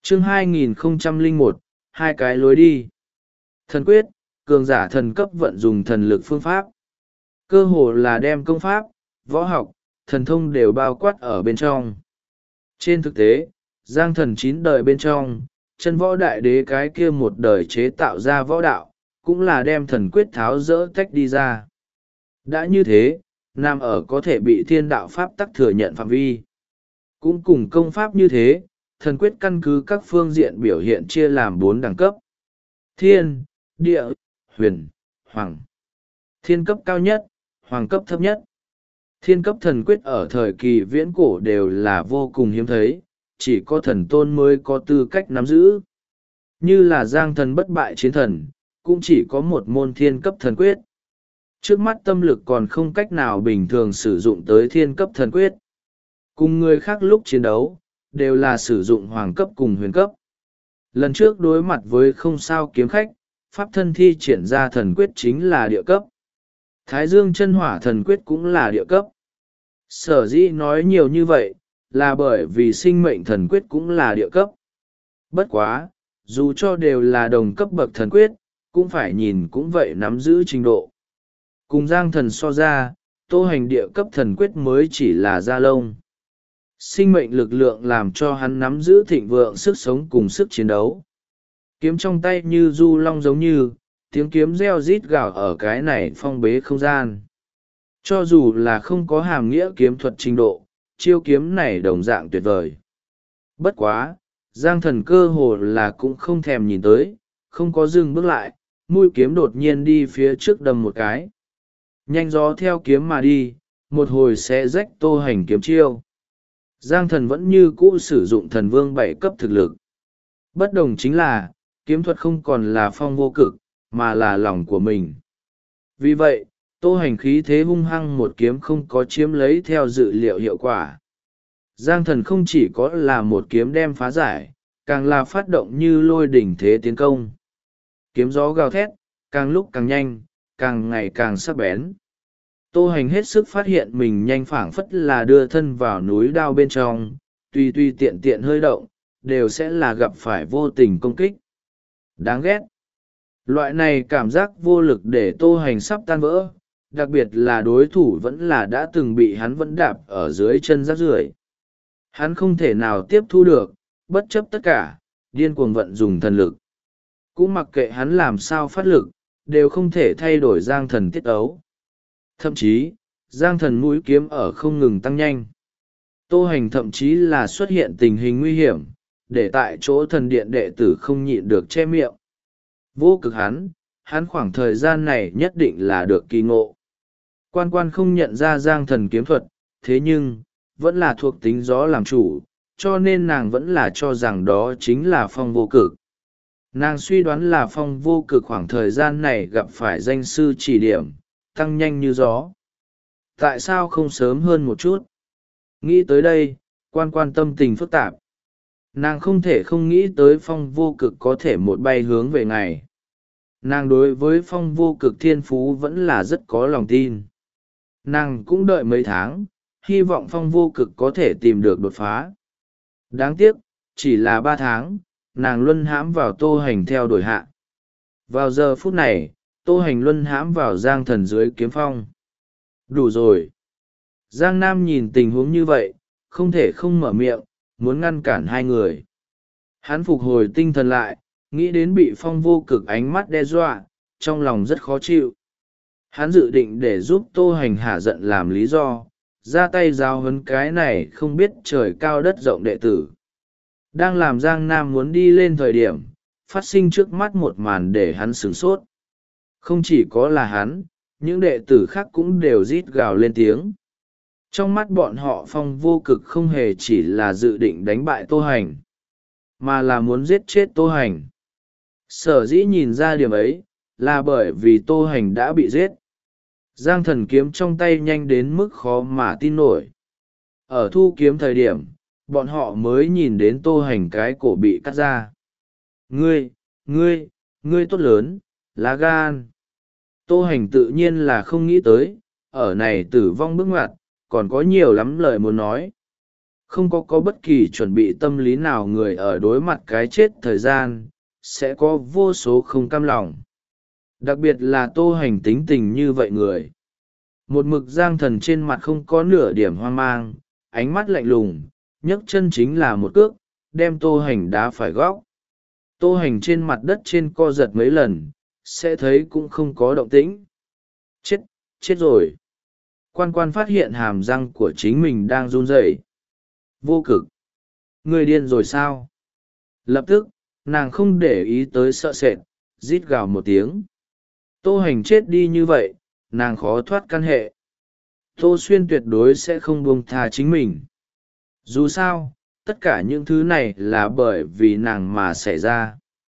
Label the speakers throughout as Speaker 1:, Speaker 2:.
Speaker 1: Chương 2001, hai cái lối đi. Thần quyết, cường giả thần cấp vận dùng thần lực phương pháp. Cơ hồ là đem công pháp, võ học, thần thông đều bao quát ở bên trong. Trên thực tế, Giang Thần 9 đời bên trong, chân võ đại đế cái kia một đời chế tạo ra võ đạo, cũng là đem thần quyết tháo rỡ tách đi ra. Đã như thế, nam ở có thể bị thiên đạo pháp tắc thừa nhận phạm vi. Cũng cùng công pháp như thế, thần quyết căn cứ các phương diện biểu hiện chia làm 4 đẳng cấp. Thiên, địa, huyền, hoàng. Thiên cấp cao nhất, hoàng cấp thấp nhất. Thiên cấp thần quyết ở thời kỳ viễn cổ đều là vô cùng hiếm thấy, chỉ có thần tôn mới có tư cách nắm giữ. Như là Giang Thần bất bại chiến thần, cũng chỉ có một môn thiên cấp thần quyết. Trước mắt tâm lực còn không cách nào bình thường sử dụng tới thiên cấp thần quyết. Cùng người khác lúc chiến đấu, đều là sử dụng hoàng cấp cùng huyền cấp. Lần trước đối mặt với không sao kiếm khách, pháp thân thi triển ra thần quyết chính là địa cấp. Thái Dương chân hỏa thần quyết cũng là địa cấp. Sở dĩ nói nhiều như vậy, là bởi vì sinh mệnh thần quyết cũng là địa cấp. Bất quá, dù cho đều là đồng cấp bậc thần quyết, cũng phải nhìn cũng vậy nắm giữ trình độ. Cùng Giang Thần so ra, Tô Hành địa cấp thần quyết mới chỉ là da lông. Sinh mệnh lực lượng làm cho hắn nắm giữ thịnh vượng sức sống cùng sức chiến đấu. Kiếm trong tay như du long giống như, tiếng kiếm reo rít gào ở cái này phong bế không gian. Cho dù là không có hàm nghĩa kiếm thuật trình độ, chiêu kiếm này đồng dạng tuyệt vời. Bất quá, Giang Thần cơ hồ là cũng không thèm nhìn tới, không có dừng bước lại, mũi kiếm đột nhiên đi phía trước đâm một cái. Nhanh gió theo kiếm mà đi, một hồi sẽ rách Tô Hành kiếm chiêu. Giang Thần vẫn như cũ sử dụng thần vương 7 cấp thực lực. Bất đồng chính là, kiếm thuật không còn là phong vô cực, mà là lòng của mình. Vì vậy, Tô Hành khí thế hung hăng một kiếm không có chiếm lấy theo dự liệu hiệu quả. Giang Thần không chỉ có là một kiếm đem phá giải, càng là phát động như lôi đỉnh thế tiến công. Kiếm gió gào thét, càng lúc càng nhanh, càng ngày càng sắc bén. Tô Hành hết sức phát hiện mình nhanh phảng phất là đưa thân vào núi đao bên trong, tùy tiện tiện hơi động, đều sẽ là gặp phải vô tình công kích. Đáng ghét. Loại này cảm giác vô lực để Tô Hành sắp tan vỡ, đặc biệt là đối thủ vẫn là đã từng bị hắn vẫn đạp ở dưới chân rác rưởi. Hắn không thể nào tiếp thu được, bất chấp tất cả, điên cuồng vận dùng thần lực. Cũng mặc kệ hắn làm sao phát lực, đều không thể thay đổi Giang Thần tiết ấu. Thậm chí, Giang Thần mũi kiếm ở không ngừng tăng nhanh. Tô Hành thậm chí là xuất hiện tình hình nguy hiểm, để tại chỗ thần điện đệ tử không nhịn được che miệng. Vô cực hắn khoảng thời gian này nhất định là được kỳ ngộ. Quan quan không nhận ra Giang Thần kiếm thuật, thế nhưng, vẫn là thuộc tính gió làm chủ, cho nên nàng vẫn là cho rằng đó chính là phong vô cực. Nàng suy đoán là phong vô cực khoảng thời gian này gặp phải danh sư chỉ điểm, tăng nhanh như gió. Tại sao không sớm hơn một chút? Nghĩ tới đây, quan quan tâm tình phức tạp. Nàng không thể không nghĩ tới phong vô cực có thể một bay hướng về ngày. Nàng đối với phong vô cực thiên phú vẫn là rất có lòng tin. Nàng cũng đợi mấy tháng, hy vọng phong vô cực có thể tìm được đột phá. Đáng tiếc, chỉ là 3 tháng, nàng luân hãm vào Tô Hành theo đuổi hạ. Vào giờ phút này, Tô Hành luân hãm vào Giang Thần dưới kiếm phong. Đủ rồi. Giang Nam nhìn tình huống như vậy, không thể không mở miệng, muốn ngăn cản hai người. Hắn phục hồi tinh thần lại, nghĩ đến bị phong vô cực ánh mắt đe dọa, trong lòng rất khó chịu. Hắn dự định để giúp Tô Hành hả giận làm lý do, ra tay giao huấn cái này không biết trời cao đất rộng đệ tử. Đang làm Giang Nam muốn đi lên thời điểm, phát sinh trước mắt một màn để hắn sửng sốt. Không chỉ có là hắn, những đệ tử khác cũng đều rít gào lên tiếng. Trong mắt bọn họ phong vô cực không hề chỉ là dự định đánh bại Tô Hành, mà là muốn giết chết Tô Hành. Sở dĩ nhìn ra điểm ấy, là bởi vì Tô Hành đã bị giết. Giang Thần kiếm trong tay nhanh đến mức khó mà tin nổi. Ở thu kiếm thời điểm, bọn họ mới nhìn đến Tô Hành cái cổ bị cắt ra. Ngươi tốt lớn, lá gan. Tô Hành tự nhiên là không nghĩ tới, ở này tử vong bước ngoặt, còn có nhiều lắm lời muốn nói. Không có bất kỳ chuẩn bị tâm lý nào người ở đối mặt cái chết thời gian sẽ có vô số không cam lòng, đặc biệt là Tô Hành tính tình như vậy người. Một mực Giang Thần trên mặt không có nửa điểm hoang mang, ánh mắt lạnh lùng, nhấc chân chính là một cước đem Tô Hành đá phải góc. Tô Hành trên mặt đất trên co giật mấy lần, sẽ thấy cũng không có động tĩnh. Chết rồi. Quan quan phát hiện hàm răng của chính mình đang run rẩy. Vô cực. Người điên rồi sao? Lập tức, nàng không để ý tới sợ sệt, rít gào một tiếng. Tô Hành chết đi như vậy, nàng khó thoát căn hệ. Tô Xuyên tuyệt đối sẽ không buông tha chính mình. Dù sao, tất cả những thứ này là bởi vì nàng mà xảy ra.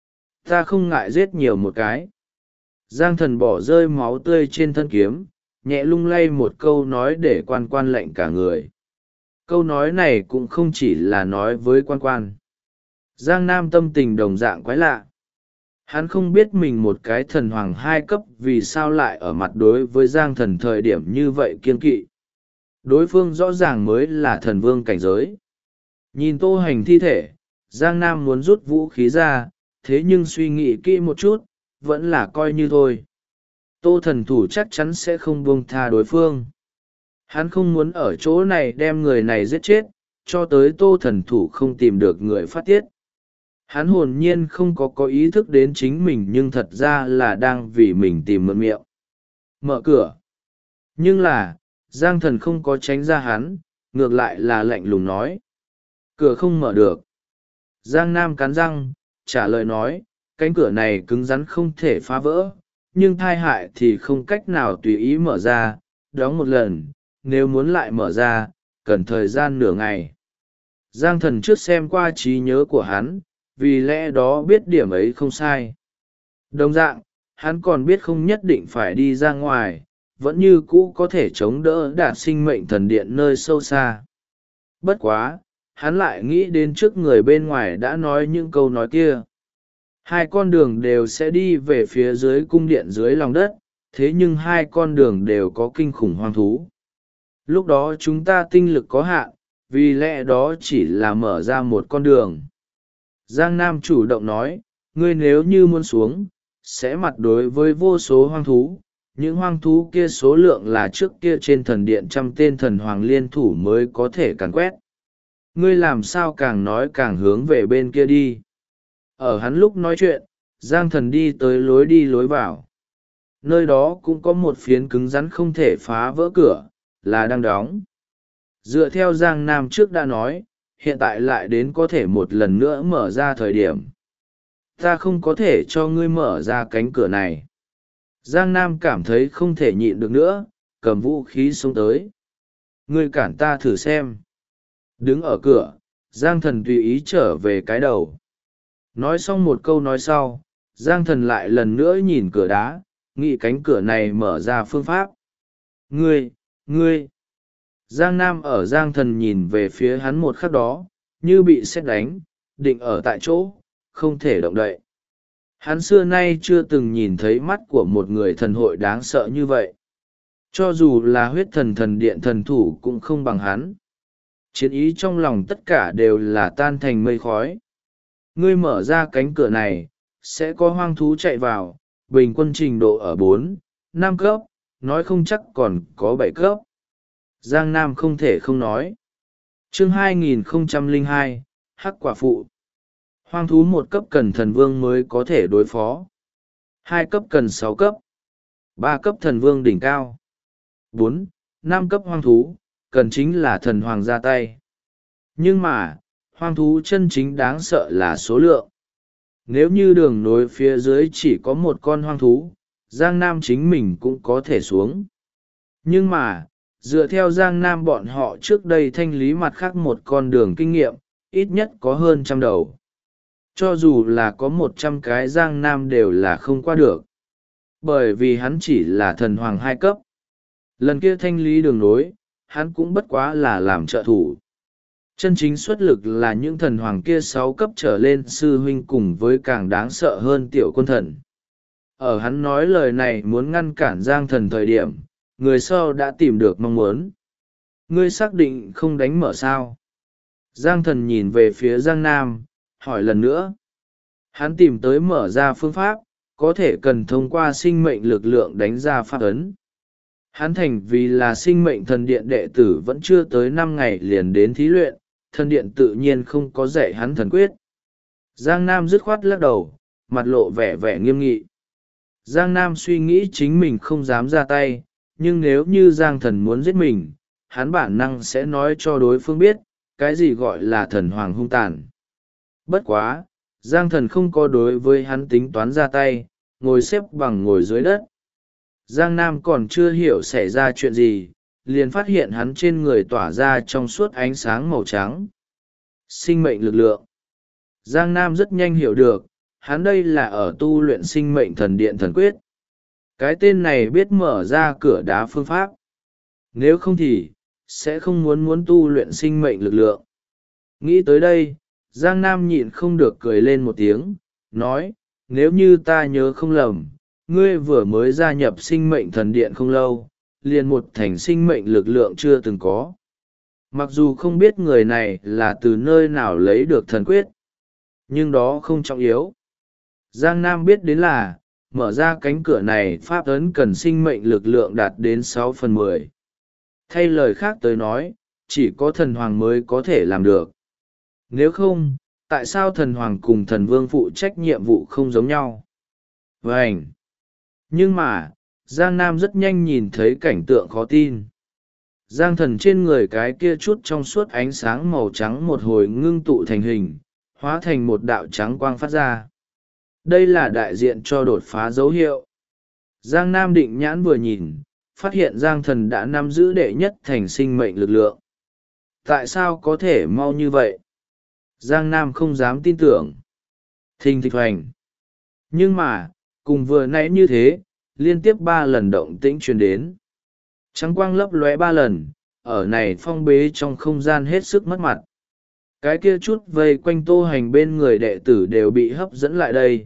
Speaker 1: Ta không ngại giết nhiều một cái. Giang Thần bỏ rơi máu tươi trên thân kiếm, nhẹ lung lay một câu nói để quan quan lạnh cả người. Câu nói này cũng không chỉ là nói với quan quan. Giang Nam tâm tình đồng dạng quái lạ. Hắn không biết mình một cái thần hoàng 2 cấp vì sao lại ở mặt đối với Giang Thần thời điểm như vậy kiên kỵ. Đối phương rõ ràng mới là thần vương cảnh giới. Nhìn Tô Hành thi thể, Giang Nam muốn rút vũ khí ra, thế nhưng suy nghĩ kỹ một chút, vẫn là coi như thôi. Tô thần thủ chắc chắn sẽ không buông tha đối phương. Hắn không muốn ở chỗ này đem người này giết chết, cho tới Tô thần thủ không tìm được người phát tiết. Hắn hồn nhiên không có ý thức đến chính mình nhưng thật ra là đang vì mình tìm mượn miệng. Mở cửa. Nhưng là, Giang Thần không có tránh ra hắn, ngược lại là lạnh lùng nói. Cửa không mở được. Giang Nam cắn răng, trả lời nói, cánh cửa này cứng rắn không thể phá vỡ, nhưng thai hại thì không cách nào tùy ý mở ra, đóng một lần, nếu muốn lại mở ra, cần thời gian nửa ngày. Giang Thần trước xem qua trí nhớ của hắn, vì lẽ đó biết điểm ấy không sai. Đồng dạng, hắn còn biết không nhất định phải đi ra ngoài, vẫn như cũ có thể chống đỡ đạt sinh mệnh thần điện nơi sâu xa. Bất quá, hắn lại nghĩ đến trước người bên ngoài đã nói những câu nói kia. 2 con đường đều sẽ đi về phía dưới cung điện dưới lòng đất, thế nhưng 2 con đường đều có kinh khủng hoang thú. Lúc đó chúng ta tinh lực có hạn, vì lẽ đó chỉ là mở ra một con đường. Giang Nam chủ động nói, ngươi nếu như muốn xuống, sẽ mặt đối với vô số hoang thú. Những hoang thú kia số lượng là trước kia trên thần điện 100 tên thần hoàng liên thủ mới có thể càn quét. Ngươi làm sao càng nói càng hướng về bên kia đi. Ở hắn lúc nói chuyện, Giang Thần đi tới lối đi lối vào. Nơi đó cũng có một phiến cứng rắn không thể phá vỡ cửa, là đang đóng. Dựa theo Giang Nam trước đã nói, hiện tại lại đến có thể một lần nữa mở ra thời điểm. Ta không có thể cho ngươi mở ra cánh cửa này. Giang Nam cảm thấy không thể nhịn được nữa, cầm vũ khí xông tới. Ngươi cản ta thử xem. Đứng ở cửa, Giang Thần tùy ý trở về cái đầu. Nói xong một câu nói sau, Giang Thần lại lần nữa nhìn cửa đá, nghĩ cánh cửa này mở ra phương pháp. Ngươi! Giang Nam ở Giang Thần nhìn về phía hắn một khắc đó, như bị sét đánh, định ở tại chỗ, không thể động đậy. Hắn xưa nay chưa từng nhìn thấy mắt của một người thần hội đáng sợ như vậy. Cho dù là huyết thần thần điện thần thủ cũng không bằng hắn. Chiến ý trong lòng tất cả đều là tan thành mây khói. Ngươi mở ra cánh cửa này, sẽ có hoang thú chạy vào, bình quân trình độ ở 4, 5 cấp, nói không chắc còn có 7 cấp. Giang Nam không thể không nói. Chương 2002, Hắc quả phụ. Hoang thú 1 cấp cần thần vương mới có thể đối phó. 2 cấp cần 6 cấp. 3 cấp thần vương đỉnh cao. 4, 5 cấp hoang thú, cần chính là thần hoàng ra tay. Nhưng mà, hoang thú chân chính đáng sợ là số lượng. Nếu như đường nối phía dưới chỉ có một con hoang thú, Giang Nam chính mình cũng có thể xuống. Nhưng mà, dựa theo Giang Nam bọn họ trước đây thanh lý mặt khác một con đường kinh nghiệm, ít nhất có hơn 100 đầu. Cho dù là có 100 cái Giang Nam đều là không qua được. Bởi vì hắn chỉ là thần hoàng 2 cấp. Lần kia thanh lý đường nối, hắn cũng bất quá là làm trợ thủ. Chân chính xuất lực là những thần hoàng kia 6 cấp trở lên sư huynh cùng với càng đáng sợ hơn tiểu quân thần. Ở hắn nói lời này muốn ngăn cản Giang Thần thời điểm, người sau đã tìm được mong muốn. Ngươi xác định không đánh mở sao? Giang Thần nhìn về phía Giang Nam, hỏi lần nữa. Hắn tìm tới mở ra phương pháp, có thể cần thông qua sinh mệnh lực lượng đánh ra pháp ấn. Hắn thành vì là sinh mệnh thần điện đệ tử vẫn chưa tới 5 ngày liền đến thí luyện, thần điện tự nhiên không có dạy hắn thần quyết. Giang Nam dứt khoát lắc đầu, mặt lộ vẻ vẻ nghiêm nghị. Giang Nam suy nghĩ chính mình không dám ra tay, nhưng nếu như Giang Thần muốn giết mình, hắn bản năng sẽ nói cho đối phương biết, cái gì gọi là thần hoàng hung tàn. Bất quá, Giang Thần không có đối với hắn tính toán ra tay, ngồi xếp bằng ngồi dưới đất. Giang Nam còn chưa hiểu xảy ra chuyện gì, liền phát hiện hắn trên người tỏa ra trong suốt ánh sáng màu trắng. Sinh mệnh lực lượng. Giang Nam rất nhanh hiểu được, hắn đây là ở tu luyện sinh mệnh thần điện thần quyết. Cái tên này biết mở ra cửa đá phương pháp. Nếu không thì, sẽ không muốn tu luyện sinh mệnh lực lượng. Nghĩ tới đây, Giang Nam nhịn không được cười lên một tiếng, nói, nếu như ta nhớ không lầm, ngươi vừa mới gia nhập sinh mệnh thần điện không lâu, liền một thành sinh mệnh lực lượng chưa từng có. Mặc dù không biết người này là từ nơi nào lấy được thần quyết, nhưng đó không trọng yếu. Giang Nam biết đến là, mở ra cánh cửa này pháp ấn cần sinh mệnh lực lượng đạt đến 6/10. Thay lời khác tới nói, chỉ có thần hoàng mới có thể làm được. Nếu không, tại sao thần hoàng cùng thần vương phụ trách nhiệm vụ không giống nhau? Vânh! Nhưng mà, Giang Nam rất nhanh nhìn thấy cảnh tượng khó tin. Giang Thần trên người cái kia chút trong suốt ánh sáng màu trắng một hồi ngưng tụ thành hình, hóa thành một đạo trắng quang phát ra. Đây là đại diện cho đột phá dấu hiệu. Giang Nam định nhãn vừa nhìn, phát hiện Giang Thần đã nắm giữ đệ nhất thành sinh mệnh lực lượng. Tại sao có thể mau như vậy? Giang Nam không dám tin tưởng. Thình thịch hoành. Nhưng mà, cùng vừa nãy như thế, liên tiếp 3 lần động tĩnh truyền đến. Trắng quang lấp lóe 3 lần, ở này phong bế trong không gian hết sức mất mặt. Cái kia chút vây quanh Tô Hành bên người đệ tử đều bị hấp dẫn lại đây.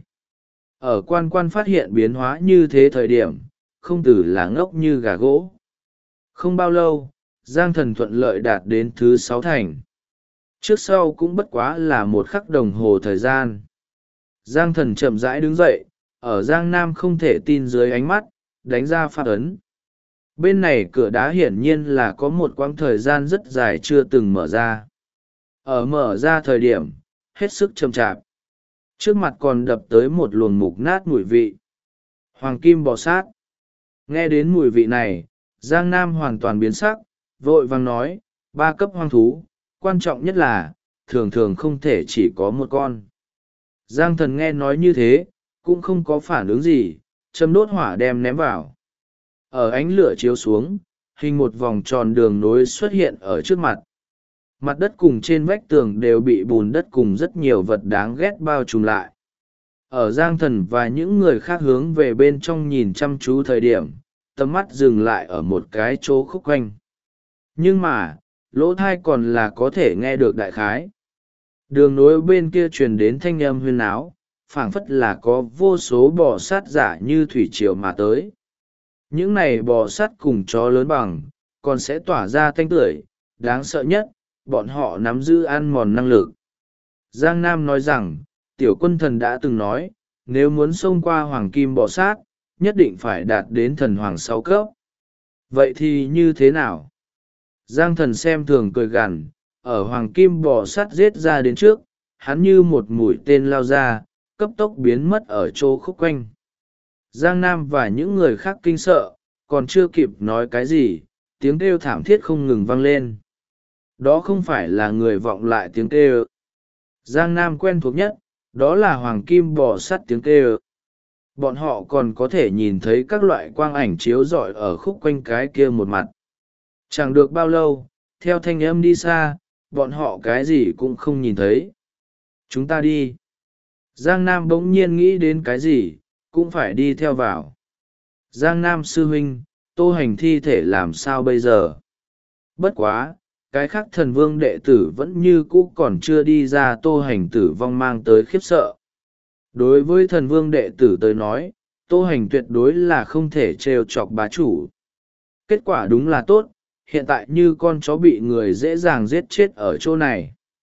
Speaker 1: Ở quan quan phát hiện biến hóa như thế thời điểm, không tử là ngốc như gà gỗ. Không bao lâu, Giang Thần thuận lợi đạt đến thứ 6 thành. Trước sau cũng bất quá là 1 khắc đồng hồ thời gian. Giang Thần chậm rãi đứng dậy, ở Giang Nam không thể tin dưới ánh mắt, đánh ra pháp ấn. Bên này cửa đá hiển nhiên là có một quãng thời gian rất dài chưa từng mở ra. Ở mở ra thời điểm, hết sức chậm chạp. Trước mặt còn đập tới một luồng mục nát mùi vị. Hoàng kim bò sát. Nghe đến mùi vị này, Giang Nam hoàn toàn biến sắc, vội vàng nói, 3 cấp hoang thú, quan trọng nhất là, thường thường không thể chỉ có một con. Giang Thần nghe nói như thế, cũng không có phản ứng gì, châm đốt hỏa đem ném vào. Ở ánh lửa chiếu xuống, hình một vòng tròn đường nối xuất hiện ở trước mặt. Mặt đất cùng trên vách tường đều bị bùn đất cùng rất nhiều vật đáng ghét bao trùm lại. Ở Giang Thần và những người khác hướng về bên trong nhìn chăm chú thời điểm, tầm mắt dừng lại ở một cái chỗ khúc quanh. Nhưng mà, lỗ thai còn là có thể nghe được đại khái. Đường nối bên kia truyền đến thanh âm huyên áo, phảng phất là có vô số bò sát giả như thủy triều mà tới. Những này bò sát cùng chó lớn bằng, còn sẽ tỏa ra thanh tưởi, đáng sợ nhất, bọn họ nắm giữ ăn mòn năng lực. Giang Nam nói rằng, tiểu quân thần đã từng nói, nếu muốn xông qua hoàng kim bò sát, nhất định phải đạt đến thần hoàng 6 cấp. Vậy thì như thế nào? Giang Thần xem thường cười gằn, ở hoàng kim bò sát giết ra đến trước, hắn như một mũi tên lao ra, cấp tốc biến mất ở chỗ khúc quanh. Giang Nam và những người khác kinh sợ, còn chưa kịp nói cái gì, tiếng kêu thảm thiết không ngừng vang lên. Đó không phải là người vọng lại tiếng kêu. Giang Nam quen thuộc nhất, đó là hoàng kim bò sát tiếng kêu. Bọn họ còn có thể nhìn thấy các loại quang ảnh chiếu rọi ở khúc quanh cái kia một mặt. Chẳng được bao lâu, theo thanh âm đi xa, bọn họ cái gì cũng không nhìn thấy. Chúng ta đi. Giang Nam bỗng nhiên nghĩ đến cái gì, cũng phải đi theo vào. Giang Nam sư huynh, Tô Hành thi thể làm sao bây giờ? Bất quá, cái khác thần vương đệ tử vẫn như cũ còn chưa đi ra Tô Hành tử vong mang tới khiếp sợ. Đối với thần vương đệ tử tới nói, Tô Hành tuyệt đối là không thể trêu chọc bá chủ. Kết quả đúng là tốt, hiện tại như con chó bị người dễ dàng giết chết ở chỗ này.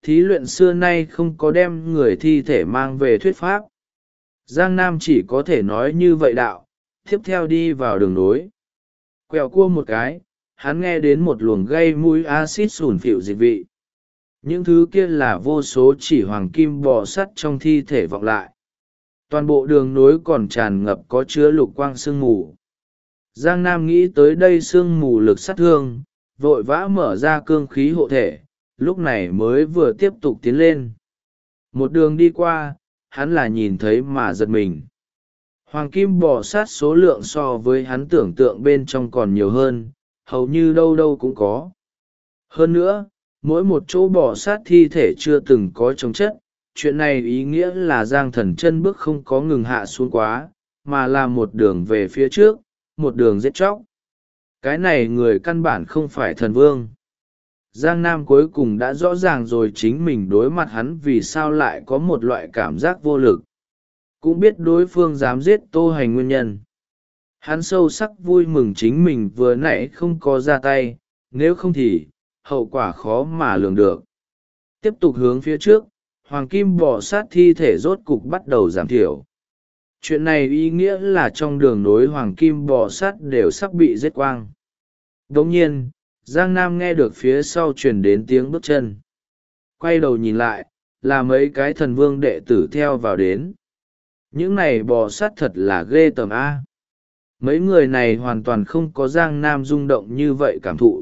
Speaker 1: thí luyện xưa nay không có đem người thi thể mang về thuyết pháp. Giang Nam chỉ có thể nói như vậy đạo, tiếp theo đi vào đường nối. Quẹo cua một cái, hắn nghe đến một luồng gây mùi axit sủn phịu dịch vị. Những thứ kia là vô số chỉ hoàng kim bò sắt trong thi thể vọng lại. Toàn bộ đường nối còn tràn ngập có chứa lục quang sương mù. Giang Nam nghĩ tới đây sương mù lực sát thương, vội vã mở ra cương khí hộ thể, lúc này mới vừa tiếp tục tiến lên. Một đường đi qua, hắn là nhìn thấy mà giật mình. Hoàng kim bò sát số lượng so với hắn tưởng tượng bên trong còn nhiều hơn, hầu như đâu đâu cũng có. Hơn nữa, mỗi một chỗ bò sát thi thể chưa từng có trồng chất, chuyện này ý nghĩa là Giang Thần chân bước không có ngừng hạ xuống quá, mà là một đường về phía trước, một đường giết chóc. Cái này người căn bản không phải thần vương. Giang Nam cuối cùng đã rõ ràng rồi chính mình đối mặt hắn vì sao lại có một loại cảm giác vô lực. Cũng biết đối phương dám giết Tô Hành nguyên nhân. Hắn sâu sắc vui mừng chính mình vừa nãy không có ra tay, nếu không thì hậu quả khó mà lường được. Tiếp tục hướng phía trước, hoàng kim bò sát thi thể rốt cục bắt đầu giảm thiểu. Chuyện này ý nghĩa là trong đường nối hoàng kim bò sát đều sắp bị giết quang. Đồng nhiên, Giang Nam nghe được phía sau truyền đến tiếng bước chân. Quay đầu nhìn lại, là mấy cái thần vương đệ tử theo vào đến. Những này bò sát thật là ghê tởm A. Mấy người này hoàn toàn không có Giang Nam rung động như vậy cảm thụ.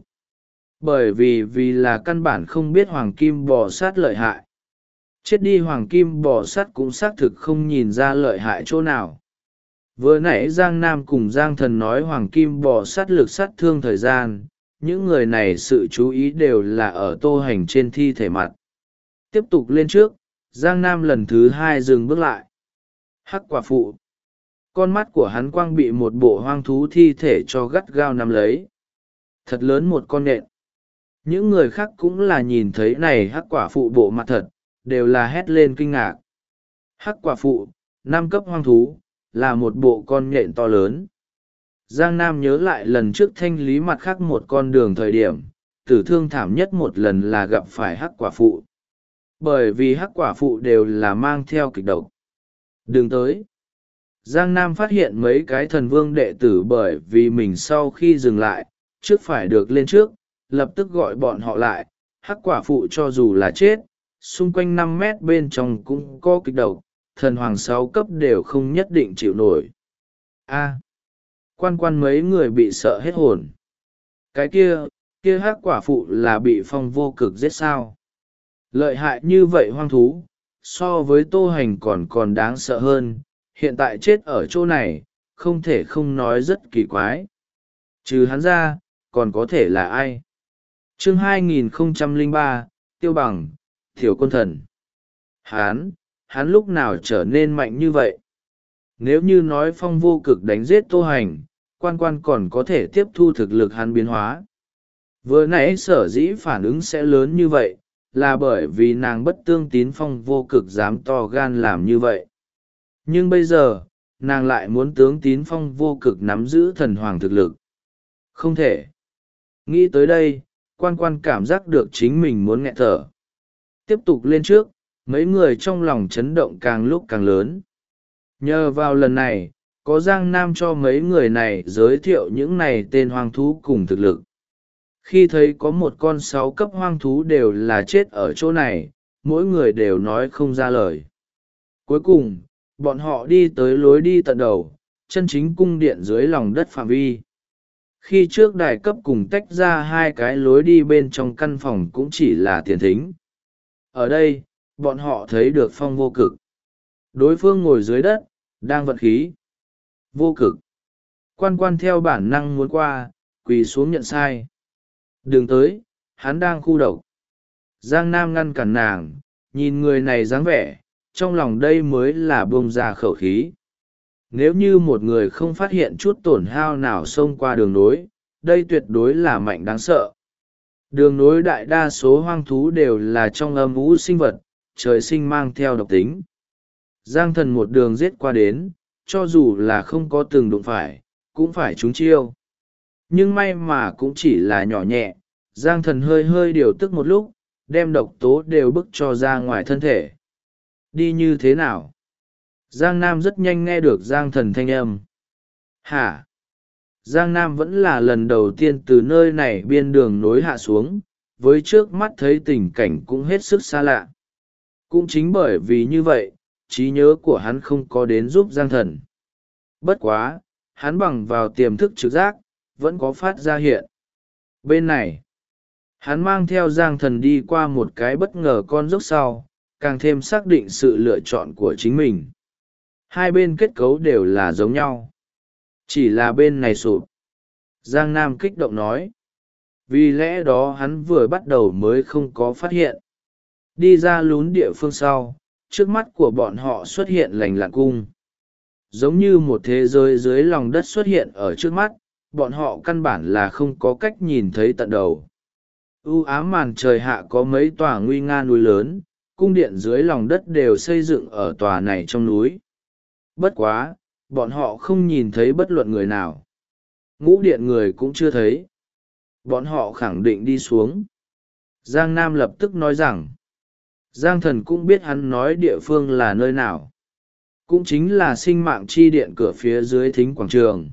Speaker 1: Bởi vì là căn bản không biết hoàng kim bò sát lợi hại. Chết đi hoàng kim bò sát cũng xác thực không nhìn ra lợi hại chỗ nào. Vừa nãy Giang Nam cùng Giang Thần nói hoàng kim bò sát lực sát thương thời gian, những người này sự chú ý đều là ở Tô Hành trên thi thể mặt. Tiếp tục lên trước, Giang Nam lần thứ hai dừng bước lại. Hắc quả phụ. Con mắt của hắn quang bị một bộ hoang thú thi thể cho gắt gao nắm lấy. Thật lớn một con nện. Những người khác cũng là nhìn thấy này hắc quả phụ bộ mặt thật, đều là hét lên kinh ngạc. Hắc quả phụ, 5 cấp hoang thú, là một bộ con nhện to lớn. Giang Nam nhớ lại lần trước thanh lý mặt khác một con đường thời điểm, tử thương thảm nhất một lần là gặp phải hắc quả phụ. Bởi vì hắc quả phụ đều là mang theo kịch độc. Đừng tới. Giang Nam phát hiện mấy cái thần vương đệ tử bởi vì mình sau khi dừng lại, trước phải được lên trước, lập tức gọi bọn họ lại. Hắc quả phụ cho dù là chết, xung quanh 5 mét bên trong cũng có kịch độc, thần hoàng 6 cấp đều không nhất định chịu nổi. Quan quan mấy người bị sợ hết hồn. Cái kia hắc quả phụ là bị phong vô cực giết sao? Lợi hại như vậy hoang thú, so với Tô Hành còn đáng sợ hơn, hiện tại chết ở chỗ này, không thể không nói rất kỳ quái. Trừ hắn ra, còn có thể là ai? Chương 2003, Tiêu Bằng, Thiểu Quân Thần. Hắn lúc nào trở nên mạnh như vậy? Nếu như nói phong vô cực đánh giết Tô Hành, quan quan còn có thể tiếp thu thực lực hắn biến hóa. Vừa nãy sở dĩ phản ứng sẽ lớn như vậy, là bởi vì nàng bất tương tín phong vô cực dám to gan làm như vậy. Nhưng bây giờ, nàng lại muốn tướng tín phong vô cực nắm giữ thần hoàng thực lực. Không thể. Nghĩ tới đây, quan quan cảm giác được chính mình muốn nghẹt thở. Tiếp tục lên trước, mấy người trong lòng chấn động càng lúc càng lớn. Nhờ vào lần này, có Giang Nam cho mấy người này giới thiệu những này tên hoang thú cùng thực lực. Khi thấy có một con 6 cấp hoang thú đều là chết ở chỗ này, mỗi người đều nói không ra lời. Cuối cùng, bọn họ đi tới lối đi tận đầu, chân chính cung điện dưới lòng đất phạm vi. Khi trước đài cấp cùng tách ra hai cái lối đi bên trong căn phòng cũng chỉ là tiền thính. Ở đây, bọn họ thấy được phong vô cực. Đối phương ngồi dưới đất, đang vận khí. Vô cực. Quan quan theo bản năng muốn qua, quỳ xuống nhận sai. Đừng tới, hắn đang khu độc. Giang Nam ngăn cản nàng, nhìn người này dáng vẻ, trong lòng đây mới là bông ra khẩu khí. Nếu như một người không phát hiện chút tổn hao nào xông qua đường nối, đây tuyệt đối là mạnh đáng sợ. Đường nối đại đa số hoang thú đều là trong âm u sinh vật, trời sinh mang theo độc tính. Giang Thần một đường giết qua đến, cho dù là không có từng đụng phải, cũng phải trúng chiêu. Nhưng may mà cũng chỉ là nhỏ nhẹ, Giang Thần hơi điều tức một lúc, đem độc tố đều bức cho ra ngoài thân thể. Đi như thế nào? Giang Nam rất nhanh nghe được Giang Thần thanh âm. Hả? Giang Nam vẫn là lần đầu tiên từ nơi này biên đường nối hạ xuống, với trước mắt thấy tình cảnh cũng hết sức xa lạ. Cũng chính bởi vì như vậy, trí nhớ của hắn không có đến giúp Giang Thần. Bất quá, hắn bằng vào tiềm thức trực giác, vẫn có phát ra hiện. Bên này, hắn mang theo Giang Thần đi qua một cái bất ngờ con dốc sau, càng thêm xác định sự lựa chọn của chính mình. Hai bên kết cấu đều là giống nhau. Chỉ là bên này sụp. Giang Nam kích động nói. Vì lẽ đó hắn vừa bắt đầu mới không có phát hiện. Đi ra lún địa phương sau, trước mắt của bọn họ xuất hiện lành lặn cung. Giống như một thế giới dưới lòng đất xuất hiện ở trước mắt, bọn họ căn bản là không có cách nhìn thấy tận đầu. U ám màn trời hạ có mấy tòa nguy nga núi lớn, cung điện dưới lòng đất đều xây dựng ở tòa này trong núi. Bất quá, bọn họ không nhìn thấy bất luận người nào. Ngũ điện người cũng chưa thấy. Bọn họ khẳng định đi xuống. Giang Nam lập tức nói rằng, Giang Thần cũng biết hắn nói địa phương là nơi nào. Cũng chính là sinh mạng chi điện cửa phía dưới thính quảng trường.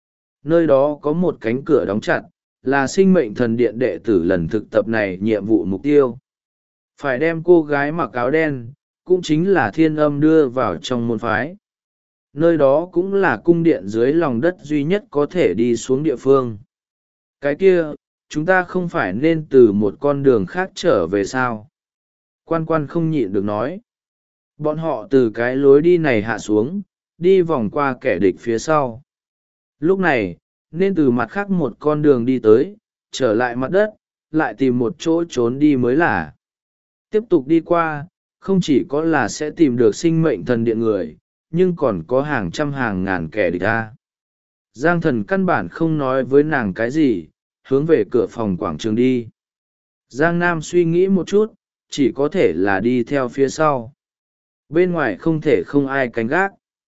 Speaker 1: Nơi đó có một cánh cửa đóng chặt, là sinh mệnh thần điện đệ tử lần thực tập này nhiệm vụ mục tiêu. Phải đem cô gái mặc áo đen, cũng chính là Thiên Âm đưa vào trong môn phái. Nơi đó cũng là cung điện dưới lòng đất duy nhất có thể đi xuống địa phương. Cái kia, chúng ta không phải nên từ một con đường khác trở về sao? Quan quan không nhịn được nói. Bọn họ từ cái lối đi này hạ xuống, đi vòng qua kẻ địch phía sau. Lúc này, nên từ mặt khác một con đường đi tới, trở lại mặt đất, lại tìm một chỗ trốn đi mới là. Tiếp tục đi qua, không chỉ có là sẽ tìm được sinh mệnh thần điện người, nhưng còn có hàng trăm hàng ngàn kẻ địch ta. Giang Thần căn bản không nói với nàng cái gì, hướng về cửa phòng quảng trường đi. Giang Nam suy nghĩ một chút, chỉ có thể là đi theo phía sau. Bên ngoài không thể không ai canh gác.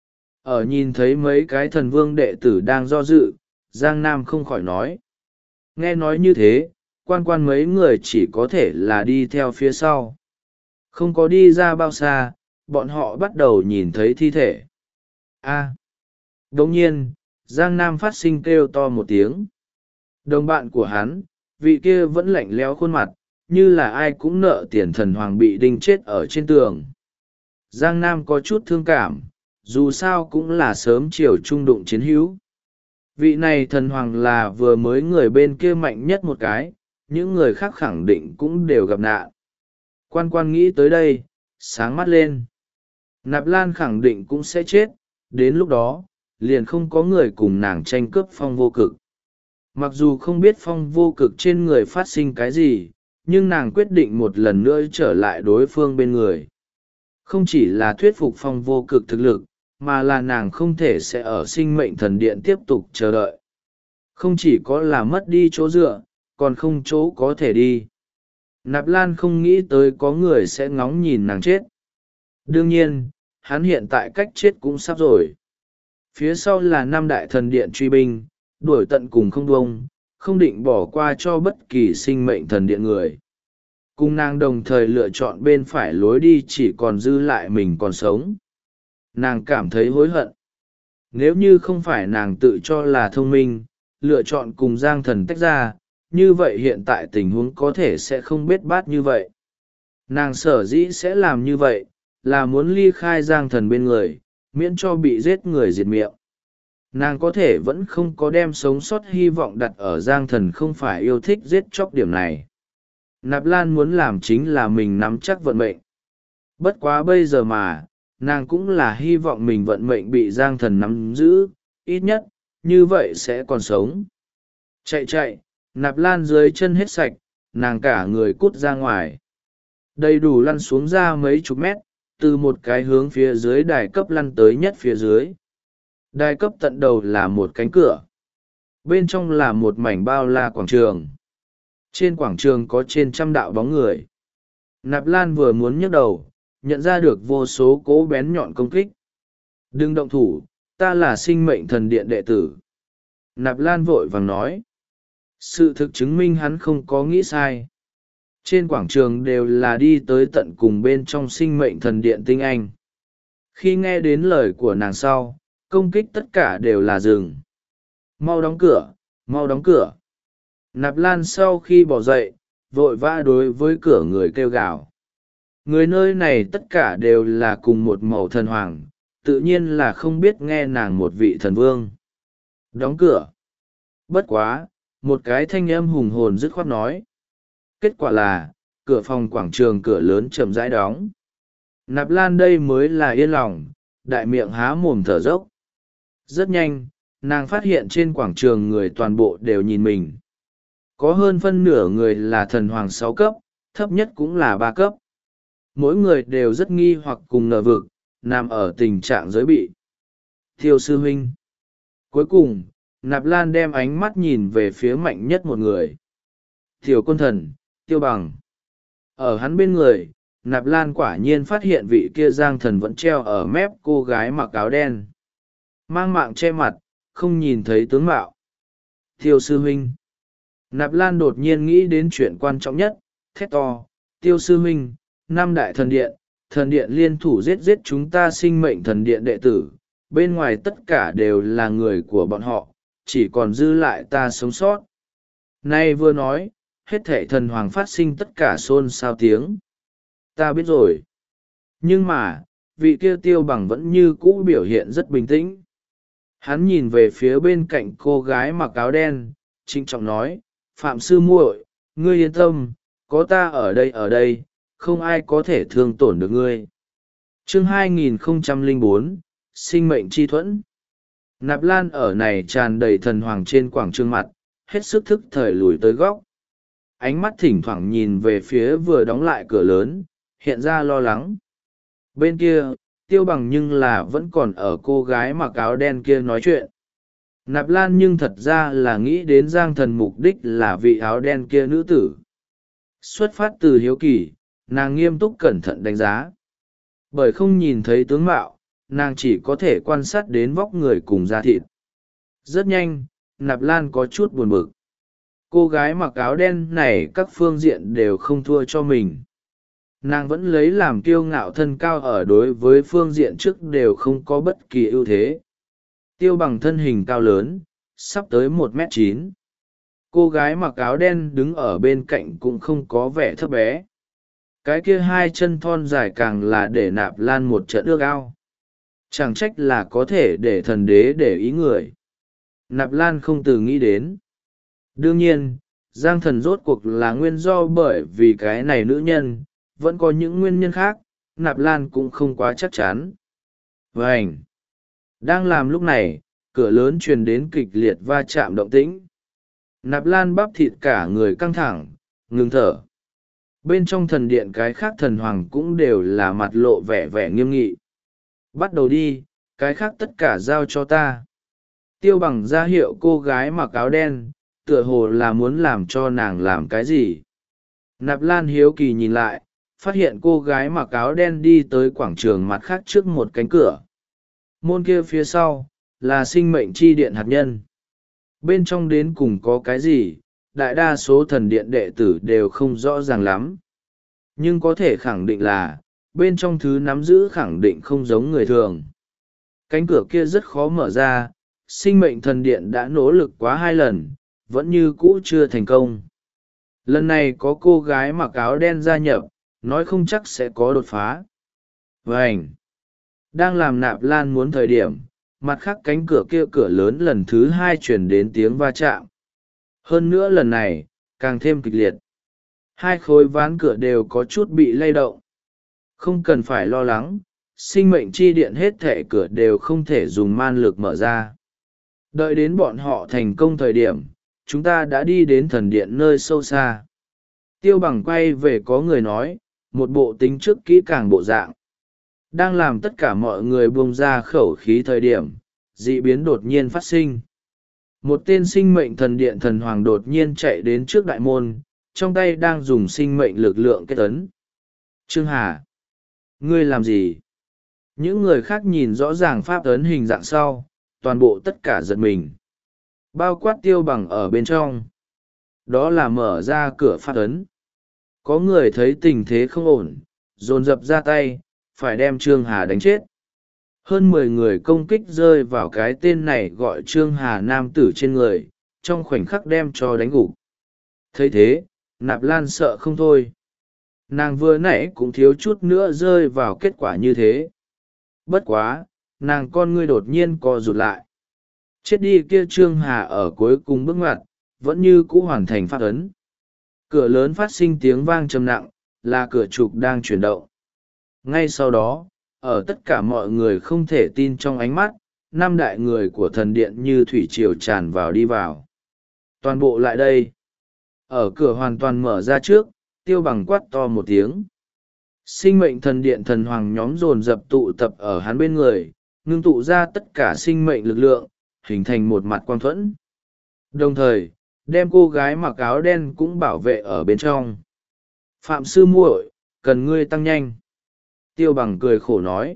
Speaker 1: Ở nhìn thấy mấy cái thần vương đệ tử đang do dự, Giang Nam không khỏi nói. Nghe nói như thế, quan quan mấy người chỉ có thể là đi theo phía sau. Không có đi ra bao xa, bọn họ bắt đầu nhìn thấy thi thể. Đồng nhiên, Giang Nam phát sinh kêu to một tiếng. Đồng bạn của hắn, vị kia vẫn lạnh lẽo khuôn mặt, như là ai cũng nợ tiền thần hoàng bị đinh chết ở trên tường. Giang Nam có chút thương cảm, dù sao cũng là sớm chiều trung đụng chiến hữu. Vị này thần hoàng là vừa mới người bên kia mạnh nhất một cái, những người khác khẳng định cũng đều gặp nạn. Quan quan nghĩ tới đây, sáng mắt lên. Nạp Lan khẳng định cũng sẽ chết, đến lúc đó, liền không có người cùng nàng tranh cướp phong vô cực. Mặc dù không biết phong vô cực trên người phát sinh cái gì, nhưng nàng quyết định một lần nữa trở lại đối phương bên người. Không chỉ là thuyết phục phong vô cực thực lực, mà là nàng không thể sẽ ở sinh mệnh thần điện tiếp tục chờ đợi. Không chỉ có là mất đi chỗ dựa, còn không chỗ có thể đi. Nạp Lan không nghĩ tới có người sẽ ngóng nhìn nàng chết. Đương nhiên, hắn hiện tại cách chết cũng sắp rồi. Phía sau là năm đại thần điện truy binh, đuổi tận cùng không buông, không định bỏ qua cho bất kỳ sinh mệnh thần điện người. Cùng nàng đồng thời lựa chọn bên phải lối đi chỉ còn dư lại mình còn sống. Nàng cảm thấy hối hận. Nếu như không phải nàng tự cho là thông minh, lựa chọn cùng Giang Thần tách ra, như vậy hiện tại tình huống có thể sẽ không bết bát như vậy. Nàng sở dĩ sẽ làm như vậy, là muốn ly khai Giang Thần bên người, miễn cho bị giết người diệt miệng. Nàng có thể vẫn không có đem sống sót hy vọng đặt ở Giang Thần không phải yêu thích giết chóc điểm này. Nạp Lan muốn làm chính là mình nắm chắc vận mệnh. Bất quá bây giờ mà, nàng cũng là hy vọng mình vận mệnh bị Giang Thần nắm giữ, ít nhất, như vậy sẽ còn sống. Chạy, Nạp Lan dưới chân hết sạch, nàng cả người cút ra ngoài. Đầy đủ lăn xuống ra mấy chục mét, từ một cái hướng phía dưới đài cấp lăn tới nhất phía dưới. Đài cấp tận đầu là một cánh cửa. Bên trong là một mảnh bao la quảng trường. Trên quảng trường có trên trăm đạo bóng người. Nạp Lan vừa muốn nhấc đầu, nhận ra được vô số cỗ bén nhọn công kích. Đừng động thủ, ta là sinh mệnh thần điện đệ tử. Nạp Lan vội vàng nói. Sự thực chứng minh hắn không có nghĩ sai. Trên quảng trường đều là đi tới tận cùng bên trong sinh mệnh thần điện tinh anh. Khi nghe đến lời của nàng sau, công kích tất cả đều là dừng. Mau đóng cửa, mau đóng cửa. Nạp Lan sau khi bỏ dậy, vội vã đối với cửa người kêu gào. Người nơi này tất cả đều là cùng một màu thần hoàng, tự nhiên là không biết nghe nàng một vị thần vương. Đóng cửa. Bất quá, một cái thanh âm hùng hồn dứt khoát nói. Kết quả là, cửa phòng quảng trường cửa lớn chậm rãi đóng. Nạp Lan đây mới là yên lòng, đại miệng há mồm thở dốc. Rất nhanh, nàng phát hiện trên quảng trường người toàn bộ đều nhìn mình. Có hơn phân nửa người là thần hoàng 6 cấp, thấp nhất cũng là 3 cấp. Mỗi người đều rất nghi hoặc cùng ngờ vực, nằm ở tình trạng giới bị. Tiêu sư huynh. Cuối cùng, Nạp Lan đem ánh mắt nhìn về phía mạnh nhất một người. Tiểu Côn Thần, Tiêu Bằng. Ở hắn bên người, Nạp Lan quả nhiên phát hiện vị kia giang thần vẫn treo ở mép cô gái mặc áo đen. Mang mạng che mặt, không nhìn thấy tướng mạo. Tiêu sư huynh. Nạp Lan đột nhiên nghĩ đến chuyện quan trọng nhất, thét to. Tiêu sư huynh, 5 đại thần điện liên thủ giết chúng ta sinh mệnh thần điện đệ tử. Bên ngoài tất cả đều là người của bọn họ, chỉ còn dư lại ta sống sót. Nay vừa nói, hết thảy thần hoàng phát sinh tất cả xôn xao tiếng. Ta biết rồi. Nhưng mà, vị kia Tiêu Bằng vẫn như cũ biểu hiện rất bình tĩnh. Hắn nhìn về phía bên cạnh cô gái mặc áo đen, trịnh trọng nói, Phạm sư muội, ngươi yên tâm, có ta ở đây, không ai có thể thương tổn được ngươi. Chương 2004, Sinh mệnh chi thuẫn. Nạp Lan ở này tràn đầy thần hoàng trên quảng trường mặt, hết sức thức thời lùi tới góc. Ánh mắt thỉnh thoảng nhìn về phía vừa đóng lại cửa lớn, hiện ra lo lắng. Bên kia, Tiêu Bằng nhưng là vẫn còn ở cô gái mặc áo đen kia nói chuyện. Nạp Lan nhưng thật ra là nghĩ đến Giang Thần mục đích là vị áo đen kia nữ tử. Xuất phát từ hiếu kỳ, nàng nghiêm túc cẩn thận đánh giá. Bởi không nhìn thấy tướng mạo, nàng chỉ có thể quan sát đến vóc người cùng da thịt. Rất nhanh, Nạp Lan có chút buồn bực. Cô gái mặc áo đen này các phương diện đều không thua cho mình. Nàng vẫn lấy làm kiêu ngạo thân cao ở đối với phương diện trước đều không có bất kỳ ưu thế. Tiêu Bằng thân hình cao lớn, sắp tới 1m9. Cô gái mặc áo đen đứng ở bên cạnh cũng không có vẻ thấp bé. Cái kia hai chân thon dài càng là để Nạp Lan một trận ước ao. Chẳng trách là có thể để thần đế để ý người. Nạp Lan không từ nghĩ đến. Đương nhiên, Giang Thần rốt cuộc là nguyên do bởi vì cái này nữ nhân, vẫn có những nguyên nhân khác, Nạp Lan cũng không quá chắc chắn. Vânh! Đang làm lúc này, cửa lớn truyền đến kịch liệt va chạm động tĩnh. Nạp Lan bắp thịt cả người căng thẳng, ngừng thở. Bên trong thần điện cái khác thần hoàng cũng đều là mặt lộ vẻ vẻ nghiêm nghị. Bắt đầu đi, cái khác tất cả giao cho ta. Tiêu Bằng ra hiệu cô gái mặc áo đen, tựa hồ là muốn làm cho nàng làm cái gì. Nạp Lan hiếu kỳ nhìn lại, phát hiện cô gái mặc áo đen đi tới quảng trường mặt khác trước một cánh cửa. Môn kia phía sau, là sinh mệnh chi điện hạt nhân. Bên trong đến cùng có cái gì, đại đa số thần điện đệ tử đều không rõ ràng lắm. Nhưng có thể khẳng định là, bên trong thứ nắm giữ khẳng định không giống người thường. Cánh cửa kia rất khó mở ra, sinh mệnh thần điện đã nỗ lực quá 2 lần, vẫn như cũ chưa thành công. Lần này có cô gái mặc áo đen gia nhập, nói không chắc sẽ có đột phá. Vânh! Đang làm Nạp Lan muốn thời điểm, mặt khác cánh cửa kia cửa lớn lần thứ 2 chuyển đến tiếng va chạm. Hơn nữa lần này, càng thêm kịch liệt. 2 khối ván cửa đều có chút bị lay động. Không cần phải lo lắng, sinh mệnh chi điện hết thệ cửa đều không thể dùng man lực mở ra. Đợi đến bọn họ thành công thời điểm, chúng ta đã đi đến thần điện nơi sâu xa. Tiêu Bằng quay về có người nói, một bộ tính trước kỹ càng bộ dạng. Đang làm tất cả mọi người buông ra khẩu khí thời điểm, dị biến đột nhiên phát sinh. Một tên sinh mệnh thần điện thần hoàng đột nhiên chạy đến trước đại môn, trong tay đang dùng sinh mệnh lực lượng kết ấn. Trương Hà! Ngươi làm gì? Những người khác nhìn rõ ràng pháp ấn hình dạng sau, toàn bộ tất cả giật mình. Bao quát Tiêu Bằng ở bên trong. Đó là mở ra cửa pháp ấn. Có người thấy tình thế không ổn, dồn dập ra tay, phải đem Trương Hà đánh chết. Hơn 10 người công kích rơi vào cái tên này gọi Trương Hà nam tử trên người, trong khoảnh khắc đem cho đánh gục. Thấy thế, Nạp Lan sợ không thôi. Nàng vừa nãy cũng thiếu chút nữa rơi vào kết quả như thế. Bất quá, nàng con ngươi đột nhiên co rụt lại. Chết đi kia Trương Hà ở cuối cùng bước ngoặt, vẫn như cũ hoàn thành pháp ấn. Cửa lớn phát sinh tiếng vang trầm nặng, là cửa trục đang chuyển động. Ngay sau đó, ở tất cả mọi người không thể tin trong ánh mắt, 5 đại người của thần điện như thủy triều tràn vào đi vào. Toàn bộ lại đây. Ở cửa hoàn toàn mở ra trước, Tiêu Bằng quát to một tiếng. Sinh mệnh thần điện thần hoàng nhóm dồn dập tụ tập ở hắn bên người, ngưng tụ ra tất cả sinh mệnh lực lượng, hình thành một mặt quang thuẫn. Đồng thời, đem cô gái mặc áo đen cũng bảo vệ ở bên trong. Phạm sư muội, cần ngươi tăng nhanh. Tiêu Bằng cười khổ nói.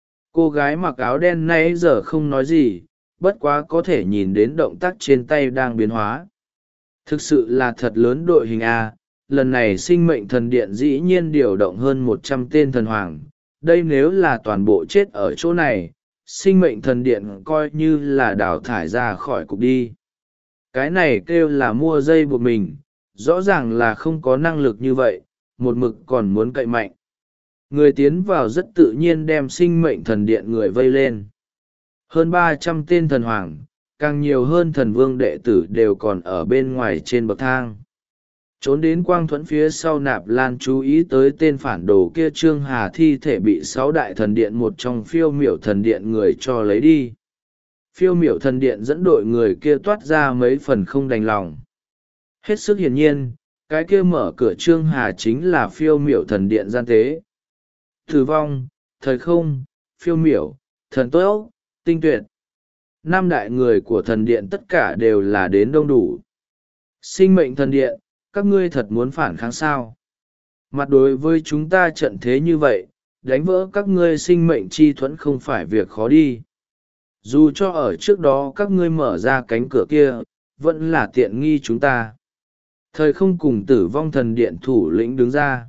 Speaker 1: Cô gái mặc áo đen nãy giờ không nói gì, bất quá có thể nhìn đến động tác trên tay đang biến hóa. Thực sự là thật lớn đội hình A, lần này sinh mệnh thần điện dĩ nhiên điều động hơn 100 tên thần hoàng. Đây nếu là toàn bộ chết ở chỗ này, sinh mệnh thần điện coi như là đào thải ra khỏi cục đi. Cái này kêu là mua dây buộc mình, rõ ràng là không có năng lực như vậy, một mực còn muốn cậy mạnh. Người tiến vào rất tự nhiên đem sinh mệnh thần điện người vây lên. Hơn 300 tên thần hoàng, càng nhiều hơn thần vương đệ tử đều còn ở bên ngoài trên bậc thang. Trốn đến quang thuẫn phía sau Nạp Lan chú ý tới tên phản đồ kia Trương Hà thi thể bị 6 đại thần điện một trong phiêu miểu thần điện người cho lấy đi. Phiêu miểu thần điện dẫn đội người kia toát ra mấy phần không đành lòng. Hết sức hiển nhiên, cái kia mở cửa Trương Hà chính là phiêu miểu thần điện gian tế. Tử vong, thời không, phiêu miểu, thần tốt, tinh tuyệt. 5 đại người của thần điện tất cả đều là đến đông đủ. Sinh mệnh thần điện, các ngươi thật muốn phản kháng sao? Mặt đối với chúng ta trận thế như vậy, đánh vỡ các ngươi sinh mệnh chi thuẫn không phải việc khó đi. Dù cho ở trước đó các ngươi mở ra cánh cửa kia, vẫn là tiện nghi chúng ta. Thời không cùng tử vong thần điện thủ lĩnh đứng ra.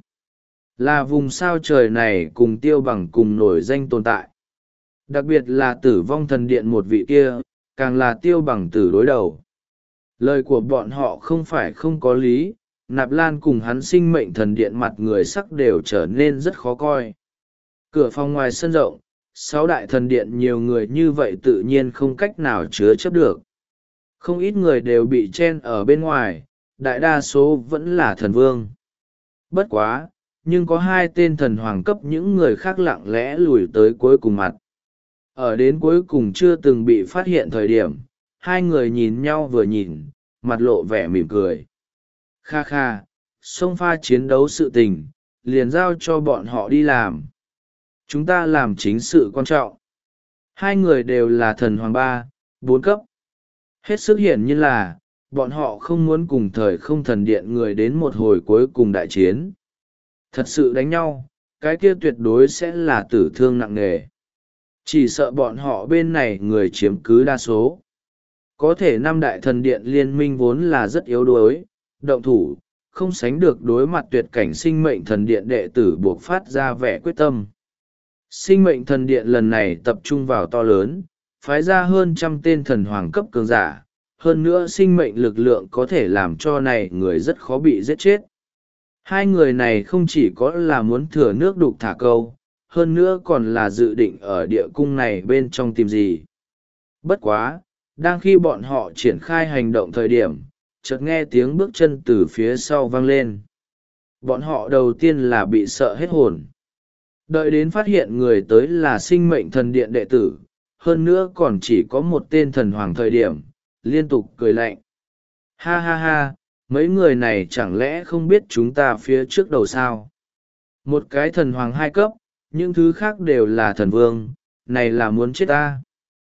Speaker 1: Là vùng sao trời này cùng Tiêu Bằng cùng nổi danh tồn tại. Đặc biệt là tử vong thần điện một vị kia, càng là Tiêu Bằng tử đối đầu. Lời của bọn họ không phải không có lý, Nạp Lan cùng hắn sinh mệnh thần điện mặt người sắc đều trở nên rất khó coi. Cửa phòng ngoài sân rộng, 6 đại thần điện nhiều người như vậy tự nhiên không cách nào chứa chấp được. Không ít người đều bị chen ở bên ngoài, đại đa số vẫn là thần vương. Bất quá, nhưng có 2 tên thần hoàng cấp những người khác lặng lẽ lùi tới cuối cùng mặt. Ở đến cuối cùng chưa từng bị phát hiện thời điểm, 2 người nhìn nhau vừa nhìn, mặt lộ vẻ mỉm cười. Kha kha, xông pha chiến đấu sự tình, liền giao cho bọn họ đi làm. Chúng ta làm chính sự quan trọng. 2 người đều là thần hoàng 3, 4 cấp. Hết sức hiển nhiên là, bọn họ không muốn cùng thời không thần điện người đến một hồi cuối cùng đại chiến. Thật sự đánh nhau, cái kia tuyệt đối sẽ là tử thương nặng nề. Chỉ sợ bọn họ bên này người chiếm cứ đa số. Có thể 5 đại thần điện liên minh vốn là rất yếu đuối, động thủ, không sánh được đối mặt tuyệt cảnh sinh mệnh thần điện đệ tử buộc phát ra vẻ quyết tâm. Sinh mệnh thần điện lần này tập trung vào to lớn, phái ra hơn 100 tên thần hoàng cấp cường giả, hơn nữa sinh mệnh lực lượng có thể làm cho này người rất khó bị giết chết. 2 người này không chỉ có là muốn thừa nước đục thả câu, hơn nữa còn là dự định ở địa cung này bên trong tìm gì. Bất quá, đang khi bọn họ triển khai hành động thời điểm, chợt nghe tiếng bước chân từ phía sau vang lên. Bọn họ đầu tiên là bị sợ hết hồn. Đợi đến phát hiện người tới là sinh mệnh thần điện đệ tử, hơn nữa còn chỉ có một tên thần hoàng thời điểm, liên tục cười lạnh. Ha ha ha, mấy người này chẳng lẽ không biết chúng ta phía trước đầu sao? Một cái thần hoàng 2 cấp, những thứ khác đều là thần vương, này là muốn chết ta.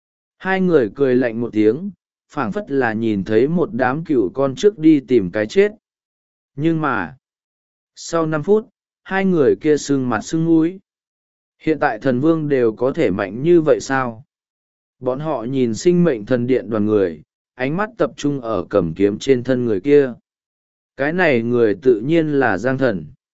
Speaker 1: 2 người cười lạnh một tiếng, phảng phất là nhìn thấy một đám cừu con trước đi tìm cái chết. Nhưng mà, sau 5 phút, 2 người kia sưng mặt sưng mũi. Hiện tại thần vương đều có thể mạnh như vậy sao? Bọn họ nhìn sinh mệnh thần điện đoàn người, ánh mắt tập trung ở cầm kiếm trên thân người kia. Cái này người tự nhiên là Giang Thần.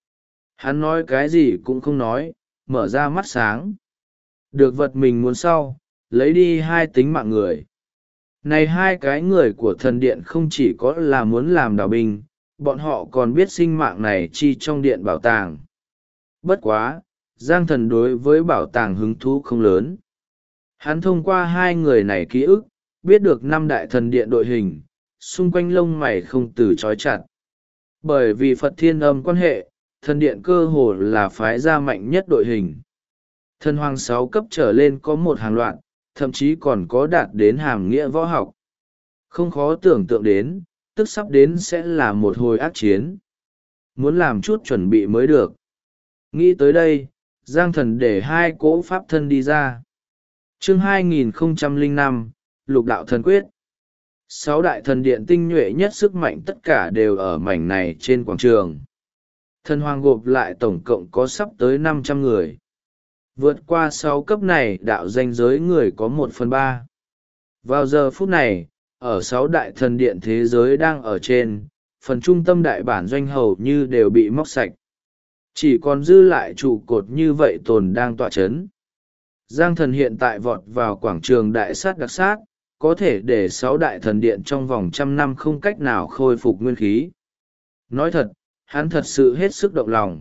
Speaker 1: Hắn nói cái gì cũng không nói, mở ra mắt sáng. Được vật mình muốn sau, lấy đi 2 tính mạng người. Này 2 cái người của thần điện không chỉ có là muốn làm đào binh, bọn họ còn biết sinh mạng này chi trong điện bảo tàng. Bất quá, Giang Thần đối với bảo tàng hứng thú không lớn. Hắn thông qua 2 người này ký ức, biết được 5 đại thần điện đội hình, xung quanh lông mày không từ trói chặt. Bởi vì Phật Thiên Âm quan hệ, thần điện cơ hồ là phái gia mạnh nhất đội hình. Thần hoàng 6 cấp trở lên có một hàng loạt, thậm chí còn có đạt đến hàm nghĩa võ học. Không khó tưởng tượng đến, tức sắp đến sẽ là một hồi ác chiến. Muốn làm chút chuẩn bị mới được. Nghĩ tới đây, Giang Thần để 2 cỗ pháp thân đi ra. Chương 2005, Lục Đạo Thần Quyết. 6 đại thần điện tinh nhuệ nhất sức mạnh tất cả đều ở mảnh này trên quảng trường. Thần hoàng gộp lại tổng cộng có sắp tới 500 người. Vượt qua 6 cấp này đạo danh giới người có 1/3. Vào giờ phút này, ở 6 đại thần điện thế giới đang ở trên, phần trung tâm đại bản doanh hầu như đều bị móc sạch. Chỉ còn dư lại trụ cột như vậy tồn đang tọa chấn. Giang Thần hiện tại vọt vào quảng trường đại sát đặc sát, có thể để 6 đại thần điện trong vòng 100 năm không cách nào khôi phục nguyên khí. Nói thật, hắn thật sự hết sức động lòng.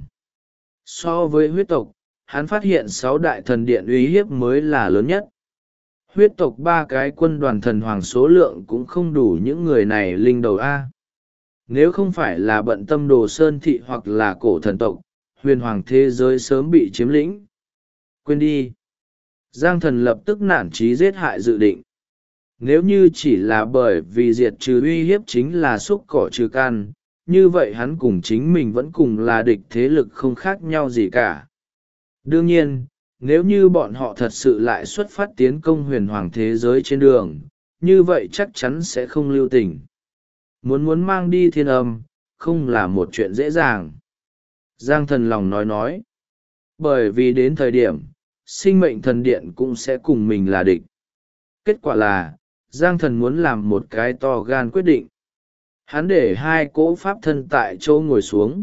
Speaker 1: So với huyết tộc, hắn phát hiện 6 đại thần điện uy hiếp mới là lớn nhất. Huyết tộc 3 cái quân đoàn thần hoàng số lượng cũng không đủ những người này linh đầu A. Nếu không phải là bận tâm Đồ Sơn Thị hoặc là cổ thần tộc, huyền hoàng thế giới sớm bị chiếm lĩnh. Quên đi. Giang Thần lập tức nản chí giết hại dự định. Nếu như chỉ là bởi vì diệt trừ uy hiếp chính là xúc cỏ trừ căn, như vậy hắn cùng chính mình vẫn cùng là địch thế lực không khác nhau gì cả. Đương nhiên, nếu như bọn họ thật sự lại xuất phát tiến công huyền hoàng thế giới trên đường, như vậy chắc chắn sẽ không lưu tình. Muốn mang đi thiên âm, không là một chuyện dễ dàng. Giang Thần lòng nói. Bởi vì đến thời điểm, sinh mệnh thần điện cũng sẽ cùng mình là địch. Kết quả là, Giang Thần muốn làm một cái to gan quyết định. Hắn để 2 cỗ pháp thân tại chỗ ngồi xuống.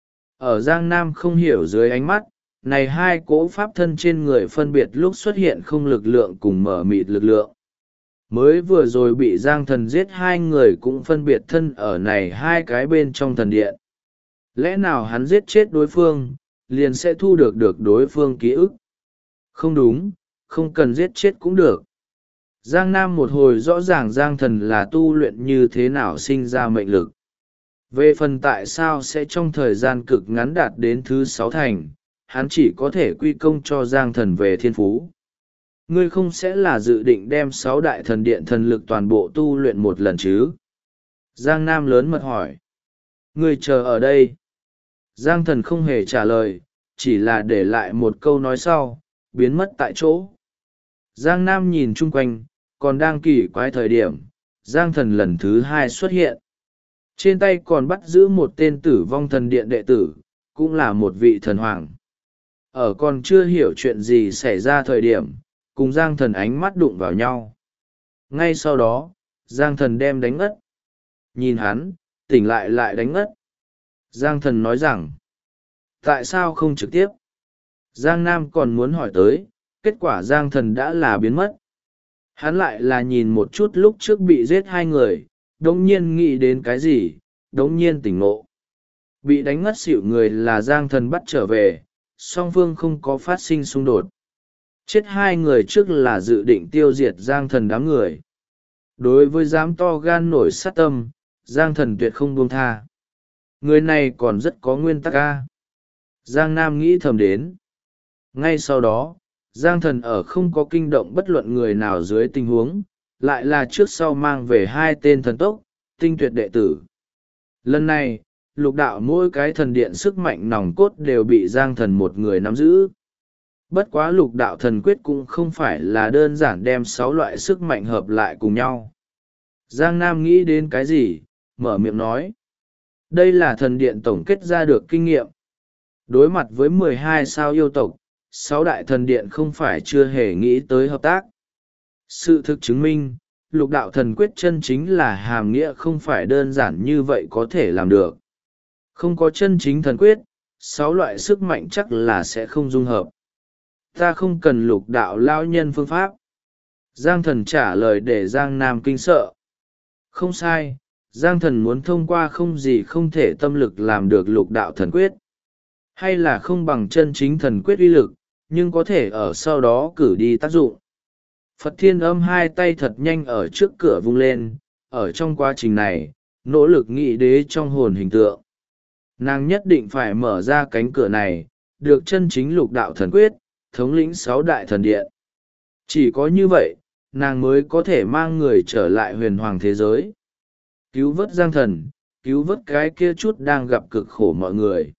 Speaker 1: Ở Giang Nam không hiểu dưới ánh mắt, này 2 cỗ pháp thân trên người phân biệt lúc xuất hiện không lực lượng cùng mở mịt lực lượng. Mới vừa rồi bị Giang Thần giết 2 người cũng phân biệt thân ở này 2 cái bên trong thần điện. Lẽ nào hắn giết chết đối phương, liền sẽ thu được đối phương ký ức? Không đúng, không cần giết chết cũng được. Giang Nam một hồi rõ ràng Giang Thần là tu luyện như thế nào sinh ra mệnh lực. Về phần tại sao sẽ trong thời gian cực ngắn đạt đến thứ 6 thành, hắn chỉ có thể quy công cho Giang Thần về thiên phú. Ngươi không sẽ là dự định đem 6 đại thần điện thần lực toàn bộ tu luyện một lần chứ? Giang Nam lớn mật hỏi. Ngươi chờ ở đây. Giang Thần không hề trả lời, chỉ là để lại một câu nói sau, biến mất tại chỗ. Giang Nam nhìn chung quanh, còn đang kỳ quái thời điểm, Giang Thần lần thứ 2 xuất hiện. Trên tay còn bắt giữ một tên tử vong thần điện đệ tử, cũng là một vị thần hoàng. Ở còn chưa hiểu chuyện gì xảy ra thời điểm, cùng Giang Thần ánh mắt đụng vào nhau. Ngay sau đó, Giang Thần đem đánh ngất. Nhìn hắn, tỉnh lại đánh ngất. Giang Thần nói rằng, tại sao không trực tiếp? Giang Nam còn muốn hỏi tới, kết quả Giang Thần đã là biến mất. Hắn lại là nhìn một chút lúc trước bị giết 2 người, đống nhiên nghĩ đến cái gì, đống nhiên tỉnh ngộ. Bị đánh ngất xỉu người là Giang Thần bắt trở về, song phương không có phát sinh xung đột. Chết 2 người trước là dự định tiêu diệt Giang Thần đám người. Đối với dám to gan nổi sát tâm, Giang Thần tuyệt không buông tha. Người này còn rất có nguyên tắc ca. Giang Nam nghĩ thầm đến. Ngay sau đó, Giang Thần ở không có kinh động bất luận người nào dưới tình huống, lại là trước sau mang về 2 tên thần tốc, tinh tuyệt đệ tử. Lần này, lục đạo mỗi cái thần điện sức mạnh nòng cốt đều bị Giang Thần một người nắm giữ. Bất quá lục đạo thần quyết cũng không phải là đơn giản đem 6 loại sức mạnh hợp lại cùng nhau. Giang Nam nghĩ đến cái gì, mở miệng nói. Đây là thần điện tổng kết ra được kinh nghiệm. Đối mặt với 12 sao yêu tộc, 6 đại thần điện không phải chưa hề nghĩ tới hợp tác. Sự thực chứng minh, lục đạo thần quyết chân chính là hàm nghĩa không phải đơn giản như vậy có thể làm được. Không có chân chính thần quyết, 6 loại sức mạnh chắc là sẽ không dung hợp. Ta không cần lục đạo lão nhân phương pháp. Giang Thần trả lời để Giang Nam kinh sợ. Không sai, Giang Thần muốn thông qua không gì không thể tâm lực làm được lục đạo thần quyết. Hay là không bằng chân chính thần quyết uy lực, nhưng có thể ở sau đó cử đi tác dụng. Phật Thiên Âm hai tay thật nhanh ở trước cửa vung lên, ở trong quá trình này, nỗ lực nghị đế trong hồn hình tượng. Nàng nhất định phải mở ra cánh cửa này, được chân chính lục đạo thần quyết, thống lĩnh 6 đại thần điện. Chỉ có như vậy, nàng mới có thể mang người trở lại huyền hoàng thế giới. Cứu vớt Giang Thần, cứu vớt cái kia chút đang gặp cực khổ mọi người.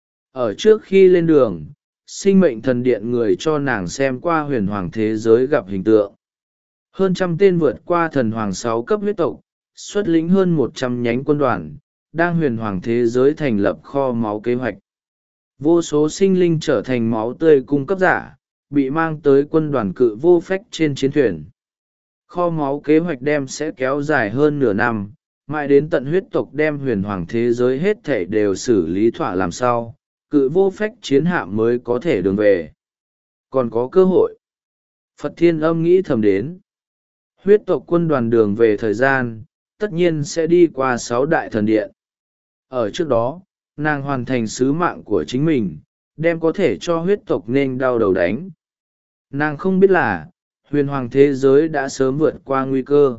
Speaker 1: Ở trước khi lên đường, sinh mệnh thần điện người cho nàng xem qua huyền hoàng thế giới gặp hình tượng. Hơn 100 tên vượt qua thần hoàng 6 cấp huyết tộc, xuất lĩnh hơn 100 nhánh quân đoàn, đang huyền hoàng thế giới thành lập kho máu kế hoạch. Vô số sinh linh trở thành máu tươi cung cấp giả, bị mang tới quân đoàn cự vô phách trên chiến thuyền. Kho máu kế hoạch đem sẽ kéo dài hơn nửa năm, mãi đến tận huyết tộc đem huyền hoàng thế giới hết thảy đều xử lý thỏa làm sao, cự vô phách chiến hạm mới có thể đường về. Còn có cơ hội. Phật Thiên Âm nghĩ thầm đến. Huyết tộc quân đoàn đường về thời gian, tất nhiên sẽ đi qua 6 đại thần điện. Ở trước đó, nàng hoàn thành sứ mạng của chính mình, đem có thể cho huyết tộc nên đau đầu đánh. Nàng không biết là, huyền hoàng thế giới đã sớm vượt qua nguy cơ.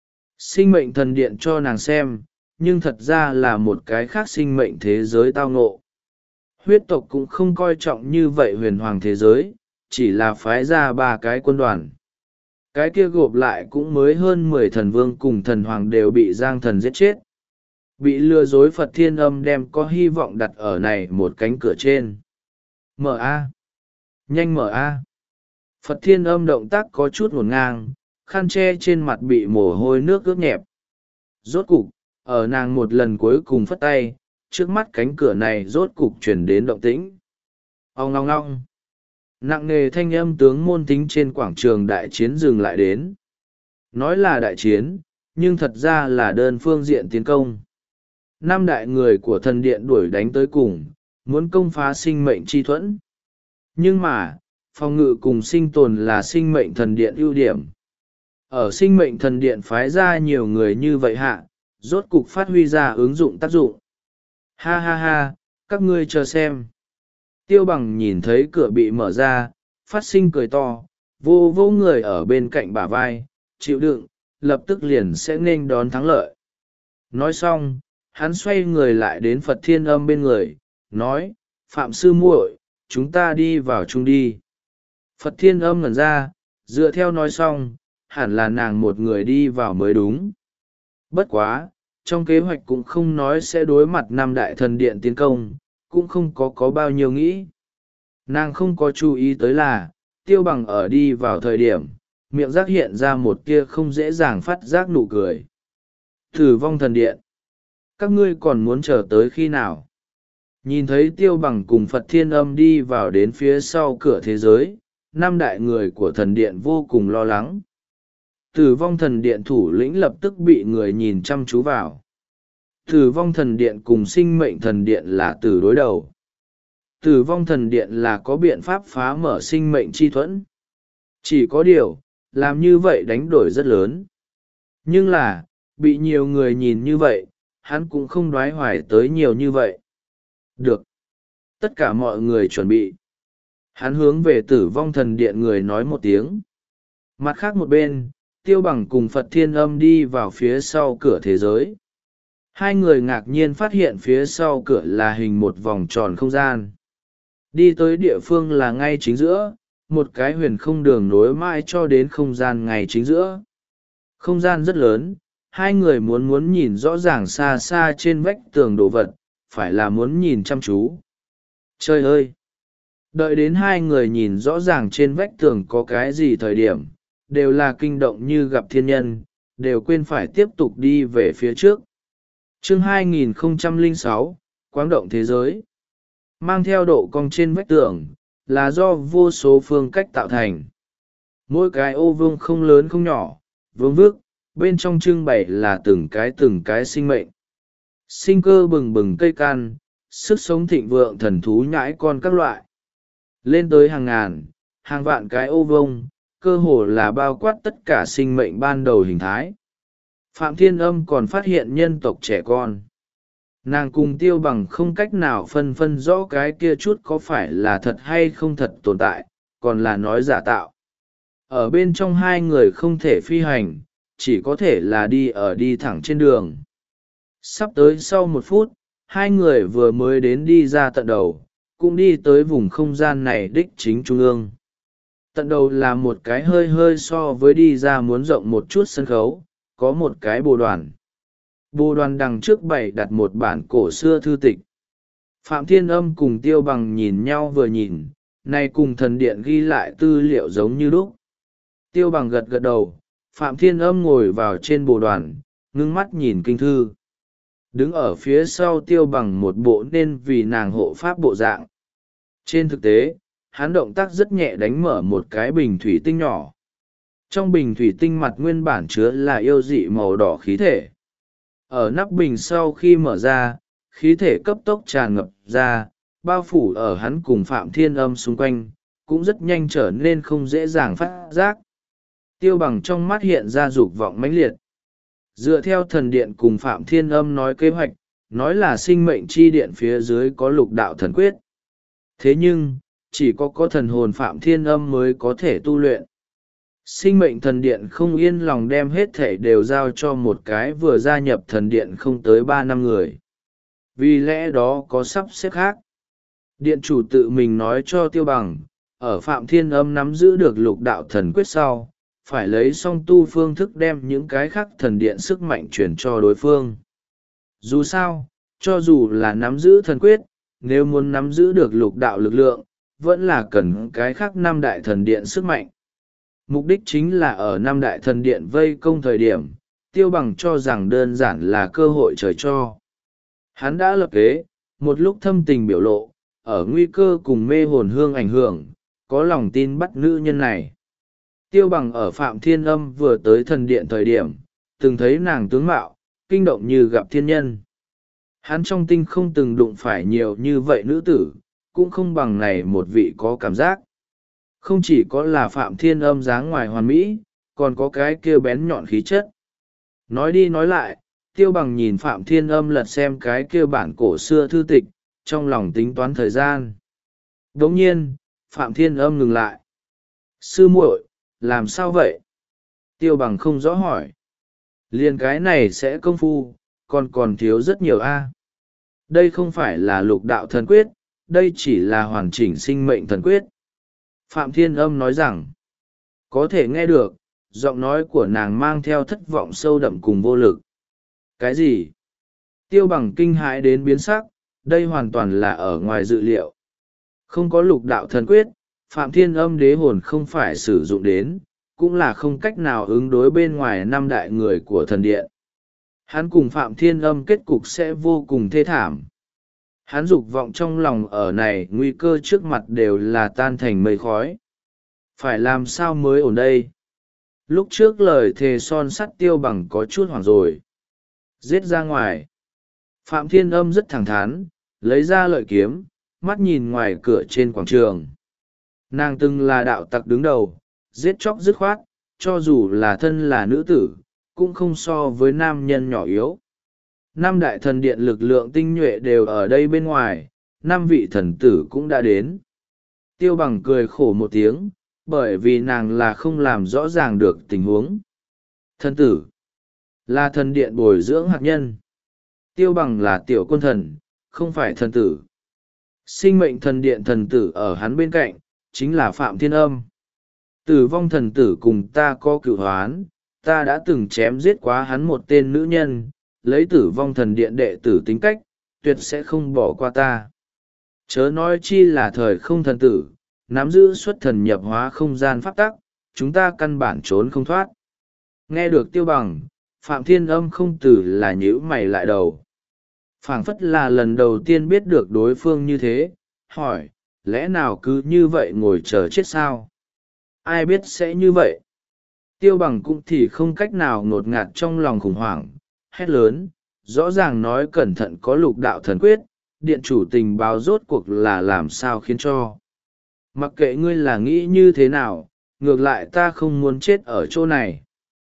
Speaker 1: Sinh mệnh thần điện cho nàng xem, nhưng thật ra là một cái khác sinh mệnh thế giới tao ngộ. Huyết tộc cũng không coi trọng như vậy huyền hoàng thế giới, chỉ là phái ra 3 cái quân đoàn. Cái kia gộp lại cũng mới hơn 10 thần vương cùng thần hoàng đều bị Giang Thần giết chết. Bị lừa dối Phật Thiên Âm đem có hy vọng đặt ở này một cánh cửa trên. Mở A. Nhanh mở A. Phật Thiên Âm động tác có chút ngổn ngang, khăn che trên mặt bị mồ hôi nước ướt nhẹp. Rốt cục, ở nàng một lần cuối cùng phất tay, trước mắt cánh cửa này rốt cục chuyển đến động tĩnh. Ong ngong ngong. Nặng nề thanh âm tướng môn tính trên quảng trường đại chiến dừng lại đến. Nói là đại chiến, nhưng thật ra là đơn phương diện tiến công. 5 đại người của thần điện đuổi đánh tới cùng, muốn công phá sinh mệnh chi thuẫn. Nhưng mà, phòng ngự cùng sinh tồn là sinh mệnh thần điện ưu điểm. Ở sinh mệnh thần điện phái ra nhiều người như vậy hạ, rốt cục phát huy ra ứng dụng tác dụng. Ha ha ha, các ngươi chờ xem. Tiêu Bằng nhìn thấy cửa bị mở ra, phát sinh cười to, vô vô người ở bên cạnh bả vai, chịu đựng, lập tức liền sẽ nên đón thắng lợi. Nói xong, hắn xoay người lại đến Phật Thiên Âm bên người, nói, Phạm sư muội, chúng ta đi vào chung đi. Phật Thiên Âm ngẩn ra, dựa theo nói xong, hẳn là nàng một người đi vào mới đúng. Bất quá, trong kế hoạch cũng không nói sẽ đối mặt 5 đại thần điện tiến công, cũng không có bao nhiêu nghĩ. Nàng không có chú ý tới là, Tiêu Bằng ở đi vào thời điểm, miệng giác hiện ra một tia không dễ dàng phát giác nụ cười. Tử vong thần điện. Các ngươi còn muốn chờ tới khi nào? Nhìn thấy Tiêu Bằng cùng Phật Thiên Âm đi vào đến phía sau cửa thế giới, 5 đại người của thần điện vô cùng lo lắng. Tử vong thần điện thủ lĩnh lập tức bị người nhìn chăm chú vào. Tử vong thần điện cùng sinh mệnh thần điện là tử đối đầu. Tử vong thần điện là có biện pháp phá mở sinh mệnh chi thuẫn. Chỉ có điều, làm như vậy đánh đổi rất lớn. Nhưng là, bị nhiều người nhìn như vậy, hắn cũng không đoái hoài tới nhiều như vậy. Được. Tất cả mọi người chuẩn bị. Hắn hướng về tử vong thần điện người nói một tiếng. Mặt khác một bên, Tiêu Bằng cùng Phật Thiên Âm đi vào phía sau cửa thế giới. Hai người ngạc nhiên phát hiện phía sau cửa là hình một vòng tròn không gian. Đi tới địa phương là ngay chính giữa, một cái huyền không đường nối mãi cho đến không gian ngay chính giữa. Không gian rất lớn, hai người muốn nhìn rõ ràng xa xa trên vách tường đồ vật, phải là muốn nhìn chăm chú. Trời ơi! Đợi đến hai người nhìn rõ ràng trên vách tường có cái gì thời điểm, đều là kinh động như gặp thiên nhân, đều quên phải tiếp tục đi về phía trước. Chương 2006, Quáng động thế giới. Mang theo độ cong trên vách tường, là do vô số phương cách tạo thành. Mỗi cái ô vuông không lớn không nhỏ, vương vức, bên trong trưng bày là từng cái sinh mệnh. Sinh cơ bừng bừng cây can, sức sống thịnh vượng thần thú nhãi con các loại. Lên tới hàng ngàn, hàng vạn cái ô vông, cơ hồ là bao quát tất cả sinh mệnh ban đầu hình thái. Phạm Thiên Âm còn phát hiện nhân tộc trẻ con. Nàng cùng Tiêu Bằng không cách nào phân rõ cái kia chút có phải là thật hay không thật tồn tại, còn là nói giả tạo. Ở bên trong hai người không thể phi hành, chỉ có thể là đi thẳng trên đường. Sắp tới sau 1 phút, hai người vừa mới đến đi ra tận đầu, cũng đi tới vùng không gian này đích chính trung ương. Tận đầu là một cái hơi hơi so với đi ra muốn rộng một chút sân khấu, có một cái bồ đoàn. Bồ đoàn đằng trước bày đặt một bản cổ xưa thư tịch. Phạm Thiên Âm cùng Tiêu Bằng nhìn nhau vừa nhìn, này cùng thần điện ghi lại tư liệu giống như lúc. Tiêu Bằng gật gật đầu, Phạm Thiên Âm ngồi vào trên bồ đoàn, ngưng mắt nhìn kinh thư. Đứng ở phía sau Tiêu Bằng một bộ nên vì nàng hộ pháp bộ dạng. Trên thực tế, hắn động tác rất nhẹ đánh mở một cái bình thủy tinh nhỏ. Trong bình thủy tinh mặt nguyên bản chứa là yêu dị màu đỏ khí thể. Ở nắp bình sau khi mở ra, khí thể cấp tốc tràn ngập ra, bao phủ ở hắn cùng Phạm Thiên Âm xung quanh, cũng rất nhanh trở nên không dễ dàng phát giác. Tiêu Bằng trong mắt hiện ra dục vọng mãnh liệt. Dựa theo thần điện cùng Phạm Thiên Âm nói kế hoạch, nói là sinh mệnh chi điện phía dưới có lục đạo thần quyết. Thế nhưng, chỉ có thần hồn Phạm Thiên Âm mới có thể tu luyện. Sinh mệnh thần điện không yên lòng đem hết thể đều giao cho một cái vừa gia nhập thần điện không tới 3 năm người. Vì lẽ đó có sắp xếp khác. Điện chủ tự mình nói cho Tiêu Bằng, ở Phạm Thiên Âm nắm giữ được lục đạo thần quyết sau, phải lấy song tu phương thức đem những cái khác thần điện sức mạnh chuyển cho đối phương. Dù sao, cho dù là nắm giữ thần quyết, nếu muốn nắm giữ được lục đạo lực lượng, vẫn là cần cái khác 5 đại thần điện sức mạnh. Mục đích chính là ở 5 đại thần điện vây công thời điểm, Tiêu Bằng cho rằng đơn giản là cơ hội trời cho. Hắn đã lập kế, một lúc thâm tình biểu lộ, ở nguy cơ cùng mê hồn hương ảnh hưởng, có lòng tin bắt nữ nhân này. Tiêu Bằng ở Phạm Thiên Âm vừa tới thần điện thời điểm, từng thấy nàng tướng mạo, kinh động như gặp thiên nhân. Hắn trong tinh không từng đụng phải nhiều như vậy nữ tử, cũng không bằng này một vị có cảm giác. Không chỉ có là Phạm Thiên Âm dáng ngoài hoàn mỹ, còn có cái kia bén nhọn khí chất. Nói đi nói lại, Tiêu Bằng nhìn Phạm Thiên Âm lật xem cái kia bản cổ xưa thư tịch, trong lòng tính toán thời gian. Đồng nhiên, Phạm Thiên Âm ngừng lại. Sư muội, làm sao vậy? Tiêu Bằng không rõ hỏi. Liền cái này sẽ công phu, còn thiếu rất nhiều a. Đây không phải là lục đạo thần quyết, đây chỉ là hoàn chỉnh sinh mệnh thần quyết. Phạm Thiên Âm nói rằng, có thể nghe được, giọng nói của nàng mang theo thất vọng sâu đậm cùng vô lực. Cái gì? Tiêu Bằng kinh hãi đến biến sắc, đây hoàn toàn là ở ngoài dự liệu. Không có lục đạo thần quyết, Phạm Thiên Âm đế hồn không phải sử dụng đến, cũng là không cách nào ứng đối bên ngoài 5 đại người của thần điện. Hắn cùng Phạm Thiên Âm kết cục sẽ vô cùng thê thảm. Hắn dục vọng trong lòng ở này nguy cơ trước mặt đều là tan thành mây khói. Phải làm sao mới ổn đây? Lúc trước lời thề son sắt Tiêu Bằng có chút hoảng rồi. Giết ra ngoài. Phạm Thiên Âm rất thẳng thắn, lấy ra lợi kiếm, mắt nhìn ngoài cửa trên quảng trường. Nàng từng là đạo tặc đứng đầu, giết chóc dứt khoát, cho dù là thân là nữ tử, cũng không so với nam nhân nhỏ yếu. 5 đại thần điện lực lượng tinh nhuệ đều ở đây bên ngoài, 5 vị thần tử cũng đã đến. Tiêu Bằng cười khổ một tiếng, bởi vì nàng là không làm rõ ràng được tình huống. Thần tử là thần điện bồi dưỡng hạt nhân. Tiêu Bằng là tiểu quân thần, không phải thần tử. Sinh mệnh thần điện thần tử ở hắn bên cạnh, chính là Phạm Thiên Âm. Tử vong thần tử cùng ta có cựu hoán, ta đã từng chém giết quá hắn một tên nữ nhân, lấy tử vong thần điện đệ tử tính cách, tuyệt sẽ không bỏ qua ta. Chớ nói chi là thời không thần tử, nắm giữ xuất thần nhập hóa không gian pháp tắc, chúng ta căn bản trốn không thoát. Nghe được Tiêu Bằng, Phạm Thiên Âm không từ là nhíu mày lại đầu. Phảng phất là lần đầu tiên biết được đối phương như thế, hỏi, lẽ nào cứ như vậy ngồi chờ chết sao? Ai biết sẽ như vậy? Tiêu Bằng cũng thì không cách nào ngột ngạt trong lòng khủng hoảng, hét lớn, rõ ràng nói cẩn thận có lục đạo thần quyết, điện chủ tình báo rốt cuộc là làm sao khiến cho. Mặc kệ ngươi là nghĩ như thế nào, ngược lại ta không muốn chết ở chỗ này.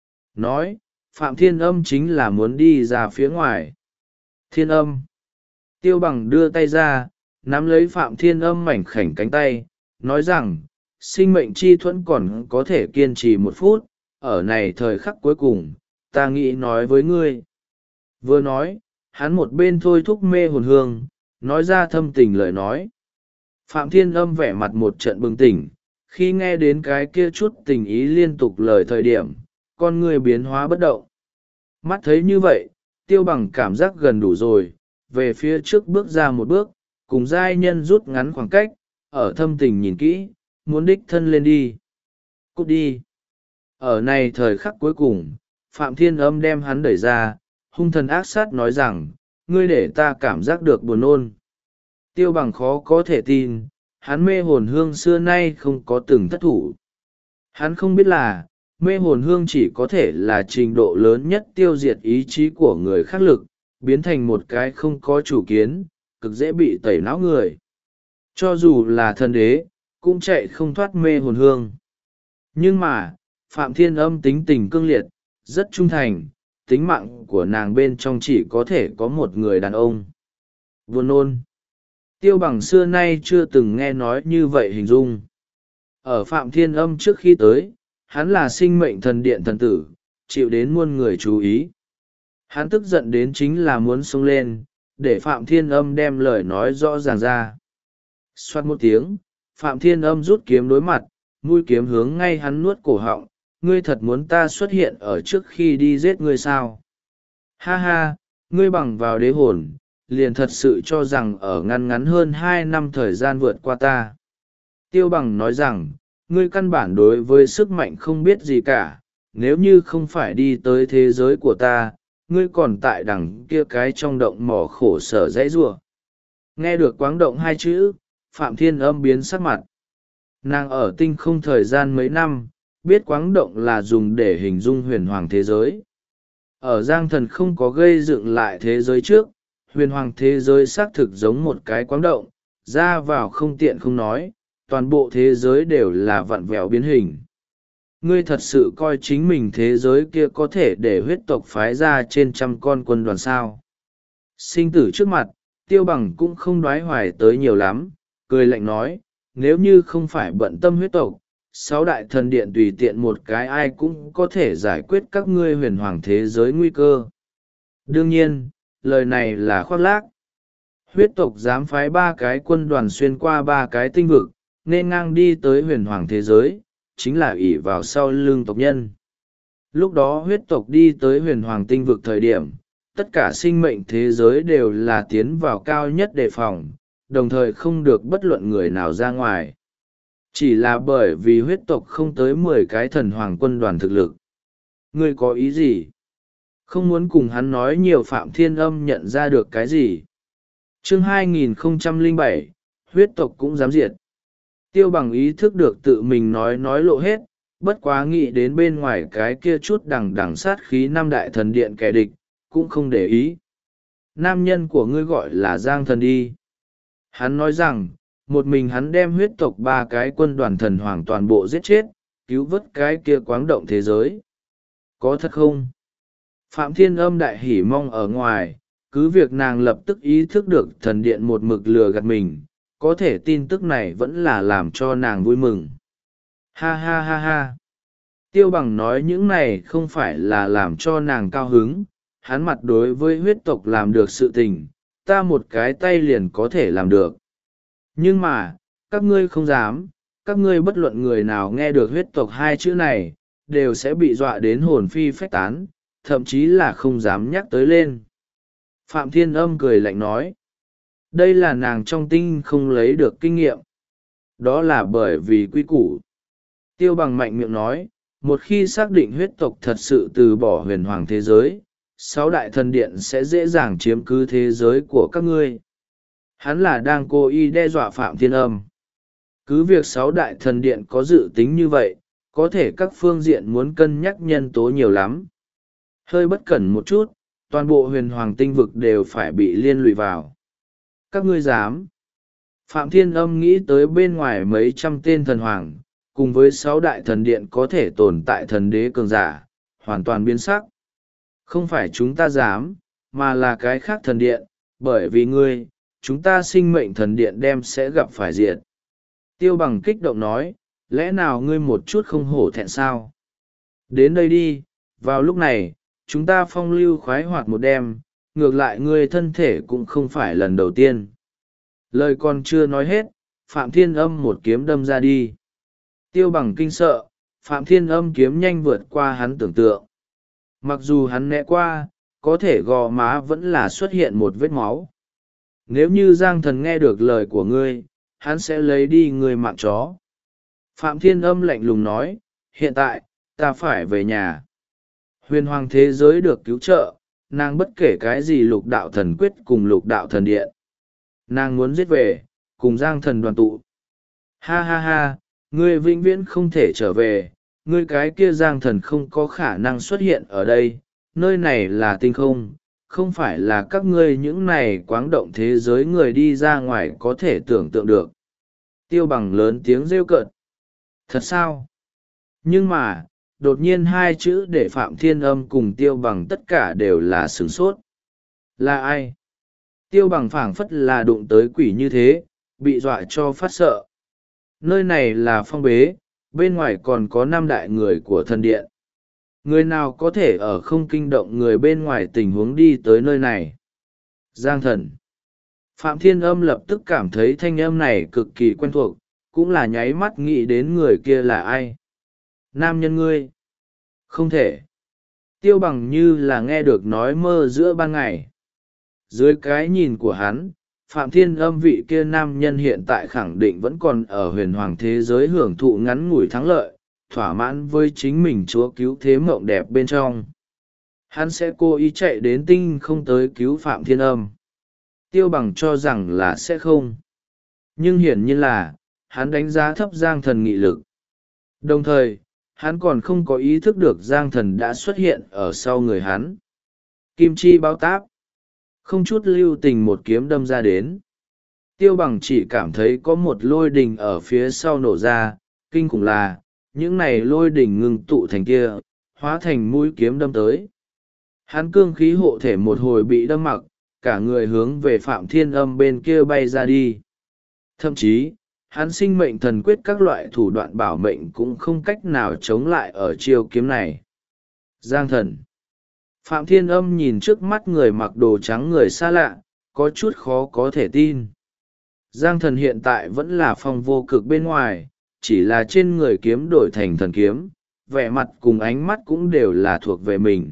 Speaker 1: Nói, Phạm Thiên Âm chính là muốn đi ra phía ngoài. Thiên Âm. Tiêu Bằng đưa tay ra, nắm lấy Phạm Thiên Âm mảnh khảnh cánh tay, nói rằng, sinh mệnh chi thuẫn còn có thể kiên trì 1 phút, ở này thời khắc cuối cùng, ta nghĩ nói với ngươi. Vừa nói, hắn một bên thôi thúc mê hồn hương, nói ra thâm tình lời nói. Phạm Thiên Âm vẻ mặt một trận bừng tỉnh, khi nghe đến cái kia chút tình ý liên tục lời thời điểm, con người biến hóa bất động. Mắt thấy như vậy, Tiêu Bằng cảm giác gần đủ rồi, về phía trước bước ra 1 bước, cùng giai nhân rút ngắn khoảng cách, ở thâm tình nhìn kỹ, muốn đích thân lên đi. Cút đi. Ở này thời khắc cuối cùng, Phạm Thiên Âm đem hắn đẩy ra, hung thần ác sát nói rằng, ngươi để ta cảm giác được buồn nôn. Tiêu Bằng khó có thể tin, hắn mê hồn hương xưa nay không có từng thất thủ. Hắn không biết là, mê hồn hương chỉ có thể là trình độ lớn nhất tiêu diệt ý chí của người khác lực, biến thành một cái không có chủ kiến, cực dễ bị tẩy não người. Cho dù là thần đế, cũng chạy không thoát mê hồn hương. Nhưng mà, Phạm Thiên Âm tính tình cương liệt, rất trung thành, tính mạng của nàng bên trong chỉ có thể có một người đàn ông. Buồn nôn. Tiêu Bằng xưa nay chưa từng nghe nói như vậy hình dung. Ở Phạm Thiên Âm trước khi tới, hắn là sinh mệnh thần điện thần tử, chịu đến muôn người chú ý. Hắn tức giận đến chính là muốn xông lên, để Phạm Thiên Âm đem lời nói rõ ràng ra. Xoát một tiếng, Phạm Thiên Âm rút kiếm đối mặt, mũi kiếm hướng ngay hắn nuốt cổ họng. Ngươi thật muốn ta xuất hiện ở trước khi đi giết ngươi sao? Ha ha, ngươi bằng vào đế hồn, liền thật sự cho rằng ở ngắn hơn 2 năm thời gian vượt qua ta. Tiêu Bằng nói rằng, ngươi căn bản đối với sức mạnh không biết gì cả, nếu như không phải đi tới thế giới của ta, ngươi còn tại đằng kia cái trong động mỏ khổ sở dãy giụa. Nghe được quáng động 2 chữ, Phạm Thiên Âm biến sắc mặt. Nàng ở tinh không thời gian mấy năm, biết quáng động là dùng để hình dung huyền hoàng thế giới. Ở Giang Thần không có gây dựng lại thế giới trước, huyền hoàng thế giới xác thực giống một cái quáng động, ra vào không tiện không nói, toàn bộ thế giới đều là vặn vẹo biến hình. Ngươi thật sự coi chính mình thế giới kia có thể để huyết tộc phái ra trên 100 con quân đoàn sao? Sinh tử trước mặt, Tiêu Bằng cũng không đoái hoài tới nhiều lắm, cười lạnh nói, nếu như không phải bận tâm huyết tộc, 6 đại thần điện tùy tiện một cái ai cũng có thể giải quyết các ngươi huyền hoàng thế giới nguy cơ. Đương nhiên, lời này là khoác lác. Huyết tộc dám phái 3 cái quân đoàn xuyên qua 3 cái tinh vực, nên ngang đi tới huyền hoàng thế giới, chính là ỷ vào sau lưng tộc nhân. Lúc đó huyết tộc đi tới huyền hoàng tinh vực thời điểm, tất cả sinh mệnh thế giới đều là tiến vào cao nhất đề phòng, đồng thời không được bất luận người nào ra ngoài. Chỉ là bởi vì huyết tộc không tới 10 cái thần hoàng quân đoàn thực lực. Ngươi có ý gì? Không muốn cùng hắn nói nhiều. Phạm Thiên Âm nhận ra được cái gì? Chương 2007, huyết tộc cũng dám diệt. Tiêu Bằng ý thức được tự mình nói lộ hết, bất quá nghĩ đến bên ngoài cái kia chút đằng sát khí 5 đại thần điện kẻ địch, cũng không để ý. Nam nhân của ngươi gọi là Giang Thần đi. Hắn nói rằng, một mình hắn đem huyết tộc 3 cái quân đoàn thần hoàng toàn bộ giết chết, cứu vớt cái kia quáng động thế giới. Có thật không? Phạm Thiên Âm đại hỉ mong ở ngoài, cứ việc nàng lập tức ý thức được thần điện một mực lừa gạt mình, có thể tin tức này vẫn là làm cho nàng vui mừng. Ha ha ha ha. Tiêu Bằng nói những này không phải là làm cho nàng cao hứng, hắn mặt đối với huyết tộc làm được sự tình, ta một cái tay liền có thể làm được. Nhưng mà, các ngươi không dám, các ngươi bất luận người nào nghe được huyết tộc 2 chữ này, đều sẽ bị dọa đến hồn phi phách tán, thậm chí là không dám nhắc tới lên. Phạm Thiên Âm cười lạnh nói, đây là nàng trong tinh không lấy được kinh nghiệm. Đó là bởi vì quy củ. Tiêu Bằng mạnh miệng nói, một khi xác định huyết tộc thật sự từ bỏ huyền hoàng thế giới, 6 đại thần điện sẽ dễ dàng chiếm cứ thế giới của các ngươi. Hắn là đang cố ý đe dọa Phạm Thiên Âm. Cứ việc 6 đại thần điện có dự tính như vậy, có thể các phương diện muốn cân nhắc nhân tố nhiều lắm. Hơi bất cẩn một chút, toàn bộ huyền hoàng tinh vực đều phải bị liên lụy vào. Các ngươi dám? Phạm Thiên Âm nghĩ tới bên ngoài mấy trăm tên thần hoàng, cùng với 6 đại thần điện có thể tồn tại thần đế cường giả, hoàn toàn biến sắc. Không phải chúng ta dám, mà là cái khác thần điện, bởi vì ngươi, chúng ta sinh mệnh thần điện đem sẽ gặp phải diệt. Tiêu Bằng kích động nói, lẽ nào ngươi một chút không hổ thẹn sao? Đến đây đi, vào lúc này, chúng ta phong lưu khoái hoạt một đêm, ngược lại ngươi thân thể cũng không phải lần đầu tiên. Lời còn chưa nói hết, Phạm Thiên Âm một kiếm đâm ra đi. Tiêu Bằng kinh sợ, Phạm Thiên Âm kiếm nhanh vượt qua hắn tưởng tượng. Mặc dù hắn né qua, có thể gò má vẫn là xuất hiện một vết máu. Nếu như Giang Thần nghe được lời của ngươi, hắn sẽ lấy đi ngươi mạng chó. Phạm Thiên Âm lạnh lùng nói, hiện tại, ta phải về nhà. Huyền hoàng thế giới được cứu trợ, nàng bất kể cái gì lục đạo thần quyết cùng lục đạo thần điện. Nàng muốn giết về, cùng Giang Thần đoàn tụ. Ha ha ha, ngươi vĩnh viễn không thể trở về, ngươi cái kia Giang Thần không có khả năng xuất hiện ở đây, nơi này là tinh không, không phải là các ngươi những này quáng động thế giới người đi ra ngoài có thể tưởng tượng được. Tiêu Bằng lớn tiếng rêu cợt. Thật sao? Nhưng mà, đột nhiên hai chữ để Phạm Thiên Âm cùng Tiêu Bằng tất cả đều là sửng sốt. Là ai? Tiêu Bằng phảng phất là đụng tới quỷ như thế, bị dọa cho phát sợ. Nơi này là phong bế, bên ngoài còn có 5 đại người của thần điện. Người nào có thể ở không kinh động người bên ngoài tình huống đi tới nơi này? Giang Thần. Phạm Thiên Âm lập tức cảm thấy thanh âm này cực kỳ quen thuộc, cũng là nháy mắt nghĩ đến người kia là ai. Nam nhân ngươi. Không thể. Tiêu Bằng như là nghe được nói mơ giữa ban ngày. Dưới cái nhìn của hắn, Phạm Thiên Âm vị kia nam nhân hiện tại khẳng định vẫn còn ở huyền hoàng thế giới hưởng thụ ngắn ngủi thắng lợi, thỏa mãn với chính mình chúa cứu thế mộng đẹp bên trong. Hắn sẽ cố ý chạy đến tinh không tới cứu Phạm Thiên Âm. Tiêu Bằng cho rằng là sẽ không. Nhưng hiển nhiên là, hắn đánh giá thấp Giang Thần nghị lực. Đồng thời, hắn còn không có ý thức được Giang Thần đã xuất hiện ở sau người hắn. Kim chi báo táp. Không chút lưu tình một kiếm đâm ra đến. Tiêu Bằng chỉ cảm thấy có một lôi đình ở phía sau nổ ra, kinh khủng là, những này lôi đình ngừng tụ thành kia, hóa thành mũi kiếm đâm tới. Hắn cương khí hộ thể một hồi bị đâm mặc, cả người hướng về Phạm Thiên Âm bên kia bay ra đi. Thậm chí, hắn sinh mệnh thần quyết các loại thủ đoạn bảo mệnh cũng không cách nào chống lại ở chiêu kiếm này. Giang Thần. Phạm Thiên Âm nhìn trước mắt người mặc đồ trắng người xa lạ, có chút khó có thể tin. Giang Thần hiện tại vẫn là phong vô cực bên ngoài, chỉ là trên người kiếm đổi thành thần kiếm, vẻ mặt cùng ánh mắt cũng đều là thuộc về mình.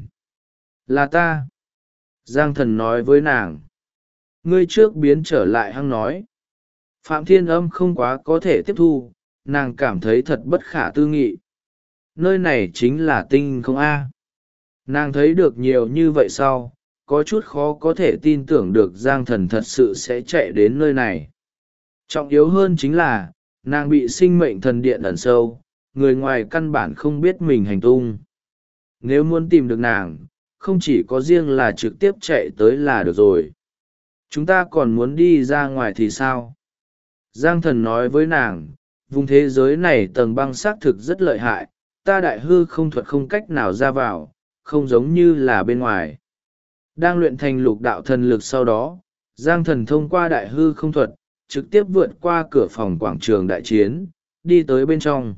Speaker 1: Là ta. Giang Thần nói với nàng. Ngươi trước biến trở lại hăng nói. Phạm Thiên Âm không quá có thể tiếp thu, nàng cảm thấy thật bất khả tư nghị. Nơi này chính là tinh không A. Nàng thấy được nhiều như vậy sau, có chút khó có thể tin tưởng được Giang Thần thật sự sẽ chạy đến nơi này. Trọng yếu hơn chính là, nàng bị sinh mệnh thần điện ẩn sâu, người ngoài căn bản không biết mình hành tung. Nếu muốn tìm được nàng, không chỉ có riêng là trực tiếp chạy tới là được rồi. Chúng ta còn muốn đi ra ngoài thì sao? Giang Thần nói với nàng, vùng thế giới này tầng băng xác thực rất lợi hại, ta đại hư không thuật không cách nào ra vào, không giống như là bên ngoài. Đang luyện thành lục đạo thần lực sau đó, Giang Thần thông qua đại hư không thuật, trực tiếp vượt qua cửa phòng quảng trường đại chiến, đi tới bên trong.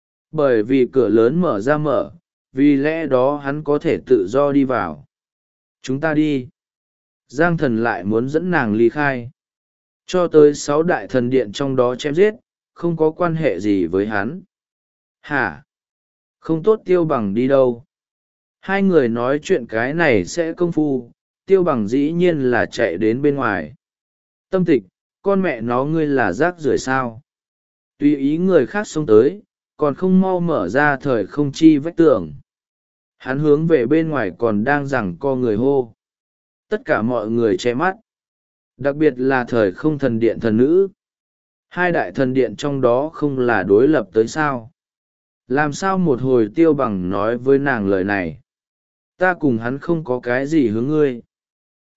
Speaker 1: Bởi vì cửa lớn mở ra mở, vì lẽ đó hắn có thể tự do đi vào. Chúng ta đi. Giang Thần lại muốn dẫn nàng ly khai. Cho tới 6 đại thần điện trong đó chém giết, không có quan hệ gì với hắn. Hả? Không tốt. Tiêu Bằng đi đâu? Hai người nói chuyện cái này sẽ công phu, Tiêu Bằng dĩ nhiên là chạy đến bên ngoài. Tâm Tịch, con mẹ nó ngươi là rác rưởi sao? Tùy ý người khác xông tới, còn không mau mở ra thời không chi vách tường. Hắn hướng về bên ngoài còn đang giằng co người hô. Tất cả mọi người che mắt. Đặc biệt là thời không thần điện thần nữ. 2 đại thần điện trong đó không là đối lập tới sao? Làm sao một hồi Tiêu Bằng nói với nàng lời này? Ta cùng hắn không có cái gì hướng ngươi.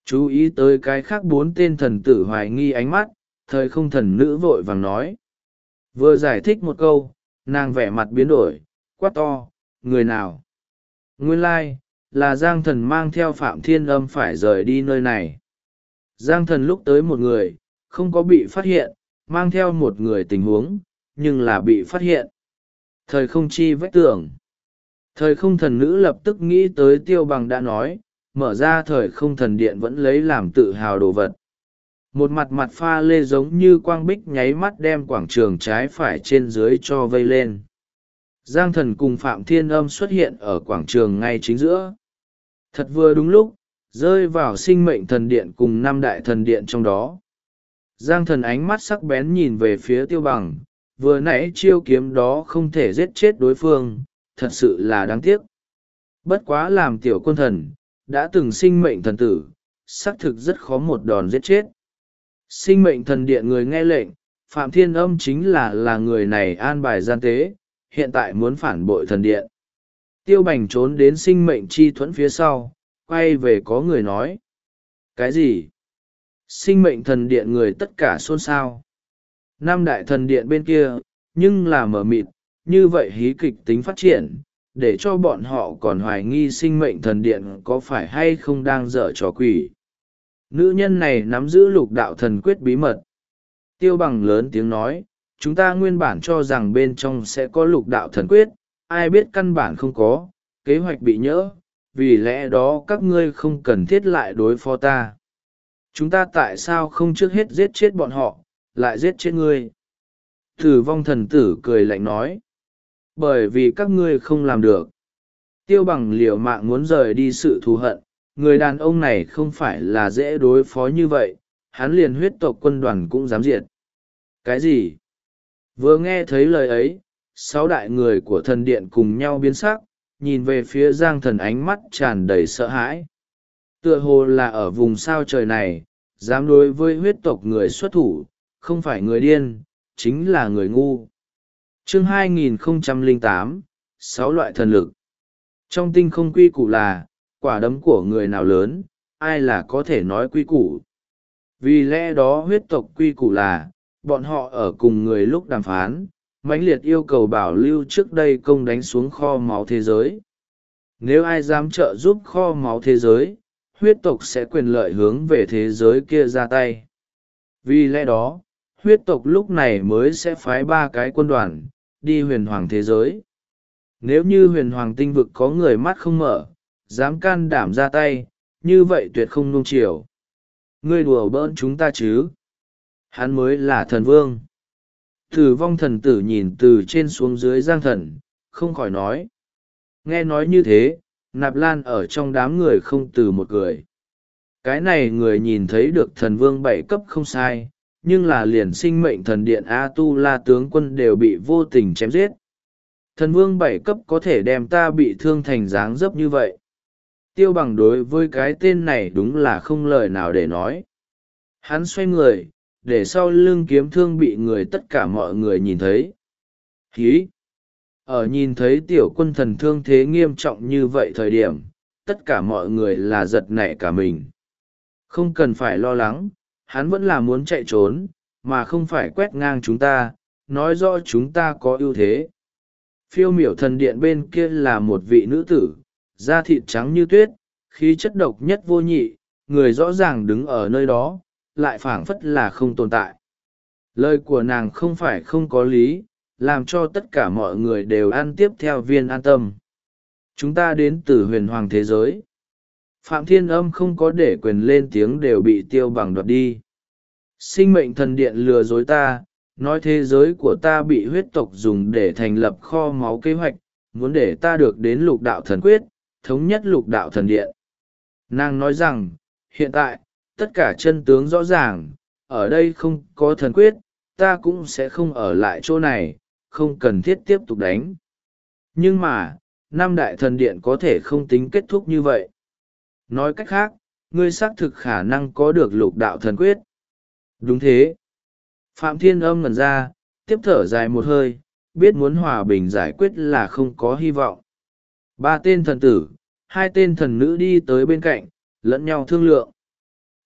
Speaker 1: Chú ý tới cái khác 4 tên thần tử hoài nghi ánh mắt, thời không thần nữ vội vàng nói. Vừa giải thích một câu, nàng vẻ mặt biến đổi, quát to, người nào? Nguyên lai, là Giang Thần mang theo Phạm Thiên Âm phải rời đi nơi này. Giang Thần lúc tới một người, không có bị phát hiện, mang theo một người tình huống, nhưng là bị phát hiện. Thời không chi vách tường. Thời không thần nữ lập tức nghĩ tới Tiêu Bằng đã nói, mở ra thời không thần điện vẫn lấy làm tự hào đồ vật. Một mặt mặt pha lê giống như quang bích nháy mắt đem quảng trường trái phải trên dưới cho vây lên. Giang Thần cùng Phạm Thiên Âm xuất hiện ở quảng trường ngay chính giữa. Thật vừa đúng lúc, rơi vào sinh mệnh thần điện cùng 5 đại thần điện trong đó. Giang Thần ánh mắt sắc bén nhìn về phía Tiêu Bằng, vừa nãy chiêu kiếm đó không thể giết chết đối phương, thật sự là đáng tiếc. Bất quá làm tiểu quân thần, đã từng sinh mệnh thần tử, xác thực rất khó một đòn giết chết. Sinh mệnh thần điện người nghe lệnh, Phạm Thiên Âm chính là người này an bài gian tế, hiện tại muốn phản bội thần điện. Tiêu Bành trốn đến sinh mệnh chi thuẫn phía sau, quay về có người nói. Cái gì? Sinh mệnh thần điện người tất cả xôn xao. 5 đại thần điện bên kia, nhưng là mở mịt, như vậy hí kịch tính phát triển, để cho bọn họ còn hoài nghi sinh mệnh thần điện có phải hay không đang dở trò quỷ. Nữ nhân này nắm giữ lục đạo thần quyết bí mật. Tiêu Bằng lớn tiếng nói, chúng ta nguyên bản cho rằng bên trong sẽ có lục đạo thần quyết, ai biết căn bản không có, kế hoạch bị nhỡ, vì lẽ đó các ngươi không cần thiết lại đối phó ta. Chúng ta tại sao không trước hết giết chết bọn họ, lại giết chết ngươi? Tử vong thần tử cười lạnh nói. Bởi vì các ngươi không làm được. Tiêu Bằng liều mạng muốn rời đi sự thù hận, người đàn ông này không phải là dễ đối phó như vậy, hắn liền huyết tộc quân đoàn cũng dám diệt. Cái gì? Vừa nghe thấy lời ấy, 6 đại người của thần điện cùng nhau biến sắc, nhìn về phía Giang Thần ánh mắt tràn đầy sợ hãi. Tựa hồ là ở vùng sao trời này, dám đối với huyết tộc người xuất thủ, không phải người điên, chính là người ngu. Chương 2008, 6 loại thần lực. Trong tinh không quy củ là, quả đấm của người nào lớn, ai là có thể nói quy củ. Vì lẽ đó huyết tộc quy củ là, bọn họ ở cùng người lúc đàm phán, mãnh liệt yêu cầu bảo lưu trước đây công đánh xuống kho máu thế giới. Nếu ai dám trợ giúp kho máu thế giới, huyết tộc sẽ quyền lợi hướng về thế giới kia ra tay. Vì lẽ đó, huyết tộc lúc này mới sẽ phái 3 cái quân đoàn, đi huyền hoàng thế giới. Nếu như huyền hoàng tinh vực có người mắt không mở, dám can đảm ra tay, như vậy tuyệt không nuông chiều. Ngươi đùa bỡn chúng ta chứ? Hắn mới là thần vương. Tử vong thần tử nhìn từ trên xuống dưới Giang Thần, không khỏi nói. Nghe nói như thế, Nạp Lan ở trong đám người không từ một người. Cái này người nhìn thấy được thần vương 7 cấp không sai, nhưng là liền sinh mệnh thần điện A-tu-la tướng quân đều bị vô tình chém giết. Thần vương 7 cấp có thể đem ta bị thương thành dáng dấp như vậy. Tiêu Bằng đối với cái tên này đúng là không lời nào để nói. Hắn xoay người, để sau lưng kiếm thương bị người tất cả mọi người nhìn thấy. Hí! Ở nhìn thấy tiểu quân thần thương thế nghiêm trọng như vậy thời điểm, tất cả mọi người là giật nảy cả mình. Không cần phải lo lắng, hắn vẫn là muốn chạy trốn, mà không phải quét ngang chúng ta, nói rõ chúng ta có ưu thế. Phiêu miểu thần điện bên kia là một vị nữ tử, da thịt trắng như tuyết, khí chất độc nhất vô nhị, người rõ ràng đứng ở nơi đó, lại phảng phất là không tồn tại. Lời của nàng không phải không có lý, làm cho tất cả mọi người đều ăn tiếp theo viên an tâm. Chúng ta đến từ huyền hoàng thế giới. Phạm Thiên Âm không có để quyền lên tiếng đều bị Tiêu Bằng đoạt đi. Sinh mệnh thần điện lừa dối ta, nói thế giới của ta bị huyết tộc dùng để thành lập kho máu kế hoạch, muốn để ta được đến lục đạo thần quyết, thống nhất lục đạo thần điện. Nàng nói rằng, hiện tại, tất cả chân tướng rõ ràng, ở đây không có thần quyết, ta cũng sẽ không ở lại chỗ này, không cần thiết tiếp tục đánh. Nhưng mà, 5 đại thần điện có thể không tính kết thúc như vậy. Nói cách khác, ngươi xác thực khả năng có được lục đạo thần quyết. Đúng thế. Phạm Thiên Âm ngẩn ra, tiếp thở dài một hơi, biết muốn hòa bình giải quyết là không có hy vọng. 3 tên thần tử, 2 tên thần nữ đi tới bên cạnh, lẫn nhau thương lượng.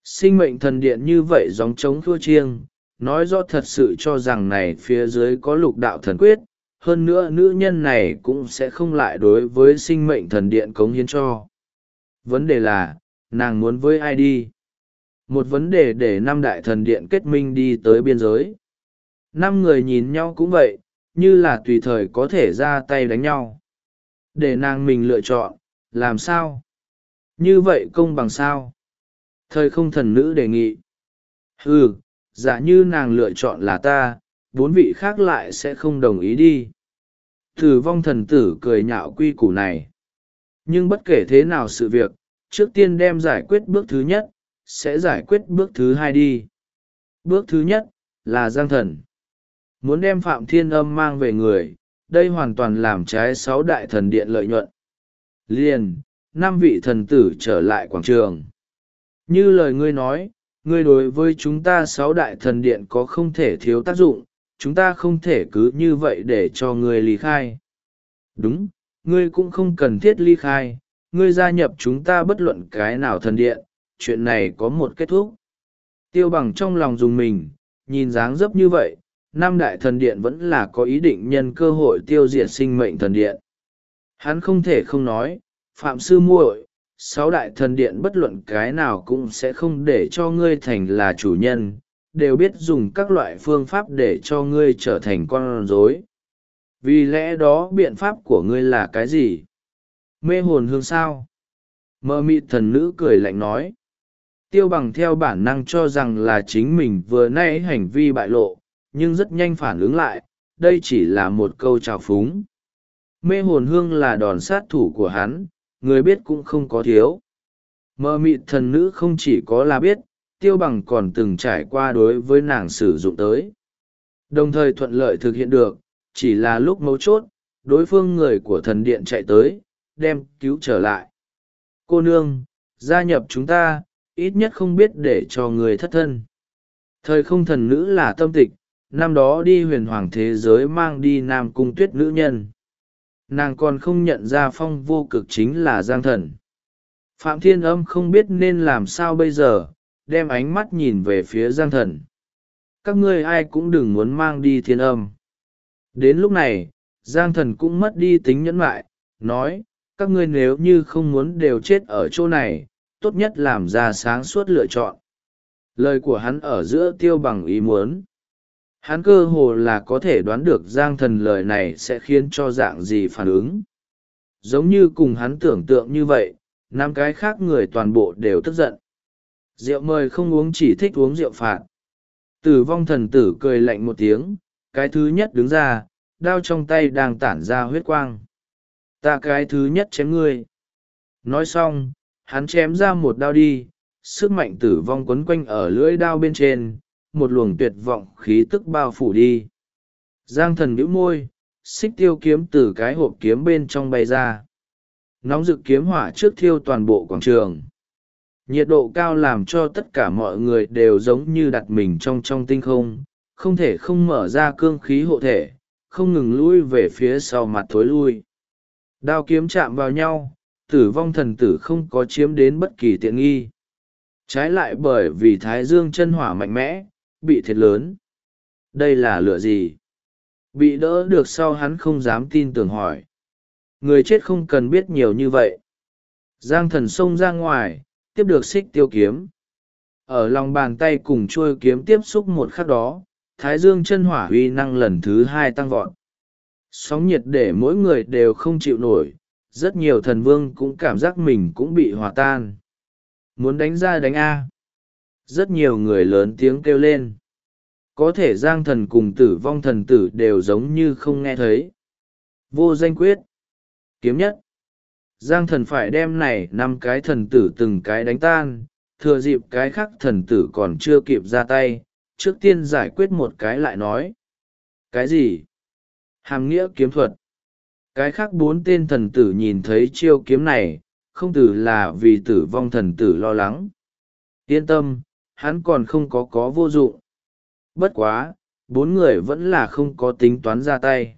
Speaker 1: Sinh mệnh thần điện như vậy gióng trống thua chiêng, nói rõ thật sự cho rằng này phía dưới có lục đạo thần quyết, hơn nữa nữ nhân này cũng sẽ không lại đối với sinh mệnh thần điện cống hiến cho. Vấn đề là, nàng muốn với ai đi? Một vấn đề để năm đại thần điện kết minh đi tới biên giới. Năm người nhìn nhau cũng vậy, như là tùy thời có thể ra tay đánh nhau. Để nàng mình lựa chọn, làm sao? Như vậy công bằng sao? Thời không thần nữ đề nghị. Giả như nàng lựa chọn là ta, bốn vị khác lại sẽ không đồng ý đi. Tử vong thần tử cười nhạo quy củ này. Nhưng bất kể thế nào sự việc, trước tiên đem giải quyết bước thứ nhất, sẽ giải quyết bước thứ hai đi. Bước thứ nhất, là Giang Thần. Muốn đem Phạm Thiên Âm mang về người, đây hoàn toàn làm trái 6 đại thần điện lợi nhuận. Liền, 5 vị thần tử trở lại quảng trường. Như lời ngươi nói, ngươi đối với chúng ta 6 đại thần điện có không thể thiếu tác dụng, chúng ta không thể cứ như vậy để cho ngươi ly khai. Đúng, ngươi cũng không cần thiết ly khai, ngươi gia nhập chúng ta bất luận cái nào thần điện, chuyện này có một kết thúc. Tiêu Bằng trong lòng dùng mình, nhìn dáng dấp như vậy, năm đại thần điện vẫn là có ý định nhân cơ hội tiêu diệt sinh mệnh thần điện. Hắn không thể không nói, Phạm Sư muội, 6 đại thần điện bất luận cái nào cũng sẽ không để cho ngươi thành là chủ nhân, đều biết dùng các loại phương pháp để cho ngươi trở thành con rối. Vì lẽ đó biện pháp của ngươi là cái gì? Mê hồn hương sao? Mơ mịt thần nữ cười lạnh nói. Tiêu Bằng theo bản năng cho rằng là chính mình vừa nãy hành vi bại lộ, nhưng rất nhanh phản ứng lại, đây chỉ là một câu trào phúng. Mê hồn hương là đòn sát thủ của hắn, người biết cũng không có thiếu. Mơ mịt thần nữ không chỉ có là biết, Tiêu Bằng còn từng trải qua đối với nàng sử dụng tới. Đồng thời thuận lợi thực hiện được, chỉ là lúc mấu chốt, đối phương người của thần điện chạy tới, đem cứu trở lại. Cô nương, gia nhập chúng ta, ít nhất không biết để cho người thất thân. Thời không thần nữ là tâm tịch, năm đó đi huyền hoàng thế giới mang đi Nam Cung Tuyết nữ nhân. Nàng còn không nhận ra Phong Vô Cực chính là Giang Thần. Phạm Thiên Âm không biết nên làm sao bây giờ, đem ánh mắt nhìn về phía Giang Thần. Các ngươi ai cũng đừng muốn mang đi Thiên Âm. Đến lúc này, Giang Thần cũng mất đi tính nhẫn nại, nói, các ngươi nếu như không muốn đều chết ở chỗ này, tốt nhất làm ra sáng suốt lựa chọn. Lời của hắn ở giữa Tiêu Bằng ý muốn. Hắn cơ hồ là có thể đoán được Giang Thần lời này sẽ khiến cho dạng gì phản ứng. Giống như cùng hắn tưởng tượng như vậy, 5 cái khác người toàn bộ đều tức giận. Rượu mời không uống chỉ thích uống rượu phạt. Tử vong thần tử cười lạnh một tiếng, cái thứ nhất đứng ra, đao trong tay đang tản ra huyết quang. Ta cái thứ nhất chém ngươi. Nói xong, hắn chém ra một đao đi, sức mạnh tử vong quấn quanh ở lưỡi đao bên trên, một luồng tuyệt vọng khí tức bao phủ đi. Giang Thần bĩu môi, xích tiêu kiếm từ cái hộp kiếm bên trong bay ra. Nóng rực kiếm hỏa trước thiêu toàn bộ quảng trường. Nhiệt độ cao làm cho tất cả mọi người đều giống như đặt mình trong tinh không, không thể không mở ra cương khí hộ thể, không ngừng lui về phía sau mặt thối lui. Đao kiếm chạm vào nhau, tử vong thần tử không có chiếm đến bất kỳ tiện nghi. Trái lại bởi vì thái dương chân hỏa mạnh mẽ, bị thiệt lớn. Đây là lửa gì? Bị đỡ được sau hắn không dám tin tưởng hỏi. Người chết không cần biết nhiều như vậy. Giang Thần xông ra ngoài, tiếp được xích tiêu kiếm. Ở lòng bàn tay cùng chuôi kiếm tiếp xúc một khắc đó, thái dương chân hỏa uy năng lần thứ 2 tăng vọt. Sóng nhiệt để mỗi người đều không chịu nổi, rất nhiều thần vương cũng cảm giác mình cũng bị hòa tan. Muốn đánh ra đánh A. Rất nhiều người lớn tiếng kêu lên. Có thể Giang Thần cùng tử vong thần tử đều giống như không nghe thấy. Vô danh quyết. Kiếm nhất. Giang Thần phải đem này 5 cái thần tử từng cái đánh tan, thừa dịp cái khác thần tử còn chưa kịp ra tay, trước tiên giải quyết một cái lại nói. Cái gì? Hàm nghĩa kiếm thuật. Cái khác 4 tên thần tử nhìn thấy chiêu kiếm này, không tử là vì tử vong thần tử lo lắng. Yên tâm, hắn còn không có vô dụng. Bất quá, 4 người vẫn là không có tính toán ra tay.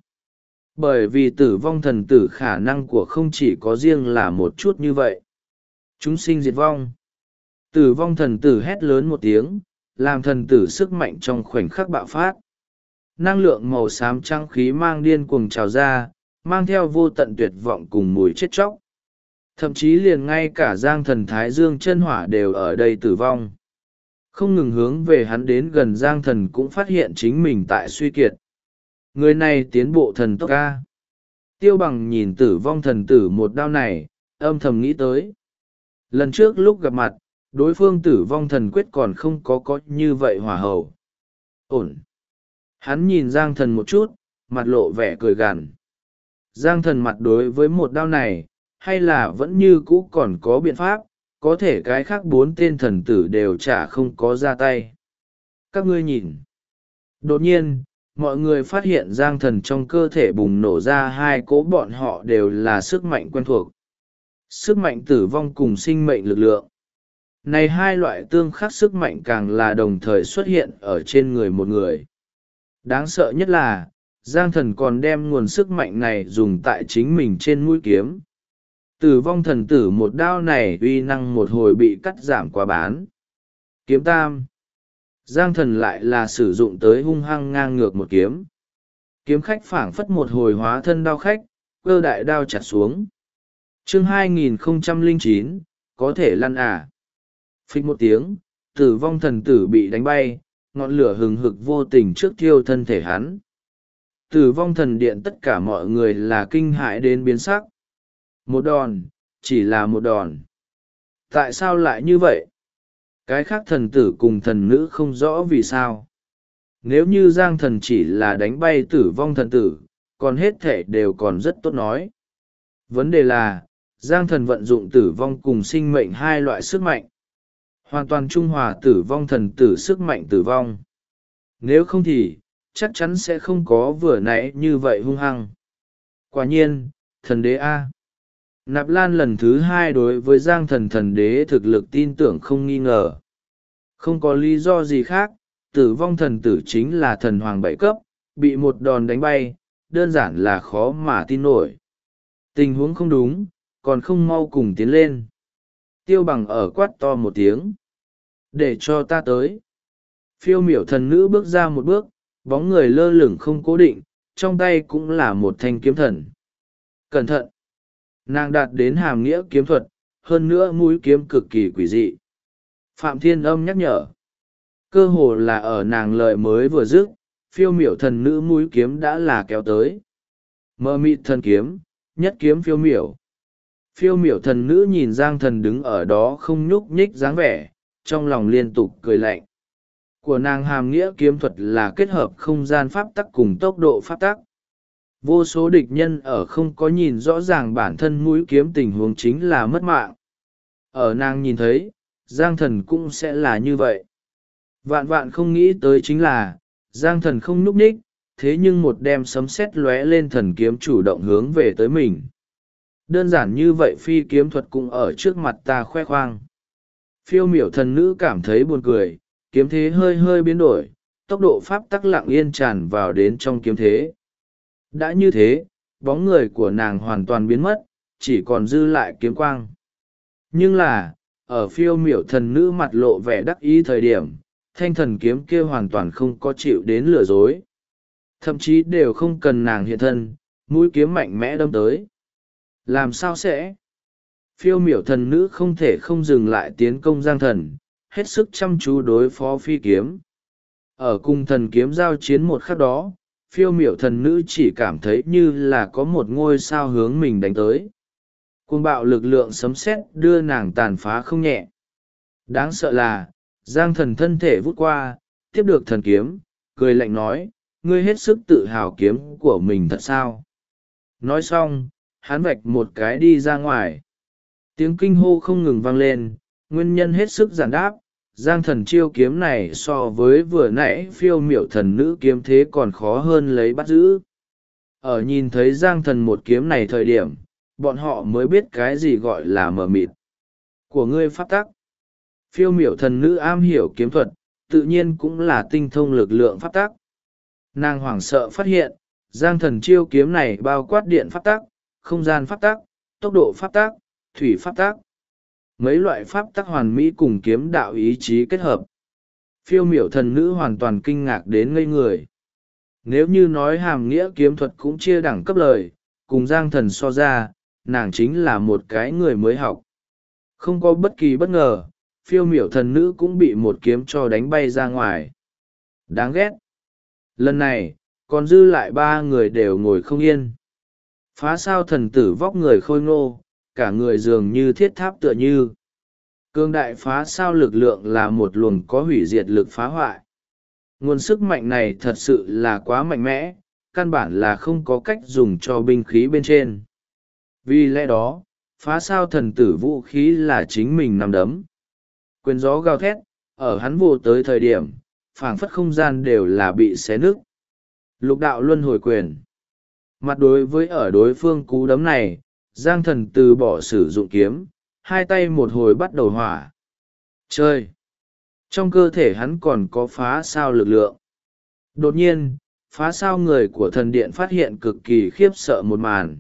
Speaker 1: Bởi vì tử vong thần tử khả năng của không chỉ có riêng là một chút như vậy. Chúng sinh diệt vong. Tử vong thần tử hét lớn một tiếng, làm thần tử sức mạnh trong khoảnh khắc bạo phát. Năng lượng màu xám trắng khí mang điên cuồng trào ra, mang theo vô tận tuyệt vọng cùng mùi chết chóc. Thậm chí liền ngay cả giang thần thái dương chân hỏa đều ở đây tử vong. Không ngừng hướng về hắn đến gần giang thần cũng phát hiện chính mình tại suy kiệt. Người này tiến bộ thần tốc ca. Tiêu Bằng nhìn tử vong thần tử một đao này, âm thầm nghĩ tới. Lần trước lúc gặp mặt, đối phương tử vong thần quyết còn không có như vậy hỏa hậu. Ổn. Hắn nhìn giang thần một chút, mặt lộ vẻ cười gằn. Giang thần mặt đối với một đao này, hay là vẫn như cũ còn có biện pháp, có thể cái khác 4 tên thần tử đều chả không có ra tay. Các ngươi nhìn. Đột nhiên, mọi người phát hiện giang thần trong cơ thể bùng nổ ra 2 cỗ, bọn họ đều là sức mạnh quen thuộc. Sức mạnh tử vong cùng sinh mệnh lực lượng. Này 2 loại tương khắc sức mạnh càng là đồng thời xuất hiện ở trên người một người. Đáng sợ nhất là, giang thần còn đem nguồn sức mạnh này dùng tại chính mình trên mũi kiếm. Tử vong thần tử một đao này uy năng một hồi bị cắt giảm quá bán. Kiếm tam. Giang thần lại là sử dụng tới hung hăng ngang ngược một kiếm. Kiếm khách phảng phất một hồi hóa thân đao khách, cơ đại đao chặt xuống. Chương 2009, có thể lăn à. Phích một tiếng, tử vong thần tử bị đánh bay, ngọn lửa hừng hực vô tình trước thiêu thân thể hắn. Tử vong thần điện tất cả mọi người là kinh hãi đến biến sắc. Một đòn, chỉ là một đòn. Tại sao lại như vậy? Cái khác thần tử cùng thần nữ không rõ vì sao. Nếu như giang thần chỉ là đánh bay tử vong thần tử, còn hết thể đều còn rất tốt nói. Vấn đề là, giang thần vận dụng tử vong cùng sinh mệnh 2 loại sức mạnh. Hoàn toàn trung hòa tử vong thần tử sức mạnh tử vong. Nếu không thì, chắc chắn sẽ không có vừa nãy như vậy hung hăng. Quả nhiên, thần đế A. Nạp Lan lần thứ 2 đối với giang thần thần đế thực lực tin tưởng không nghi ngờ. Không có lý do gì khác, tử vong thần tử chính là thần hoàng 7 cấp, bị một đòn đánh bay, đơn giản là khó mà tin nổi. Tình huống không đúng, còn không mau cùng tiến lên. Tiêu Bằng ở quát to một tiếng. Để cho ta tới. Phiêu miểu thần nữ bước ra một bước, bóng người lơ lửng không cố định, trong tay cũng là một thanh kiếm thần. Cẩn thận! Nàng đạt đến hàm nghĩa kiếm thuật, hơn nữa mũi kiếm cực kỳ quỷ dị. Phạm Thiên Âm nhắc nhở. Cơ hồ là ở nàng lời mới vừa dứt, phiêu miểu thần nữ mũi kiếm đã là kéo tới. Mơ mịt thần kiếm, nhất kiếm phiêu miểu. Phiêu miểu thần nữ nhìn giang thần đứng ở đó không nhúc nhích dáng vẻ, trong lòng liên tục cười lạnh. Của nàng hàm nghĩa kiếm thuật là kết hợp không gian pháp tắc cùng tốc độ pháp tắc. Vô số địch nhân ở không có nhìn rõ ràng bản thân mũi kiếm tình huống chính là mất mạng. Ở nàng nhìn thấy, giang thần cũng sẽ là như vậy. Vạn vạn không nghĩ tới chính là, giang thần không nhúc nhích, thế nhưng một đem sấm sét lóe lên thần kiếm chủ động hướng về tới mình. Đơn giản như vậy phi kiếm thuật cũng ở trước mặt ta khoe khoang. Phiêu miểu thần nữ cảm thấy buồn cười, kiếm thế hơi hơi biến đổi, tốc độ pháp tắc lặng yên tràn vào đến trong kiếm thế. Đã như thế, bóng người của nàng hoàn toàn biến mất, chỉ còn dư lại kiếm quang. Nhưng là, ở phiêu miểu thần nữ mặt lộ vẻ đắc ý thời điểm, thanh thần kiếm kia hoàn toàn không có chịu đến lừa dối. Thậm chí đều không cần nàng hiện thân, mũi kiếm mạnh mẽ đâm tới. Làm sao sẽ? Phiêu miểu thần nữ không thể không dừng lại tiến công giang thần, hết sức chăm chú đối phó phi kiếm. Ở cùng thần kiếm giao chiến một khắc đó, phiêu miểu thần nữ chỉ cảm thấy như là có một ngôi sao hướng mình đánh tới. Cuồng bạo lực lượng sấm sét đưa nàng tàn phá không nhẹ. Đáng sợ là, giang thần thân thể vút qua, tiếp được thần kiếm, cười lạnh nói, ngươi hết sức tự hào kiếm của mình thật sao? Nói xong, hắn vạch một cái đi ra ngoài. Tiếng kinh hô không ngừng vang lên, nguyên nhân hết sức giản đáp, giang thần chiêu kiếm này so với vừa nãy phiêu miểu thần nữ kiếm thế còn khó hơn lấy bắt giữ. Ở nhìn thấy giang thần một kiếm này thời điểm, bọn họ mới biết cái gì gọi là mờ mịt. Của ngươi pháp tắc. Phiêu miểu thần nữ am hiểu kiếm thuật, tự nhiên cũng là tinh thông lực lượng pháp tắc. Nàng hoảng sợ phát hiện, giang thần chiêu kiếm này bao quát điện pháp tắc, không gian pháp tắc, tốc độ pháp tắc, thủy pháp tắc. mấy loại pháp tắc hoàn mỹ cùng kiếm đạo ý chí kết hợp. Phiêu miểu thần nữ hoàn toàn kinh ngạc đến ngây người. Nếu như nói hàm nghĩa kiếm thuật cũng chia đẳng cấp lời, cùng Giang Thần so ra, nàng chính là một cái người mới học. Không có bất kỳ bất ngờ, phiêu miểu thần nữ cũng bị một kiếm cho đánh bay ra ngoài. Đáng ghét. Lần này, còn dư lại ba người đều ngồi không yên. Phá sao thần tử vóc người khôi ngô, cả người dường như thiết tháp tựa như. Cương đại phá sao lực lượng là một luồng có hủy diệt lực phá hoại. Nguồn sức mạnh này thật sự là quá mạnh mẽ, căn bản là không có cách dùng cho binh khí bên trên. Vì lẽ đó, phá sao thần tử vũ khí là chính mình nắm đấm. Quyền gió gào thét, ở hắn vô tới thời điểm, phảng phất không gian đều là bị xé nứt. Lục đạo luân hồi quyền. Mặt đối với ở đối phương cú đấm này, Giang Thần từ bỏ sử dụng kiếm, hai tay một hồi bắt đầu hỏa. Chơi! Trong cơ thể hắn còn có phá sao lực lượng. Đột nhiên, phá sao người của thần điện phát hiện cực kỳ khiếp sợ một màn.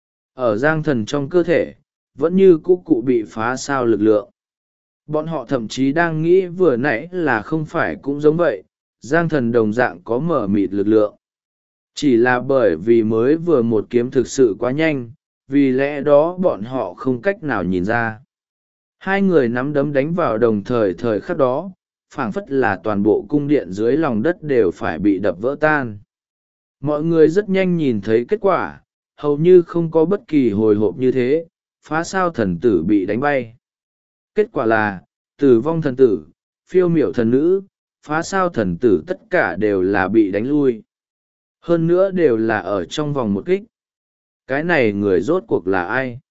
Speaker 1: Ở Giang Thần trong cơ thể, vẫn như cũ cụ bị phá sao lực lượng. Bọn họ thậm chí đang nghĩ vừa nãy là không phải cũng giống vậy, Giang Thần đồng dạng có mở mịt lực lượng. Chỉ là bởi vì mới vừa một kiếm thực sự quá nhanh, vì lẽ đó bọn họ không cách nào nhìn ra. Hai người nắm đấm đánh vào đồng thời thời khắc đó, phảng phất là toàn bộ cung điện dưới lòng đất đều phải bị đập vỡ tan. Mọi người rất nhanh nhìn thấy kết quả, hầu như không có bất kỳ hồi hộp như thế, phá sao thần tử bị đánh bay. Kết quả là, tử vong thần tử, phiêu miểu thần nữ, phá sao thần tử tất cả đều là bị đánh lui. Hơn nữa đều là ở trong vòng một kích. Cái này người rốt cuộc là ai?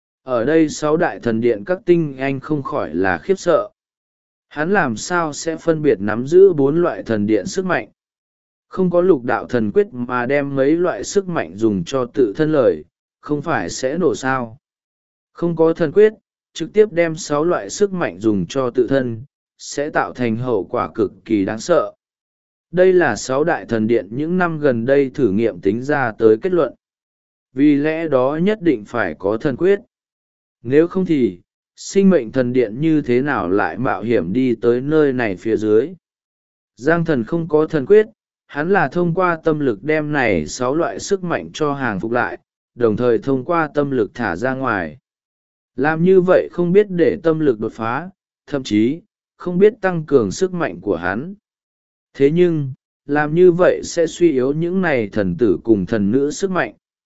Speaker 1: Ở đây 6 đại thần điện các tinh anh không khỏi là khiếp sợ. Hắn làm sao sẽ phân biệt nắm giữ 4 loại thần điện sức mạnh? Không có lục đạo thần quyết mà đem mấy loại sức mạnh dùng cho tự thân lời, không phải sẽ nổ sao? Không có thần quyết, trực tiếp đem 6 loại sức mạnh dùng cho tự thân, sẽ tạo thành hậu quả cực kỳ đáng sợ. Đây là 6 đại thần điện những năm gần đây thử nghiệm tính ra tới kết luận. Vì lẽ đó nhất định phải có thần quyết. Nếu không thì, sinh mệnh thần điện như thế nào lại mạo hiểm đi tới nơi này phía dưới? Giang Thần không có thần quyết, hắn là thông qua tâm lực đem này 6 loại sức mạnh cho hàng phục lại, đồng thời thông qua tâm lực thả ra ngoài. Làm như vậy không biết để tâm lực đột phá, thậm chí, không biết tăng cường sức mạnh của hắn. Thế nhưng, làm như vậy sẽ suy yếu những này thần tử cùng thần nữ sức mạnh.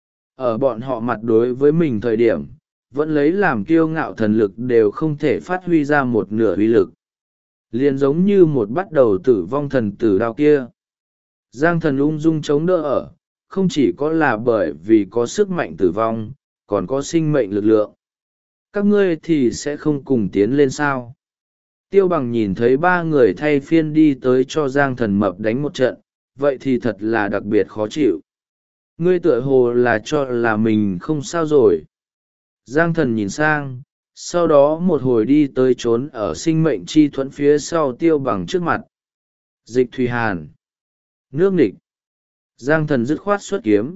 Speaker 1: Ở bọn họ mặt đối với mình thời điểm, vẫn lấy làm kiêu ngạo thần lực đều không thể phát huy ra một nửa uy lực. Liền giống như một bắt đầu tử vong thần tử đao kia. Giang Thần ung dung chống đỡ ở, không chỉ có là bởi vì có sức mạnh tử vong, còn có sinh mệnh lực lượng. Các ngươi thì sẽ không cùng tiến lên sao? Tiêu Bằng nhìn thấy 3 người thay phiên đi tới cho Giang Thần mập đánh một trận, vậy thì thật là đặc biệt khó chịu. Ngươi tựa hồ là cho là mình không sao rồi. Giang Thần nhìn sang, sau đó một hồi đi tới trốn ở sinh mệnh chi thuẫn phía sau Tiêu Bằng trước mặt. Dịch Thủy Hàn. Nước nghịch. Giang Thần dứt khoát xuất kiếm.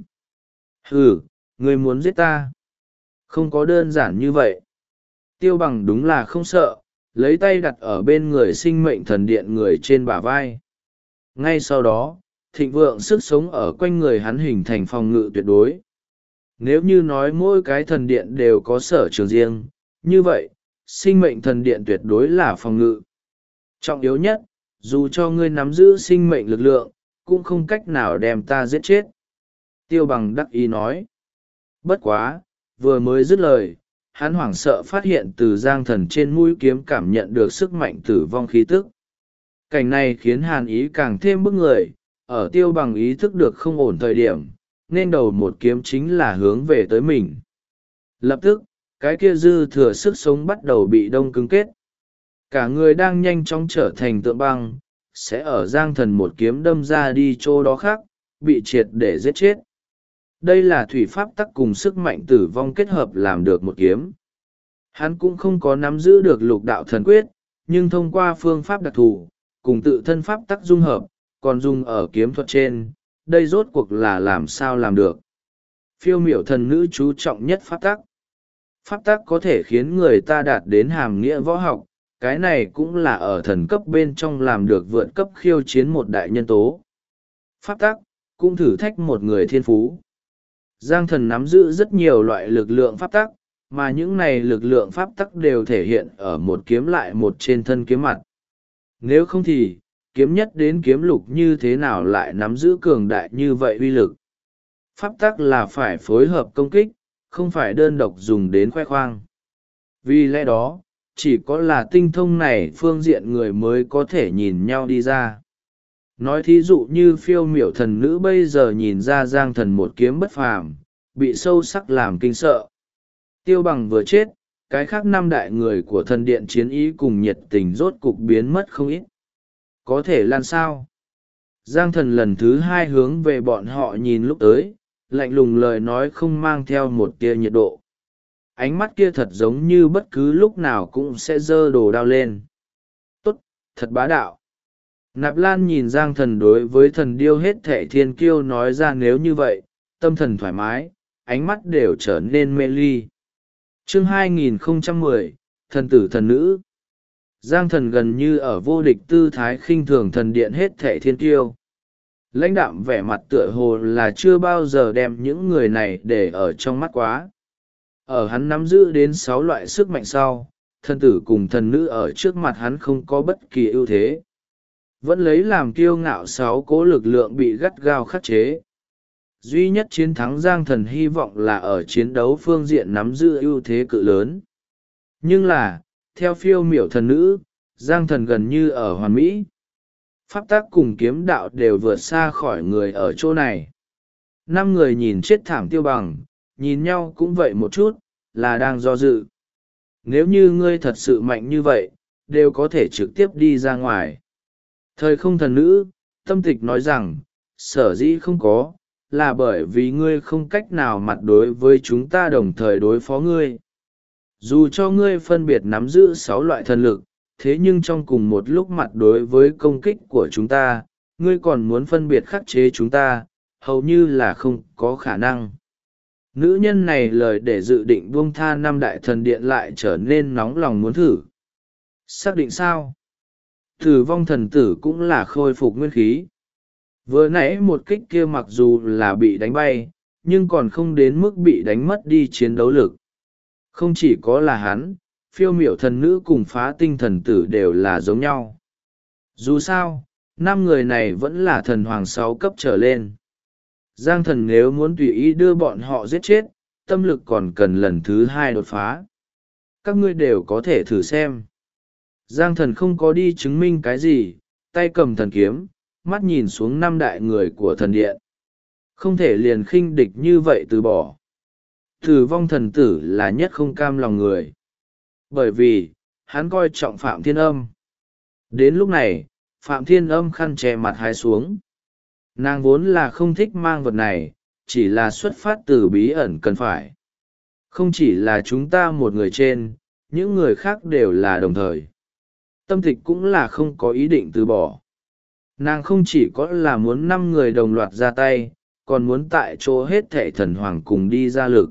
Speaker 1: Hừ, ngươi muốn giết ta? Không có đơn giản như vậy. Tiêu Bằng đúng là không sợ, lấy tay đặt ở bên người sinh mệnh thần điện người trên bả vai. Ngay sau đó, thịnh vượng sức sống ở quanh người hắn hình thành phòng ngự tuyệt đối. Nếu như nói mỗi cái thần điện đều có sở trường riêng, như vậy, sinh mệnh thần điện tuyệt đối là phòng ngự. Trọng yếu nhất, dù cho ngươi nắm giữ sinh mệnh lực lượng, cũng không cách nào đem ta giết chết. Tiêu Bằng đắc ý nói. Bất quá, vừa mới dứt lời, hắn hoảng sợ phát hiện từ Giang Thần trên mũi kiếm cảm nhận được sức mạnh tử vong khí tức. Cảnh này khiến Hàn Ý càng thêm bức người, ở Tiêu Bằng ý thức được không ổn thời điểm, nên đầu một kiếm chính là hướng về tới mình. Lập tức, cái kia dư thừa sức sống bắt đầu bị đông cứng kết. Cả người đang nhanh chóng trở thành tượng băng, sẽ ở Giang Thần một kiếm đâm ra đi chỗ đó khác, bị triệt để giết chết. Đây là thủy pháp tắc cùng sức mạnh tử vong kết hợp làm được một kiếm. Hắn cũng không có nắm giữ được lục đạo thần quyết, nhưng thông qua phương pháp đặc thù, cùng tự thân pháp tắc dung hợp, còn dùng ở kiếm thuật trên, đây rốt cuộc là làm sao làm được. Phiêu miểu thần nữ chú trọng nhất pháp tắc. Pháp tắc có thể khiến người ta đạt đến hàm nghĩa võ học, cái này cũng là ở thần cấp bên trong làm được vượt cấp khiêu chiến một đại nhân tố. Pháp tắc cũng thử thách một người thiên phú. Giang thần nắm giữ rất nhiều loại lực lượng pháp tắc, mà những này lực lượng pháp tắc đều thể hiện ở một kiếm lại một trên thân kiếm mặt. Nếu không thì, kiếm nhất đến kiếm lục như thế nào lại nắm giữ cường đại như vậy uy lực. Pháp tắc là phải phối hợp công kích, không phải đơn độc dùng đến khoe khoang. Vì lẽ đó, chỉ có là tinh thông này phương diện người mới có thể nhìn nhau đi ra. Nói thí dụ như phiêu miểu thần nữ bây giờ nhìn ra Giang thần một kiếm bất phàm, bị sâu sắc làm kinh sợ. Tiêu Bằng vừa chết, cái khác năm đại người của thần điện chiến ý cùng nhiệt tình rốt cục biến mất không ít. Có thể lan sao? Giang thần lần thứ hai hướng về bọn họ nhìn lúc tới, lạnh lùng lời nói không mang theo một tia nhiệt độ. Ánh mắt kia thật giống như bất cứ lúc nào cũng sẽ giơ đồ đao lên. Tốt, thật bá đạo. Nạp Lan nhìn Giang thần đối với thần điêu hết thệ thiên kiêu nói ra nếu như vậy, tâm thần thoải mái, ánh mắt đều trở nên mê ly. Chương 2010, thần tử thần nữ. Giang thần gần như ở vô địch tư thái khinh thường thần điện hết thệ thiên kiêu. Lãnh đạm vẻ mặt tựa hồ là chưa bao giờ đem những người này để ở trong mắt quá. Ở hắn nắm giữ đến 6 loại sức mạnh sau, thần tử cùng thần nữ ở trước mặt hắn không có bất kỳ ưu thế. Vẫn lấy làm kiêu ngạo 6 cố lực lượng bị gắt gao khắc chế. Duy nhất chiến thắng Giang thần hy vọng là ở chiến đấu phương diện nắm giữ ưu thế cự lớn. Nhưng là, theo phiêu miểu thần nữ, Giang thần gần như ở hoàn mỹ. Pháp tắc cùng kiếm đạo đều vượt xa khỏi người ở chỗ này. 5 người nhìn chết thảm Tiêu Bằng, nhìn nhau cũng vậy một chút, là đang do dự. Nếu như ngươi thật sự mạnh như vậy, đều có thể trực tiếp đi ra ngoài. Thời không thần nữ, tâm tịch nói rằng, sở dĩ không có, là bởi vì ngươi không cách nào mặt đối với chúng ta đồng thời đối phó ngươi. Dù cho ngươi phân biệt nắm giữ 6 loại thần lực, thế nhưng trong cùng một lúc mặt đối với công kích của chúng ta, ngươi còn muốn phân biệt khắc chế chúng ta, hầu như là không có khả năng. Nữ nhân này lời để dự định buông tha 5 đại thần điện lại trở nên nóng lòng muốn thử. Xác định sao? Tử vong thần tử cũng là khôi phục nguyên khí. Vừa nãy một kích kia mặc dù là bị đánh bay, nhưng còn không đến mức bị đánh mất đi chiến đấu lực. Không chỉ có là hắn, phiêu miểu thần nữ cùng phá tinh thần tử đều là giống nhau. Dù sao, 5 người này vẫn là thần hoàng 6 cấp trở lên. Giang thần nếu muốn tùy ý đưa bọn họ giết chết, tâm lực còn cần lần thứ 2 đột phá. Các ngươi đều có thể thử xem. Giang thần không có đi chứng minh cái gì, tay cầm thần kiếm, mắt nhìn xuống 5 đại người của thần điện. Không thể liền khinh địch như vậy từ bỏ. Tử vong thần tử là nhất không cam lòng người. Bởi vì, hắn coi trọng Phạm Thiên Âm. Đến lúc này, Phạm Thiên Âm khăn che mặt hái xuống. Nàng vốn là không thích mang vật này, chỉ là xuất phát từ bí ẩn cần phải. Không chỉ là chúng ta một người trên, những người khác đều là đồng thời. Tâm tịch cũng là không có ý định từ bỏ. Nàng không chỉ có là muốn 5 người đồng loạt ra tay, còn muốn tại chỗ hết thệ thần hoàng cùng đi ra lực.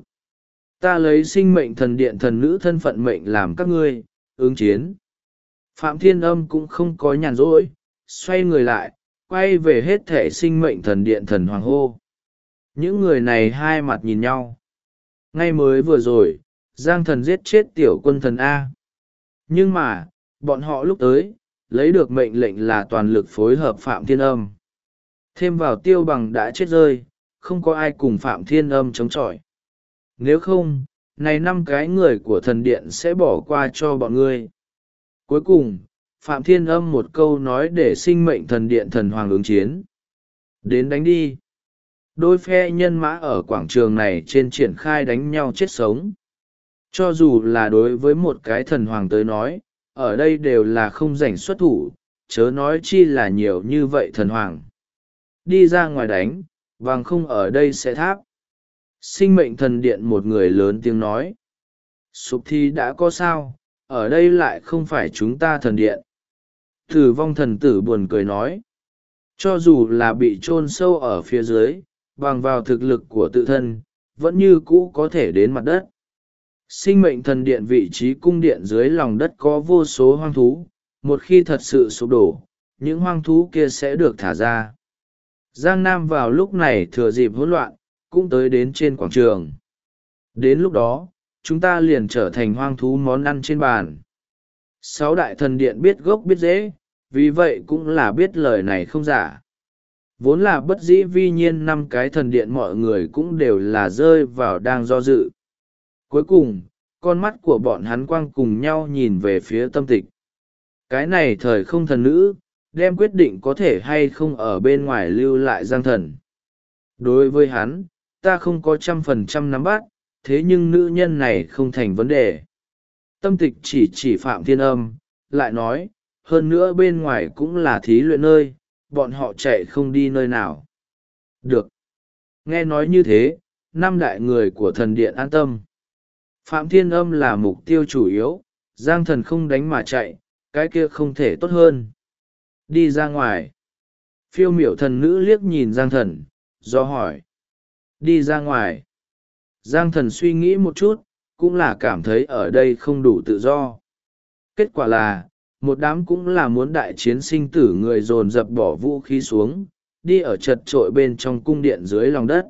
Speaker 1: Ta lấy sinh mệnh thần điện thần nữ thân phận mệnh làm các ngươi, ứng chiến. Phạm Thiên Âm cũng không có nhàn rỗi, xoay người lại, quay về hết thể sinh mệnh thần điện thần hoàng hô. Những người này hai mặt nhìn nhau. Ngay mới vừa rồi, Giang thần giết chết tiểu quân thần A. Nhưng mà, bọn họ lúc tới, lấy được mệnh lệnh là toàn lực phối hợp Phạm Thiên Âm. Thêm vào Tiêu Bằng đã chết rơi, không có ai cùng Phạm Thiên Âm chống chọi. Nếu không, này 5 cái người của thần điện sẽ bỏ qua cho bọn ngươi. Cuối cùng, Phạm Thiên Âm một câu nói để sinh mệnh thần điện thần hoàng ứng chiến. Đến đánh đi. Đôi phe nhân mã ở quảng trường này trên triển khai đánh nhau chết sống. Cho dù là đối với một cái thần hoàng tới nói, ở đây đều là không rảnh xuất thủ, chớ nói chi là nhiều như vậy thần hoàng. Đi ra ngoài đánh, vàng không ở đây sẽ tháp. Sinh mệnh thần điện một người lớn tiếng nói. Sụp thì đã có sao, ở đây lại không phải chúng ta thần điện. Tử vong thần tử buồn cười nói. Cho dù là bị chôn sâu ở phía dưới, bằng vào thực lực của tự thân, vẫn như cũ có thể đến mặt đất. Sinh mệnh thần điện vị trí cung điện dưới lòng đất có vô số hoang thú, một khi thật sự sụp đổ, những hoang thú kia sẽ được thả ra. Giang Nam vào lúc này thừa dịp hỗn loạn, cũng tới đến trên quảng trường. Đến lúc đó, chúng ta liền trở thành hoang thú món ăn trên bàn. 6 đại thần điện biết gốc biết rễ, vì vậy cũng là biết lời này không giả. Vốn là bất dĩ vi nhiên 5 cái thần điện mọi người cũng đều là rơi vào đang do dự. Cuối cùng, con mắt của bọn hắn quang cùng nhau nhìn về phía Tâm Tịch. Cái này thời không thần nữ, đem quyết định có thể hay không ở bên ngoài lưu lại Giang Thần. Đối với hắn, ta không có 100% nắm bắt, thế nhưng nữ nhân này không thành vấn đề. Tâm Tịch chỉ Phạm Thiên Âm, lại nói, hơn nữa bên ngoài cũng là thí luyện nơi, bọn họ chạy không đi nơi nào. Được. Nghe nói như thế, 5 đại người của thần điện an tâm. Phạm Thiên Âm là mục tiêu chủ yếu, Giang Thần không đánh mà chạy, cái kia không thể tốt hơn. Đi ra ngoài. Phiêu miểu thần nữ liếc nhìn Giang Thần, do hỏi. Đi ra ngoài. Giang Thần suy nghĩ một chút, cũng là cảm thấy ở đây không đủ tự do. Kết quả là, một đám cũng là muốn đại chiến sinh tử người dồn dập bỏ vũ khí xuống, đi ở chật trội bên trong cung điện dưới lòng đất.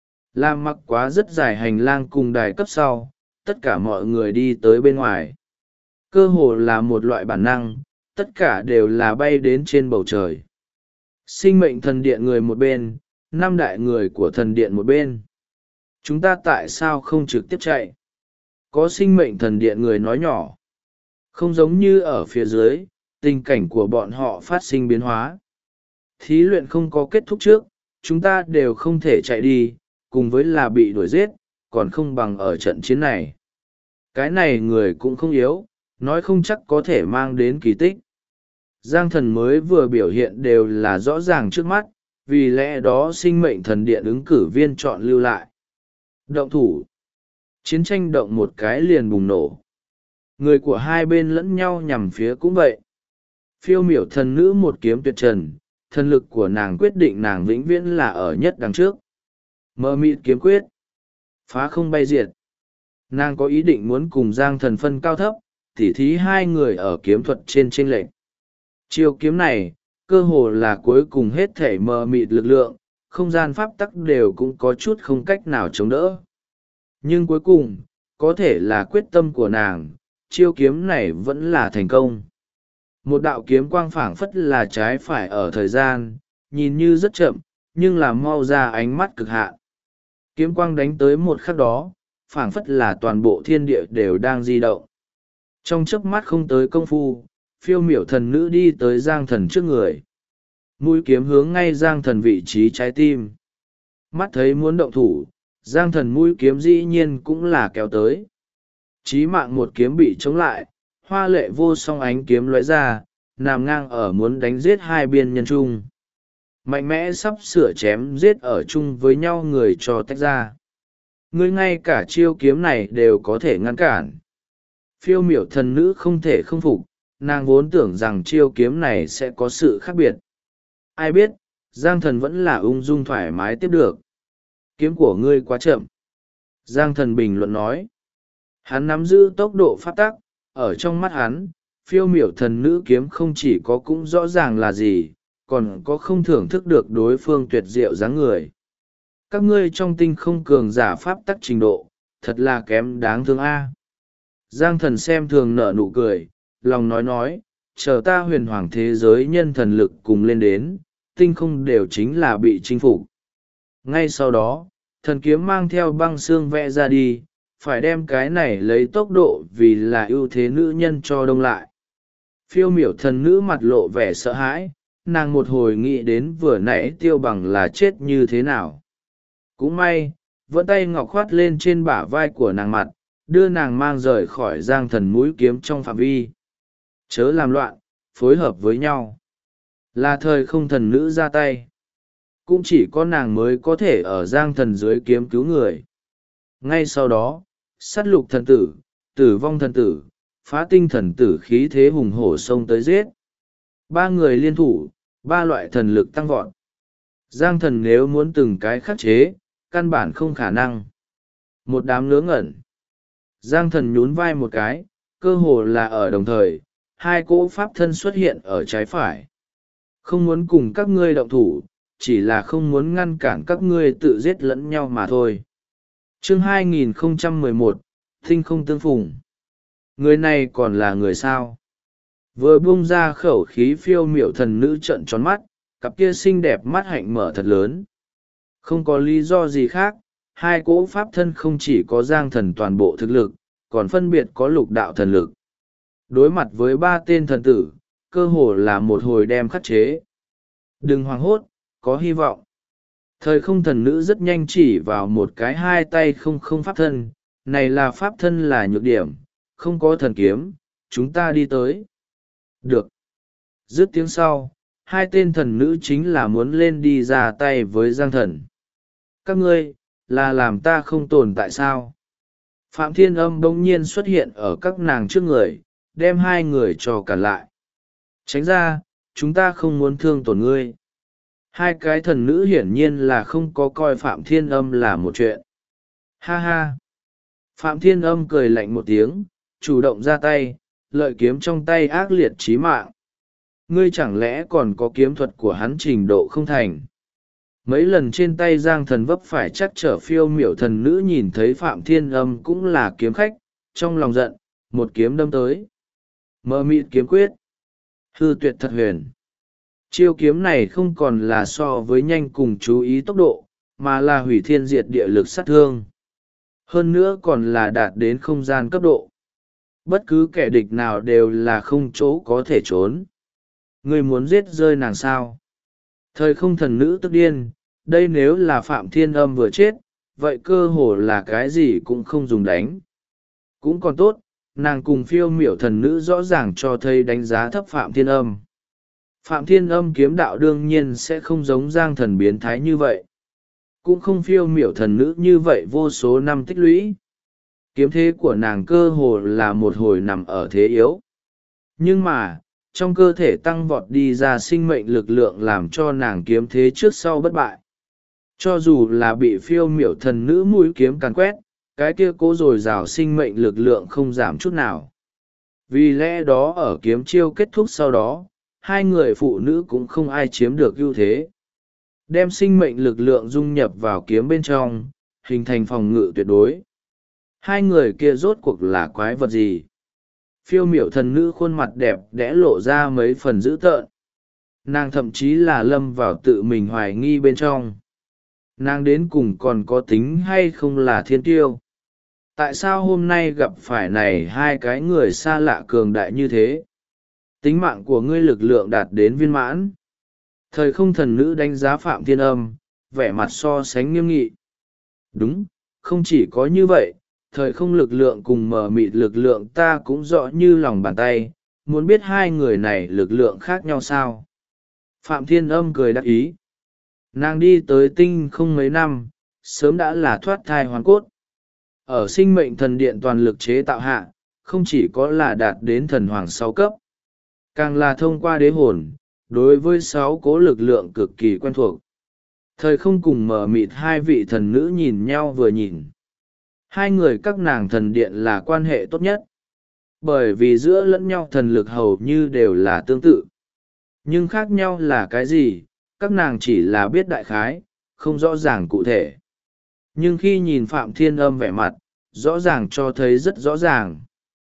Speaker 1: Lam mặc quá rất dài hành lang cùng đài cấp sau, tất cả mọi người đi tới bên ngoài. Cơ hồ là một loại bản năng, tất cả đều là bay đến trên bầu trời. Sinh mệnh thần điện người một bên, 5 đại người của thần điện một bên. Chúng ta tại sao không trực tiếp chạy? Có sinh mệnh thần điện người nói nhỏ. Không giống như ở phía dưới, tình cảnh của bọn họ phát sinh biến hóa. Thí luyện không có kết thúc trước, chúng ta đều không thể chạy đi, cùng với là bị đuổi giết, còn không bằng ở trận chiến này. Cái này người cũng không yếu, nói không chắc có thể mang đến kỳ tích. Giang Thần mới vừa biểu hiện đều là rõ ràng trước mắt, vì lẽ đó sinh mệnh thần điện ứng cử viên chọn lưu lại. Động thủ. Chiến tranh động một cái liền bùng nổ. Người của hai bên lẫn nhau nhằm phía cũng vậy. Phiêu miểu thần nữ một kiếm tuyệt trần, thần lực của nàng quyết định nàng vĩnh viễn là ở nhất đằng trước. Mơ mịt kiếm quyết. Phá không bay diệt. Nàng có ý định muốn cùng Giang Thần phân cao thấp, tỉ thí hai người ở kiếm thuật trên chênh lệch. Chiêu kiếm này, cơ hồ là cuối cùng hết thể mờ mịt lực lượng, không gian pháp tắc đều cũng có chút không cách nào chống đỡ. Nhưng cuối cùng, có thể là quyết tâm của nàng, chiêu kiếm này vẫn là thành công. Một đạo kiếm quang phảng phất là trái phải ở thời gian, nhìn như rất chậm, nhưng là mau ra ánh mắt cực hạn. Kiếm quang đánh tới một khắc đó, phảng phất là toàn bộ thiên địa đều đang di động. Trong chớp mắt không tới công phu, phiêu miểu thần nữ đi tới Giang Thần trước người. Mũi kiếm hướng ngay Giang Thần vị trí trái tim. Mắt thấy muốn động thủ, Giang Thần mũi kiếm dĩ nhiên cũng là kéo tới. Chí mạng một kiếm bị chống lại, hoa lệ vô song ánh kiếm lóe ra, nằm ngang ở muốn đánh giết hai biên nhân trung. Mạnh mẽ sắp sửa chém giết ở chung với nhau người cho tách ra. Ngươi ngay cả chiêu kiếm này đều có thể ngăn cản. Phiêu miểu thần nữ không thể không phục, nàng vốn tưởng rằng chiêu kiếm này sẽ có sự khác biệt. Ai biết, Giang Thần vẫn là ung dung thoải mái tiếp được. Kiếm của ngươi quá chậm. Giang Thần bình luận nói. Hắn nắm giữ tốc độ phát tắc, ở trong mắt hắn, phiêu miểu thần nữ kiếm không chỉ có cũng rõ ràng là gì, còn có không thưởng thức được đối phương tuyệt diệu dáng người. Các ngươi trong tinh không cường giả pháp tắc trình độ, thật là kém đáng thương a. Giang Thần xem thường nở nụ cười, lòng nói, chờ ta huyền hoàng thế giới nhân thần lực cùng lên đến, tinh không đều chính là bị chinh phục. Ngay sau đó, thần kiếm mang theo băng xương vẽ ra đi, phải đem cái này lấy tốc độ vì là ưu thế nữ nhân cho đông lại. Phiêu miểu thần nữ mặt lộ vẻ sợ hãi, nàng một hồi nghĩ đến vừa nãy Tiêu Bằng là chết như thế nào. Cũng may, vẫn tay ngọc khoát lên trên bả vai của nàng mặt, đưa nàng mang rời khỏi Giang Thần mũi kiếm trong phạm vi. Chớ làm loạn, phối hợp với nhau. Là thời không thần nữ ra tay. Cũng chỉ có nàng mới có thể ở Giang Thần dưới kiếm cứu người. Ngay sau đó, sát lục thần tử, tử vong thần tử, phá tinh thần tử khí thế hùng hổ xông tới giết. 3 người liên thủ, 3 loại thần lực tăng vọt. Giang Thần nếu muốn từng cái khắc chế, căn bản không khả năng. Một đám ngớ ngẩn. Giang thần nhún vai một cái, cơ hồ là ở đồng thời, hai cỗ pháp thân xuất hiện ở trái phải. Không muốn cùng các ngươi động thủ, chỉ là không muốn ngăn cản các ngươi tự giết lẫn nhau mà thôi. Chương 2011, Tinh không tương phùng. Người này còn là người sao? Vừa buông ra khẩu khí phiêu miểu thần nữ trợn tròn mắt, cặp kia xinh đẹp mắt hạnh mở thật lớn. Không có lý do gì khác, hai cỗ pháp thân không chỉ có Giang thần toàn bộ thực lực, còn phân biệt có lục đạo thần lực. Đối mặt với ba tên thần tử, cơ hồ là một hồi đem khắc chế. Đừng hoảng hốt, có hy vọng. Thời không thần nữ rất nhanh chỉ vào một cái hai tay không pháp thân, này là pháp thân là nhược điểm, không có thần kiếm, chúng ta đi tới. Được. Dứt tiếng sau, hai tên thần nữ chính là muốn lên đi ra tay với Giang thần. Các ngươi, là làm ta không tồn tại sao? Phạm Thiên Âm bỗng nhiên xuất hiện ở các nàng trước người, đem hai người cho cản lại. Tránh ra, chúng ta không muốn thương tổn ngươi. Hai cái thần nữ hiển nhiên là không có coi Phạm Thiên Âm là một chuyện. Ha ha! Phạm Thiên Âm cười lạnh một tiếng, chủ động ra tay, lợi kiếm trong tay ác liệt chí mạng. Ngươi chẳng lẽ còn có kiếm thuật của hắn trình độ không thành? Mấy lần trên tay Giang thần vấp phải chắc trở phiêu miểu thần nữ nhìn thấy Phạm Thiên Âm cũng là kiếm khách, trong lòng giận, một kiếm đâm tới. Mờ mịt kiếm quyết. Hư tuyệt thật huyền. Chiêu kiếm này không còn là so với nhanh cùng chú ý tốc độ, mà là hủy thiên diệt địa lực sát thương. Hơn nữa còn là đạt đến không gian cấp độ. Bất cứ kẻ địch nào đều là không chỗ có thể trốn. Ngươi muốn giết rơi nàng sao? Thời không thần nữ tức điên, đây nếu là Phạm Thiên Âm vừa chết, vậy cơ hồ là cái gì cũng không dùng đánh. Cũng còn tốt, nàng cùng phiêu miểu thần nữ rõ ràng cho thấy đánh giá thấp Phạm Thiên Âm. Phạm Thiên Âm kiếm đạo đương nhiên sẽ không giống Giang thần biến thái như vậy. Cũng không phiêu miểu thần nữ như vậy vô số năm tích lũy. Kiếm thế của nàng cơ hồ là một hồi nằm ở thế yếu. Nhưng mà, trong cơ thể tăng vọt đi ra sinh mệnh lực lượng làm cho nàng kiếm thế trước sau bất bại. Cho dù là bị phiêu miểu thần nữ mũi kiếm càn quét, cái kia cố dồi dào sinh mệnh lực lượng không giảm chút nào. Vì lẽ đó ở kiếm chiêu kết thúc sau đó, hai người phụ nữ cũng không ai chiếm được ưu thế. Đem sinh mệnh lực lượng dung nhập vào kiếm bên trong, hình thành phòng ngự tuyệt đối. Hai người kia rốt cuộc là quái vật gì? Phiêu miểu thần nữ khuôn mặt đẹp đẽ lộ ra mấy phần dữ tợn. Nàng thậm chí là lâm vào tự mình hoài nghi bên trong. Nàng đến cùng còn có tính hay không là thiên tiêu? Tại sao hôm nay gặp phải này hai cái người xa lạ cường đại như thế? Tính mạng của ngươi lực lượng đạt đến viên mãn. Thời không thần nữ đánh giá Phạm Thiên Âm, vẻ mặt so sánh nghiêm nghị. Đúng, không chỉ có như vậy, thời không lực lượng cùng mờ mịt lực lượng ta cũng rõ như lòng bàn tay, muốn biết hai người này lực lượng khác nhau sao? Phạm Thiên Âm cười đắc ý. Nàng đi tới tinh không mấy năm, sớm đã là thoát thai hoàn cốt. Ở sinh mệnh thần điện toàn lực chế tạo hạ, không chỉ có là đạt đến thần hoàng 6 cấp, càng là thông qua đế hồn, đối với 6 cố lực lượng cực kỳ quen thuộc. Thời không cùng mở mịt hai vị thần nữ nhìn nhau vừa nhìn. Hai người các nàng thần điện là quan hệ tốt nhất. Bởi vì giữa lẫn nhau thần lực hầu như đều là tương tự. Nhưng khác nhau là cái gì, các nàng chỉ là biết đại khái, không rõ ràng cụ thể. Nhưng khi nhìn Phạm Thiên Âm vẻ mặt, rõ ràng cho thấy rất rõ ràng.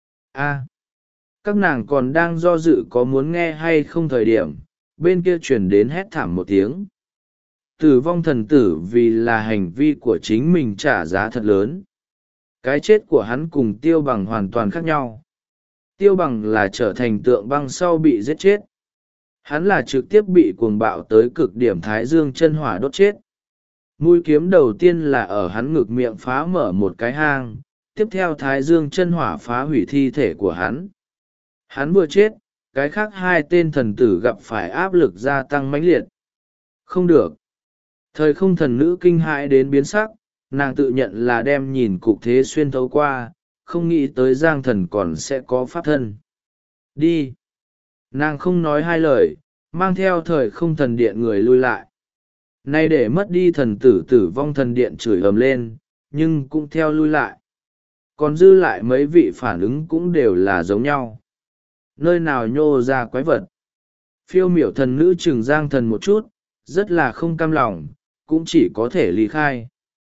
Speaker 1: Các nàng còn đang do dự có muốn nghe hay không thời điểm, bên kia chuyển đến hét thảm một tiếng. Tử vong thần tử vì là hành vi của chính mình trả giá thật lớn. Cái chết của hắn cùng Tiêu Bằng hoàn toàn khác nhau. Tiêu Bằng là trở thành tượng băng sau bị giết chết. Hắn là trực tiếp bị cuồng bạo tới cực điểm thái dương chân hỏa đốt chết. Mũi kiếm đầu tiên là ở hắn ngực miệng phá mở một cái hang, tiếp theo thái dương chân hỏa phá hủy thi thể của hắn. Hắn vừa chết, cái khác hai tên thần tử gặp phải áp lực gia tăng mãnh liệt. Không được. Thời không thần nữ kinh hãi đến biến sắc, nàng tự nhận là đem nhìn cục thế xuyên thấu qua, không nghĩ tới Giang thần còn sẽ có pháp thân. Đi. Nàng không nói hai lời, mang theo thời không thần điện người lui lại. Nay để mất đi thần tử tử vong thần điện chửi ầm lên, nhưng cũng theo lui lại. còn dư lại mấy vị phản ứng cũng đều là giống nhau. Nơi nào nhô ra quái vật. Phiêu miểu thần nữ chừng Giang Thần một chút, rất là không cam lòng, cũng chỉ có thể ly khai.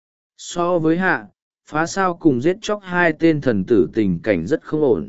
Speaker 1: So với hạ, phá sao cùng giết chóc hai tên thần tử tình cảnh rất không ổn.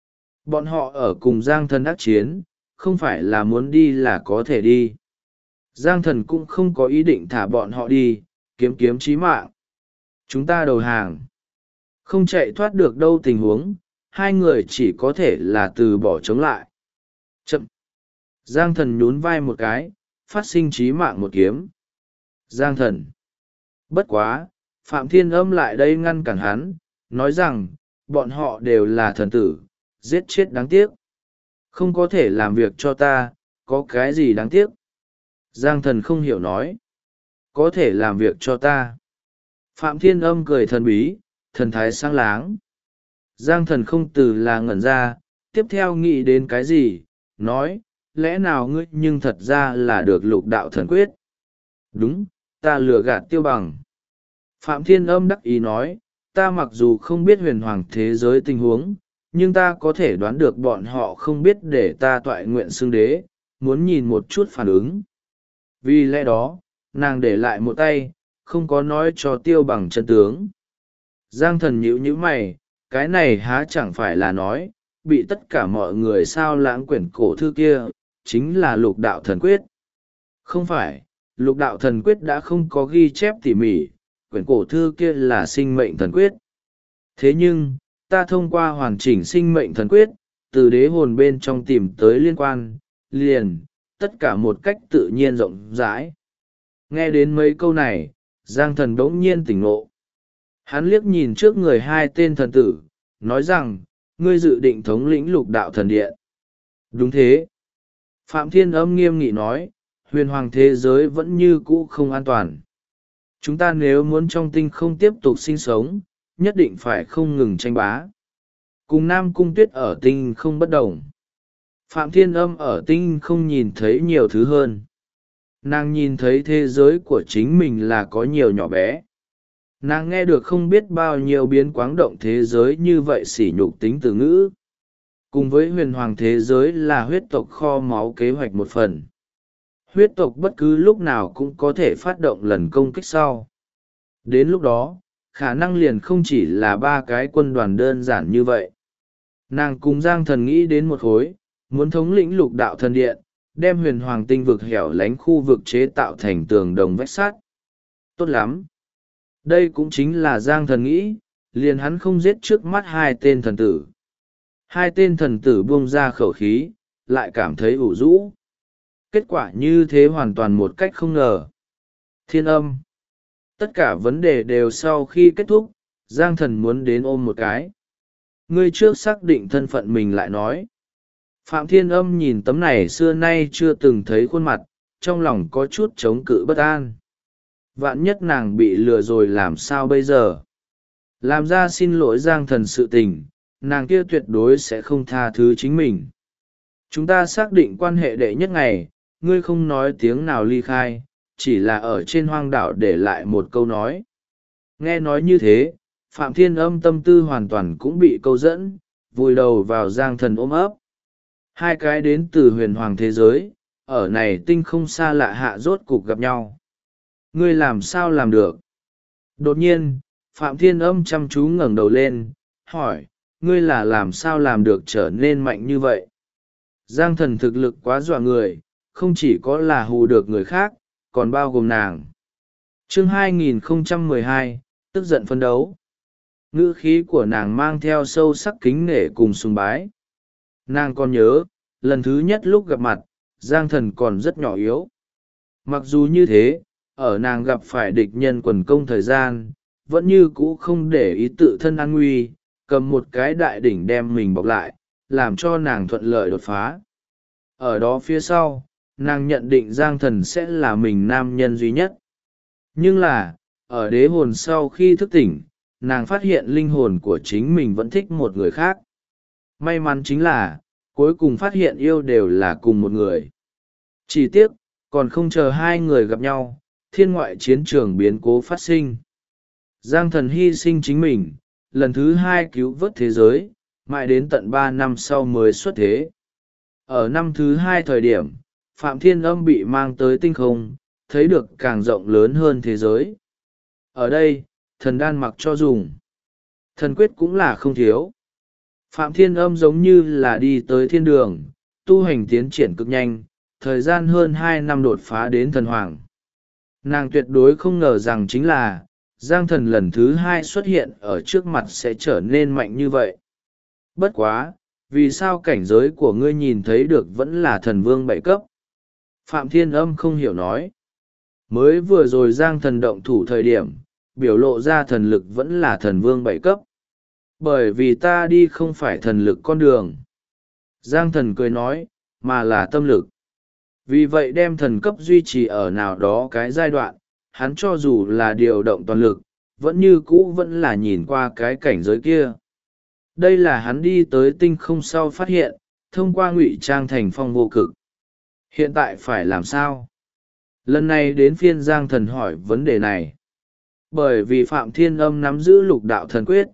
Speaker 1: Bọn họ ở cùng Giang Thần ác chiến, không phải là muốn đi là có thể đi. Giang Thần cũng không có ý định thả bọn họ đi, kiếm kiếm chí mạng. Chúng ta đầu hàng. Không chạy thoát được đâu tình huống, hai người chỉ có thể là từ bỏ chống lại. Chậm. Giang Thần nhún vai một cái, phát sinh chí mạng một kiếm. Giang Thần. Bất quá, Phạm Thiên Âm lại đây ngăn cản hắn, nói rằng, bọn họ đều là thần tử, giết chết đáng tiếc. Không có thể làm việc cho ta, có cái gì đáng tiếc. Giang Thần không hiểu nói. Có thể làm việc cho ta. Phạm Thiên Âm cười thần bí, thần thái sáng láng. Giang Thần không từ là ngẩn ra, tiếp theo nghĩ đến cái gì, nói, lẽ nào ngươi nhưng thật ra là được lục đạo thần quyết. Đúng, ta lừa gạt Tiêu Bằng. Phạm Thiên Âm đắc ý nói, ta mặc dù không biết huyền hoàng thế giới tình huống, nhưng ta có thể đoán được bọn họ không biết để ta toại nguyện xưng đế, muốn nhìn một chút phản ứng. Vì lẽ đó, nàng để lại một tay, không có nói cho Tiêu Bằng chân tướng. Giang Thần nhíu nhíu mày, cái này há chẳng phải là nói, bị tất cả mọi người sao lãng quyển cổ thư kia, chính là lục đạo thần quyết. Không phải, lục đạo thần quyết đã không có ghi chép tỉ mỉ, quyển cổ thư kia là sinh mệnh thần quyết. Thế nhưng, ta thông qua hoàn chỉnh sinh mệnh thần quyết, từ đế hồn bên trong tìm tới liên quan, liền, tất cả một cách tự nhiên rộng rãi. Nghe đến mấy câu này, Giang Thần bỗng nhiên tỉnh ngộ. Hắn liếc nhìn trước người hai tên thần tử, nói rằng, ngươi dự định thống lĩnh lục đạo thần điện. Đúng thế. Phạm Thiên Âm nghiêm nghị nói, huyền hoàng thế giới vẫn như cũ không an toàn. Chúng ta nếu muốn trong tinh không tiếp tục sinh sống, nhất định phải không ngừng tranh bá. Cùng Nam Cung Tuyết ở tinh không bất đồng. Phạm Thiên Âm ở tinh không nhìn thấy nhiều thứ hơn. Nàng nhìn thấy thế giới của chính mình là có nhiều nhỏ bé. Nàng nghe được không biết bao nhiêu biến quáng động thế giới như vậy sỉ nhục tính từ ngữ. Cùng với huyền hoàng thế giới là huyết tộc kho máu kế hoạch một phần. Huyết tộc bất cứ lúc nào cũng có thể phát động lần công kích sau. Đến lúc đó, khả năng liền không chỉ là ba cái quân đoàn đơn giản như vậy. Nàng cùng Giang Thần nghĩ đến một khối, muốn thống lĩnh lục đạo thần điện, đem huyền hoàng tinh vực hẻo lánh khu vực chế tạo thành tường đồng vách sắt. Tốt lắm. Đây cũng chính là Giang Thần nghĩ, liền hắn không giết trước mắt hai tên thần tử. Hai tên thần tử buông ra khẩu khí, lại cảm thấy ủ rũ. Kết quả như thế hoàn toàn một cách không ngờ. Thiên Âm. Tất cả vấn đề đều sau khi kết thúc, Giang Thần muốn đến ôm một cái. Ngươi trước xác định thân phận mình lại nói. Phạm Thiên Âm nhìn tấm này xưa nay chưa từng thấy khuôn mặt, trong lòng có chút chống cự bất an. Vạn nhất nàng bị lừa rồi làm sao bây giờ? Làm ra xin lỗi Giang Thần sự tình, nàng kia tuyệt đối sẽ không tha thứ chính mình. Chúng ta xác định quan hệ đệ nhất ngày, ngươi không nói tiếng nào ly khai, chỉ là ở trên hoang đảo để lại một câu nói. Nghe nói như thế, Phạm Thiên Âm tâm tư hoàn toàn cũng bị câu dẫn, vùi đầu vào Giang Thần ôm ấp. Hai cái đến từ huyền hoàng thế giới, ở này tinh không xa lạ hạ rốt cục gặp nhau. Ngươi làm sao làm được? Đột nhiên, Phạm Thiên Âm chăm chú ngẩng đầu lên, hỏi, ngươi là làm sao làm được trở nên mạnh như vậy? Giang Thần thực lực quá dọa người, không chỉ có là hù được người khác, còn bao gồm nàng. Chương 2012, tức giận phân đấu. Ngữ khí của nàng mang theo sâu sắc kính nể cùng sùng bái. Nàng còn nhớ, lần thứ nhất lúc gặp mặt, Giang Thần còn rất nhỏ yếu. Mặc dù như thế, ở nàng gặp phải địch nhân quần công thời gian, vẫn như cũ không để ý tự thân an nguy, cầm một cái đại đỉnh đem mình bọc lại, làm cho nàng thuận lợi đột phá. Ở đó phía sau, nàng nhận định Giang Thần sẽ là mình nam nhân duy nhất. Nhưng là, ở đế hồn sau khi thức tỉnh, nàng phát hiện linh hồn của chính mình vẫn thích một người khác. May mắn chính là, cuối cùng phát hiện yêu đều là cùng một người. Chỉ tiếc, còn không chờ hai người gặp nhau, thiên ngoại chiến trường biến cố phát sinh. Giang Thần hy sinh chính mình, lần thứ hai cứu vớt thế giới, mãi đến tận 3 năm sau mới xuất thế. Ở năm thứ hai thời điểm, Phạm Thiên Âm bị mang tới tinh không, thấy được càng rộng lớn hơn thế giới. Ở đây, thần đan mặc cho dùng. Thần quyết cũng là không thiếu. Phạm Thiên Âm giống như là đi tới thiên đường, tu hành tiến triển cực nhanh, thời gian hơn 2 năm đột phá đến thần hoàng. Nàng tuyệt đối không ngờ rằng chính là, Giang Thần lần thứ hai xuất hiện ở trước mặt sẽ trở nên mạnh như vậy. Bất quá, vì sao cảnh giới của ngươi nhìn thấy được vẫn là thần vương 7 cấp? Phạm Thiên Âm không hiểu nói. Mới vừa rồi Giang Thần động thủ thời điểm, biểu lộ ra thần lực vẫn là thần vương 7 cấp. Bởi vì ta đi không phải thần lực con đường. Giang Thần cười nói, mà là tâm lực. Vì vậy đem thần cấp duy trì ở nào đó cái giai đoạn, hắn cho dù là điều động toàn lực, vẫn như cũ vẫn là nhìn qua cái cảnh giới kia. Đây là hắn đi tới tinh không sau phát hiện, thông qua ngụy trang thành phong vô cực. Hiện tại phải làm sao? Lần này đến phiên Giang Thần hỏi vấn đề này. Bởi vì Phạm Thiên Âm nắm giữ lục đạo thần quyết.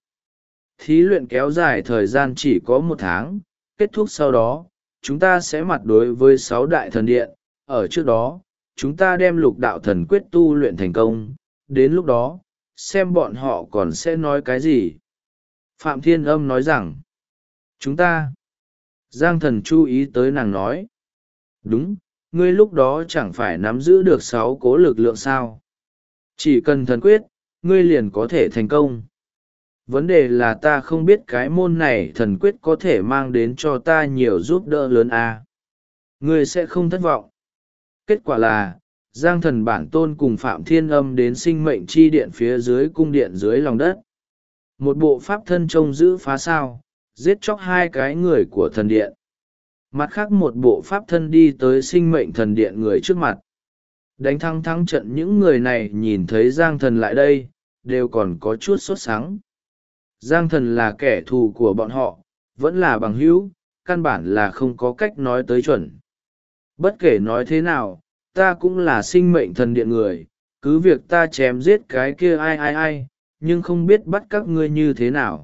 Speaker 1: Thí luyện kéo dài thời gian chỉ có 1 tháng, kết thúc sau đó, chúng ta sẽ mặt đối với 6 đại thần điện. Ở trước đó, chúng ta đem lục đạo thần quyết tu luyện thành công, đến lúc đó, xem bọn họ còn sẽ nói cái gì. Phạm Thiên Âm nói rằng, chúng ta. Giang Thần chú ý tới nàng nói. Đúng, ngươi lúc đó chẳng phải nắm giữ được 6 cố lực lượng sao. Chỉ cần thần quyết, ngươi liền có thể thành công. Vấn đề là ta không biết cái môn này thần quyết có thể mang đến cho ta nhiều giúp đỡ lớn à. Ngươi sẽ không thất vọng. Kết quả là, Giang Thần bản tôn cùng Phạm Thiên Âm đến sinh mệnh chi điện phía dưới cung điện dưới lòng đất. Một bộ pháp thân trông giữ phá sao, giết chóc 2 cái người của thần điện. Mặt khác một bộ pháp thân đi tới sinh mệnh thần điện người trước mặt. Đánh thắng trận những người này nhìn thấy Giang Thần lại đây, đều còn có chút sốt sắng. Giang Thần là kẻ thù của bọn họ, vẫn là bằng hữu, căn bản là không có cách nói tới chuẩn. Bất kể nói thế nào, ta cũng là sinh mệnh thần điện người, cứ việc ta chém giết cái kia ai, nhưng không biết bắt các ngươi như thế nào.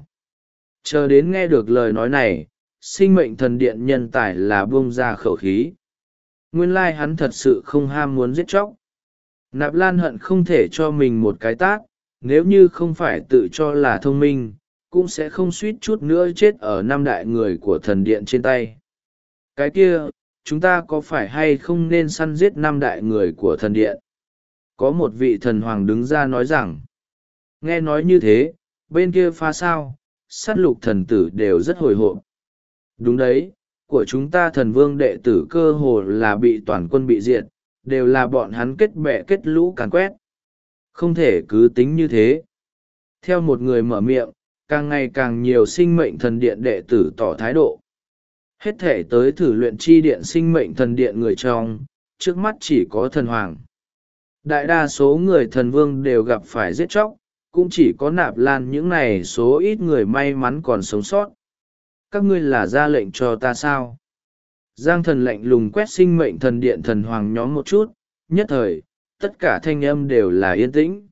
Speaker 1: Chờ đến nghe được lời nói này, sinh mệnh thần điện nhân tài là buông ra khẩu khí. Nguyên lai hắn thật sự không ham muốn giết chóc. Nạp Lan hận không thể cho mình một cái tát, nếu như không phải tự cho là thông minh, cũng sẽ không suýt chút nữa chết ở 5 đại người của thần điện trên tay. Cái kia, chúng ta có phải hay không nên săn giết 5 đại người của thần điện? Có một vị thần hoàng đứng ra nói rằng, nghe nói như thế, bên kia pha sao, sát lục thần tử đều rất hồi hộp. Đúng đấy, của chúng ta thần vương đệ tử cơ hồ là bị toàn quân bị diệt, đều là bọn hắn kết bè kết lũ càn quét. Không thể cứ tính như thế. Theo một người mở miệng, càng ngày càng nhiều sinh mệnh thần điện đệ tử tỏ thái độ. Hết thể tới thử luyện chi điện sinh mệnh thần điện người trong, trước mắt chỉ có thần hoàng. Đại đa số người thần vương đều gặp phải giết chóc, cũng chỉ có Nạp Lan những này số ít người may mắn còn sống sót. Các ngươi là ra lệnh cho ta sao? Giang Thần lạnh lùng quét sinh mệnh thần điện thần hoàng nhóm một chút, nhất thời, tất cả thanh âm đều là yên tĩnh.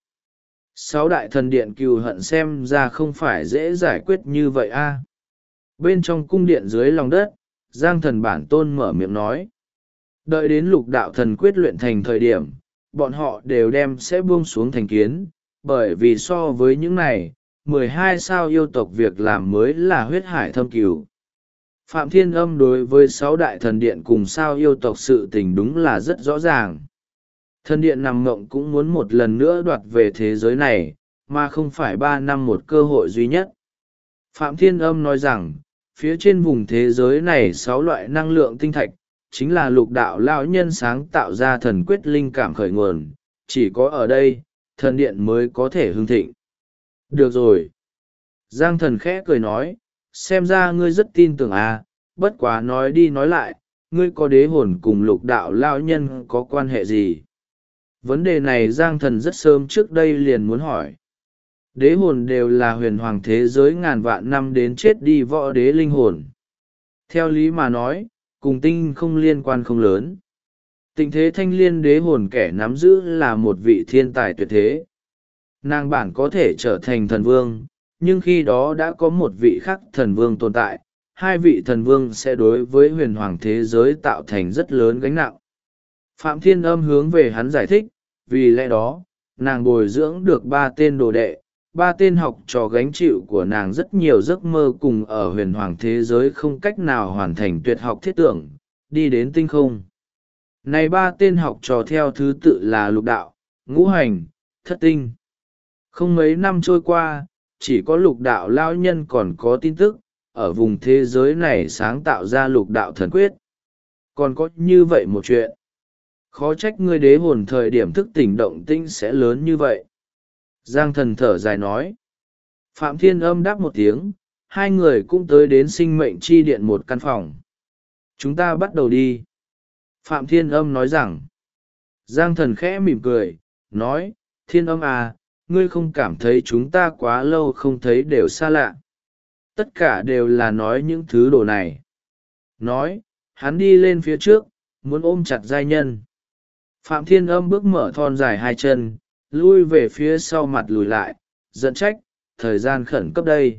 Speaker 1: 6 đại thần điện cừu hận xem ra không phải dễ giải quyết như vậy a. Bên trong cung điện dưới lòng đất, Giang Thần bản tôn mở miệng nói. Đợi đến lục đạo thần quyết luyện thành thời điểm, bọn họ đều đem sẽ buông xuống thành kiến, bởi vì so với những này, 12 sao yêu tộc việc làm mới là huyết hải thâm cừu. Phạm Thiên Âm đối với 6 đại thần điện cùng sao yêu tộc sự tình đúng là rất rõ ràng. Thần điện nằm mộng cũng muốn một lần nữa đoạt về thế giới này, mà không phải 3 năm một cơ hội duy nhất. Phạm Thiên Âm nói rằng, phía trên vùng thế giới này 6 loại năng lượng tinh thạch, chính là lục đạo lão nhân sáng tạo ra thần quyết linh cảm khởi nguồn, chỉ có ở đây, thần điện mới có thể hưng thịnh. Được rồi. Giang Thần khẽ cười nói, xem ra ngươi rất tin tưởng à, bất quá nói đi nói lại, ngươi có đế hồn cùng lục đạo lão nhân có quan hệ gì? Vấn đề này Giang Thần rất sớm trước đây liền muốn hỏi. Đế hồn đều là huyền hoàng thế giới ngàn vạn năm đến chết đi võ đế linh hồn. Theo lý mà nói, cùng tinh không liên quan không lớn. Tình thế thanh liên đế hồn kẻ nắm giữ là một vị thiên tài tuyệt thế. Nàng bản có thể trở thành thần vương, nhưng khi đó đã có một vị khắc thần vương tồn tại, hai vị thần vương sẽ đối với huyền hoàng thế giới tạo thành rất lớn gánh nặng. Phạm Thiên Âm hướng về hắn giải thích, vì lẽ đó, nàng bồi dưỡng được 3 tên đồ đệ, 3 tên học trò gánh chịu của nàng rất nhiều giấc mơ cùng ở huyền hoàng thế giới không cách nào hoàn thành tuyệt học thiết tưởng, đi đến tinh không. Này 3 tên học trò theo thứ tự là lục đạo, ngũ hành, thất tinh. Không mấy năm trôi qua, chỉ có lục đạo lao nhân còn có tin tức, ở vùng thế giới này sáng tạo ra lục đạo thần quyết. Còn có như vậy một chuyện. Khó trách ngươi đế hồn thời điểm thức tỉnh động tĩnh sẽ lớn như vậy. Giang Thần thở dài nói. Phạm Thiên Âm đáp một tiếng, hai người cũng tới đến sinh mệnh chi điện một căn phòng. Chúng ta bắt đầu đi. Phạm Thiên Âm nói rằng. Giang Thần khẽ mỉm cười, nói, Thiên Âm à, ngươi không cảm thấy chúng ta quá lâu không thấy đều xa lạ. Tất cả đều là nói những thứ đồ này. Nói, hắn đi lên phía trước, muốn ôm chặt giai nhân. Phạm Thiên Âm bước mở thon dài hai chân, lui về phía sau mặt lùi lại, giận trách, thời gian khẩn cấp đây.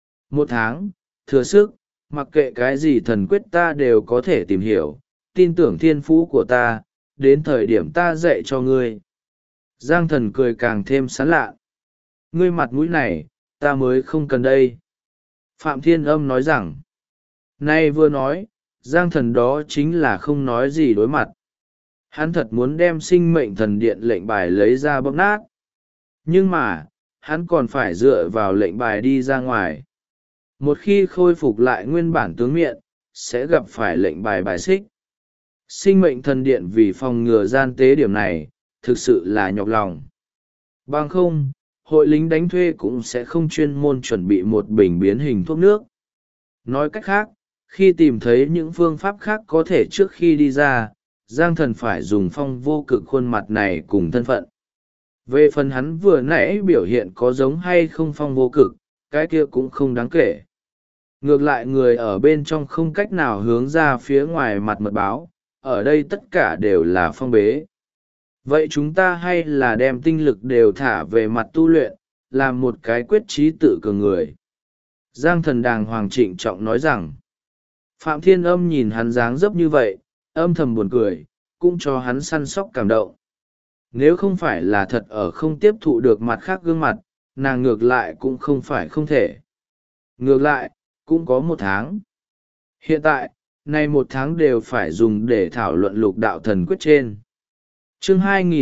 Speaker 1: 1 tháng, thừa sức, mặc kệ cái gì thần quyết ta đều có thể tìm hiểu, tin tưởng thiên phú của ta, đến thời điểm ta dạy cho ngươi. Giang Thần cười càng thêm sán lạ. Ngươi mặt mũi này, ta mới không cần đây. Phạm Thiên Âm nói rằng, nay vừa nói, Giang Thần đó chính là không nói gì đối mặt. Hắn thật muốn đem sinh mệnh thần điện lệnh bài lấy ra bóp nát. Nhưng mà, hắn còn phải dựa vào lệnh bài đi ra ngoài. Một khi khôi phục lại nguyên bản tướng miện, sẽ gặp phải lệnh bài bài xích. Sinh mệnh thần điện vì phòng ngừa gian tế điểm này, thực sự là nhọc lòng. Bằng không, hội lính đánh thuê cũng sẽ không chuyên môn chuẩn bị một bình biến hình thuốc nước. Nói cách khác, khi tìm thấy những phương pháp khác có thể trước khi đi ra, Giang Thần phải dùng phong vô cực khuôn mặt này cùng thân phận. Về phần hắn vừa nãy biểu hiện có giống hay không phong vô cực, cái kia cũng không đáng kể. Ngược lại người ở bên trong không cách nào hướng ra phía ngoài mặt mật báo, ở đây tất cả đều là phong bế. Vậy chúng ta hay là đem tinh lực đều thả về mặt tu luyện, làm một cái quyết chí tự cường người. Giang Thần đàng hoàng trịnh trọng nói rằng, Phạm Thiên Âm nhìn hắn dáng dấp như vậy, âm thầm buồn cười, cũng cho hắn săn sóc cảm động. Nếu không phải là thật ở không tiếp thụ được mặt khác gương mặt, nàng ngược lại cũng không phải không thể. Ngược lại, cũng có 1 tháng. Hiện tại, nay 1 tháng đều phải dùng để thảo luận lục đạo thần quyết trên. Chương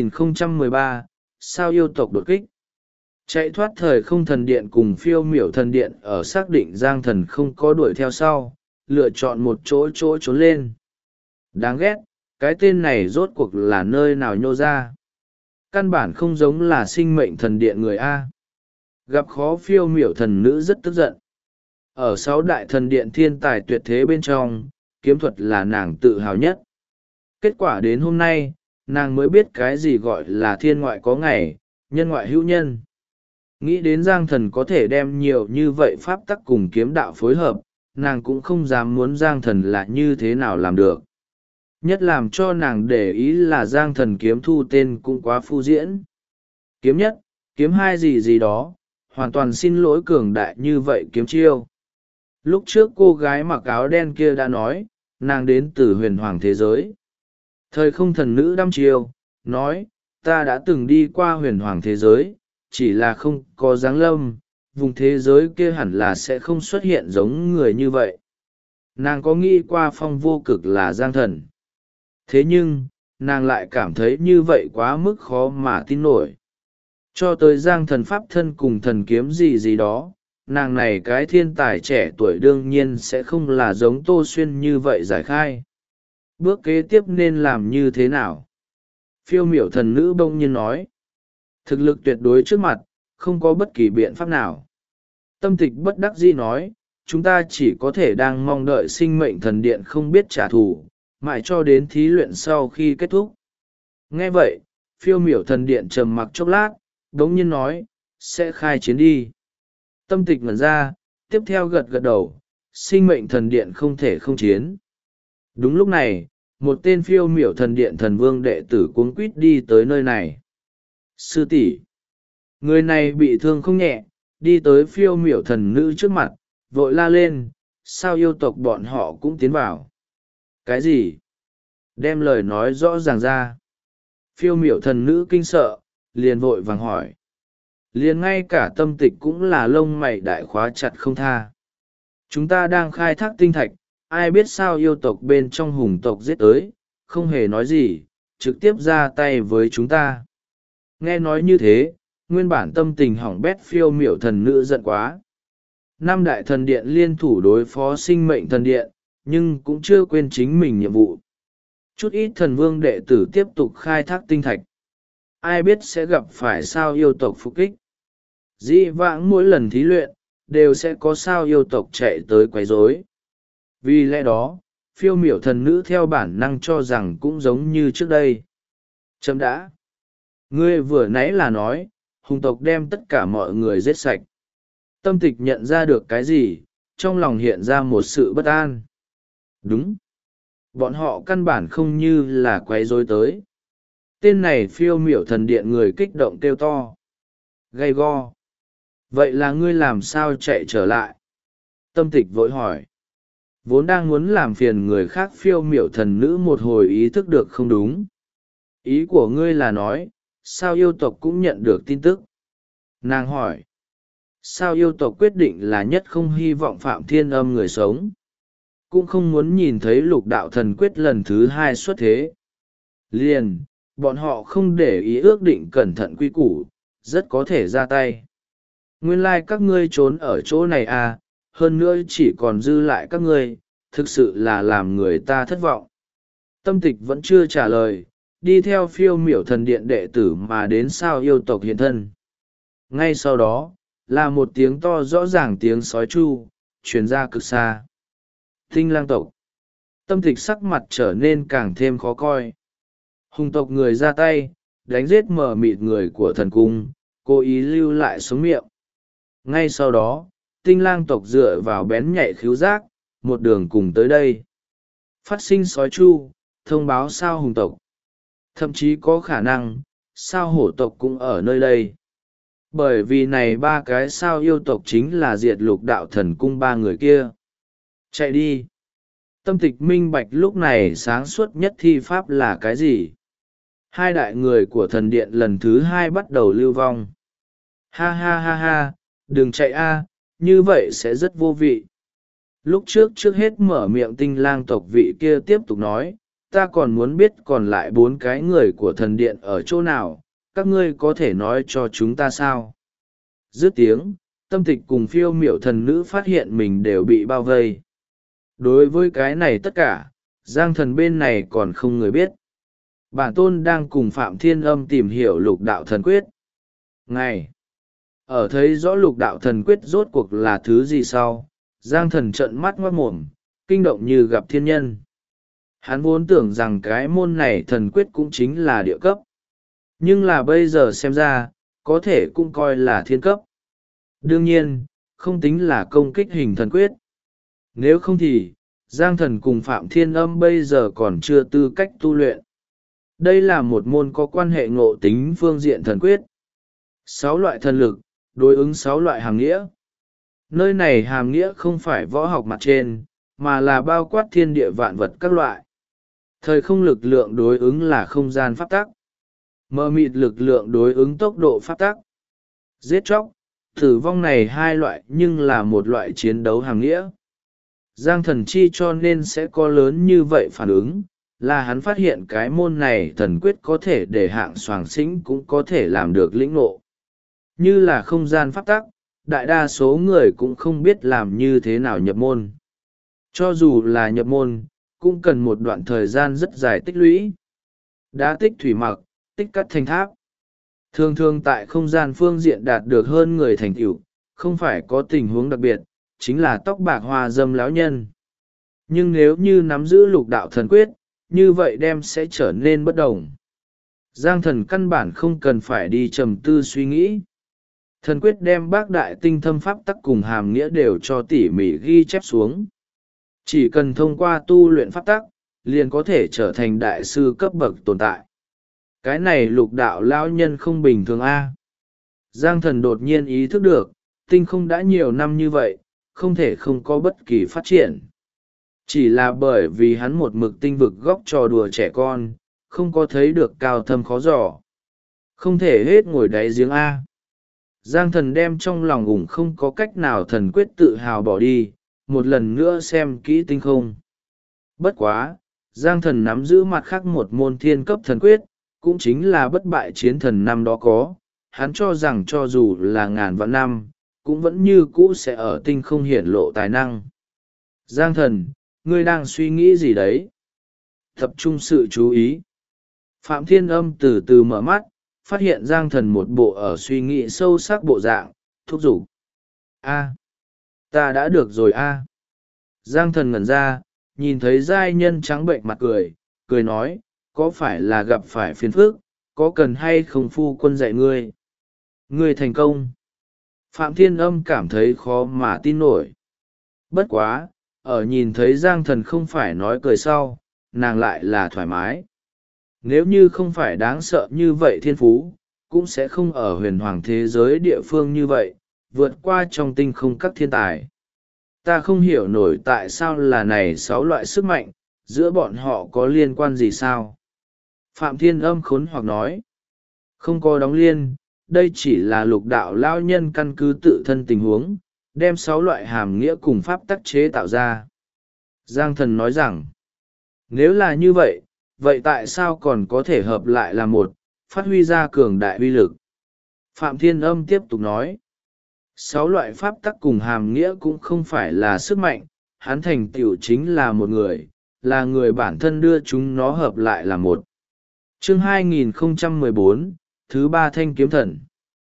Speaker 1: 2013, sao yêu tộc đột kích. Chạy thoát thời không thần điện cùng phiêu miểu thần điện ở xác định Giang Thần không có đuổi theo sau, lựa chọn một chỗ trốn lên. Đáng ghét, cái tên này rốt cuộc là nơi nào nhô ra. Căn bản không giống là sinh mệnh thần điện người A. Gặp khó phiêu miểu thần nữ rất tức giận. Ở 6 đại thần điện thiên tài tuyệt thế bên trong, kiếm thuật là nàng tự hào nhất. Kết quả đến hôm nay, nàng mới biết cái gì gọi là thiên ngoại có ngày, nhân ngoại hữu nhân. Nghĩ đến Giang Thần có thể đem nhiều như vậy pháp tắc cùng kiếm đạo phối hợp, nàng cũng không dám muốn Giang Thần là như thế nào làm được. Nhất làm cho nàng để ý là Giang Thần kiếm thu tên cũng quá phu diễn. Kiếm nhất, kiếm hai gì gì đó, hoàn toàn xin lỗi cường đại như vậy kiếm chiêu. Lúc trước cô gái mặc áo đen kia đã nói, nàng đến từ huyền hoàng thế giới. Thời không thần nữ đăm chiêu, nói, ta đã từng đi qua huyền hoàng thế giới, chỉ là không có dáng lâm, vùng thế giới kia hẳn là sẽ không xuất hiện giống người như vậy. Nàng có nghĩ qua phong vô cực là Giang Thần. Thế nhưng, nàng lại cảm thấy như vậy quá mức khó mà tin nổi. Cho tới Giang Thần pháp thân cùng thần kiếm gì gì đó, nàng này cái thiên tài trẻ tuổi đương nhiên sẽ không là giống Tô Xuyên như vậy giải khai. Bước kế tiếp nên làm như thế nào? Phiêu miểu thần nữ bỗng nhiên nói. Thực lực tuyệt đối trước mặt, không có bất kỳ biện pháp nào. Tâm Tịch bất đắc dĩ nói, chúng ta chỉ có thể đang mong đợi sinh mệnh thần điện không biết trả thù, mãi cho đến thí luyện sau khi kết thúc. Nghe vậy, phiêu miểu thần điện trầm mặc chốc lát, đống nhiên nói, sẽ khai chiến đi. Tâm Tịch ngẩn ra, tiếp theo gật gật đầu, sinh mệnh thần điện không thể không chiến. Đúng lúc này, một tên phiêu miểu thần điện thần vương đệ tử cuống quýt đi tới nơi này. Sư tỷ, người này bị thương không nhẹ, đi tới phiêu miểu thần nữ trước mặt, vội la lên, sao yêu tộc bọn họ cũng tiến vào? Cái gì? Đem lời nói rõ ràng ra. Phiêu miểu thần nữ kinh sợ, liền vội vàng hỏi. Liền ngay cả Tâm Tịch cũng là lông mày đại khóa chặt không tha. Chúng ta đang khai thác tinh thạch, ai biết sao yêu tộc bên trong hùng tộc giết tới, không hề nói gì, trực tiếp ra tay với chúng ta. Nghe nói như thế, nguyên bản tâm tình hỏng bét phiêu miểu thần nữ giận quá. Năm đại thần điện liên thủ đối phó sinh mệnh thần điện, nhưng cũng chưa quên chính mình nhiệm vụ. Chút ít thần vương đệ tử tiếp tục khai thác tinh thạch. Ai biết sẽ gặp phải sao yêu tộc phục kích. Dĩ vãng mỗi lần thí luyện, đều sẽ có sao yêu tộc chạy tới quấy rối. Vì lẽ đó, phiêu miểu thần nữ theo bản năng cho rằng cũng giống như trước đây. Chấm đã. Ngươi vừa nãy là nói, hùng tộc đem tất cả mọi người giết sạch. Tâm Tịch nhận ra được cái gì, trong lòng hiện ra một sự bất an. Đúng. Bọn họ căn bản không như là quấy rối tới. Tên này phiêu miểu thần điện người kích động kêu to. Gay go. Vậy là ngươi làm sao chạy trở lại? Tâm Tịch vội hỏi. Vốn đang muốn làm phiền người khác phiêu miểu thần nữ một hồi ý thức được không đúng. Ý của ngươi là nói, sao yêu tộc cũng nhận được tin tức? Nàng hỏi. Sao yêu tộc quyết định là nhất không hy vọng Phạm Thiên Âm người sống? Cũng không muốn nhìn thấy lục đạo thần quyết lần thứ 2 xuất thế. Liền, bọn họ không để ý ước định cẩn thận quy củ, rất có thể ra tay. Nguyên lai các ngươi trốn ở chỗ này à, hơn nữa chỉ còn dư lại các ngươi, thực sự là làm người ta thất vọng. Tâm Tịch vẫn chưa trả lời, đi theo phiêu miểu thần điện đệ tử mà đến sao yêu tộc hiện thân. Ngay sau đó, là một tiếng to rõ ràng tiếng sói chu, truyền ra cực xa. Tinh lang tộc. Tâm Tịch sắc mặt trở nên càng thêm khó coi. Hùng tộc người ra tay, đánh giết mờ mịt người của thần cung, cố ý lưu lại sống miệng. Ngay sau đó, tinh lang tộc dựa vào bén nhạy khứu giác, một đường cùng tới đây. Phát sinh sói chu, thông báo sao hùng tộc. Thậm chí có khả năng, sao hổ tộc cũng ở nơi đây. Bởi vì này ba cái sao yêu tộc chính là diệt lục đạo thần cung ba người kia. Chạy đi. Tâm Tịch minh bạch lúc này sáng suốt nhất thi pháp là cái gì? Hai đại người của thần điện lần thứ 2 bắt đầu lưu vong. Ha ha ha ha, đừng chạy a, như vậy sẽ rất vô vị. Lúc trước hết mở miệng tinh lang tộc vị kia tiếp tục nói, ta còn muốn biết còn lại 4 cái người của thần điện ở chỗ nào, các ngươi có thể nói cho chúng ta sao? Dứt tiếng, Tâm Tịch cùng phiêu miểu thần nữ phát hiện mình đều bị bao vây. Đối với cái này tất cả, Giang Thần bên này còn không người biết. Bản tôn đang cùng Phạm Thiên Âm tìm hiểu lục đạo thần quyết. Ngày ở thấy rõ lục đạo thần quyết rốt cuộc là thứ gì sau, Giang Thần trợn mắt ngoác mồm, kinh động như gặp thiên nhân. Hắn vốn tưởng rằng cái môn này thần quyết cũng chính là địa cấp. Nhưng là bây giờ xem ra, có thể cũng coi là thiên cấp. Đương nhiên, không tính là công kích hình thần quyết. Nếu không thì, Giang Thần cùng Phạm Thiên Âm bây giờ còn chưa tư cách tu luyện. Đây là một môn có quan hệ ngộ tính phương diện thần quyết. 6 loại thần lực, đối ứng 6 loại hàm nghĩa. Nơi này hàm nghĩa không phải võ học mặt trên, mà là bao quát thiên địa vạn vật các loại. Thời không lực lượng đối ứng là không gian pháp tắc. Mờ mịt lực lượng đối ứng tốc độ pháp tắc. Giết chóc, tử vong này 2 loại nhưng là một loại chiến đấu hàm nghĩa. Giang Thần chi cho nên sẽ có lớn như vậy phản ứng, là hắn phát hiện cái môn này thần quyết có thể để hạng soàng xĩnh cũng có thể làm được lĩnh ngộ. Như là không gian pháp tắc, đại đa số người cũng không biết làm như thế nào nhập môn. Cho dù là nhập môn, cũng cần một đoạn thời gian rất dài tích lũy. Đá tích thủy mặc, tích cắt thành tháp. Thường thường tại không gian phương diện đạt được hơn người thành tựu, không phải có tình huống đặc biệt, chính là tóc bạc hoa dâm lão nhân. Nhưng nếu như nắm giữ lục đạo thần quyết, như vậy đem sẽ trở nên bất đồng. Giang Thần căn bản không cần phải đi trầm tư suy nghĩ. Thần quyết đem bác đại tinh thâm pháp tắc cùng hàm nghĩa đều cho tỉ mỉ ghi chép xuống. Chỉ cần thông qua tu luyện pháp tắc, liền có thể trở thành đại sư cấp bậc tồn tại. Cái này lục đạo lão nhân không bình thường a. Giang Thần đột nhiên ý thức được, tinh không đã nhiều năm như vậy, không thể không có bất kỳ phát triển. Chỉ là bởi vì hắn một mực tinh vực góc trò đùa trẻ con, không có thấy được cao thâm khó giỏ. Không thể hết ngồi đáy giếng A. Giang Thần đem trong lòng ủng không có cách nào thần quyết tự hào bỏ đi, một lần nữa xem kỹ tinh không. Bất quá, Giang Thần nắm giữ mặt khác một môn thiên cấp thần quyết, cũng chính là bất bại chiến thần năm đó có. Hắn cho rằng cho dù là ngàn vạn năm, cũng vẫn như cũ sẽ ở tinh không hiển lộ tài năng. Giang Thần, ngươi đang suy nghĩ gì đấy? Tập trung sự chú ý. Phạm Thiên Âm từ từ mở mắt, phát hiện Giang Thần một bộ ở suy nghĩ sâu sắc bộ dạng, thúc giục. A, ta đã được rồi a. Giang Thần ngẩn ra, nhìn thấy giai nhân trắng bệnh mặt cười, cười nói, có phải là gặp phải phiền phức, có cần hay không phu quân dạy ngươi? Ngươi thành công. Phạm Thiên Âm cảm thấy khó mà tin nổi. Bất quá, ở nhìn thấy Giang Thần không phải nói cười sau, nàng lại là thoải mái. Nếu như không phải đáng sợ như vậy thiên phú, cũng sẽ không ở huyền hoàng thế giới địa phương như vậy, vượt qua trong tinh không các thiên tài. Ta không hiểu nổi tại sao là này 6 loại sức mạnh, giữa bọn họ có liên quan gì sao? Phạm Thiên Âm khốn hoặc nói. Không có đóng liên, đây chỉ là lục đạo lao nhân căn cứ tự thân tình huống, đem 6 loại hàm nghĩa cùng pháp tắc chế tạo ra. Giang Thần nói rằng, nếu là như vậy, vậy tại sao còn có thể hợp lại là một, phát huy ra cường đại uy lực? Phạm Thiên Âm tiếp tục nói, 6 loại pháp tắc cùng hàm nghĩa cũng không phải là sức mạnh, hắn thành tựu chính là một người, là người bản thân đưa chúng nó hợp lại là một. Chương 2014, thứ 3 Thanh Kiếm Thần.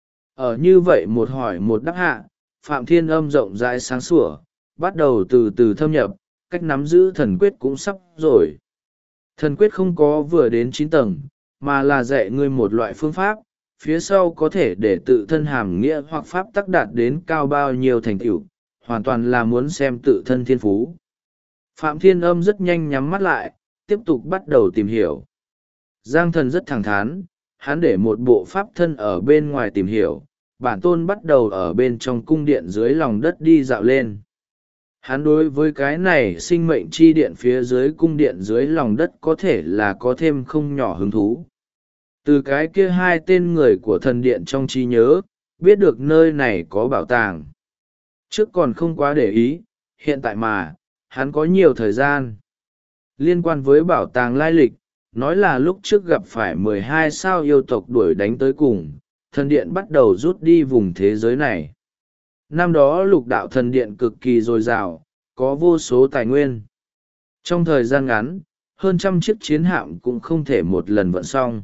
Speaker 1: Ở như vậy một hỏi một đáp hạ, Phạm Thiên Âm rộng rãi sáng sủa, bắt đầu từ từ thâm nhập, cách nắm giữ thần quyết cũng sắp rồi. Thần quyết không có vừa đến 9 tầng, mà là dạy ngươi một loại phương pháp, phía sau có thể để tự thân hàm nghĩa hoặc pháp tắc đạt đến cao bao nhiêu thành tựu, hoàn toàn là muốn xem tự thân thiên phú. Phạm Thiên Âm rất nhanh nhắm mắt lại, tiếp tục bắt đầu tìm hiểu. Giang Thần rất thẳng thắn, hắn để một bộ pháp thân ở bên ngoài tìm hiểu, bản tôn bắt đầu ở bên trong cung điện dưới lòng đất đi dạo lên. Hắn đối với cái này sinh mệnh chi điện phía dưới cung điện dưới lòng đất có thể là có thêm không nhỏ hứng thú. Từ cái kia 2 tên người của thần điện trong trí nhớ, biết được nơi này có bảo tàng. Trước còn không quá để ý, hiện tại mà, hắn có nhiều thời gian. Liên quan với bảo tàng lai lịch, nói là lúc trước gặp phải 12 sao yêu tộc đuổi đánh tới cùng, thần điện bắt đầu rút đi vùng thế giới này. Năm đó lục đạo thần điện cực kỳ dồi dào, có vô số tài nguyên. Trong thời gian ngắn, hơn 100 chiếc chiến hạm cũng không thể một lần vận xong.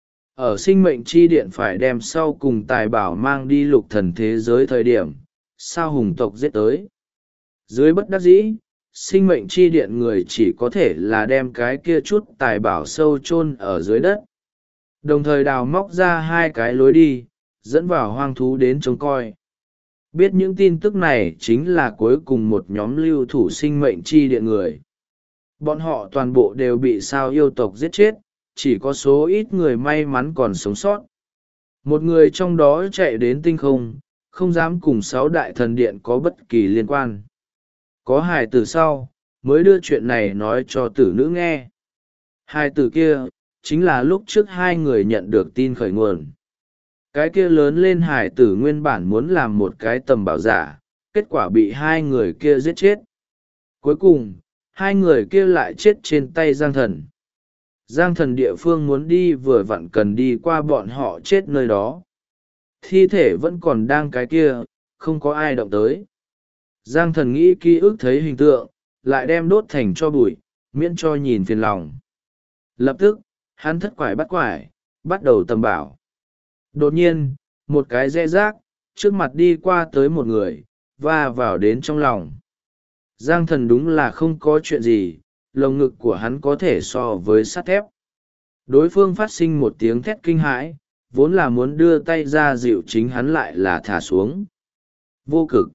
Speaker 1: Ở sinh mệnh chi điện phải đem sau cùng tài bảo mang đi lục thần thế giới thời điểm, sao hùng tộc giết tới. Dưới bất đắc dĩ, sinh mệnh chi điện người chỉ có thể là đem cái kia chút tài bảo sâu chôn ở dưới đất. Đồng thời đào móc ra 2 cái lối đi, dẫn vào hoang thú đến trông coi. Biết những tin tức này chính là cuối cùng một nhóm lưu thủ sinh mệnh chi điện người. Bọn họ toàn bộ đều bị sao yêu tộc giết chết, chỉ có số ít người may mắn còn sống sót. Một người trong đó chạy đến tinh không, không dám cùng 6 đại thần điện có bất kỳ liên quan. Có hài tử sau, mới đưa chuyện này nói cho tử nữ nghe. Hài tử kia, chính là lúc trước 2 người nhận được tin khởi nguồn. Cái kia lớn lên hài tử nguyên bản muốn làm một cái tầm bảo giả, kết quả bị 2 người kia giết chết. Cuối cùng, 2 người kia lại chết trên tay Giang Thần. Giang Thần địa phương muốn đi vừa vặn cần đi qua bọn họ chết nơi đó. Thi thể vẫn còn đang cái kia, không có ai động tới. Giang Thần nghĩ ký ức thấy hình tượng, lại đem đốt thành cho bụi, miễn cho nhìn phiền lòng. Lập tức, hắn thất quải bắt quải, bắt đầu tầm bảo. Đột nhiên, một cái rẽ rác, trước mặt đi qua tới một người, và vào đến trong lòng. Giang Thần đúng là không có chuyện gì, lồng ngực của hắn có thể so với sắt thép. Đối phương phát sinh một tiếng thét kinh hãi, vốn là muốn đưa tay ra dịu chính hắn lại là thả xuống. Vô cực.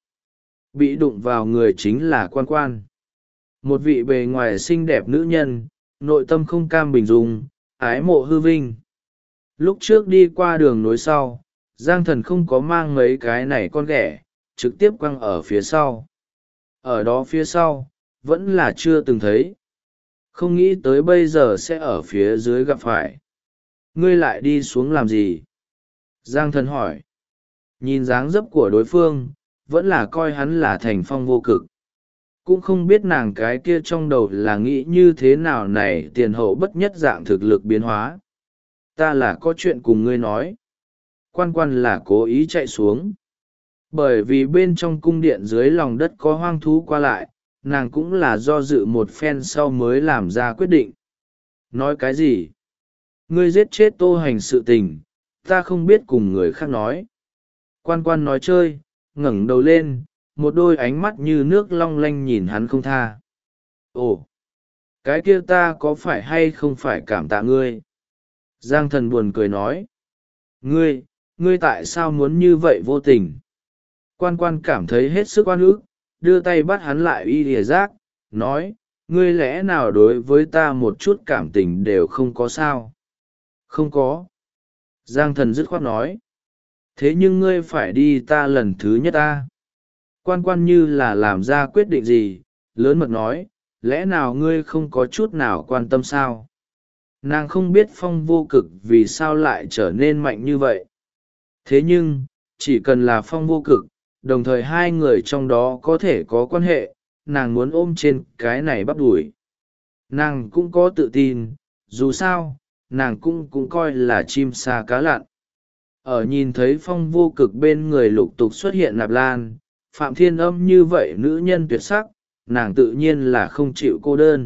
Speaker 1: Bị đụng vào người chính là Quan Quan. Một vị bề ngoài xinh đẹp nữ nhân, nội tâm không cam bình dung, ái mộ hư vinh. Lúc trước đi qua đường nối sau, Giang Thần không có mang mấy cái này con ghẻ, trực tiếp quăng ở phía sau. Ở đó phía sau vẫn là chưa từng thấy, không nghĩ tới bây giờ sẽ ở phía dưới gặp phải. Ngươi lại đi xuống làm gì? Giang thần hỏi. Nhìn dáng dấp của đối phương vẫn là coi hắn là thành phong vô cực, cũng không biết nàng cái kia trong đầu là nghĩ như thế nào này. Tiền hậu bất nhất dạng thực lực biến hóa. Ta là có chuyện cùng ngươi nói. Quan quan là cố ý chạy xuống, bởi vì bên trong cung điện dưới lòng đất có hoang thú qua lại, nàng cũng là do dự một phen sau mới làm ra quyết định. Nói cái gì? Ngươi giết chết Tô Hành sự tình, ta không biết cùng người khác nói. Quan quan nói chơi, ngẩng đầu lên, một đôi ánh mắt như nước long lanh nhìn hắn không tha. Ồ, cái kia ta có phải hay không phải cảm tạ ngươi? Giang thần buồn cười nói. Ngươi tại sao muốn như vậy vô tình? Quan quan cảm thấy hết sức oan ức, đưa tay bắt hắn lại y lìa giác, nói, ngươi lẽ nào đối với ta một chút cảm tình đều không có sao? Không có. Giang thần dứt khoát nói. Thế nhưng ngươi phải đi ta lần thứ nhất ta. Quan quan như là làm ra quyết định gì, lớn mật nói, lẽ nào ngươi không có chút nào quan tâm sao? Nàng không biết phong vô cực vì sao lại trở nên mạnh như vậy. Thế nhưng, chỉ cần là phong vô cực, đồng thời hai người trong đó có thể có quan hệ, nàng muốn ôm trên cái này bắp đuổi. Nàng cũng có tự tin, dù sao, nàng cũng coi là chim sa cá lặn. Ở nhìn thấy phong vô cực bên người lục tục xuất hiện nạp lan, Phạm Thiên Âm như vậy nữ nhân tuyệt sắc, nàng tự nhiên là không chịu cô đơn.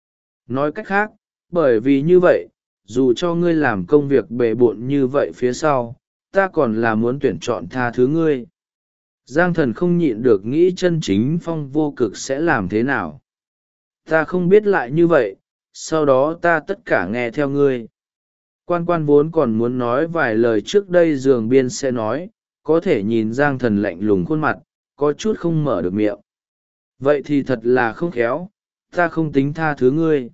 Speaker 1: Nói cách khác, bởi vì như vậy, dù cho ngươi làm công việc bề bộn như vậy phía sau, ta còn là muốn tuyển chọn tha thứ ngươi. Giang thần không nhịn được nghĩ chân chính phong vô cực sẽ làm thế nào. Ta không biết lại như vậy, sau đó ta tất cả nghe theo ngươi. Quan quan vốn còn muốn nói vài lời trước đây giường biên sẽ nói, có thể nhìn Giang thần lạnh lùng khuôn mặt, có chút không mở được miệng. Vậy thì thật là không khéo, ta không tính tha thứ ngươi.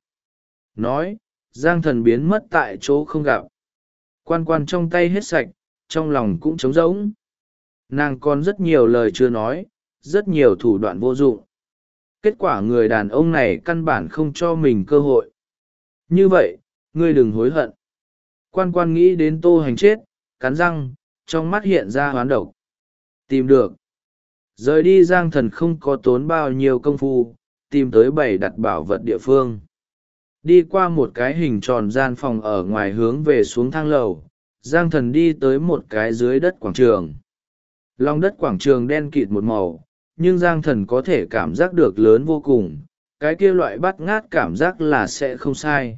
Speaker 1: Nói, Giang thần biến mất tại chỗ không gặp. Quan quan trong tay hết sạch, trong lòng cũng trống rỗng. Nàng còn rất nhiều lời chưa nói, rất nhiều thủ đoạn vô dụng. Kết quả người đàn ông này căn bản không cho mình cơ hội. Như vậy, ngươi đừng hối hận. Quan quan nghĩ đến Tô Hành chết, cắn răng, trong mắt hiện ra hoán độc. Tìm được. Rời đi Giang thần không có tốn bao nhiêu công phu, tìm tới bày đặt bảo vật địa phương. Đi qua một cái hình tròn gian phòng ở ngoài hướng về xuống thang lầu, Giang thần đi tới một cái dưới đất quảng trường. Lòng đất quảng trường đen kịt một màu, nhưng Giang thần có thể cảm giác được lớn vô cùng, cái kia loại bắt ngát cảm giác là sẽ không sai.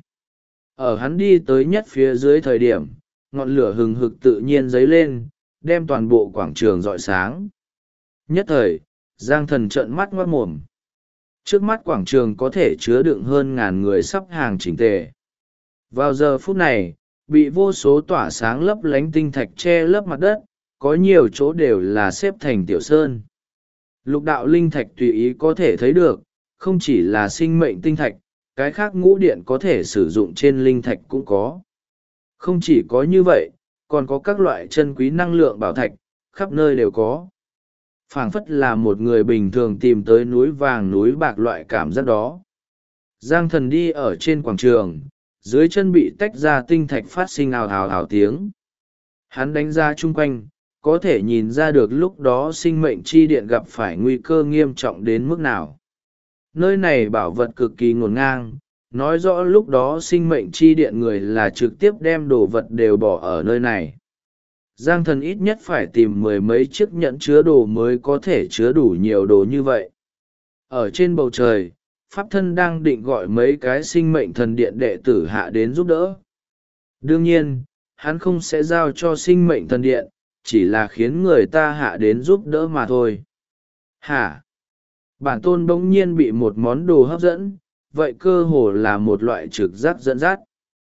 Speaker 1: Ở hắn đi tới nhất phía dưới thời điểm, ngọn lửa hừng hực tự nhiên dấy lên, đem toàn bộ quảng trường rọi sáng. Nhất thời, Giang thần trợn mắt ngoác mồm. Trước mắt quảng trường có thể chứa đựng hơn ngàn người sắp hàng chỉnh tề. Vào giờ phút này, bị vô số tỏa sáng lấp lánh tinh thạch che lấp mặt đất, có nhiều chỗ đều là xếp thành tiểu sơn. Lục đạo linh thạch tùy ý có thể thấy được, không chỉ là sinh mệnh tinh thạch, cái khác ngũ điện có thể sử dụng trên linh thạch cũng có. Không chỉ có như vậy, còn có các loại chân quý năng lượng bảo thạch, khắp nơi đều có. Phảng phất là một người bình thường tìm tới núi vàng núi bạc loại cảm giác đó. Giang thần đi ở trên quảng trường, dưới chân bị tách ra tinh thạch phát sinh ào ào ào tiếng. Hắn đánh ra chung quanh, có thể nhìn ra được lúc đó sinh mệnh chi điện gặp phải nguy cơ nghiêm trọng đến mức nào. Nơi này bảo vật cực kỳ ngổn ngang, nói rõ lúc đó sinh mệnh chi điện người là trực tiếp đem đồ vật đều bỏ ở nơi này. Giang thần ít nhất phải tìm mười mấy chiếc nhẫn chứa đồ mới có thể chứa đủ nhiều đồ như vậy. Ở trên bầu trời, Pháp thân đang định gọi mấy cái sinh mệnh thần điện đệ tử hạ đến giúp đỡ. Đương nhiên, hắn không sẽ giao cho sinh mệnh thần điện, chỉ là khiến người ta hạ đến giúp đỡ mà thôi. Hả? Bản tôn bỗng nhiên bị một món đồ hấp dẫn, vậy cơ hồ là một loại trực giác dẫn dắt.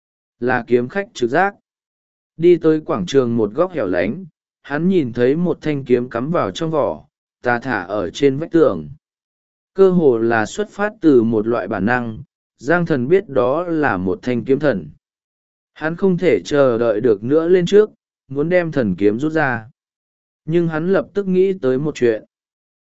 Speaker 1: Là kiếm khách trực giác. Đi tới quảng trường một góc hẻo lánh, hắn nhìn thấy một thanh kiếm cắm vào trong vỏ, tà thả ở trên vách tường. Cơ hồ là xuất phát từ một loại bản năng, Giang thần biết đó là một thanh kiếm thần. Hắn không thể chờ đợi được nữa lên trước, muốn đem thần kiếm rút ra. Nhưng hắn lập tức nghĩ tới một chuyện.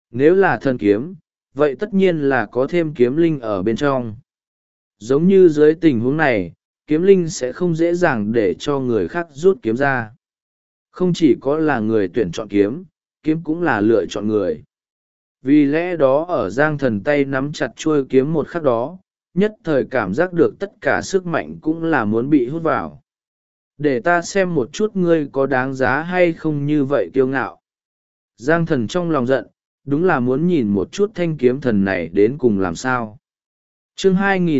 Speaker 1: Nếu là thần kiếm, vậy tất nhiên là có thêm kiếm linh ở bên trong. Giống như dưới tình huống này, kiếm linh sẽ không dễ dàng để cho người khác rút kiếm ra. Không chỉ có là người tuyển chọn kiếm, kiếm cũng là lựa chọn người. Vì lẽ đó ở Giang Thần tay nắm chặt chuôi kiếm một khắc đó, nhất thời cảm giác được tất cả sức mạnh cũng là muốn bị hút vào. Để ta xem một chút ngươi có đáng giá hay không như vậy kiêu ngạo. Giang Thần trong lòng giận, đúng là muốn nhìn một chút thanh kiếm thần này đến cùng làm sao. Chương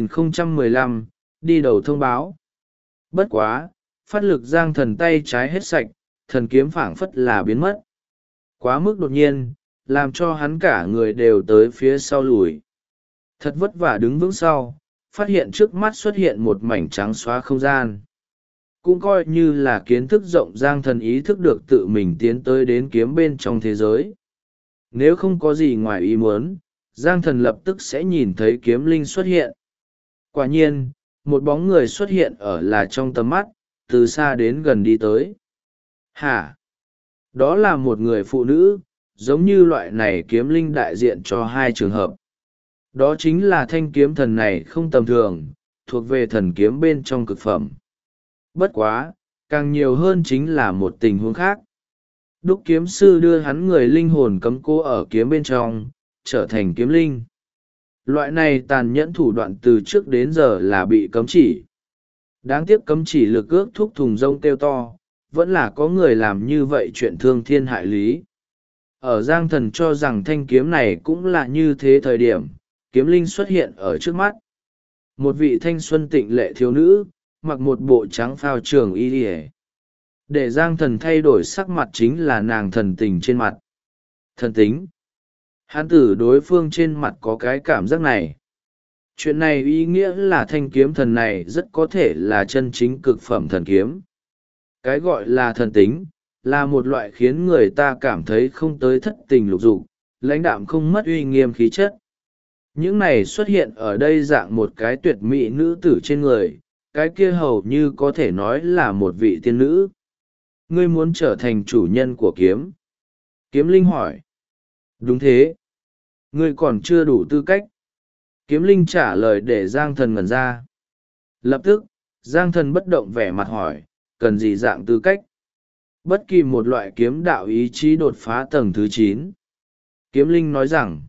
Speaker 1: 2015, đi đầu thông báo. Bất quá, phát lực Giang Thần tay trái hết sạch, thần kiếm phảng phất là biến mất. Quá mức đột nhiên, làm cho hắn cả người đều tới phía sau lùi. Thật vất vả đứng vững sau, phát hiện trước mắt xuất hiện một mảnh trắng xóa không gian. Cũng coi như là kiến thức rộng Giang Thần ý thức được tự mình tiến tới đến kiếm bên trong thế giới. Nếu không có gì ngoài ý muốn, Giang Thần lập tức sẽ nhìn thấy kiếm linh xuất hiện. Quả nhiên, một bóng người xuất hiện ở là trong tầm mắt, từ xa đến gần đi tới. Hả? Đó là một người phụ nữ, giống như loại này kiếm linh đại diện cho hai trường hợp. Đó chính là thanh kiếm thần này không tầm thường, thuộc về thần kiếm bên trong cực phẩm. Bất quá, càng nhiều hơn chính là một tình huống khác. Đúc kiếm sư đưa hắn người linh hồn cấm cố ở kiếm bên trong, trở thành kiếm linh. Loại này tàn nhẫn thủ đoạn từ trước đến giờ là bị cấm chỉ. Đáng tiếc cấm chỉ lực ước thúc thùng rông kêu to, vẫn là có người làm như vậy chuyện thương thiên hại lý. Ở Giang Thần cho rằng thanh kiếm này cũng là như thế thời điểm, kiếm linh xuất hiện ở trước mắt. Một vị thanh xuân tịnh lệ thiếu nữ, mặc một bộ trắng phao trường y ỉa. Để Giang Thần thay đổi sắc mặt chính là nàng thần tình trên mặt. Thần tính. Hắn tử đối phương trên mặt có cái cảm giác này. Chuyện này ý nghĩa là thanh kiếm thần này rất có thể là chân chính cực phẩm thần kiếm. Cái gọi là thần tính, là một loại khiến người ta cảm thấy không tới thất tình lục dục, lãnh đạm không mất uy nghiêm khí chất. Những này xuất hiện ở đây dạng một cái tuyệt mỹ nữ tử trên người, cái kia hầu như có thể nói là một vị tiên nữ. Ngươi muốn trở thành chủ nhân của kiếm. Kiếm linh hỏi. Đúng thế. Ngươi còn chưa đủ tư cách. Kiếm linh trả lời để Giang Thần ngẩn ra. Lập tức, Giang Thần bất động vẻ mặt hỏi, cần gì dạng tư cách? Bất kỳ một loại kiếm đạo ý chí đột phá tầng thứ 9. Kiếm linh nói rằng,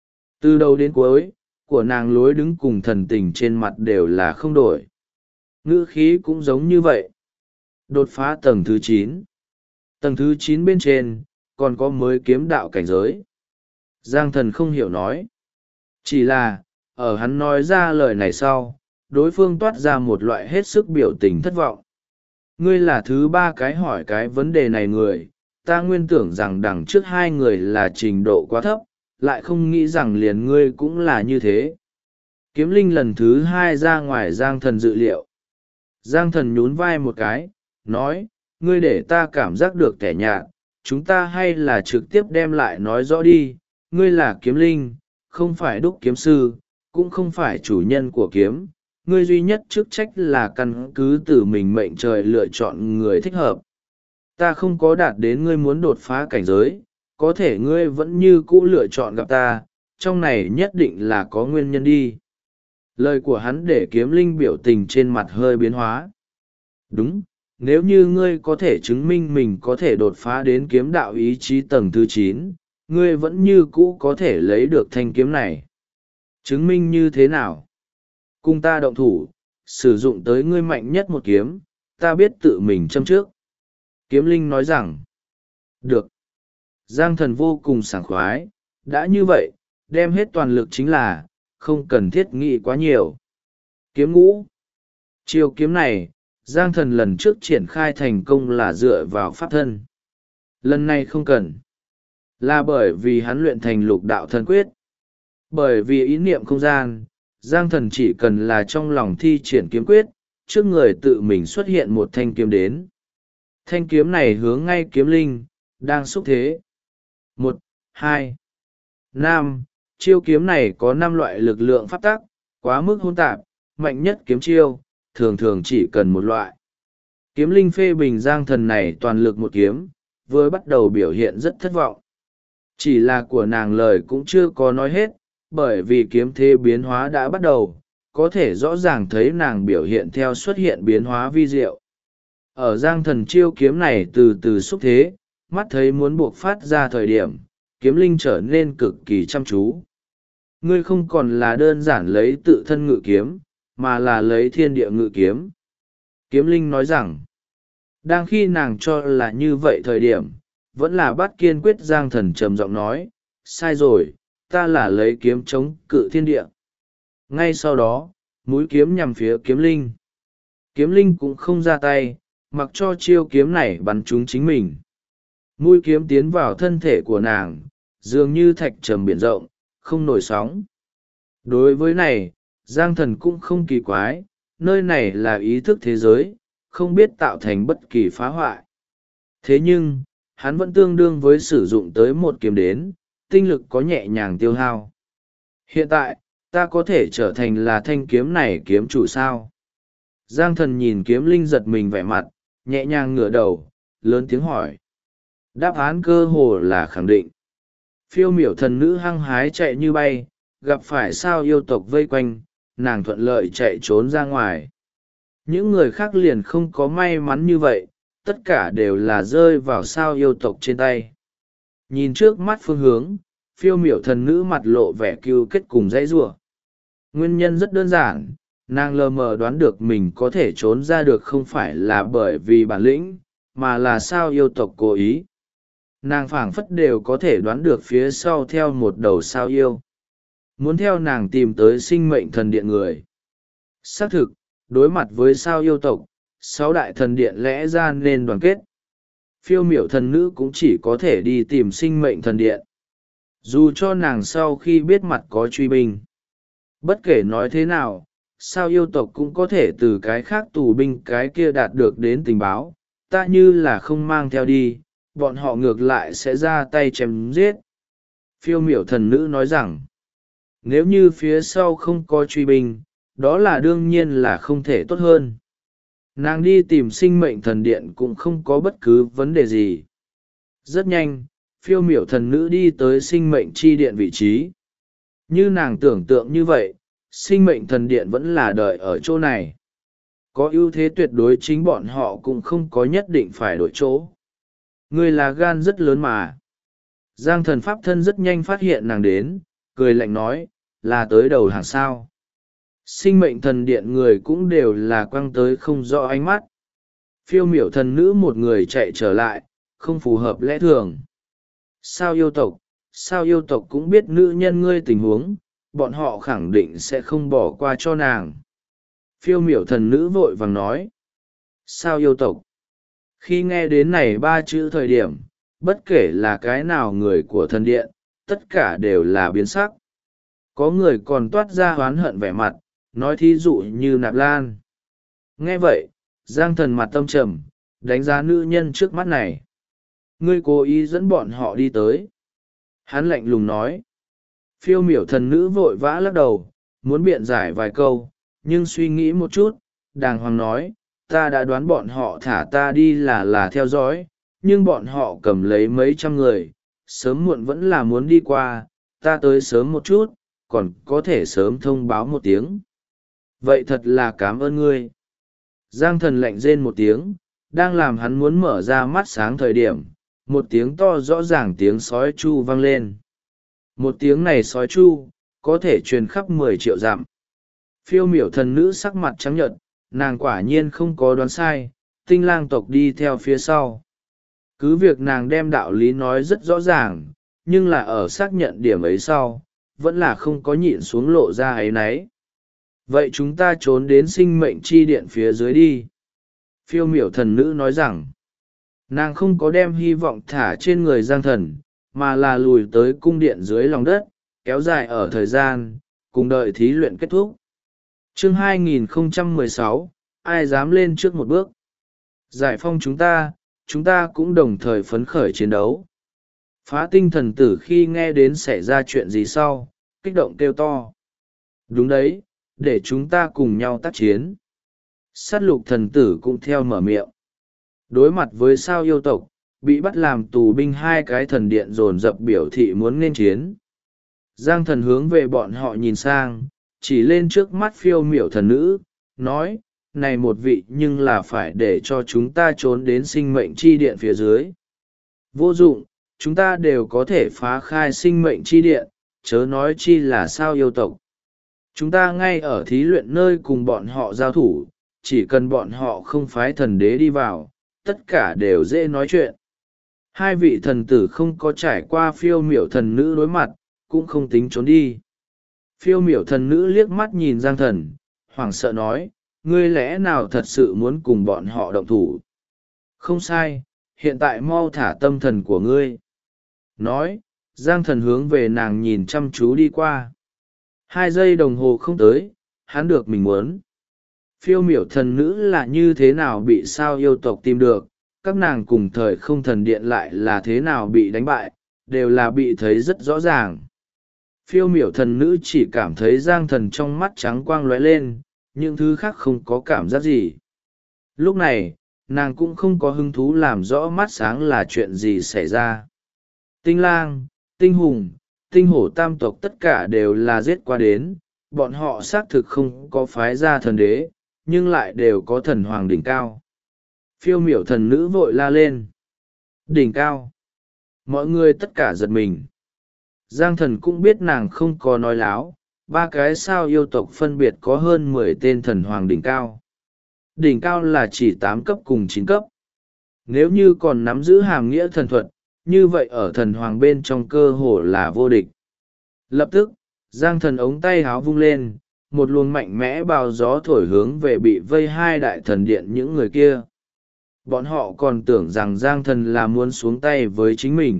Speaker 1: từ đầu đến cuối, của nàng lối đứng cùng thần tình trên mặt đều là không đổi. Ngữ khí cũng giống như vậy. Đột phá tầng thứ 9. Tầng thứ 9 bên trên, còn có mới kiếm đạo cảnh giới. Giang Thần không hiểu nói. Chỉ là, ở hắn nói ra lời này sau, đối phương toát ra một loại hết sức biểu tình thất vọng. Ngươi là thứ ba cái hỏi cái vấn đề này người, ta nguyên tưởng rằng đằng trước hai người là trình độ quá thấp, lại không nghĩ rằng liền ngươi cũng là như thế. Kiếm linh lần thứ hai ra ngoài Giang Thần dự liệu. Giang Thần nhún vai một cái, nói, ngươi để ta cảm giác được tẻ nhạt, chúng ta hay là trực tiếp đem lại nói rõ đi, ngươi là kiếm linh, không phải đúc kiếm sư, cũng không phải chủ nhân của kiếm, ngươi duy nhất chức trách là căn cứ từ mình mệnh trời lựa chọn người thích hợp. Ta không có đạt đến ngươi muốn đột phá cảnh giới, có thể ngươi vẫn như cũ lựa chọn gặp ta, trong này nhất định là có nguyên nhân đi. Lời của hắn để kiếm linh biểu tình trên mặt hơi biến hóa. Đúng, nếu như ngươi có thể chứng minh mình có thể đột phá đến kiếm đạo ý chí tầng thứ 9, ngươi vẫn như cũ có thể lấy được thanh kiếm này. Chứng minh như thế nào? Cùng ta động thủ, sử dụng tới ngươi mạnh nhất một kiếm, ta biết tự mình châm trước. Kiếm linh nói rằng, được. Giang Thần vô cùng sảng khoái, đã như vậy, đem hết toàn lực chính là, không cần thiết nghĩ quá nhiều. Kiếm ngũ. Chiêu kiếm này, Giang Thần lần trước triển khai thành công là dựa vào pháp thân. Lần này không cần. Là bởi vì hắn luyện thành lục đạo thần quyết. Bởi vì ý niệm không gian, Giang Thần chỉ cần là trong lòng thi triển kiếm quyết, trước người tự mình xuất hiện một thanh kiếm đến. Thanh kiếm này hướng ngay kiếm linh, đang xúc thế. 1, 2, 5, chiêu kiếm này có 5 loại lực lượng pháp tắc, quá mức hỗn tạp, mạnh nhất kiếm chiêu, thường thường chỉ cần một loại. Kiếm linh phê bình Giang Thần này toàn lực một kiếm, vừa bắt đầu biểu hiện rất thất vọng. Chỉ là của nàng lời cũng chưa có nói hết, bởi vì kiếm thế biến hóa đã bắt đầu, có thể rõ ràng thấy nàng biểu hiện theo xuất hiện biến hóa vi diệu. Ở giang thần chiêu kiếm này từ từ xúc thế, mắt thấy muốn buộc phát ra thời điểm, kiếm linh trở nên cực kỳ chăm chú. Ngươi không còn là đơn giản lấy tự thân ngự kiếm, mà là lấy thiên địa ngự kiếm. Kiếm linh nói rằng, đang khi nàng cho là như vậy thời điểm, vẫn là bắt kiên quyết giang thần trầm giọng nói, sai rồi, ta là lấy kiếm chống cự thiên địa. Ngay sau đó, mũi kiếm nhằm phía kiếm linh. Kiếm linh cũng không ra tay, mặc cho chiêu kiếm này bắn trúng chính mình. Mũi kiếm tiến vào thân thể của nàng, dường như thạch trầm biển rộng, không nổi sóng. Đối với này, giang thần cũng không kỳ quái, nơi này là ý thức thế giới, không biết tạo thành bất kỳ phá hoại. Thế nhưng, hắn vẫn tương đương với sử dụng tới một kiếm đến, tinh lực có nhẹ nhàng tiêu hao. Hiện tại, ta có thể trở thành là thanh kiếm này kiếm chủ sao? Giang thần nhìn kiếm linh giật mình vẻ mặt, nhẹ nhàng ngửa đầu, lớn tiếng hỏi. Đáp án cơ hồ là khẳng định. Phiêu miểu thần nữ hăng hái chạy như bay, gặp phải sao yêu tộc vây quanh, nàng thuận lợi chạy trốn ra ngoài. Những người khác liền không có may mắn như vậy, tất cả đều là rơi vào sao yêu tộc trên tay. Nhìn trước mắt phương hướng, phiêu miểu thần nữ mặt lộ vẻ cưu kết cùng dãy giụa. Nguyên nhân rất đơn giản, nàng lờ mờ đoán được mình có thể trốn ra được không phải là bởi vì bản lĩnh, mà là sao yêu tộc cố ý. Nàng phảng phất đều có thể đoán được phía sau theo một đầu sao yêu. Muốn theo nàng tìm tới sinh mệnh thần điện người. Xác thực, đối mặt với sao yêu tộc, 6 đại thần điện lẽ ra nên đoàn kết. Phiêu miểu thần nữ cũng chỉ có thể đi tìm sinh mệnh thần điện. Dù cho nàng sau khi biết mặt có truy binh. Bất kể nói thế nào, sao yêu tộc cũng có thể từ cái khác tù binh cái kia đạt được đến tình báo. Ta như là không mang theo đi, bọn họ ngược lại sẽ ra tay chém giết. Phiêu miểu thần nữ nói rằng, nếu như phía sau không có truy binh, đó là đương nhiên là không thể tốt hơn. Nàng đi tìm sinh mệnh thần điện cũng không có bất cứ vấn đề gì. Rất nhanh, phiêu miểu thần nữ đi tới sinh mệnh chi điện vị trí. Như nàng tưởng tượng như vậy, sinh mệnh thần điện vẫn là đợi ở chỗ này. Có ưu thế tuyệt đối, chính bọn họ cũng không có nhất định phải đổi chỗ. Người là gan rất lớn mà. Giang thần pháp thân rất nhanh phát hiện nàng đến, cười lạnh nói, là tới đầu hàng sao. Sinh mệnh thần điện người cũng đều là quăng tới không rõ ánh mắt. Phiêu miểu thần nữ một người chạy trở lại, không phù hợp lẽ thường. Sao yêu tộc cũng biết nữ nhân ngươi tình huống, bọn họ khẳng định sẽ không bỏ qua cho nàng. Phiêu miểu thần nữ vội vàng nói. Sao yêu tộc? Khi nghe đến này 3 chữ thời điểm, bất kể là cái nào người của thần điện, tất cả đều là biến sắc. Có người còn toát ra oán hận vẻ mặt, nói thí dụ như Nạp Lan. Nghe vậy, Giang thần mặt tâm trầm, đánh giá nữ nhân trước mắt này. Ngươi cố ý dẫn bọn họ đi tới. Hắn lạnh lùng nói. Phiêu miểu thần nữ vội vã lắc đầu, muốn biện giải vài câu, nhưng suy nghĩ một chút, đàng hoàng nói, ta đã đoán bọn họ thả ta đi là theo dõi, nhưng bọn họ cầm lấy mấy trăm người, sớm muộn vẫn là muốn đi qua, ta tới sớm một chút, còn có thể sớm thông báo một tiếng. Vậy thật là cảm ơn ngươi. Giang thần lạnh rên một tiếng, đang làm hắn muốn mở ra mắt sáng thời điểm, một tiếng to rõ ràng tiếng sói chu vang lên. Một tiếng này sói chu, có thể truyền khắp 10 triệu dặm. Phiêu miểu thần nữ sắc mặt trắng nhợt, nàng quả nhiên không có đoán sai, tinh lang tộc đi theo phía sau. Cứ việc nàng đem đạo lý nói rất rõ ràng, nhưng là ở xác nhận điểm ấy sau, vẫn là không có nhịn xuống lộ ra ấy nấy. Vậy chúng ta trốn đến sinh mệnh chi điện phía dưới đi. Phiêu miểu thần nữ nói rằng, nàng không có đem hy vọng thả trên người Giang thần, mà là lùi tới cung điện dưới lòng đất, kéo dài ở thời gian, cùng đợi thí luyện kết thúc. Chương 2016, ai dám lên trước một bước? Giải phong chúng ta cũng đồng thời phấn khởi chiến đấu. Phá tinh thần tử khi nghe đến xảy ra chuyện gì sau, kích động kêu to. Đúng đấy, để chúng ta cùng nhau tác chiến. Sát lục thần tử cũng theo mở miệng. Đối mặt với sao yêu tộc, bị bắt làm tù binh hai cái thần điện dồn dập biểu thị muốn nghênh chiến. Giang thần hướng về bọn họ nhìn sang, chỉ lên trước mắt phiêu miểu thần nữ, nói, này một vị nhưng là phải để cho chúng ta trốn đến sinh mệnh chi điện phía dưới. Vô dụng, chúng ta đều có thể phá khai sinh mệnh chi điện, chớ nói chi là sao yêu tộc. Chúng ta ngay ở thí luyện nơi cùng bọn họ giao thủ, chỉ cần bọn họ không phái thần đế đi vào, tất cả đều dễ nói chuyện. Hai vị thần tử không có trải qua phiêu miểu thần nữ đối mặt, cũng không tính trốn đi. Phiêu miểu thần nữ liếc mắt nhìn Giang thần, hoảng sợ nói, ngươi lẽ nào thật sự muốn cùng bọn họ động thủ? Không sai, hiện tại mau thả tâm thần của ngươi. Nói, Giang thần hướng về nàng nhìn chăm chú đi qua. 2 giây đồng hồ không tới, hắn được mình muốn. Phiêu miểu thần nữ là như thế nào bị sao yêu tộc tìm được, các nàng cùng thời không thần điện lại là thế nào bị đánh bại, đều là bị thấy rất rõ ràng. Phiêu miểu thần nữ chỉ cảm thấy Giang thần trong mắt trắng quang lóe lên, những thứ khác không có cảm giác gì. Lúc này, nàng cũng không có hứng thú làm rõ mắt sáng là chuyện gì xảy ra. Tinh lang, tinh hùng, tinh hổ tam tộc tất cả đều là giết qua đến, bọn họ xác thực không có phái ra thần đế, nhưng lại đều có thần hoàng đỉnh cao. Phiêu miểu thần nữ vội la lên. Đỉnh cao. Mọi người tất cả giật mình. Giang thần cũng biết nàng không có nói láo, 3 cái sao yêu tộc phân biệt có hơn 10 tên thần hoàng đỉnh cao. Đỉnh cao là chỉ 8 cấp cùng 9 cấp. Nếu như còn nắm giữ hàm nghĩa thần thuật, như vậy ở thần hoàng bên trong cơ hồ là vô địch. Lập tức, Giang thần ống tay háo vung lên, một luồng mạnh mẽ bào gió thổi hướng về bị vây 2 đại thần điện những người kia. Bọn họ còn tưởng rằng Giang thần là muốn xuống tay với chính mình.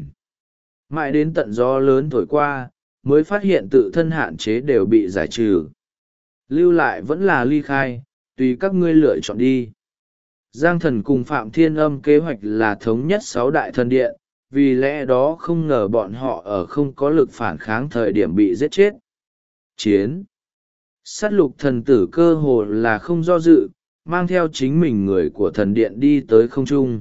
Speaker 1: Mãi đến tận gió lớn thổi qua, mới phát hiện tự thân hạn chế đều bị giải trừ. Lưu lại vẫn là ly khai, tùy các ngươi lựa chọn đi. Giang thần cùng Phạm Thiên Âm kế hoạch là thống nhất 6 đại thần điện, vì lẽ đó không ngờ bọn họ ở không có lực phản kháng thời điểm bị giết chết. Chiến. Sát lục thần tử cơ hồ là không do dự, mang theo chính mình người của thần điện đi tới không trung.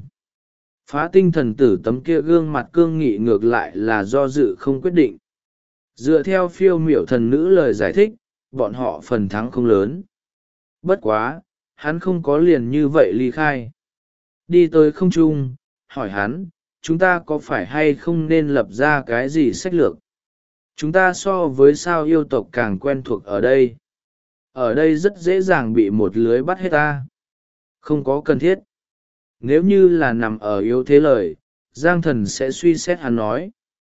Speaker 1: Phá tinh thần tử tấm kia gương mặt cương nghị ngược lại là do dự không quyết định. Dựa theo phiêu miểu thần nữ lời giải thích, bọn họ phần thắng không lớn. Bất quá, hắn không có liền như vậy ly khai. Đi tới không trung, hỏi hắn, chúng ta có phải hay không nên lập ra cái gì sách lược? Chúng ta so với sao yêu tộc càng quen thuộc ở đây. Ở đây rất dễ dàng bị một lưới bắt hết ta. Không có cần thiết. Nếu như là nằm ở yếu thế lời, Giang thần sẽ suy xét hắn nói.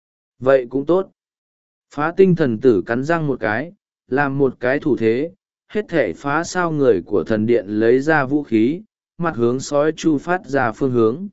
Speaker 1: Vậy cũng tốt. Phá tinh thần tử cắn răng một cái, làm một cái thủ thế, hết thể phá sao người của thần điện lấy ra vũ khí, mặt hướng sói chu phát ra phương hướng.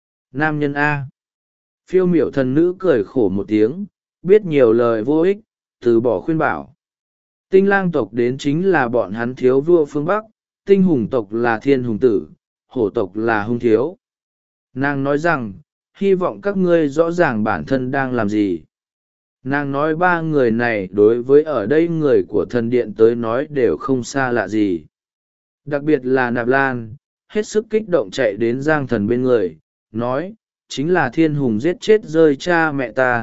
Speaker 1: Nam nhân A. Phiêu miểu thần nữ cười khổ một tiếng, biết nhiều lời vô ích, từ bỏ khuyên bảo. Tinh lang tộc đến chính là bọn hắn thiếu vua phương Bắc, tinh hùng tộc là thiên hùng tử, hổ tộc là hung thiếu. Nàng nói rằng, hy vọng các ngươi rõ ràng bản thân đang làm gì. Nàng nói 3 người này đối với ở đây người của thần điện tới nói đều không xa lạ gì. Đặc biệt là Nạp Lan, hết sức kích động chạy đến Giang thần bên người, nói, chính là thiên hùng giết chết rơi cha mẹ ta,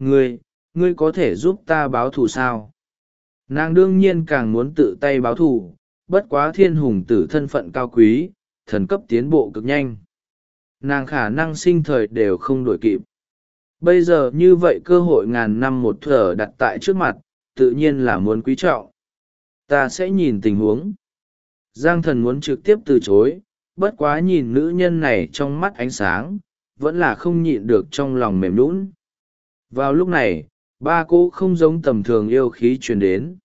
Speaker 1: ngươi có thể giúp ta báo thù sao? Nàng đương nhiên càng muốn tự tay báo thù, bất quá thiên hùng tử thân phận cao quý, thần cấp tiến bộ cực nhanh. Nàng khả năng sinh thời đều không đổi kịp. Bây giờ như vậy cơ hội ngàn năm một thở đặt tại trước mặt, tự nhiên là muốn quý trọng. Ta sẽ nhìn tình huống. Giang thần muốn trực tiếp từ chối, bất quá nhìn nữ nhân này trong mắt ánh sáng, vẫn là không nhịn được trong lòng mềm nũng. Vào lúc này, 3 cô không giống tầm thường yêu khí truyền đến.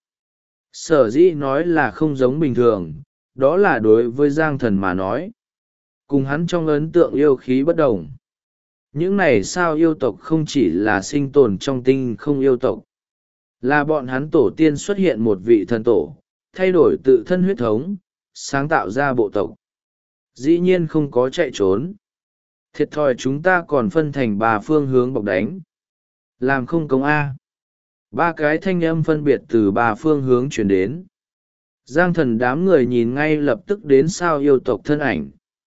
Speaker 1: Sở dĩ nói là không giống bình thường, đó là đối với Giang thần mà nói. Cùng hắn trong ấn tượng yêu khí bất đồng. Những này sao yêu tộc không chỉ là sinh tồn trong tinh không yêu tộc. Là bọn hắn tổ tiên xuất hiện một vị thần tổ, thay đổi tự thân huyết thống, sáng tạo ra bộ tộc. Dĩ nhiên không có chạy trốn. Thiệt thòi chúng ta còn phân thành 3 phương hướng bọc đánh. Làm không công A. 3 cái thanh âm phân biệt từ 3 phương hướng chuyển đến. Giang thần đám người nhìn ngay lập tức đến sao yêu tộc thân ảnh.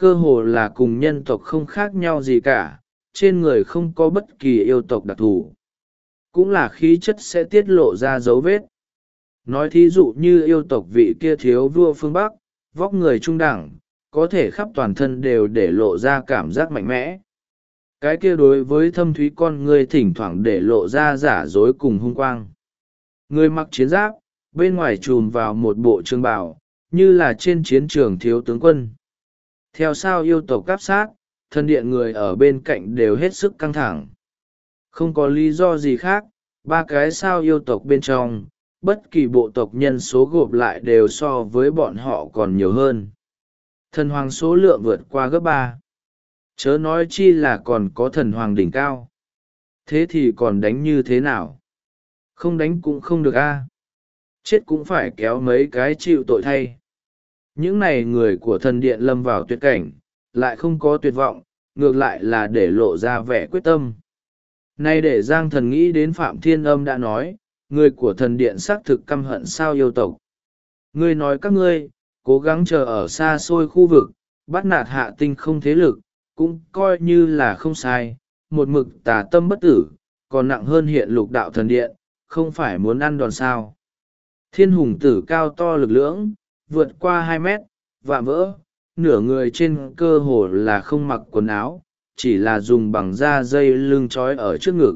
Speaker 1: cơ hồ là cùng nhân tộc không khác nhau gì cả, trên người không có bất kỳ yêu tộc đặc thù, cũng là khí chất sẽ tiết lộ ra dấu vết. Nói thí dụ như yêu tộc vị kia thiếu vua phương Bắc, vóc người trung đẳng, có thể khắp toàn thân đều để lộ ra cảm giác mạnh mẽ. Cái kia đối với thâm thúy con người thỉnh thoảng để lộ ra giả dối cùng hung quang. Người mặc chiến giáp, bên ngoài trùm vào một bộ trường bào, như là trên chiến trường thiếu tướng quân. Theo sao yêu tộc cáp sát, thần điện người ở bên cạnh đều hết sức căng thẳng. Không có lý do gì khác, ba cái sao yêu tộc bên trong, bất kỳ bộ tộc nhân số gộp lại đều so với bọn họ còn nhiều hơn. Thần hoàng số lượng vượt qua gấp 3. Chớ nói chi là còn có thần hoàng đỉnh cao. Thế thì còn đánh như thế nào? Không đánh cũng không được a. Chết cũng phải kéo mấy cái chịu tội thay. Những này người của thần điện lâm vào tuyệt cảnh, lại không có tuyệt vọng, ngược lại là để lộ ra vẻ quyết tâm. Nay để Giang Thần nghĩ đến Phạm Thiên Âm đã nói, người của thần điện xác thực căm hận sao yêu tộc. Ngươi nói các ngươi, cố gắng chờ ở xa xôi khu vực, bắt nạt hạ tinh không thế lực, cũng coi như là không sai, một mực tà tâm bất tử, còn nặng hơn hiện lục đạo thần điện, không phải muốn ăn đòn sao. Thiên hùng tử cao to lực lưỡng, vượt qua 2 mét, vạm vỡ, nửa người trên cơ hồ là không mặc quần áo, chỉ là dùng bằng da dây lưng trói ở trước ngực.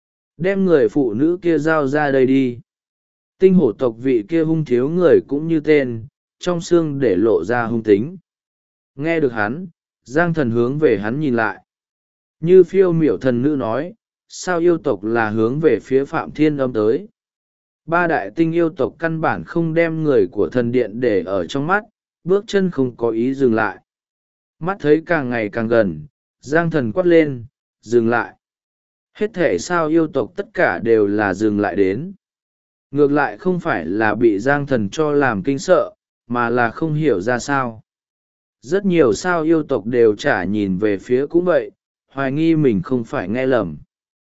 Speaker 1: Đem người phụ nữ kia giao ra đây đi. Tinh hổ tộc vị kia hung thiếu người cũng như tên, trong xương để lộ ra hung tính. Nghe được hắn, Giang Thần hướng về hắn nhìn lại. Như phiêu miểu thần nữ nói, sao yêu tộc là hướng về phía Phạm Thiên Âm tới. Ba đại tinh yêu tộc căn bản không đem người của thần điện để ở trong mắt, bước chân không có ý dừng lại. Mắt thấy càng ngày càng gần, Giang Thần quát lên, dừng lại. Hết thể sao yêu tộc tất cả đều là dừng lại đến. Ngược lại không phải là bị Giang Thần cho làm kinh sợ, mà là không hiểu ra sao. Rất nhiều sao yêu tộc đều chả nhìn về phía cũng vậy, hoài nghi mình không phải nghe lầm.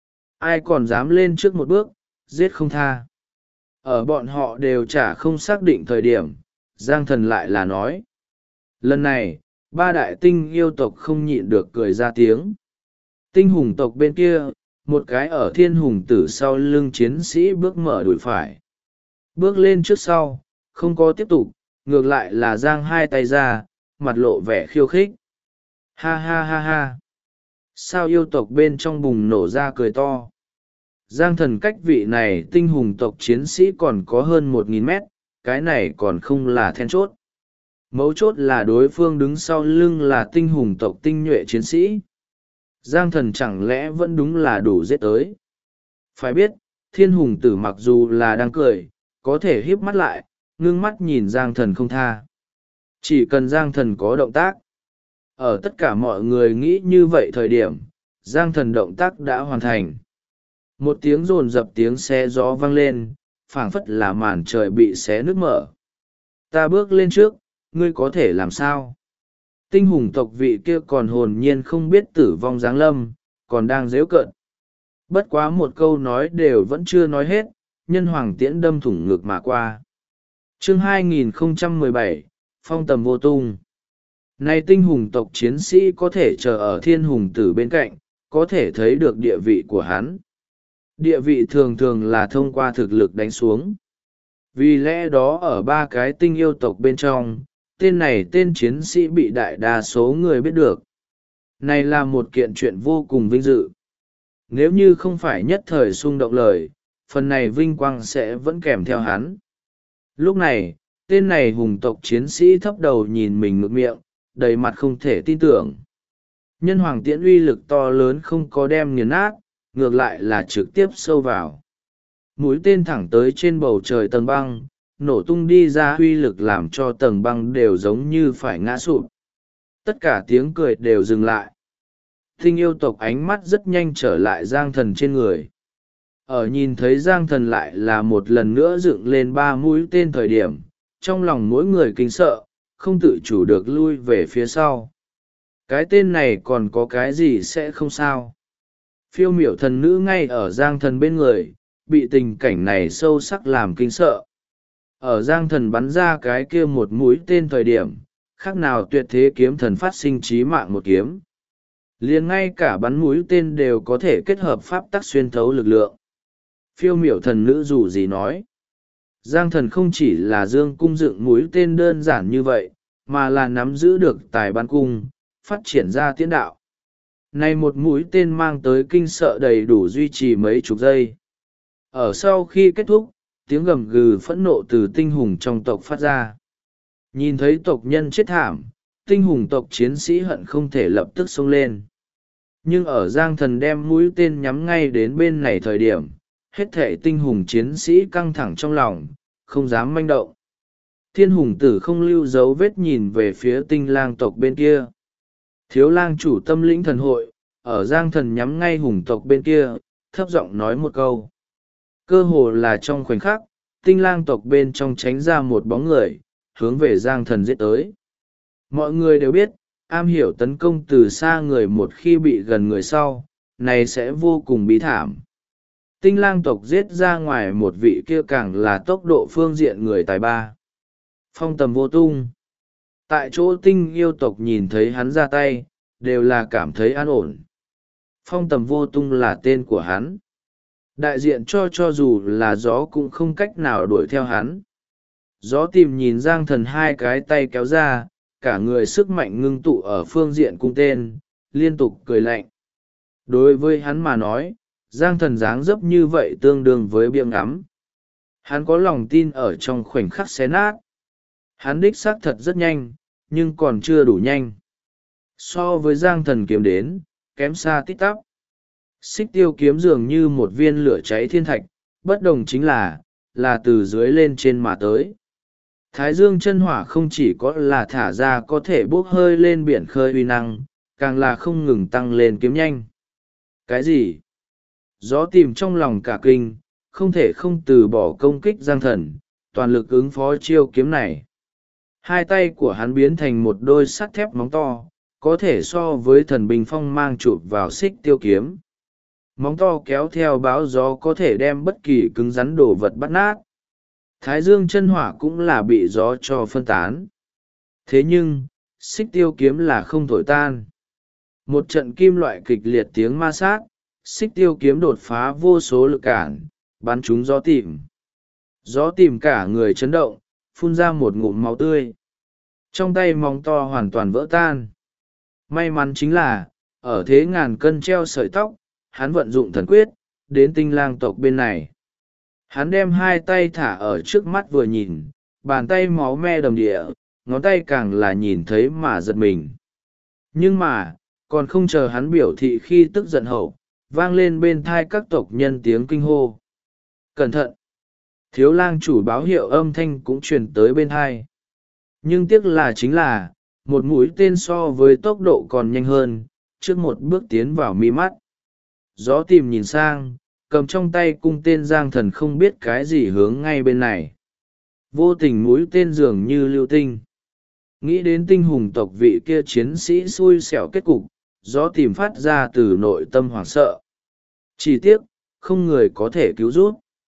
Speaker 1: Ai còn dám lên trước một bước, giết không tha. Ở bọn họ đều chả không xác định thời điểm, Giang Thần lại là nói. Lần này, ba đại tinh yêu tộc không nhịn được cười ra tiếng. Tinh hùng tộc bên kia, một cái ở thiên hùng tử sau lưng chiến sĩ bước mở đùi phải. Bước lên trước sau, không có tiếp tục, ngược lại là giang hai tay ra, mặt lộ vẻ khiêu khích. Ha ha ha ha. Sao yêu tộc bên trong bùng nổ ra cười to. Giang Thần cách vị này tinh hùng tộc chiến sĩ còn có hơn 1.000 mét, cái này còn không là then chốt. Mấu chốt là đối phương đứng sau lưng là tinh hùng tộc tinh nhuệ chiến sĩ. Giang Thần chẳng lẽ vẫn đúng là đủ giết tới. Phải biết, thiên hùng tử mặc dù là đang cười, có thể híp mắt lại, ngưng mắt nhìn Giang Thần không tha. Chỉ cần Giang Thần có động tác. Ở tất cả mọi người nghĩ như vậy thời điểm, Giang Thần động tác đã hoàn thành. Một tiếng rồn dập tiếng xé gió vang lên, phảng phất là màn trời bị xé nứt mở. Ta bước lên trước, ngươi có thể làm sao? Tinh hùng tộc vị kia còn hồn nhiên không biết tử vong giáng lâm, còn đang dễu cợt. Bất quá một câu nói đều vẫn chưa nói hết, nhân hoàng tiễn đâm thủng ngực mà qua. Chương 2017, phong tầm vô tung. Này tinh hùng tộc chiến sĩ có thể chờ ở thiên hùng tử bên cạnh, có thể thấy được địa vị của hắn. Địa vị thường thường là thông qua thực lực đánh xuống. Vì lẽ đó ở ba cái tinh yêu tộc bên trong, tên này tên chiến sĩ bị đại đa số người biết được. Này là một kiện chuyện vô cùng vinh dự. Nếu như không phải nhất thời xung động lời, phần này vinh quang sẽ vẫn kèm theo hắn. Lúc này, tên này hùng tộc chiến sĩ thấp đầu nhìn mình ngược miệng, đầy mặt không thể tin tưởng. Nhân hoàng tiễn uy lực to lớn không có đem nghiền nát, ngược lại là trực tiếp sâu vào. Mũi tên thẳng tới trên bầu trời tầng băng, nổ tung đi ra uy lực làm cho tầng băng đều giống như phải ngã sụp. Tất cả tiếng cười đều dừng lại. Tinh yêu tộc ánh mắt rất nhanh trở lại Giang Thần trên người. Ở nhìn thấy Giang Thần lại là một lần nữa dựng lên 3 mũi tên thời điểm, trong lòng mỗi người kinh sợ, không tự chủ được lui về phía sau. Cái tên này còn có cái gì sẽ không sao. Phiêu miểu thần nữ ngay ở Giang Thần bên người, bị tình cảnh này sâu sắc làm kinh sợ. Ở Giang Thần bắn ra cái kia một mũi tên thời điểm, khác nào tuyệt thế kiếm thần phát sinh chí mạng một kiếm. Liền ngay cả bắn mũi tên đều có thể kết hợp pháp tắc xuyên thấu lực lượng. Phiêu miểu thần nữ dù gì nói, Giang Thần không chỉ là dương cung dựng mũi tên đơn giản như vậy, mà là nắm giữ được tài bắn cung, phát triển ra tiễn đạo. Này một mũi tên mang tới kinh sợ đầy đủ duy trì mấy chục giây. Ở sau khi kết thúc, tiếng gầm gừ phẫn nộ từ tinh hùng trong tộc phát ra. Nhìn thấy tộc nhân chết thảm, tinh hùng tộc chiến sĩ hận không thể lập tức xông lên. Nhưng ở Giang Thần đem mũi tên nhắm ngay đến bên này thời điểm, hết thệ tinh hùng chiến sĩ căng thẳng trong lòng, không dám manh động. Thiên hùng tử không lưu dấu vết nhìn về phía tinh lang tộc bên kia. Thiếu lang chủ tâm lĩnh thần hội, ở Giang Thần nhắm ngay hùng tộc bên kia, thấp giọng nói một câu. Cơ hồ là trong khoảnh khắc, tinh lang tộc bên trong tránh ra một bóng người, hướng về Giang Thần giết tới. Mọi người đều biết, am hiểu tấn công từ xa người một khi bị gần người sau, này sẽ vô cùng bí thảm. Tinh lang tộc giết ra ngoài một vị kia càng là tốc độ phương diện người tài ba. Phong Tầm Vô Tung. Tại chỗ tinh yêu tộc nhìn thấy hắn ra tay, đều là cảm thấy an ổn. Phong Tầm Vô Tung là tên của hắn. Đại diện cho dù là gió cũng không cách nào đuổi theo hắn. Gió tìm nhìn Giang Thần hai cái tay kéo ra, cả người sức mạnh ngưng tụ ở phương diện cung tên, liên tục cười lạnh. Đối với hắn mà nói, Giang Thần dáng dấp như vậy tương đương với biếng ngắm. Hắn có lòng tin ở trong khoảnh khắc xé nát. Hắn đích xác thật rất nhanh, nhưng còn chưa đủ nhanh. So với Giang Thần kiếm đến, kém xa tít tắp. Xích tiêu kiếm dường như một viên lửa cháy thiên thạch, bất đồng chính là từ dưới lên trên mà tới. Thái dương chân hỏa không chỉ có là thả ra có thể bốc hơi lên biển khơi uy năng, càng là không ngừng tăng lên kiếm nhanh. Cái gì? Gió tìm trong lòng cả kinh, không thể không từ bỏ công kích Giang Thần, toàn lực ứng phó chiêu kiếm này. Hai tay của hắn biến thành một đôi sắt thép móng to, có thể so với thần binh phong mang chụp vào xích tiêu kiếm. Móng to kéo theo bão gió có thể đem bất kỳ cứng rắn đồ vật bắt nát. Thái dương chân hỏa cũng là bị gió cho phân tán. Thế nhưng, xích tiêu kiếm là không thổi tan. Một trận kim loại kịch liệt tiếng ma sát, xích tiêu kiếm đột phá vô số lực cản, bắn trúng gió tìm. Gió tìm cả người chấn động, phun ra một ngụm máu tươi. Trong tay móng to hoàn toàn vỡ tan. May mắn chính là, ở thế ngàn cân treo sợi tóc, hắn vận dụng thần quyết, đến tinh lang tộc bên này. Hắn đem hai tay thả ở trước mắt vừa nhìn, bàn tay máu me đầm địa, ngón tay càng là nhìn thấy mà giật mình. Nhưng mà, còn không chờ hắn biểu thị khi tức giận hậu, vang lên bên thai các tộc nhân tiếng kinh hô. Cẩn thận! Thiếu lang chủ báo hiệu âm thanh cũng truyền tới bên thai. Nhưng tiếc là chính là, một mũi tên so với tốc độ còn nhanh hơn, trước một bước tiến vào mi mắt. Gió tìm nhìn sang, cầm trong tay cung tên Giang Thần không biết cái gì hướng ngay bên này. Vô tình mũi tên dường như lưu tinh. Nghĩ đến tinh hùng tộc vị kia chiến sĩ xui xẻo kết cục, gió tìm phát ra từ nội tâm hoảng sợ. Chỉ tiếc, không người có thể cứu giúp.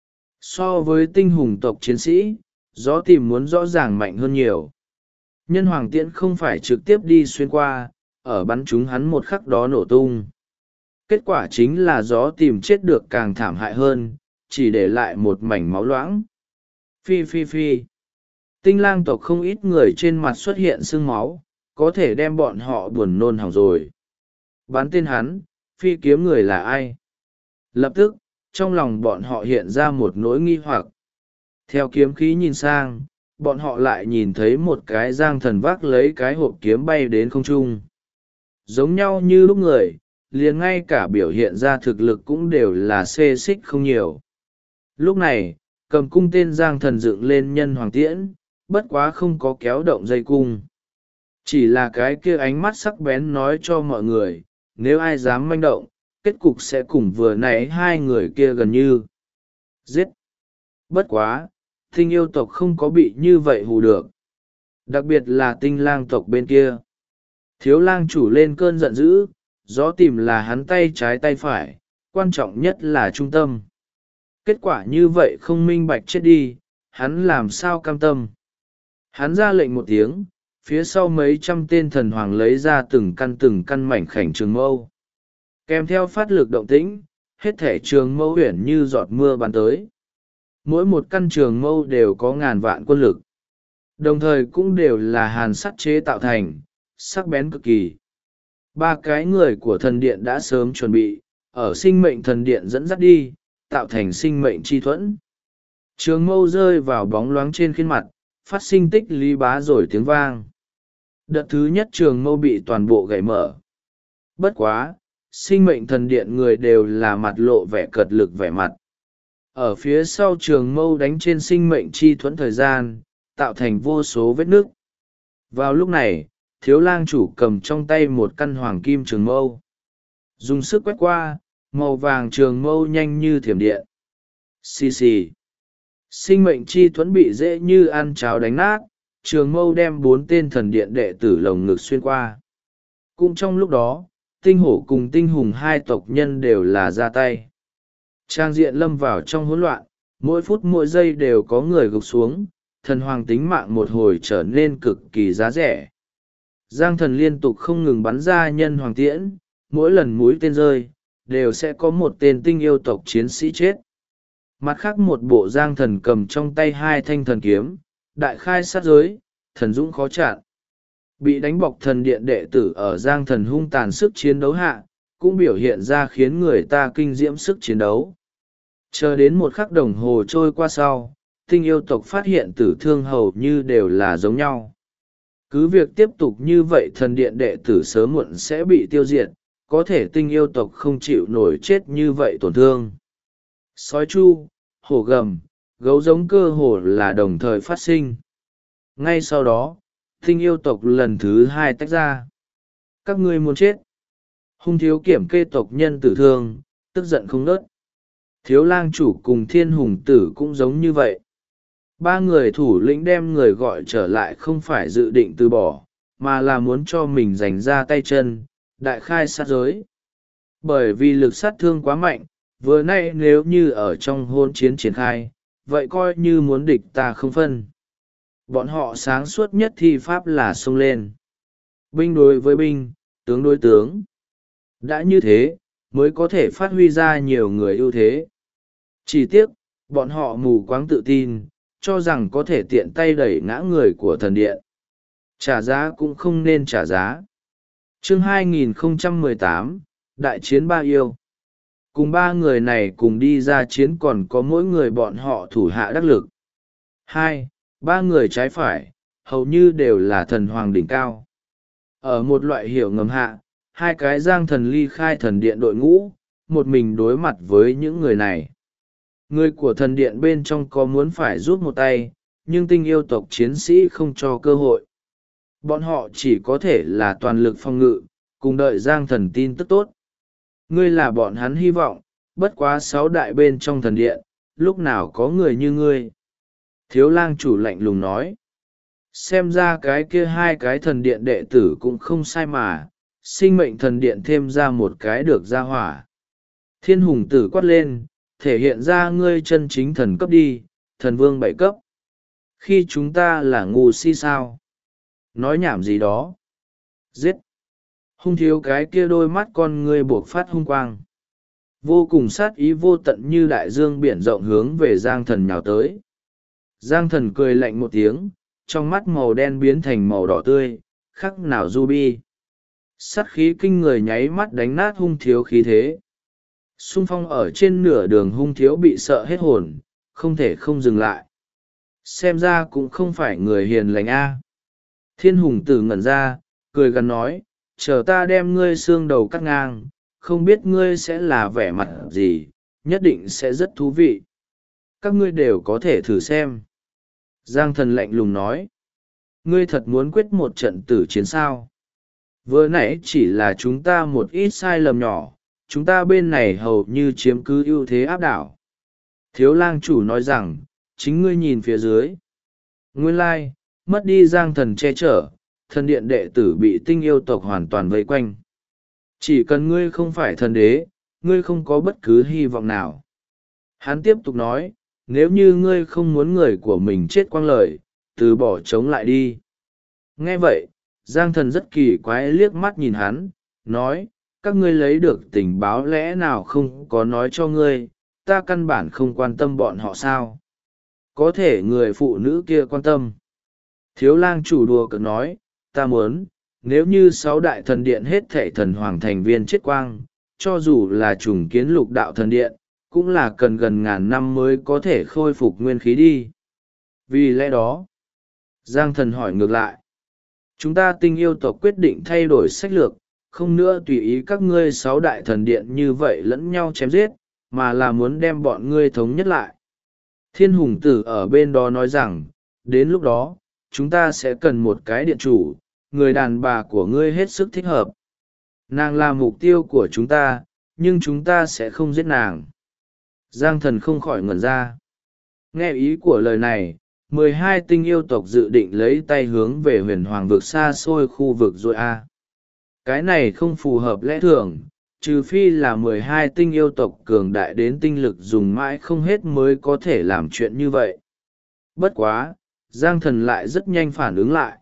Speaker 1: So với tinh hùng tộc chiến sĩ, gió tìm muốn rõ ràng mạnh hơn nhiều. Nhân hoàng tiễn không phải trực tiếp đi xuyên qua, ở bắn chúng hắn một khắc đó nổ tung. Kết quả chính là gió tìm chết được càng thảm hại hơn, chỉ để lại một mảnh máu loãng. Phi phi phi. Tinh lang tộc không ít người trên mặt xuất hiện sưng máu, có thể đem bọn họ buồn nôn hỏng rồi. Bắn tên hắn, phi kiếm người là ai? Lập tức, trong lòng bọn họ hiện ra một nỗi nghi hoặc. Theo kiếm khí nhìn sang, bọn họ lại nhìn thấy một cái Giang Thần vác lấy cái hộp kiếm bay đến không trung. Giống nhau như lúc người, liền ngay cả biểu hiện ra thực lực cũng đều là xê xích không nhiều. Lúc này, cầm cung tên Giang Thần dựng lên nhân hoàng tiễn, bất quá không có kéo động dây cung. Chỉ là cái kia ánh mắt sắc bén nói cho mọi người, nếu ai dám manh động, kết cục sẽ cùng vừa nãy hai người kia gần như giết. Bất quá, tinh yêu tộc không có bị như vậy hù được. Đặc biệt là tinh lang tộc bên kia. Thiếu lang chủ lên cơn giận dữ, gió tìm là hắn tay trái tay phải, quan trọng nhất là trung tâm. Kết quả như vậy không minh bạch chết đi, hắn làm sao cam tâm. Hắn ra lệnh một tiếng, phía sau mấy trăm tên thần hoàng lấy ra từng căn mảnh khảnh trường mâu. Kèm theo phát lực động tĩnh, hết thể trường mâu huyển như giọt mưa bắn tới. Mỗi một căn trường mâu đều có ngàn vạn quân lực. Đồng thời cũng đều là hàn sắt chế tạo thành, sắc bén cực kỳ. Ba cái người của thần điện đã sớm chuẩn bị, ở sinh mệnh thần điện dẫn dắt đi, tạo thành sinh mệnh chi thuẫn. Trường mâu rơi vào bóng loáng trên khuôn mặt, phát sinh tích lý bá rồi tiếng vang. Đợt thứ nhất trường mâu bị toàn bộ gãy mở. Bất quá, sinh mệnh thần điện người đều là mặt lộ vẻ cật lực vẻ mặt. Ở phía sau trường mâu đánh trên sinh mệnh chi thuẫn thời gian, tạo thành vô số vết nước. Vào lúc này, thiếu lang chủ cầm trong tay một căn hoàng kim trường mâu. Dùng sức quét qua, màu vàng trường mâu nhanh như thiểm điện. Xì xì. Sinh mệnh chi thuẫn bị dễ như ăn cháo đánh nát, trường mâu đem 4 tên thần điện đệ tử lồng ngực xuyên qua. Cũng trong lúc đó, tinh hổ cùng tinh hùng hai tộc nhân đều là ra tay. Trang diện lâm vào trong hỗn loạn, mỗi phút mỗi giây đều có người gục xuống, thần hoàng tính mạng một hồi trở nên cực kỳ giá rẻ. Giang thần liên tục không ngừng bắn ra nhân hoàng tiễn, mỗi lần mũi tên rơi, đều sẽ có một tên tinh yêu tộc chiến sĩ chết. Mặt khác một bộ giang thần cầm trong tay 2 thanh thần kiếm, đại khai sát giới, thần dũng khó chặn. Bị đánh bọc thần điện đệ tử ở giang thần hung tàn sức chiến đấu hạ, cũng biểu hiện ra khiến người ta kinh diễm sức chiến đấu. Chờ đến một khắc đồng hồ trôi qua sau, tinh yêu tộc phát hiện tử thương hầu như đều là giống nhau. Cứ việc tiếp tục như vậy thần điện đệ tử sớm muộn sẽ bị tiêu diệt, có thể tinh yêu tộc không chịu nổi chết như vậy tổn thương. Sói chu, hổ gầm, gấu giống cơ hồ là đồng thời phát sinh. Ngay sau đó, tinh yêu tộc lần thứ 2 tách ra. Các ngươi muốn chết. Hung thiếu kiểm kê tộc nhân tử thương, tức giận không nớt. Thiếu lang chủ cùng thiên hùng tử cũng giống như vậy. 3 người thủ lĩnh đem người gọi trở lại không phải dự định từ bỏ, mà là muốn cho mình giành ra tay chân, đại khai sát giới. Bởi vì lực sát thương quá mạnh, vừa nay nếu như ở trong hôn chiến triển khai, vậy coi như muốn địch ta không phân. Bọn họ sáng suốt nhất thi pháp là xông lên. Binh đối với binh, tướng đối tướng. Đã như thế, mới có thể phát huy ra nhiều người ưu thế. Chỉ tiếc, bọn họ mù quáng tự tin, cho rằng có thể tiện tay đẩy ngã người của thần điện. Trả giá cũng không nên trả giá. Chương 2018, Đại chiến Ba Yêu. Cùng 3 người này cùng đi ra chiến còn có mỗi người bọn họ thủ hạ đắc lực. 2, 3 người trái phải, hầu như đều là thần hoàng đỉnh cao. Ở một loại hiểu ngầm hạ, 2 cái giang thần ly khai thần điện đội ngũ, một mình đối mặt với những người này. Người của thần điện bên trong có muốn phải rút một tay, nhưng tinh yêu tộc chiến sĩ không cho cơ hội. Bọn họ chỉ có thể là toàn lực phòng ngự, cùng đợi giang thần tin tức tốt. Ngươi là bọn hắn hy vọng, bất quá 6 đại bên trong thần điện, lúc nào có người như ngươi. Thiếu lang chủ lạnh lùng nói. Xem ra cái kia 2 cái thần điện đệ tử cũng không sai mà, sinh mệnh thần điện thêm ra một cái được ra hỏa. Thiên hùng tử quát lên, thể hiện ra ngươi chân chính thần cấp đi, thần vương 7 cấp. Khi chúng ta là ngu si sao? Nói nhảm gì đó? Giết! Hung thiếu cái kia đôi mắt con ngươi buộc phát hung quang. Vô cùng sát ý vô tận như đại dương biển rộng hướng về giang thần nhào tới. Giang thần cười lạnh một tiếng, trong mắt màu đen biến thành màu đỏ tươi, khắc nào ruby. Sát khí kinh người nháy mắt đánh nát hung thiếu khí thế. Xung phong ở trên nửa đường hung thiếu bị sợ hết hồn, không thể không dừng lại. Xem ra cũng không phải người hiền lành a. Thiên hùng tử ngẩn ra, cười gần nói, chờ ta đem ngươi xương đầu cắt ngang, không biết ngươi sẽ là vẻ mặt gì, nhất định sẽ rất thú vị. Các ngươi đều có thể thử xem. Giang thần lạnh lùng nói, ngươi thật muốn quyết một trận tử chiến sao? Vừa nãy chỉ là chúng ta một ít sai lầm nhỏ, chúng ta bên này hầu như chiếm cứ ưu thế áp đảo. Thiếu lang chủ nói rằng, chính ngươi nhìn phía dưới. Nguyên lai, mất đi giang thần che chở, thần điện đệ tử bị tinh yêu tộc hoàn toàn vây quanh. Chỉ cần ngươi không phải thần đế, ngươi không có bất cứ hy vọng nào. Hắn tiếp tục nói, nếu như ngươi không muốn người của mình chết quang lời, từ bỏ chống lại đi. Nghe vậy, Giang Thần rất kỳ quái liếc mắt nhìn hắn, nói, các ngươi lấy được tình báo lẽ nào không có nói cho ngươi, ta căn bản không quan tâm bọn họ sao? Có thể người phụ nữ kia quan tâm. Thiếu lang chủ đùa cợt nói, ta muốn, nếu như 6 đại thần điện hết thệ thần hoàng thành viên chết quang, cho dù là trùng kiến lục đạo thần điện, cũng là cần gần ngàn năm mới có thể khôi phục nguyên khí đi. Vì lẽ đó, Giang Thần hỏi ngược lại, chúng ta tinh yêu tộc quyết định thay đổi sách lược, không nữa tùy ý các ngươi 6 đại thần điện như vậy lẫn nhau chém giết, mà là muốn đem bọn ngươi thống nhất lại. Thiên hùng tử ở bên đó nói rằng, đến lúc đó, chúng ta sẽ cần một cái điện chủ, người đàn bà của ngươi hết sức thích hợp. Nàng là mục tiêu của chúng ta, nhưng chúng ta sẽ không giết nàng. Giang Thần không khỏi ngẩn ra. Nghe ý của lời này, 12 tinh yêu tộc dự định lấy tay hướng về huyền hoàng vực xa xôi khu vực rồi a. Cái này không phù hợp lẽ thường, trừ phi là 12 tinh yêu tộc cường đại đến tinh lực dùng mãi không hết mới có thể làm chuyện như vậy. Bất quá, Giang Thần lại rất nhanh phản ứng lại.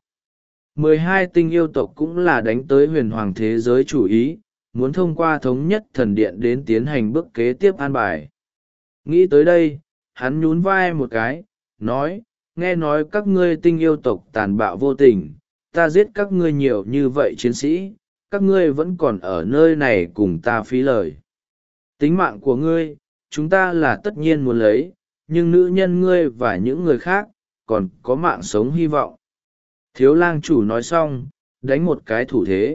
Speaker 1: 12 tinh yêu tộc cũng là đánh tới huyền hoàng thế giới chủ ý, muốn thông qua thống nhất thần điện đến tiến hành bước kế tiếp an bài. Nghĩ tới đây, hắn nhún vai một cái, nói, nghe nói các ngươi tinh yêu tộc tàn bạo vô tình, ta giết các ngươi nhiều như vậy chiến sĩ, các ngươi vẫn còn ở nơi này cùng ta phí lời. Tính mạng của ngươi, chúng ta là tất nhiên muốn lấy, nhưng nữ nhân ngươi và những người khác, còn có mạng sống hy vọng. Thiếu lang chủ nói xong, đánh một cái thủ thế.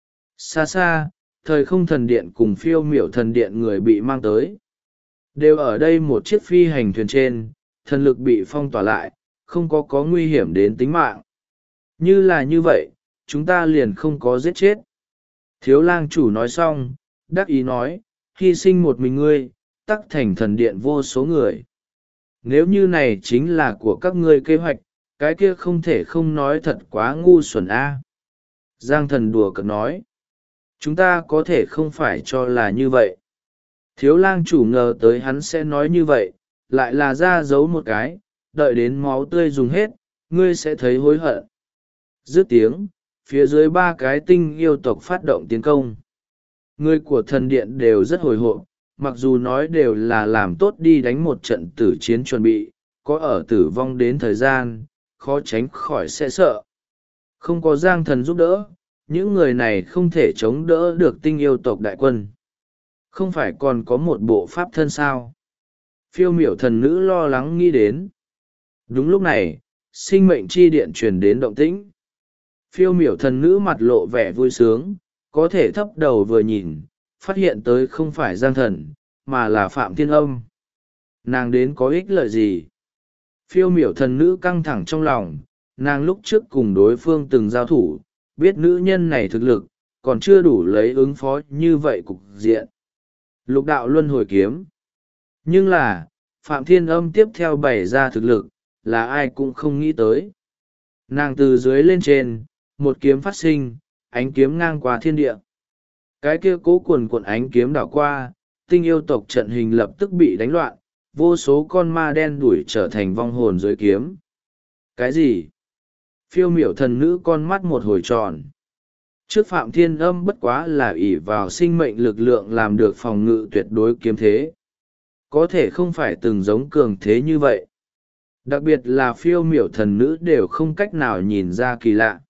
Speaker 1: Xa xa, thời không thần điện cùng phiêu miểu thần điện người bị mang tới. Đều ở đây một chiếc phi hành thuyền trên, thần lực bị phong tỏa lại, không có nguy hiểm đến tính mạng. Như là như vậy, chúng ta liền không có giết chết. Thiếu lang chủ nói xong, đắc ý nói, hy sinh một mình ngươi, tắc thành thần điện vô số người. Nếu như này chính là của các ngươi kế hoạch, cái kia không thể không nói thật quá ngu xuẩn a. Giang Thần đùa cợt nói, chúng ta có thể không phải cho là như vậy. Thiếu lang chủ ngờ tới hắn sẽ nói như vậy, lại là ra giấu một cái, đợi đến máu tươi dùng hết, ngươi sẽ thấy hối hận. Dứt tiếng, phía dưới 3 cái tinh yêu tộc phát động tiến công. Người của thần điện đều rất hồi hộp, mặc dù nói đều là làm tốt đi đánh một trận tử chiến chuẩn bị, có ở tử vong đến thời gian, khó tránh khỏi sẽ sợ. Không có Giang Thần giúp đỡ, những người này không thể chống đỡ được tinh yêu tộc đại quân. Không phải còn có một bộ pháp thân sao? Phiêu miểu thần nữ lo lắng nghĩ đến. Đúng lúc này, sinh mệnh chi điện truyền đến động tĩnh. Phiêu miểu thần nữ mặt lộ vẻ vui sướng, có thể thấp đầu vừa nhìn, phát hiện tới không phải Giang Thần, mà là Phạm Thiên Âm. Nàng đến có ích lợi gì? Phiêu miểu thần nữ căng thẳng trong lòng, nàng lúc trước cùng đối phương từng giao thủ, biết nữ nhân này thực lực, còn chưa đủ lấy ứng phó như vậy cục diện. Lục đạo luân hồi kiếm. Nhưng là, Phạm Thiên Âm tiếp theo bày ra thực lực, là ai cũng không nghĩ tới. Nàng từ dưới lên trên, một kiếm phát sinh, ánh kiếm ngang qua thiên địa. Cái kia cố cuồn cuộn ánh kiếm đảo qua, tinh yêu tộc trận hình lập tức bị đánh loạn, vô số con ma đen đuổi trở thành vong hồn dưới kiếm. Cái gì? Phiêu miểu thần nữ con mắt một hồi tròn. Trước Phạm Thiên Âm bất quá là ỷ vào sinh mệnh lực lượng làm được phòng ngự tuyệt đối kiếm thế. Có thể không phải từng giống cường thế như vậy. Đặc biệt là phiêu miểu thần nữ đều không cách nào nhìn ra kỳ lạ.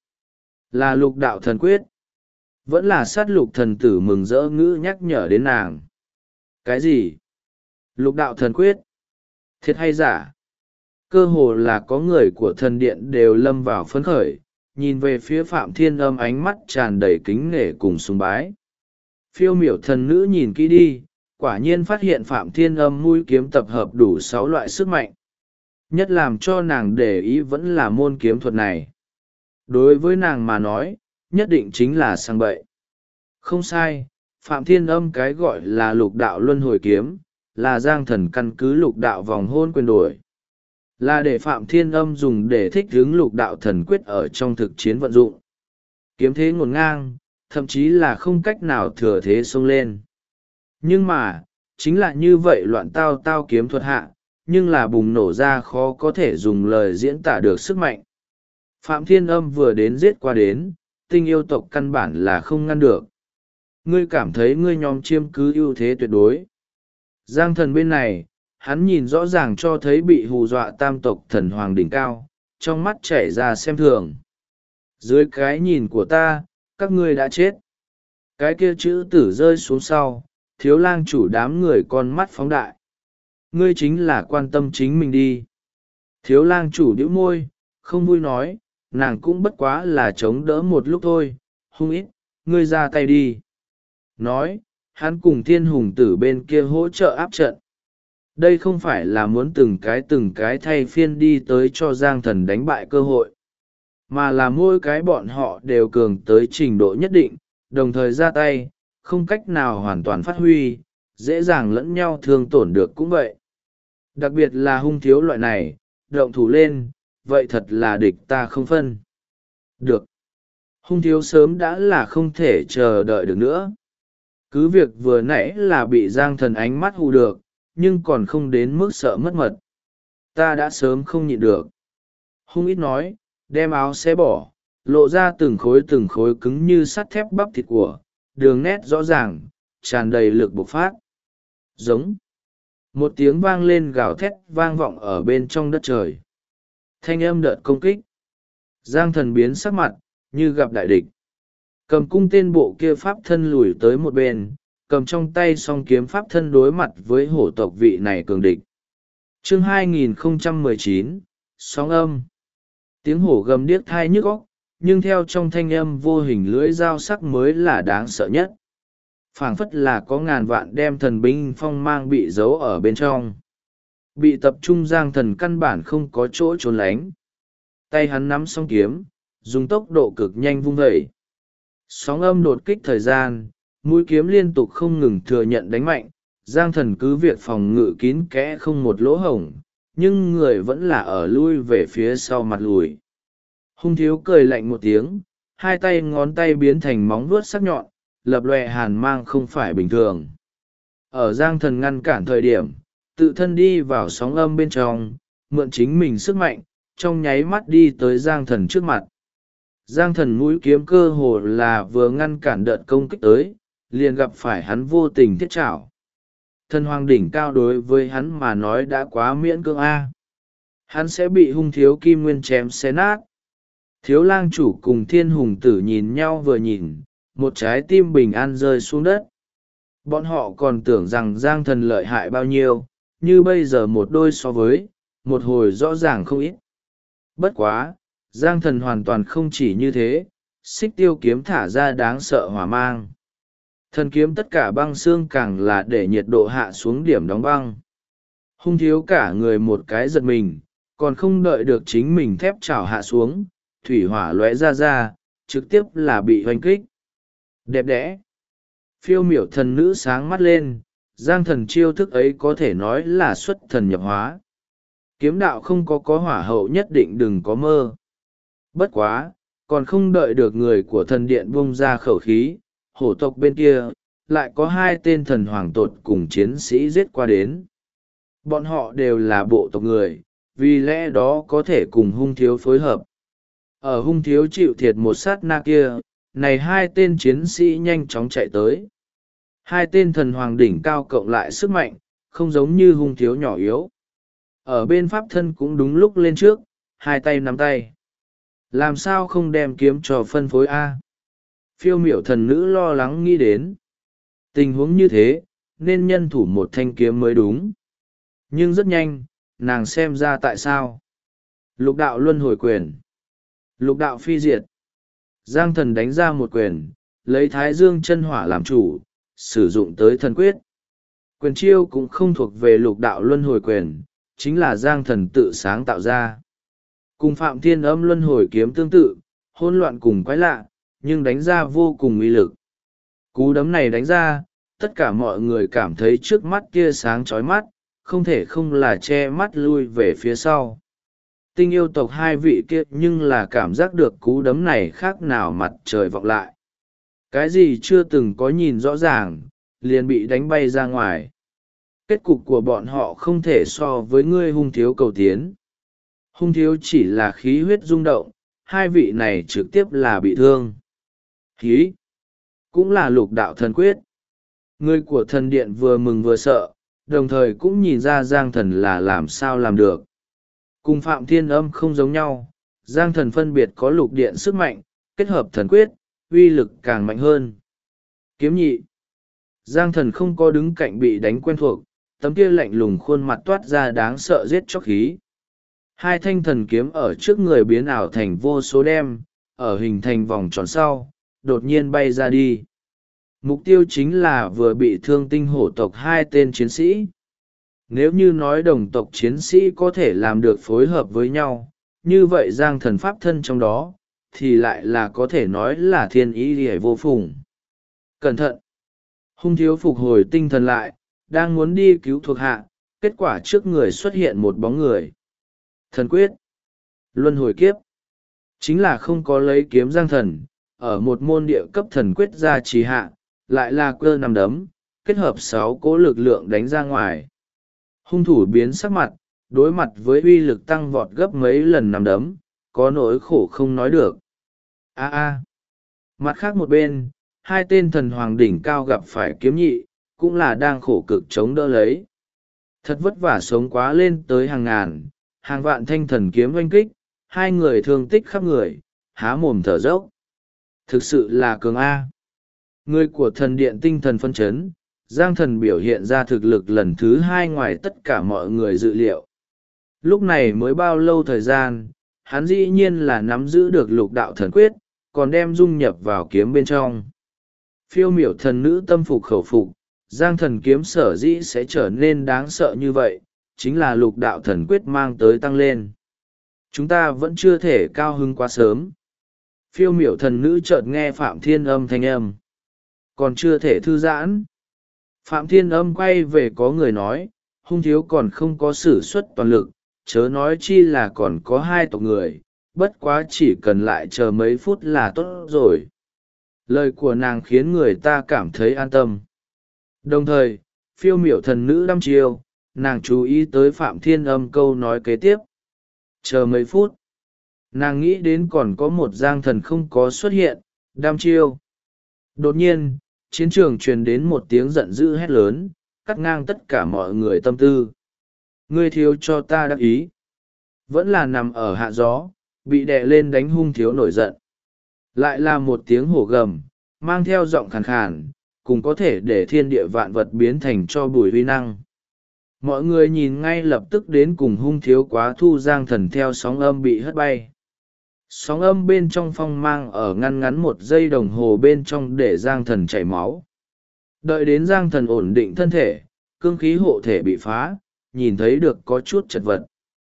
Speaker 1: Là lục đạo thần quyết. Vẫn là sát lục thần tử mừng rỡ ngữ nhắc nhở đến nàng. Cái gì? Lục đạo thần quyết? Thiệt hay giả? Cơ hồ là có người của thần điện đều lâm vào phấn khởi, nhìn về phía Phạm Thiên Âm ánh mắt tràn đầy kính nể cùng sùng bái. Phiêu miểu thần nữ nhìn kỹ đi, quả nhiên phát hiện Phạm Thiên Âm mũi kiếm tập hợp đủ 6 loại sức mạnh. Nhất làm cho nàng để ý vẫn là môn kiếm thuật này. Đối với nàng mà nói, nhất định chính là sang bậy. Không sai, Phạm Thiên Âm cái gọi là lục đạo luân hồi kiếm, là Giang Thần căn cứ lục đạo vòng hôn quyền đổi. Là để Phạm Thiên Âm dùng để thích ứng lục đạo thần quyết ở trong thực chiến vận dụng. Kiếm thế ngổn ngang, thậm chí là không cách nào thừa thế xông lên. Nhưng mà, chính là như vậy loạn tao kiếm thuật hạ, nhưng là bùng nổ ra khó có thể dùng lời diễn tả được sức mạnh. Phạm Thiên Âm vừa đến giết qua đến, tinh yêu tộc căn bản là không ngăn được. Ngươi cảm thấy ngươi nhóm chiếm cứ ưu thế tuyệt đối. Giang thần bên này, hắn nhìn rõ ràng cho thấy bị hù dọa tam tộc thần hoàng đỉnh cao, trong mắt chảy ra xem thường. Dưới cái nhìn của ta, các ngươi đã chết. Cái kia chữ tử rơi xuống sau, thiếu lang chủ đám người con mắt phóng đại. Ngươi chính là quan tâm chính mình đi. Thiếu lang chủ đĩu môi, không vui nói, nàng cũng bất quá là chống đỡ một lúc thôi, hung ít, ngươi ra tay đi. Nói, hắn cùng thiên hùng tử bên kia hỗ trợ áp trận. Đây không phải là muốn từng cái thay phiên đi tới cho Giang thần đánh bại cơ hội, mà là mỗi cái bọn họ đều cường tới trình độ nhất định, đồng thời ra tay, không cách nào hoàn toàn phát huy, dễ dàng lẫn nhau thương tổn được cũng vậy. Đặc biệt là hung thiếu loại này, động thủ lên, vậy thật là địch ta không phân. Được. Hung thiếu sớm đã là không thể chờ đợi được nữa. Cứ việc vừa nãy là bị Giang thần ánh mắt hù được, nhưng còn không đến mức sợ mất mật. Ta đã sớm không nhịn được. Hung ít nói, đem áo xé bỏ, lộ ra từng khối cứng như sắt thép bắp thịt của, đường nét rõ ràng, tràn đầy lực bộc phát. Giống. Một tiếng vang lên gào thét vang vọng ở bên trong đất trời. Thanh âm đợt công kích. Giang thần biến sắc mặt, như gặp đại địch. Cầm cung tên bộ kia pháp thân lùi tới một bên, cầm trong tay song kiếm pháp thân đối mặt với hổ tộc vị này cường địch. Chương 2019, sóng âm. Tiếng hổ gầm điếc thai nhức óc, nhưng theo trong thanh âm vô hình lưỡi dao sắc mới là đáng sợ nhất. Phảng phất là có ngàn vạn đem thần binh phong mang bị giấu ở bên trong. Bị tập trung Giang thần căn bản không có chỗ trốn lánh. Tay hắn nắm song kiếm, dùng tốc độ cực nhanh vung vẩy. Sóng âm đột kích thời gian, mũi kiếm liên tục không ngừng thừa nhận đánh mạnh, Giang thần cứ việc phòng ngự kín kẽ không một lỗ hổng, nhưng người vẫn là ở lui về phía sau mặt lùi. Hung thiếu cười lạnh một tiếng, hai tay ngón tay biến thành móng vuốt sắc nhọn, lập lòe hàn mang không phải bình thường. Ở Giang thần ngăn cản thời điểm, tự thân đi vào sóng âm bên trong, mượn chính mình sức mạnh, trong nháy mắt đi tới Giang thần trước mặt. Giang thần mũi kiếm cơ hồ là vừa ngăn cản đợt công kích tới, liền gặp phải hắn vô tình thiết trảo. Thần hoàng đỉnh cao đối với hắn mà nói đã quá miễn cưỡng a. Hắn sẽ bị hung thiếu kim nguyên chém xé nát. Thiếu lang chủ cùng thiên hùng tử nhìn nhau vừa nhìn, một trái tim bình an rơi xuống đất. Bọn họ còn tưởng rằng Giang thần lợi hại bao nhiêu, như bây giờ một đôi so với, một hồi rõ ràng không ít. Bất quá, Giang thần hoàn toàn không chỉ như thế, xích tiêu kiếm thả ra đáng sợ hỏa mang. Thần kiếm tất cả băng xương càng là để nhiệt độ hạ xuống điểm đóng băng. Hung thiếu cả người một cái giật mình, còn không đợi được chính mình thép chảo hạ xuống, thủy hỏa lóe ra, trực tiếp là bị hoành kích. Đẹp đẽ. Phiêu miểu thần nữ sáng mắt lên, Giang thần chiêu thức ấy có thể nói là xuất thần nhập hóa. Kiếm đạo không có hỏa hậu nhất định đừng có mơ. Bất quá, còn không đợi được người của thần điện bung ra khẩu khí, hổ tộc bên kia, lại có hai tên thần hoàng tột cùng chiến sĩ giết qua đến. Bọn họ đều là bộ tộc người, vì lẽ đó có thể cùng hung thiếu phối hợp. Ở hung thiếu chịu thiệt một sát na kia, này hai tên chiến sĩ nhanh chóng chạy tới. Hai tên thần hoàng đỉnh cao cộng lại sức mạnh, không giống như hung thiếu nhỏ yếu. Ở bên pháp thân cũng đúng lúc lên trước, hai tay nắm tay. Làm sao không đem kiếm cho phân phối A? Phiêu miểu thần nữ lo lắng nghĩ đến. Tình huống như thế, nên nhân thủ một thanh kiếm mới đúng. Nhưng rất nhanh, nàng xem ra tại sao. Lục đạo luân hồi quyền. Lục đạo phi diệt. Giang thần đánh ra một quyền, lấy thái dương chân hỏa làm chủ, sử dụng tới thần quyết. Quyền chiêu cũng không thuộc về lục đạo luân hồi quyền, chính là Giang thần tự sáng tạo ra. Cùng Phạm Thiên Âm luân hồi kiếm tương tự, hỗn loạn cùng quái lạ, nhưng đánh ra vô cùng uy lực. Cú đấm này đánh ra, tất cả mọi người cảm thấy trước mắt kia sáng chói mắt, không thể không là che mắt lui về phía sau. Tinh yêu tộc hai vị kia nhưng là cảm giác được cú đấm này khác nào mặt trời vọng lại. Cái gì chưa từng có nhìn rõ ràng, liền bị đánh bay ra ngoài. Kết cục của bọn họ không thể so với ngươi hung thiếu cầu tiến. Hung thiếu chỉ là khí huyết rung động, hai vị này trực tiếp là bị thương. Hí! Cũng là lục đạo thần quyết. Người của thần điện vừa mừng vừa sợ, đồng thời cũng nhìn ra Giang Thần là làm sao làm được. Cùng Phạm Thiên Âm không giống nhau, Giang Thần phân biệt có lục điện sức mạnh, kết hợp thần quyết, uy lực càng mạnh hơn. Kiếm nhị. Giang Thần không có đứng cạnh bị đánh quen thuộc, tấm kia lạnh lùng khuôn mặt toát ra đáng sợ giết chóc khí. Hai thanh thần kiếm ở trước người biến ảo thành vô số đem, ở hình thành vòng tròn sau, đột nhiên bay ra đi. Mục tiêu chính là vừa bị thương tinh hổ tộc hai tên chiến sĩ. Nếu như nói đồng tộc chiến sĩ có thể làm được phối hợp với nhau, như vậy Giang Thần pháp thân trong đó, thì lại là có thể nói là thiên ý liễu vô phùng. Cẩn thận! Hung thiếu phục hồi tinh thần lại, đang muốn đi cứu thuộc hạ, kết quả trước người xuất hiện một bóng người. Thần quyết! Luân hồi kiếp! Chính là không có lấy kiếm Giang Thần, ở một môn địa cấp thần quyết gia trì hạ, lại là cơ nằm đấm, kết hợp 6 cỗ lực lượng đánh ra ngoài. Hung thủ biến sắc mặt, đối mặt với uy lực tăng vọt gấp mấy lần nằm đấm, có nỗi khổ không nói được. Mặt khác một bên, hai tên thần hoàng đỉnh cao gặp phải kiếm nhị, cũng là đang khổ cực chống đỡ lấy. Thật vất vả sống quá lên tới hàng ngàn, hàng vạn thanh thần kiếm oanh kích, hai người thương tích khắp người, há mồm thở dốc. Thực sự là cường A. Người của thần điện tinh thần phân chấn, Giang Thần biểu hiện ra thực lực lần thứ 2 ngoài tất cả mọi người dự liệu. Lúc này mới bao lâu thời gian, hắn dĩ nhiên là nắm giữ được lục đạo thần quyết, còn đem dung nhập vào kiếm bên trong. Phiêu miểu thần nữ tâm phục khẩu phục, Giang Thần kiếm sở dĩ sẽ trở nên đáng sợ như vậy, chính là lục đạo thần quyết mang tới tăng lên. Chúng ta vẫn chưa thể cao hứng quá sớm. Phiêu miểu thần nữ chợt nghe Phạm Thiên Âm thanh âm. Còn chưa thể thư giãn. Phạm Thiên Âm quay về có người nói, hung thiếu còn không có sử xuất toàn lực, chớ nói chi là còn có 2 tộc người, bất quá chỉ cần lại chờ mấy phút là tốt rồi. Lời của nàng khiến người ta cảm thấy an tâm. Đồng thời, phiêu miểu thần nữ đăm chiêu, nàng chú ý tới Phạm Thiên Âm câu nói kế tiếp. Chờ mấy phút. Nàng nghĩ đến còn có một Giang Thần không có xuất hiện, đăm chiêu. Đột nhiên, chiến trường truyền đến một tiếng giận dữ hét lớn, cắt ngang tất cả mọi người tâm tư. Ngươi thiếu cho ta đắc ý. Vẫn là nằm ở hạ gió, bị đè lên đánh hung thiếu nổi giận. Lại là một tiếng hổ gầm, mang theo giọng khàn khàn, cùng có thể để thiên địa vạn vật biến thành cho bùi huy năng. Mọi người nhìn ngay lập tức đến cùng hung thiếu quá thu Giang Thần theo sóng âm bị hất bay. Sóng âm bên trong phong mang ở ngăn ngắn 1 giây đồng hồ bên trong để Giang Thần chảy máu. Đợi đến Giang Thần ổn định thân thể, cương khí hộ thể bị phá, nhìn thấy được có chút chật vật.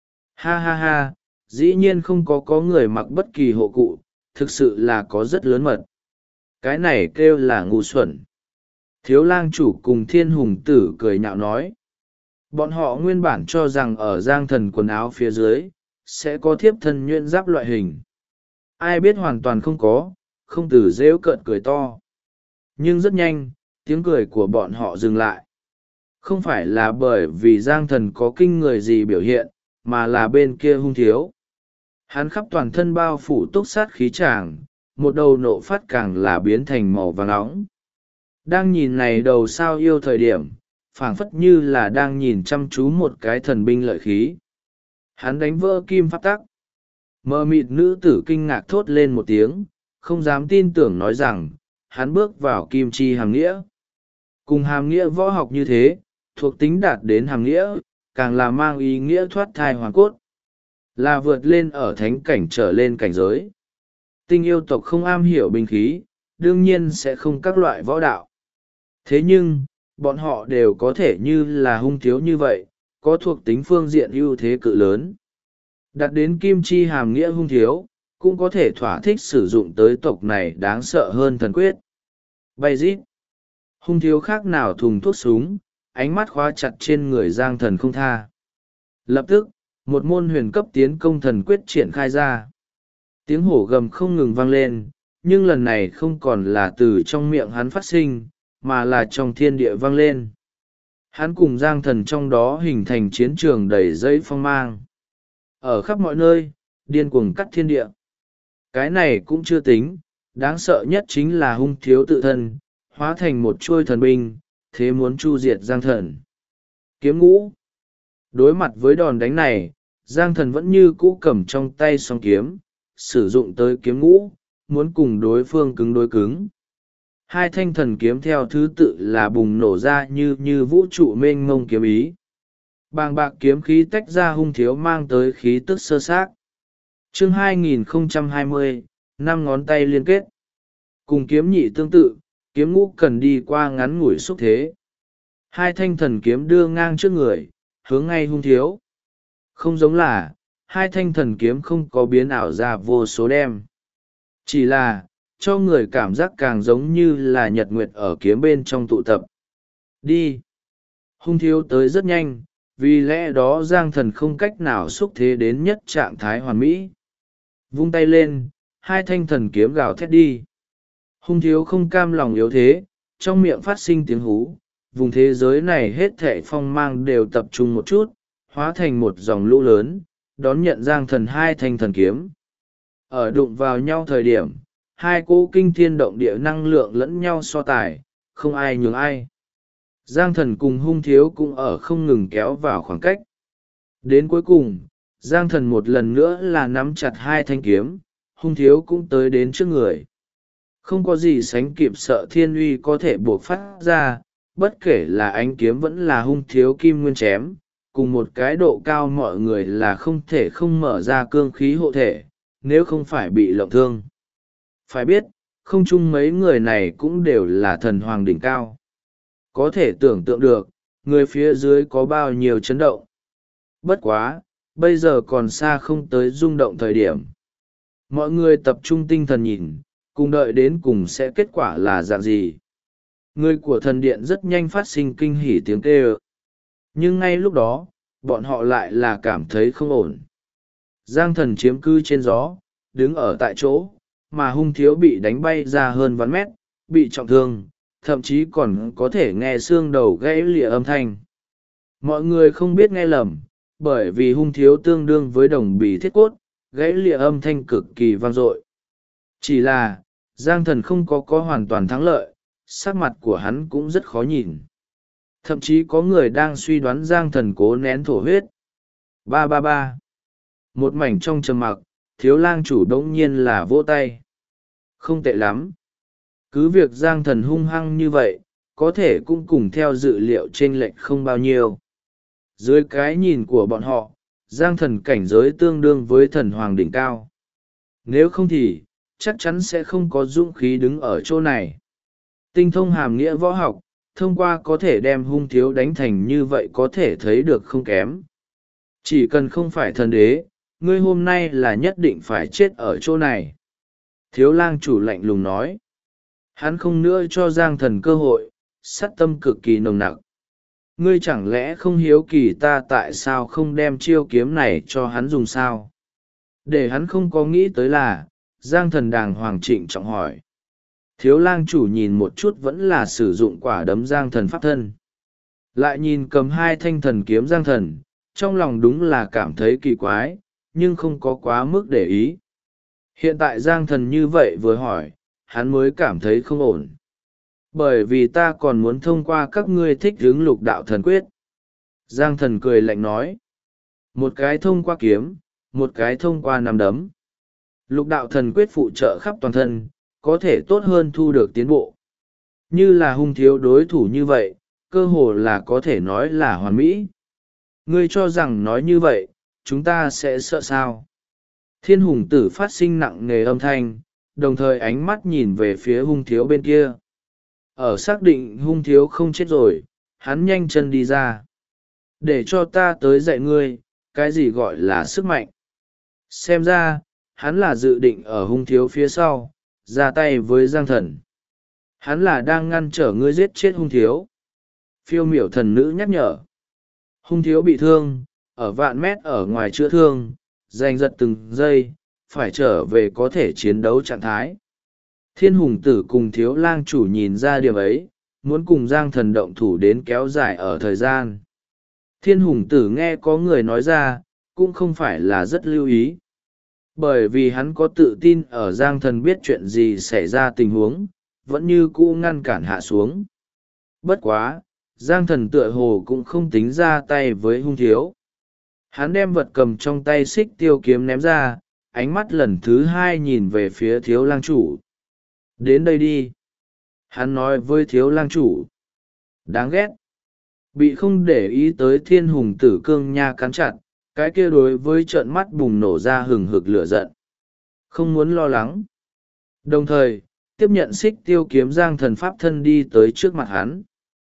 Speaker 1: Ha ha ha, dĩ nhiên không có người mặc bất kỳ hộ cụ, thực sự là có rất lớn mật. Cái này kêu là ngu xuẩn. Thiếu lang chủ cùng thiên hùng tử cười nhạo nói. Bọn họ nguyên bản cho rằng ở Giang Thần quần áo phía dưới, sẽ có thiếp thân nhuyễn giáp loại hình. Ai biết hoàn toàn không có, không từ rêu cợt cười to. Nhưng rất nhanh, tiếng cười của bọn họ dừng lại. Không phải là bởi vì Giang Thần có kinh người gì biểu hiện, mà là bên kia hung thiếu. Hắn khắp toàn thân bao phủ túc sát khí tràng, một đầu nộ phát càng là biến thành màu vàng nóng. Đang nhìn này đầu sao yêu thời điểm, phảng phất như là đang nhìn chăm chú một cái thần binh lợi khí. Hắn đánh vỡ kim pháp tắc. Mờ mịt nữ tử kinh ngạc thốt lên một tiếng, không dám tin tưởng nói rằng, hắn bước vào kim chi hàm nghĩa. Cùng hàm nghĩa võ học như thế, thuộc tính đạt đến hàm nghĩa, càng là mang ý nghĩa thoát thai hoàn cốt. Là vượt lên ở thánh cảnh trở lên cảnh giới. Tinh yêu tộc không am hiểu binh khí, đương nhiên sẽ không các loại võ đạo. Thế nhưng, bọn họ đều có thể như là hung thiếu như vậy, có thuộc tính phương diện ưu thế cự lớn. Đặt đến kim chi hàm nghĩa hung thiếu, cũng có thể thỏa thích sử dụng tới tộc này đáng sợ hơn thần quyết. Bay rít. Hung thiếu khác nào thùng thuốc súng, ánh mắt khóa chặt trên người Giang Thần không tha. Lập tức, một môn huyền cấp tiến công thần quyết triển khai ra. Tiếng hổ gầm không ngừng vang lên, nhưng lần này không còn là từ trong miệng hắn phát sinh, mà là trong thiên địa vang lên. Hắn cùng Giang Thần trong đó hình thành chiến trường đầy dây phong mang. Ở khắp mọi nơi, điên cuồng cắt thiên địa. Cái này cũng chưa tính, đáng sợ nhất chính là hung thiếu tự thân, hóa thành một chuôi thần binh, thế muốn chu diệt Giang Thần. Kiếm ngũ. Đối mặt với đòn đánh này, Giang Thần vẫn như cũ cầm trong tay song kiếm, sử dụng tới kiếm ngũ, muốn cùng đối phương cứng đối cứng. Hai thanh thần kiếm theo thứ tự là bùng nổ ra như vũ trụ mênh mông kiếm ý. Bàng bạc kiếm khí tách ra hung thiếu mang tới khí tức sơ xác. Chương 2020, năm ngón tay liên kết. Cùng kiếm nhị tương tự, kiếm ngũ cần đi qua ngắn ngủi xúc thế. Hai thanh thần kiếm đưa ngang trước người, hướng ngay hung thiếu. Không giống là, hai thanh thần kiếm không có biến ảo ra vô số đem. Chỉ là, cho người cảm giác càng giống như là nhật nguyệt ở kiếm bên trong tụ tập. Đi! Hung thiếu tới rất nhanh, vì lẽ đó Giang Thần không cách nào xúc thế đến nhất trạng thái hoàn mỹ. Vung tay lên, hai thanh thần kiếm gào thét đi. Hung thiếu không cam lòng yếu thế, trong miệng phát sinh tiếng hú, vùng thế giới này hết thảy phong mang đều tập trung một chút, hóa thành một dòng lũ lớn, đón nhận Giang Thần hai thanh thần kiếm. Ở đụng vào nhau thời điểm, hai cỗ kinh thiên động địa năng lượng lẫn nhau so tài, không ai nhường ai. Giang Thần cùng hung thiếu cũng ở không ngừng kéo vào khoảng cách. Đến cuối cùng, Giang Thần một lần nữa là nắm chặt hai thanh kiếm, hung thiếu cũng tới đến trước người. Không có gì sánh kịp sợ thiên uy có thể buộc phát ra, bất kể là ánh kiếm vẫn là hung thiếu kim nguyên chém, cùng một cái độ cao mọi người là không thể không mở ra cương khí hộ thể, nếu không phải bị lộng thương. Phải biết, không chung mấy người này cũng đều là thần hoàng đỉnh cao. Có thể tưởng tượng được, người phía dưới có bao nhiêu chấn động. Bất quá, bây giờ còn xa không tới rung động thời điểm. Mọi người tập trung tinh thần nhìn, cùng đợi đến cùng sẽ kết quả là dạng gì. Người của thần điện rất nhanh phát sinh kinh hỉ tiếng kêu. Nhưng ngay lúc đó, bọn họ lại là cảm thấy không ổn. Giang Thần chiếm cư trên gió, đứng ở tại chỗ, mà hung thiếu bị đánh bay ra hơn vạn mét, bị trọng thương, thậm chí còn có thể nghe xương đầu gãy lìa âm thanh. Mọi người không biết nghe lầm, bởi vì hung thiếu tương đương với đồng bì thiết cốt, gãy lìa âm thanh cực kỳ vang dội. Chỉ là, Giang Thần không có hoàn toàn thắng lợi, sắc mặt của hắn cũng rất khó nhìn. Thậm chí có người đang suy đoán Giang Thần cố nén thổ huyết. Ba ba ba. Một mảnh trong trầm mặc, Thiếu Lang chủ đống nhiên là vỗ tay. Không tệ lắm. Cứ việc Giang Thần hung hăng như vậy, có thể cũng cùng theo dự liệu chênh lệch không bao nhiêu. Dưới cái nhìn của bọn họ, Giang Thần cảnh giới tương đương với thần hoàng đỉnh cao. Nếu không thì, chắc chắn sẽ không có dũng khí đứng ở chỗ này. Tinh thông hàm nghĩa võ học, thông qua có thể đem hung thiếu đánh thành như vậy có thể thấy được không kém. Chỉ cần không phải thần đế, ngươi hôm nay là nhất định phải chết ở chỗ này. Thiếu Lang chủ lạnh lùng nói. Hắn không nữa cho Giang Thần cơ hội, sát tâm cực kỳ nồng nặc. Ngươi chẳng lẽ không hiếu kỳ ta tại sao không đem chiêu kiếm này cho hắn dùng sao? Để hắn không có nghĩ tới là, Giang Thần đàng hoàng trịnh trọng hỏi. Thiếu Lang chủ nhìn một chút vẫn là sử dụng quả đấm Giang Thần pháp thân. Lại nhìn cầm hai thanh thần kiếm Giang Thần, trong lòng đúng là cảm thấy kỳ quái, nhưng không có quá mức để ý. Hiện tại Giang Thần như vậy vừa hỏi, hắn mới cảm thấy không ổn. Bởi vì ta còn muốn thông qua các ngươi thích hướng lục đạo thần quyết. Giang Thần cười lạnh nói. Một cái thông qua kiếm, một cái thông qua nắm đấm. Lục đạo thần quyết phụ trợ khắp toàn thân, có thể tốt hơn thu được tiến bộ. Như là hung thiếu đối thủ như vậy, cơ hồ là có thể nói là hoàn mỹ. Ngươi cho rằng nói như vậy, chúng ta sẽ sợ sao? Thiên hùng tử phát sinh nặng nề âm thanh, đồng thời ánh mắt nhìn về phía hung thiếu bên kia. Ở xác định hung thiếu không chết rồi, hắn nhanh chân đi ra. Để cho ta tới dạy ngươi, cái gì gọi là sức mạnh. Xem ra, hắn là dự định ở hung thiếu phía sau, ra tay với Giang Thần. Hắn là đang ngăn trở ngươi giết chết hung thiếu. Phiêu miểu thần nữ nhắc nhở. Hung thiếu bị thương, ở vạn mét ở ngoài chữa thương, giành giật từng giây, phải trở về có thể chiến đấu trạng thái. Thiên hùng tử cùng Thiếu Lang chủ nhìn ra điểm ấy, muốn cùng Giang Thần động thủ đến kéo dài ở thời gian. Thiên hùng tử nghe có người nói ra, cũng không phải là rất lưu ý. Bởi vì hắn có tự tin ở Giang Thần biết chuyện gì xảy ra tình huống, vẫn như cũ ngăn cản hạ xuống. Bất quá, Giang Thần tựa hồ cũng không tính ra tay với hung thiếu. Hắn đem vật cầm trong tay xích tiêu kiếm ném ra, ánh mắt lần thứ hai nhìn về phía thiếu lang chủ. Đến đây đi. Hắn nói với thiếu lang chủ. Đáng ghét. Bị không để ý tới thiên hùng tử cương nha cắn chặt, cái kia đối với trợn mắt bùng nổ ra hừng hực lửa giận. Không muốn lo lắng. Đồng thời, tiếp nhận xích tiêu kiếm Giang Thần pháp thân đi tới trước mặt hắn.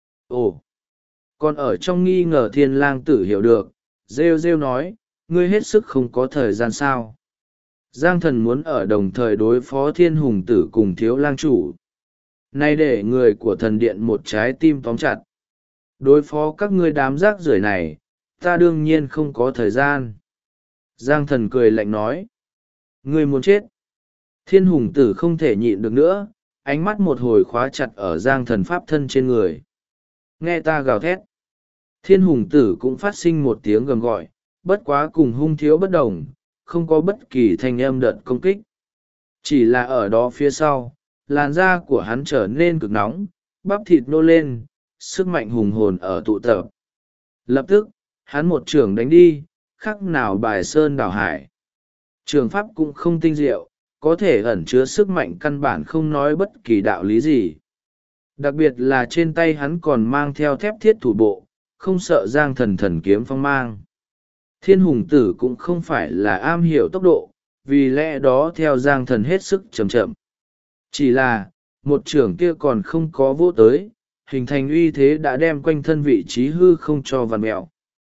Speaker 1: Ồ! Còn ở trong nghi ngờ thiên lang tử hiểu được, rêu rêu nói, ngươi hết sức không có thời gian sao. Giang Thần muốn ở đồng thời đối phó thiên hùng tử cùng thiếu lang chủ. Nay để người của thần điện một trái tim tóm chặt. Đối phó các ngươi đám rác rưởi này, ta đương nhiên không có thời gian. Giang Thần cười lạnh nói. Ngươi muốn chết. Thiên hùng tử không thể nhịn được nữa, ánh mắt một hồi khóa chặt ở Giang Thần pháp thân trên người. Nghe ta gào thét. Thiên hùng tử cũng phát sinh một tiếng gầm gọi, bất quá cùng hung thiếu bất đồng, không có bất kỳ thanh âm đợt công kích. Chỉ là ở đó phía sau, làn da của hắn trở nên cực nóng, bắp thịt nô lên, sức mạnh hùng hồn ở tụ tập. Lập tức, hắn một trường đánh đi, khác nào bài sơn đảo hải. Trường pháp cũng không tinh diệu, có thể ẩn chứa sức mạnh căn bản không nói bất kỳ đạo lý gì. Đặc biệt là trên tay hắn còn mang theo thép thiết thủ bộ, không sợ Giang Thần thần kiếm phong mang. Thiên hùng tử cũng không phải là am hiểu tốc độ, vì lẽ đó theo Giang Thần hết sức chậm chậm. Chỉ là, một trưởng kia còn không có vô tới, hình thành uy thế đã đem quanh thân vị trí hư không cho vằn mẹo.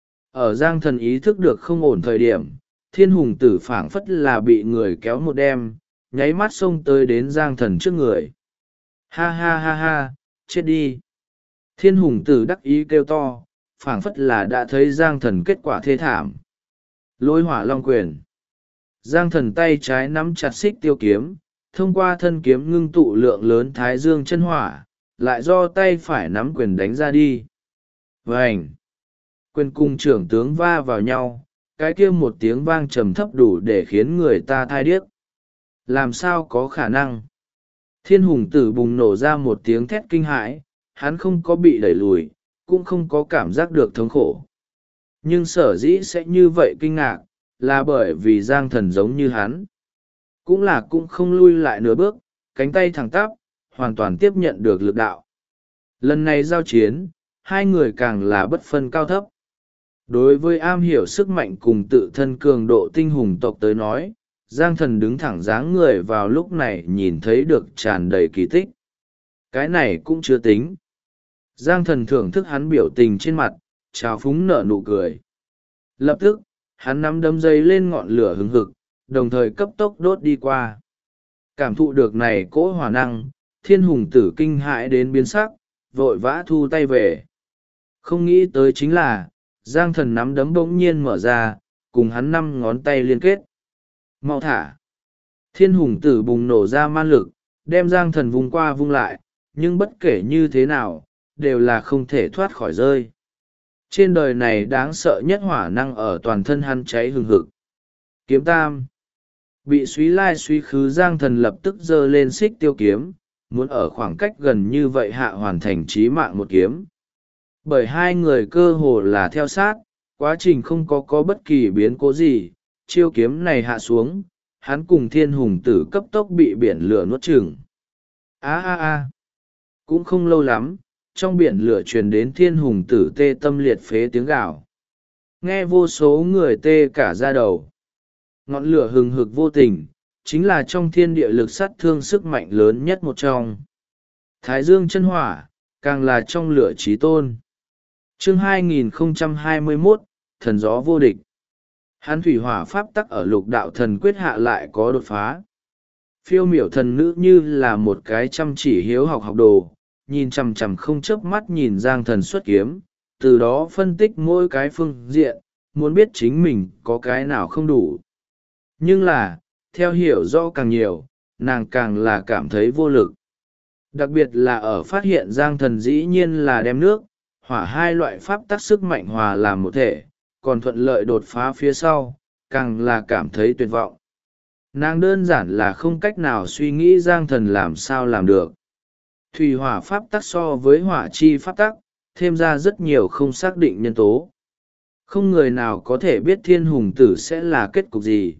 Speaker 1: Ở Giang Thần ý thức được không ổn thời điểm, thiên hùng tử phảng phất là bị người kéo một đem, nháy mắt xông tới đến Giang Thần trước người. Ha ha ha ha, chết đi. Thiên hùng tử đắc ý kêu to, phảng phất là đã thấy Giang Thần kết quả thê thảm. Lôi hỏa long quyền. Giang Thần tay trái nắm chặt xích tiêu kiếm, thông qua thân kiếm ngưng tụ lượng lớn thái dương chân hỏa, lại do tay phải nắm quyền đánh ra đi. Vành! Quyền cùng trưởng tướng va vào nhau, cái kia một tiếng vang trầm thấp đủ để khiến người ta thai điếc. Làm sao có khả năng? Thiên hùng tử bùng nổ ra một tiếng thét kinh hãi, hắn không có bị đẩy lùi, cũng không có cảm giác được thống khổ. Nhưng sở dĩ sẽ như vậy kinh ngạc, là bởi vì Giang Thần giống như hắn. Cũng không lui lại nửa bước, cánh tay thẳng tắp, hoàn toàn tiếp nhận được lực đạo. Lần này giao chiến, hai người càng là bất phân cao thấp. Đối với am hiểu sức mạnh cùng tự thân cường độ tinh hùng tộc tới nói, Giang Thần đứng thẳng dáng người vào lúc này nhìn thấy được tràn đầy kỳ tích. Cái này cũng chưa tính. Giang Thần thưởng thức hắn biểu tình trên mặt, trào phúng nở nụ cười. Lập tức, hắn nắm đấm dây lên ngọn lửa hừng hực, đồng thời cấp tốc đốt đi qua. Cảm thụ được này cỗ hỏa năng, thiên hùng tử kinh hãi đến biến sắc, vội vã thu tay về. Không nghĩ tới chính là, Giang Thần nắm đấm bỗng nhiên mở ra, cùng hắn 5 ngón tay liên kết. Mau thả! Thiên hùng tử bùng nổ ra man lực, đem Giang Thần vung qua vung lại, nhưng bất kể như thế nào, đều là không thể thoát khỏi rơi. Trên đời này đáng sợ nhất hỏa năng ở toàn thân hắn cháy hừng hực. Kiếm tam! Bị suý lai suý khứ Giang Thần lập tức giơ lên xích tiêu kiếm, muốn ở khoảng cách gần như vậy hạ hoàn thành chí mạng một kiếm. Bởi hai người cơ hồ là theo sát, quá trình không có bất kỳ biến cố gì, chiêu kiếm này hạ xuống, hắn cùng thiên hùng tử cấp tốc bị biển lửa nuốt chửng. Cũng không lâu lắm, trong biển lửa truyền đến thiên hùng tử tê tâm liệt phế tiếng gào. Nghe vô số người tê cả da đầu. Ngọn lửa hừng hực vô tình, chính là trong thiên địa lực sát thương sức mạnh lớn nhất một trong. Thái dương chân hỏa, càng là trong lửa trí tôn. Chương 2021, Thần gió vô địch. Hán thủy hỏa pháp tắc ở lục đạo thần quyết hạ lại có đột phá. Phiêu miểu thần nữ như là một cái chăm chỉ hiếu học học đồ, nhìn chằm chằm không chớp mắt nhìn Giang Thần xuất kiếm, từ đó phân tích mỗi cái phương diện, muốn biết chính mình có cái nào không đủ. Nhưng là, theo hiểu rõ càng nhiều, nàng càng là cảm thấy vô lực. Đặc biệt là ở phát hiện Giang Thần dĩ nhiên là đem nước, hỏa hai loại pháp tắc sức mạnh hòa làm một thể, còn thuận lợi đột phá phía sau, càng là cảm thấy tuyệt vọng. Nàng đơn giản là không cách nào suy nghĩ Giang Thần làm sao làm được. Thủy hỏa pháp tắc so với hỏa chi pháp tắc, thêm ra rất nhiều không xác định nhân tố. Không người nào có thể biết thiên hùng tử sẽ là kết cục gì.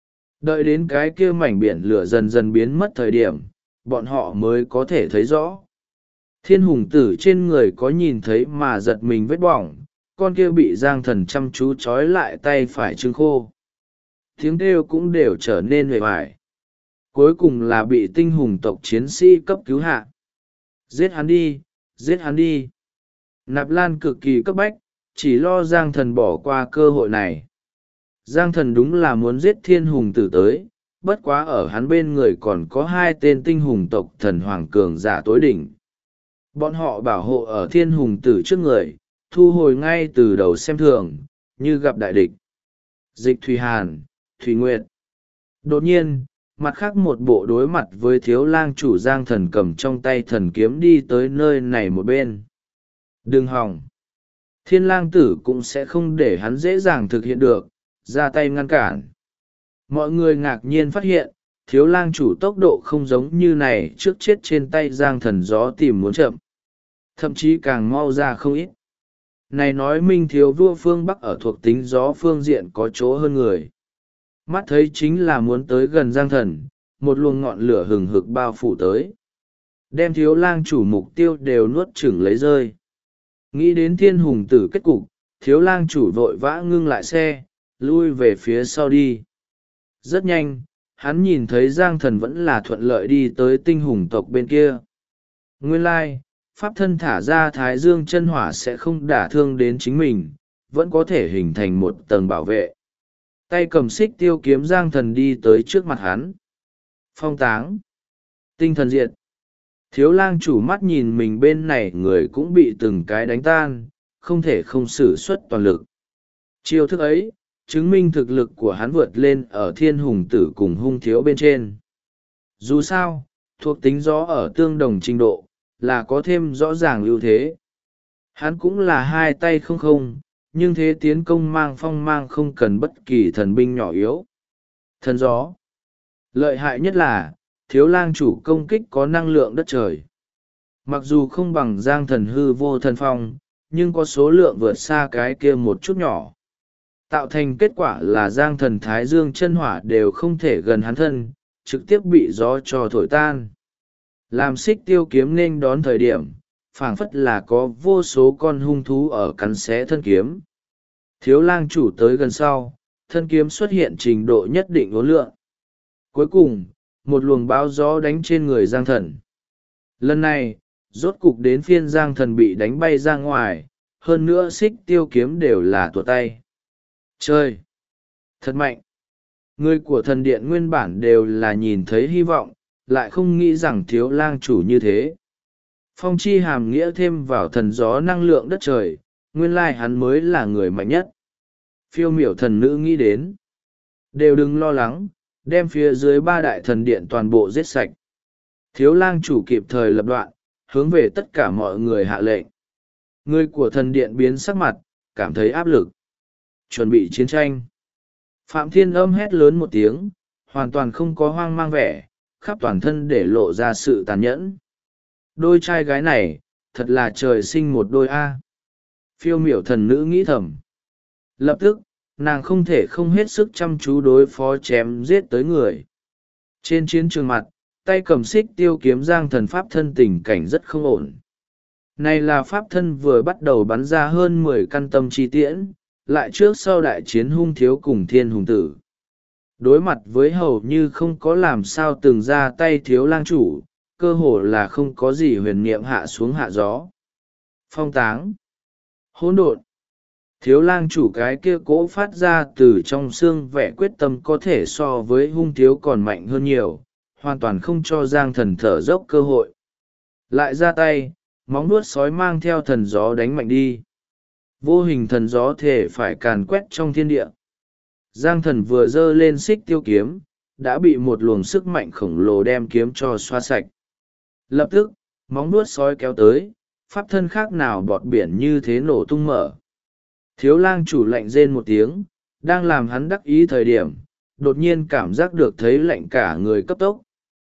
Speaker 1: Đợi đến cái kia mảnh biển lửa dần dần biến mất thời điểm, bọn họ mới có thể thấy rõ. Thiên hùng tử trên người có nhìn thấy mà giật mình vết bỏng, con kia bị Giang Thần chăm chú trói lại tay phải trưng khô. Tiếng kêu cũng đều trở nên huệ vải. Cuối cùng là bị tinh hùng tộc chiến sĩ cấp cứu hạ. Giết hắn đi, giết hắn đi. Nạp Lan cực kỳ cấp bách, chỉ lo Giang Thần bỏ qua cơ hội này. Giang Thần đúng là muốn giết thiên hùng tử tới, bất quá ở hắn bên người còn có hai tên tinh hùng tộc thần hoàng cường giả tối đỉnh. Bọn họ bảo hộ ở thiên hùng tử trước người, thu hồi ngay từ đầu xem thường, như gặp đại địch. Dịch Thủy Hàn, Thủy Nguyệt. Đột nhiên, mặt khác một bộ đối mặt với thiếu lang chủ Giang Thần cầm trong tay thần kiếm đi tới nơi này một bên. Đừng hòng. Thiên lang tử cũng sẽ không để hắn dễ dàng thực hiện được, ra tay ngăn cản. Mọi người ngạc nhiên phát hiện, thiếu lang chủ tốc độ không giống như này trước chết trên tay Giang Thần gió tìm muốn chậm. Thậm chí càng mau ra không ít. Này nói minh thiếu vua phương Bắc ở thuộc tính gió phương diện có chỗ hơn người. Mắt thấy chính là muốn tới gần Giang Thần, một luồng ngọn lửa hừng hực bao phủ tới. Đem thiếu lang chủ mục tiêu đều nuốt chửng lấy rơi. Nghĩ đến thiên hùng tử kết cục, thiếu lang chủ vội vã ngưng lại xe, lui về phía sau đi. Rất nhanh, hắn nhìn thấy Giang Thần vẫn là thuận lợi đi tới tinh hùng tộc bên kia. Nguyên lai, pháp thân thả ra thái dương chân hỏa sẽ không đả thương đến chính mình, vẫn có thể hình thành một tầng bảo vệ. Tay cầm xích tiêu kiếm Giang Thần đi tới trước mặt hắn. Phong táng. Tinh thần diệt. Thiếu lang chủ mắt nhìn mình bên này người cũng bị từng cái đánh tan, không thể không sử xuất toàn lực. Chiêu thức ấy, chứng minh thực lực của hắn vượt lên ở thiên hùng tử cùng hung thiếu bên trên. Dù sao, thuộc tính gió ở tương đồng trình độ, là có thêm rõ ràng ưu thế. Hắn cũng là hai tay không không, nhưng thế tiến công mang phong mang không cần bất kỳ thần binh nhỏ yếu. Thần gió. Lợi hại nhất là, thiếu lang chủ công kích có năng lượng đất trời. Mặc dù không bằng Giang Thần hư vô thần phong, nhưng có số lượng vượt xa cái kia một chút nhỏ. Tạo thành kết quả là Giang Thần thái dương chân hỏa đều không thể gần hắn thân, trực tiếp bị gió cho thổi tan. Làm xích tiêu kiếm nên đón thời điểm, phảng phất là có vô số con hung thú ở cắn xé thân kiếm. Thiếu lang chủ tới gần sau, thân kiếm xuất hiện trình độ nhất định uốn lượn. Cuối cùng, một luồng bão gió đánh trên người Giang Thần. Lần này, rốt cục đến phiên Giang Thần bị đánh bay ra ngoài, hơn nữa xích tiêu kiếm đều là tuột tay. Chơi! Thật mạnh! Người của thần điện nguyên bản đều là nhìn thấy hy vọng, lại không nghĩ rằng thiếu lang chủ như thế. Phong chi hàm nghĩa thêm vào thần gió năng lượng đất trời, nguyên lai hắn mới là người mạnh nhất. Phiêu miểu thần nữ nghĩ đến. Đều đừng lo lắng, đem phía dưới ba đại thần điện toàn bộ giết sạch. Thiếu lang chủ kịp thời lập đoạn, hướng về tất cả mọi người hạ lệnh. Người của thần điện biến sắc mặt, cảm thấy áp lực. Chuẩn bị chiến tranh. Phạm Thiên Âm hét lớn một tiếng, hoàn toàn không có hoang mang vẻ, khắp toàn thân để lộ ra sự tàn nhẫn. Đôi trai gái này, thật là trời sinh một đôi A. Phiêu miểu thần nữ nghĩ thầm. Lập tức, nàng không thể không hết sức chăm chú đối phó chém giết tới người. Trên chiến trường mặt, tay cầm xích tiêu kiếm Giang Thần pháp thân tình cảnh rất không ổn. Này là pháp thân vừa bắt đầu bắn ra hơn 10 căn tâm chi tiễn, lại trước sau đại chiến hung thiếu cùng thiên hùng tử. Đối mặt với hầu như không có làm sao từng ra tay thiếu lang chủ, cơ hồ là không có gì huyền niệm hạ xuống hạ gió. Phong táng. Hỗn độn. Thiếu lang chủ cái kia cỗ phát ra từ trong xương vẻ quyết tâm có thể so với hung thiếu còn mạnh hơn nhiều, hoàn toàn không cho Giang Thần thở dốc cơ hội. Lại ra tay, móng nuốt sói mang theo thần gió đánh mạnh đi. Vô hình thần gió thể phải càn quét trong thiên địa. Giang Thần vừa giơ lên xích tiêu kiếm, đã bị một luồng sức mạnh khổng lồ đem kiếm cho xoa sạch. Lập tức, móng nuốt sói kéo tới, pháp thân khác nào bọt biển như thế nổ tung mở. Thiếu lang chủ lạnh rên một tiếng, đang làm hắn đắc ý thời điểm, đột nhiên cảm giác được thấy lạnh cả người cấp tốc,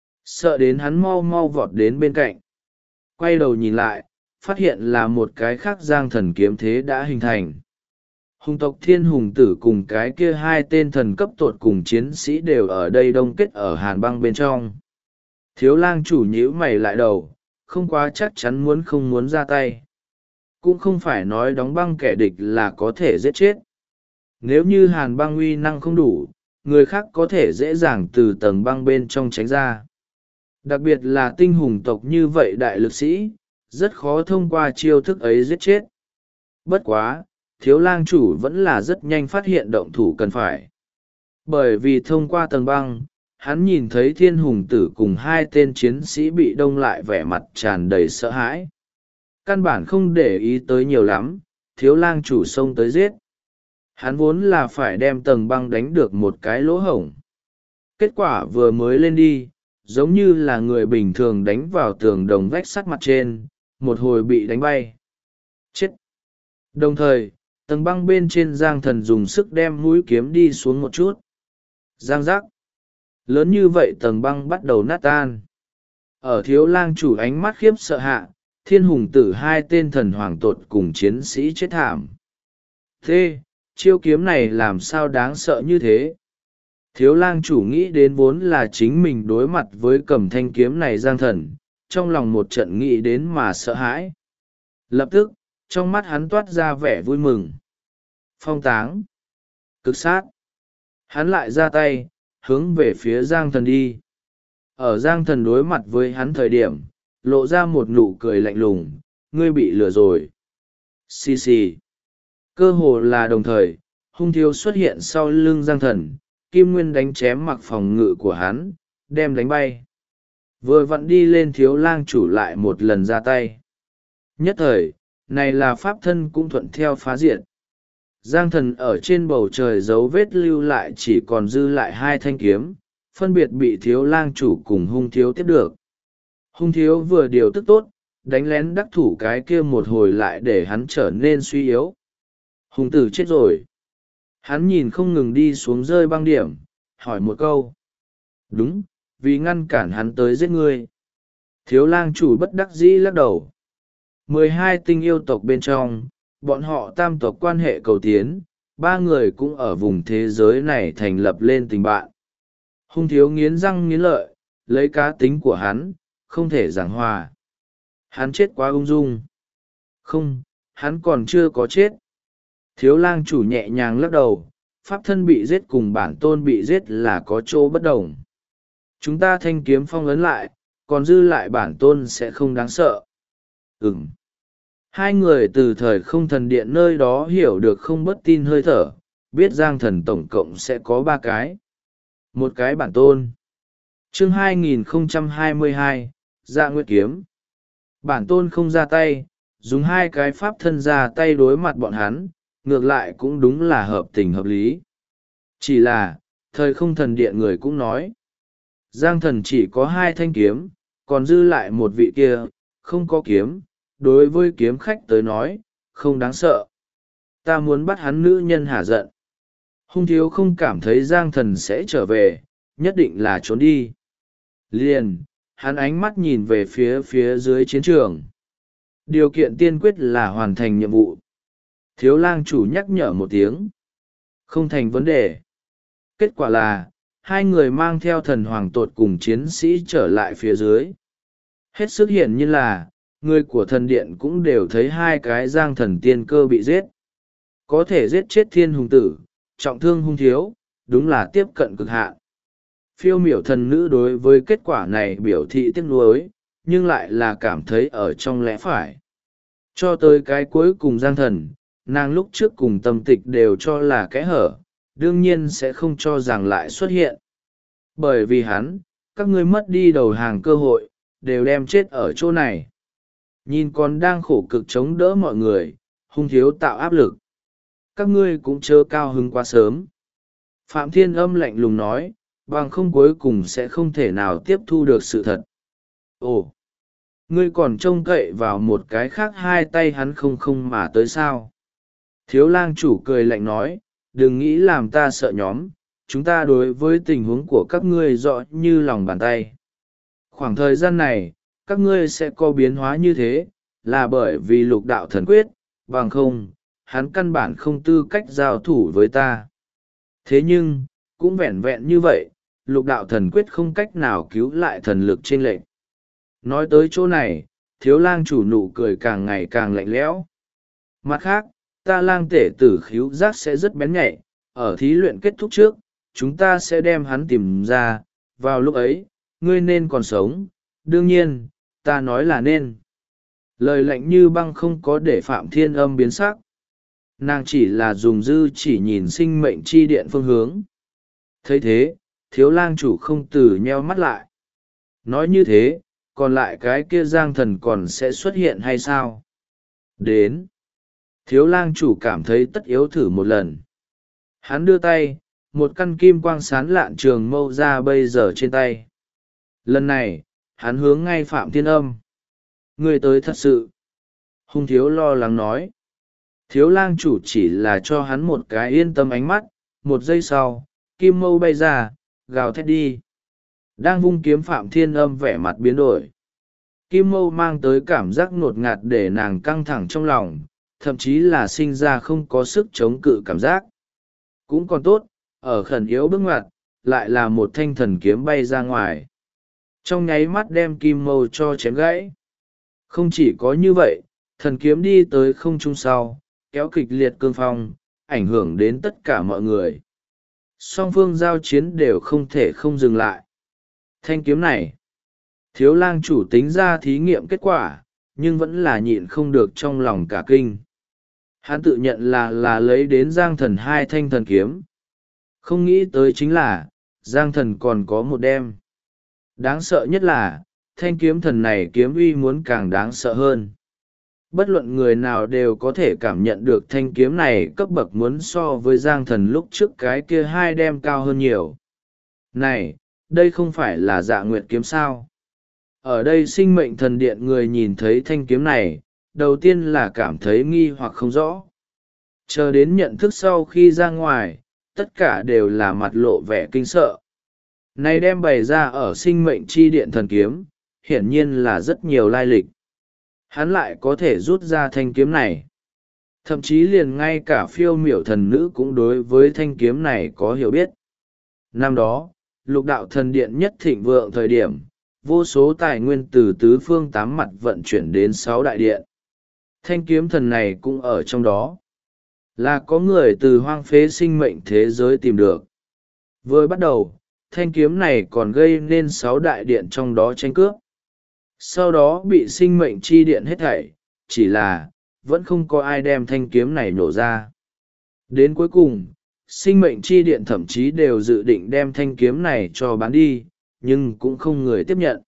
Speaker 1: sợ đến hắn mau mau vọt đến bên cạnh, quay đầu nhìn lại, phát hiện là một cái khác giang thần kiếm thế đã hình thành. Hùng tộc Thiên Hùng Tử cùng cái kia hai tên thần cấp tột cùng chiến sĩ đều ở đây đông kết ở hàn băng bên trong. Thiếu lang chủ nhíu mày lại đầu, không quá chắc chắn muốn không muốn ra tay. Cũng không phải nói đóng băng kẻ địch là có thể giết chết. Nếu như hàn băng uy năng không đủ, người khác có thể dễ dàng từ tầng băng bên trong tránh ra. Đặc biệt là tinh hùng tộc như vậy đại lực sĩ, rất khó thông qua chiêu thức ấy giết chết. Bất quá, thiếu lang chủ vẫn là rất nhanh phát hiện động thủ cần phải. Bởi vì thông qua tầng băng, hắn nhìn thấy Thiên Hùng Tử cùng hai tên chiến sĩ bị đông lại, vẻ mặt tràn đầy sợ hãi. Căn bản không để ý tới nhiều lắm, thiếu lang chủ xông tới giết. Hắn vốn là phải đem tầng băng đánh được một cái lỗ hổng. Kết quả vừa mới lên đi, giống như là người bình thường đánh vào tường đồng vách sắt mặt trên, một hồi bị đánh bay. Chết! Đồng thời, tầng băng bên trên giang thần dùng sức đem mũi kiếm đi xuống một chút. Giang giác! Lớn như vậy tầng băng bắt đầu nát tan. Ở thiếu lang chủ ánh mắt khiếp sợ hạ, Thiên Hùng Tử hai tên thần hoàng tột cùng chiến sĩ chết thảm. Thế, chiêu kiếm này làm sao đáng sợ như thế? Thiếu lang chủ nghĩ đến vốn là chính mình đối mặt với cầm thanh kiếm này giang thần, trong lòng một trận nghĩ đến mà sợ hãi. Lập tức, trong mắt hắn toát ra vẻ vui mừng. Phong táng, cực sát. Hắn lại ra tay, hướng về phía giang thần đi. Ở giang thần đối mặt với hắn thời điểm, lộ ra một nụ cười lạnh lùng, ngươi bị lừa rồi. Xì xì. Cơ hồ là đồng thời, hung thiếu xuất hiện sau lưng giang thần, kim nguyên đánh chém mặc phòng ngự của hắn, đem đánh bay. Vừa vặn đi lên thiếu lang chủ lại một lần ra tay. Nhất thời, này là pháp thân cũng thuận theo phá diệt. Giang thần ở trên bầu trời dấu vết lưu lại chỉ còn dư lại hai thanh kiếm, phân biệt bị thiếu lang chủ cùng hung thiếu tiếp được. Hung thiếu vừa điều tức tốt, đánh lén đắc thủ cái kia một hồi lại để hắn trở nên suy yếu. Hùng tử chết rồi. Hắn nhìn không ngừng đi xuống rơi băng điểm, hỏi một câu. Đúng, vì ngăn cản hắn tới giết ngươi. Thiếu lang chủ bất đắc dĩ lắc đầu. 12 tinh yêu tộc bên trong, bọn họ tam tộc quan hệ cầu tiến, ba người cũng ở vùng thế giới này thành lập lên tình bạn. Hung thiếu nghiến răng nghiến lợi, lấy cá tính của hắn, không thể giảng hòa. Hắn chết quá ung dung. Không, hắn còn chưa có chết. Thiếu lang chủ nhẹ nhàng lắc đầu, pháp thân bị giết cùng bản tôn bị giết là có chỗ bất đồng. Chúng ta thanh kiếm phong ấn lại, còn dư lại bản tôn sẽ không đáng sợ. Ừm. Hai người từ thời không thần điện nơi đó hiểu được không bất tin hơi thở, biết giang thần tổng cộng sẽ có 3 cái. Một cái bản tôn. Chương 2022, Dạ Nguyệt Kiếm. Bản tôn không ra tay, dùng 2 cái pháp thân ra tay đối mặt bọn hắn, ngược lại cũng đúng là hợp tình hợp lý. Chỉ là, thời không thần điện người cũng nói, giang thần chỉ có 2 thanh kiếm, còn dư lại một vị kia, không có kiếm, đối với kiếm khách tới nói, không đáng sợ. Ta muốn bắt hắn nữ nhân hả giận. Hung thiếu không cảm thấy giang thần sẽ trở về, nhất định là trốn đi. Liền, hắn ánh mắt nhìn về phía dưới chiến trường. Điều kiện tiên quyết là hoàn thành nhiệm vụ. Thiếu lang chủ nhắc nhở một tiếng. Không thành vấn đề. Kết quả là, 2 người mang theo thần hoàng tột cùng chiến sĩ trở lại phía dưới. Hết sức hiển nhiên là, người của thần điện cũng đều thấy 2 cái giang thần tiên cơ bị giết. Có thể giết chết thiên hùng tử, trọng thương hung thiếu, đúng là tiếp cận cực hạn. Phiêu miểu thần nữ đối với kết quả này biểu thị tiếc nuối, nhưng lại là cảm thấy ở trong lẽ phải. Cho tới cái cuối cùng giang thần, nàng lúc trước cùng tâm tịch đều cho là kẽ hở, đương nhiên sẽ không cho rằng lại xuất hiện. Bởi vì hắn, các ngươi mất đi đầu hàng cơ hội, đều đem chết ở chỗ này. Nhìn còn đang khổ cực chống đỡ mọi người, hung thiếu tạo áp lực. Các ngươi cũng chớ cao hứng quá sớm. Phạm Thiên Âm lạnh lùng nói, bằng không cuối cùng sẽ không thể nào tiếp thu được sự thật. Ồ, ngươi còn trông cậy vào một cái khác 2 tay hắn không mà tới sao? Thiếu lang chủ cười lạnh nói, đừng nghĩ làm ta sợ nhóm, chúng ta đối với tình huống của các ngươi rõ như lòng bàn tay. Khoảng thời gian này, các ngươi sẽ có biến hóa như thế, là bởi vì lục đạo thần quyết, bằng không, hắn căn bản không tư cách giao thủ với ta. Thế nhưng, cũng vẹn vẹn như vậy, lục đạo thần quyết không cách nào cứu lại thần lực trên lệnh. Nói tới chỗ này, thiếu lang chủ nụ cười càng ngày càng lạnh lẽo. Mặt khác, ta lang tể tử khíu giác sẽ rất bén nhạy, ở thí luyện kết thúc trước, chúng ta sẽ đem hắn tìm ra, vào lúc ấy, ngươi nên còn sống, đương nhiên, ta nói là nên. Lời lạnh như băng không có để Phạm Thiên Âm biến sắc. Nàng chỉ là dùng dư chỉ nhìn sinh mệnh chi điện phương hướng. Thấy thế, thiếu lang chủ không từ nheo mắt lại. Nói như thế, còn lại cái kia giang thần còn sẽ xuất hiện hay sao? Đến. Thiếu lang chủ cảm thấy tất yếu thử một lần. Hắn đưa tay, một căn kim quang sán lạn trường mâu ra bây giờ trên tay. Lần này, hắn hướng ngay Phạm Thiên Âm. Người tới thật sự. Hung thiếu lo lắng nói. Thiếu lang chủ chỉ là cho hắn một cái yên tâm ánh mắt, một giây sau, kim mâu bay ra, gào thét đi. Đang vung kiếm Phạm Thiên Âm vẻ mặt biến đổi. Kim mâu mang tới cảm giác ngột ngạt để nàng căng thẳng trong lòng, thậm chí là sinh ra không có sức chống cự cảm giác. Cũng còn tốt, ở khẩn yếu bước ngoặt, lại là một thanh thần kiếm bay ra ngoài. Trong nháy mắt đem kim mâu cho chém gãy. Không chỉ có như vậy, thần kiếm đi tới không trung sau, kéo kịch liệt cương phong, ảnh hưởng đến tất cả mọi người. Song phương giao chiến đều không thể không dừng lại. Thanh kiếm này, thiếu lang chủ tính ra thí nghiệm kết quả, nhưng vẫn là nhịn không được trong lòng cả kinh. Hắn tự nhận là lấy đến giang thần hai thanh thần kiếm. Không nghĩ tới chính là, giang thần còn có một đem. Đáng sợ nhất là, thanh kiếm thần này kiếm uy muốn càng đáng sợ hơn. Bất luận người nào đều có thể cảm nhận được thanh kiếm này cấp bậc muốn so với giang thần lúc trước cái kia hai đem cao hơn nhiều. Này, đây không phải là Dạ Nguyệt kiếm sao? Ở đây sinh mệnh thần điện người nhìn thấy thanh kiếm này, đầu tiên là cảm thấy nghi hoặc không rõ. Chờ đến nhận thức sau khi ra ngoài, tất cả đều là mặt lộ vẻ kinh sợ. Này đem bày ra ở sinh mệnh chi điện thần kiếm, hiển nhiên là rất nhiều lai lịch. Hắn lại có thể rút ra thanh kiếm này. Thậm chí liền ngay cả phiêu miểu thần nữ cũng đối với thanh kiếm này có hiểu biết. Năm đó, lục đạo thần điện nhất thịnh vượng thời điểm, vô số tài nguyên từ tứ phương tám mặt vận chuyển đến 6 đại điện. Thanh kiếm thần này cũng ở trong đó. Là có người từ hoang phế sinh mệnh thế giới tìm được. Vừa bắt đầu, thanh kiếm này còn gây nên 6 đại điện trong đó tranh cướp. Sau đó bị sinh mệnh chi điện hết thảy, chỉ là, vẫn không có ai đem thanh kiếm này nổ ra. Đến cuối cùng, sinh mệnh chi điện thậm chí đều dự định đem thanh kiếm này cho bán đi, nhưng cũng không người tiếp nhận.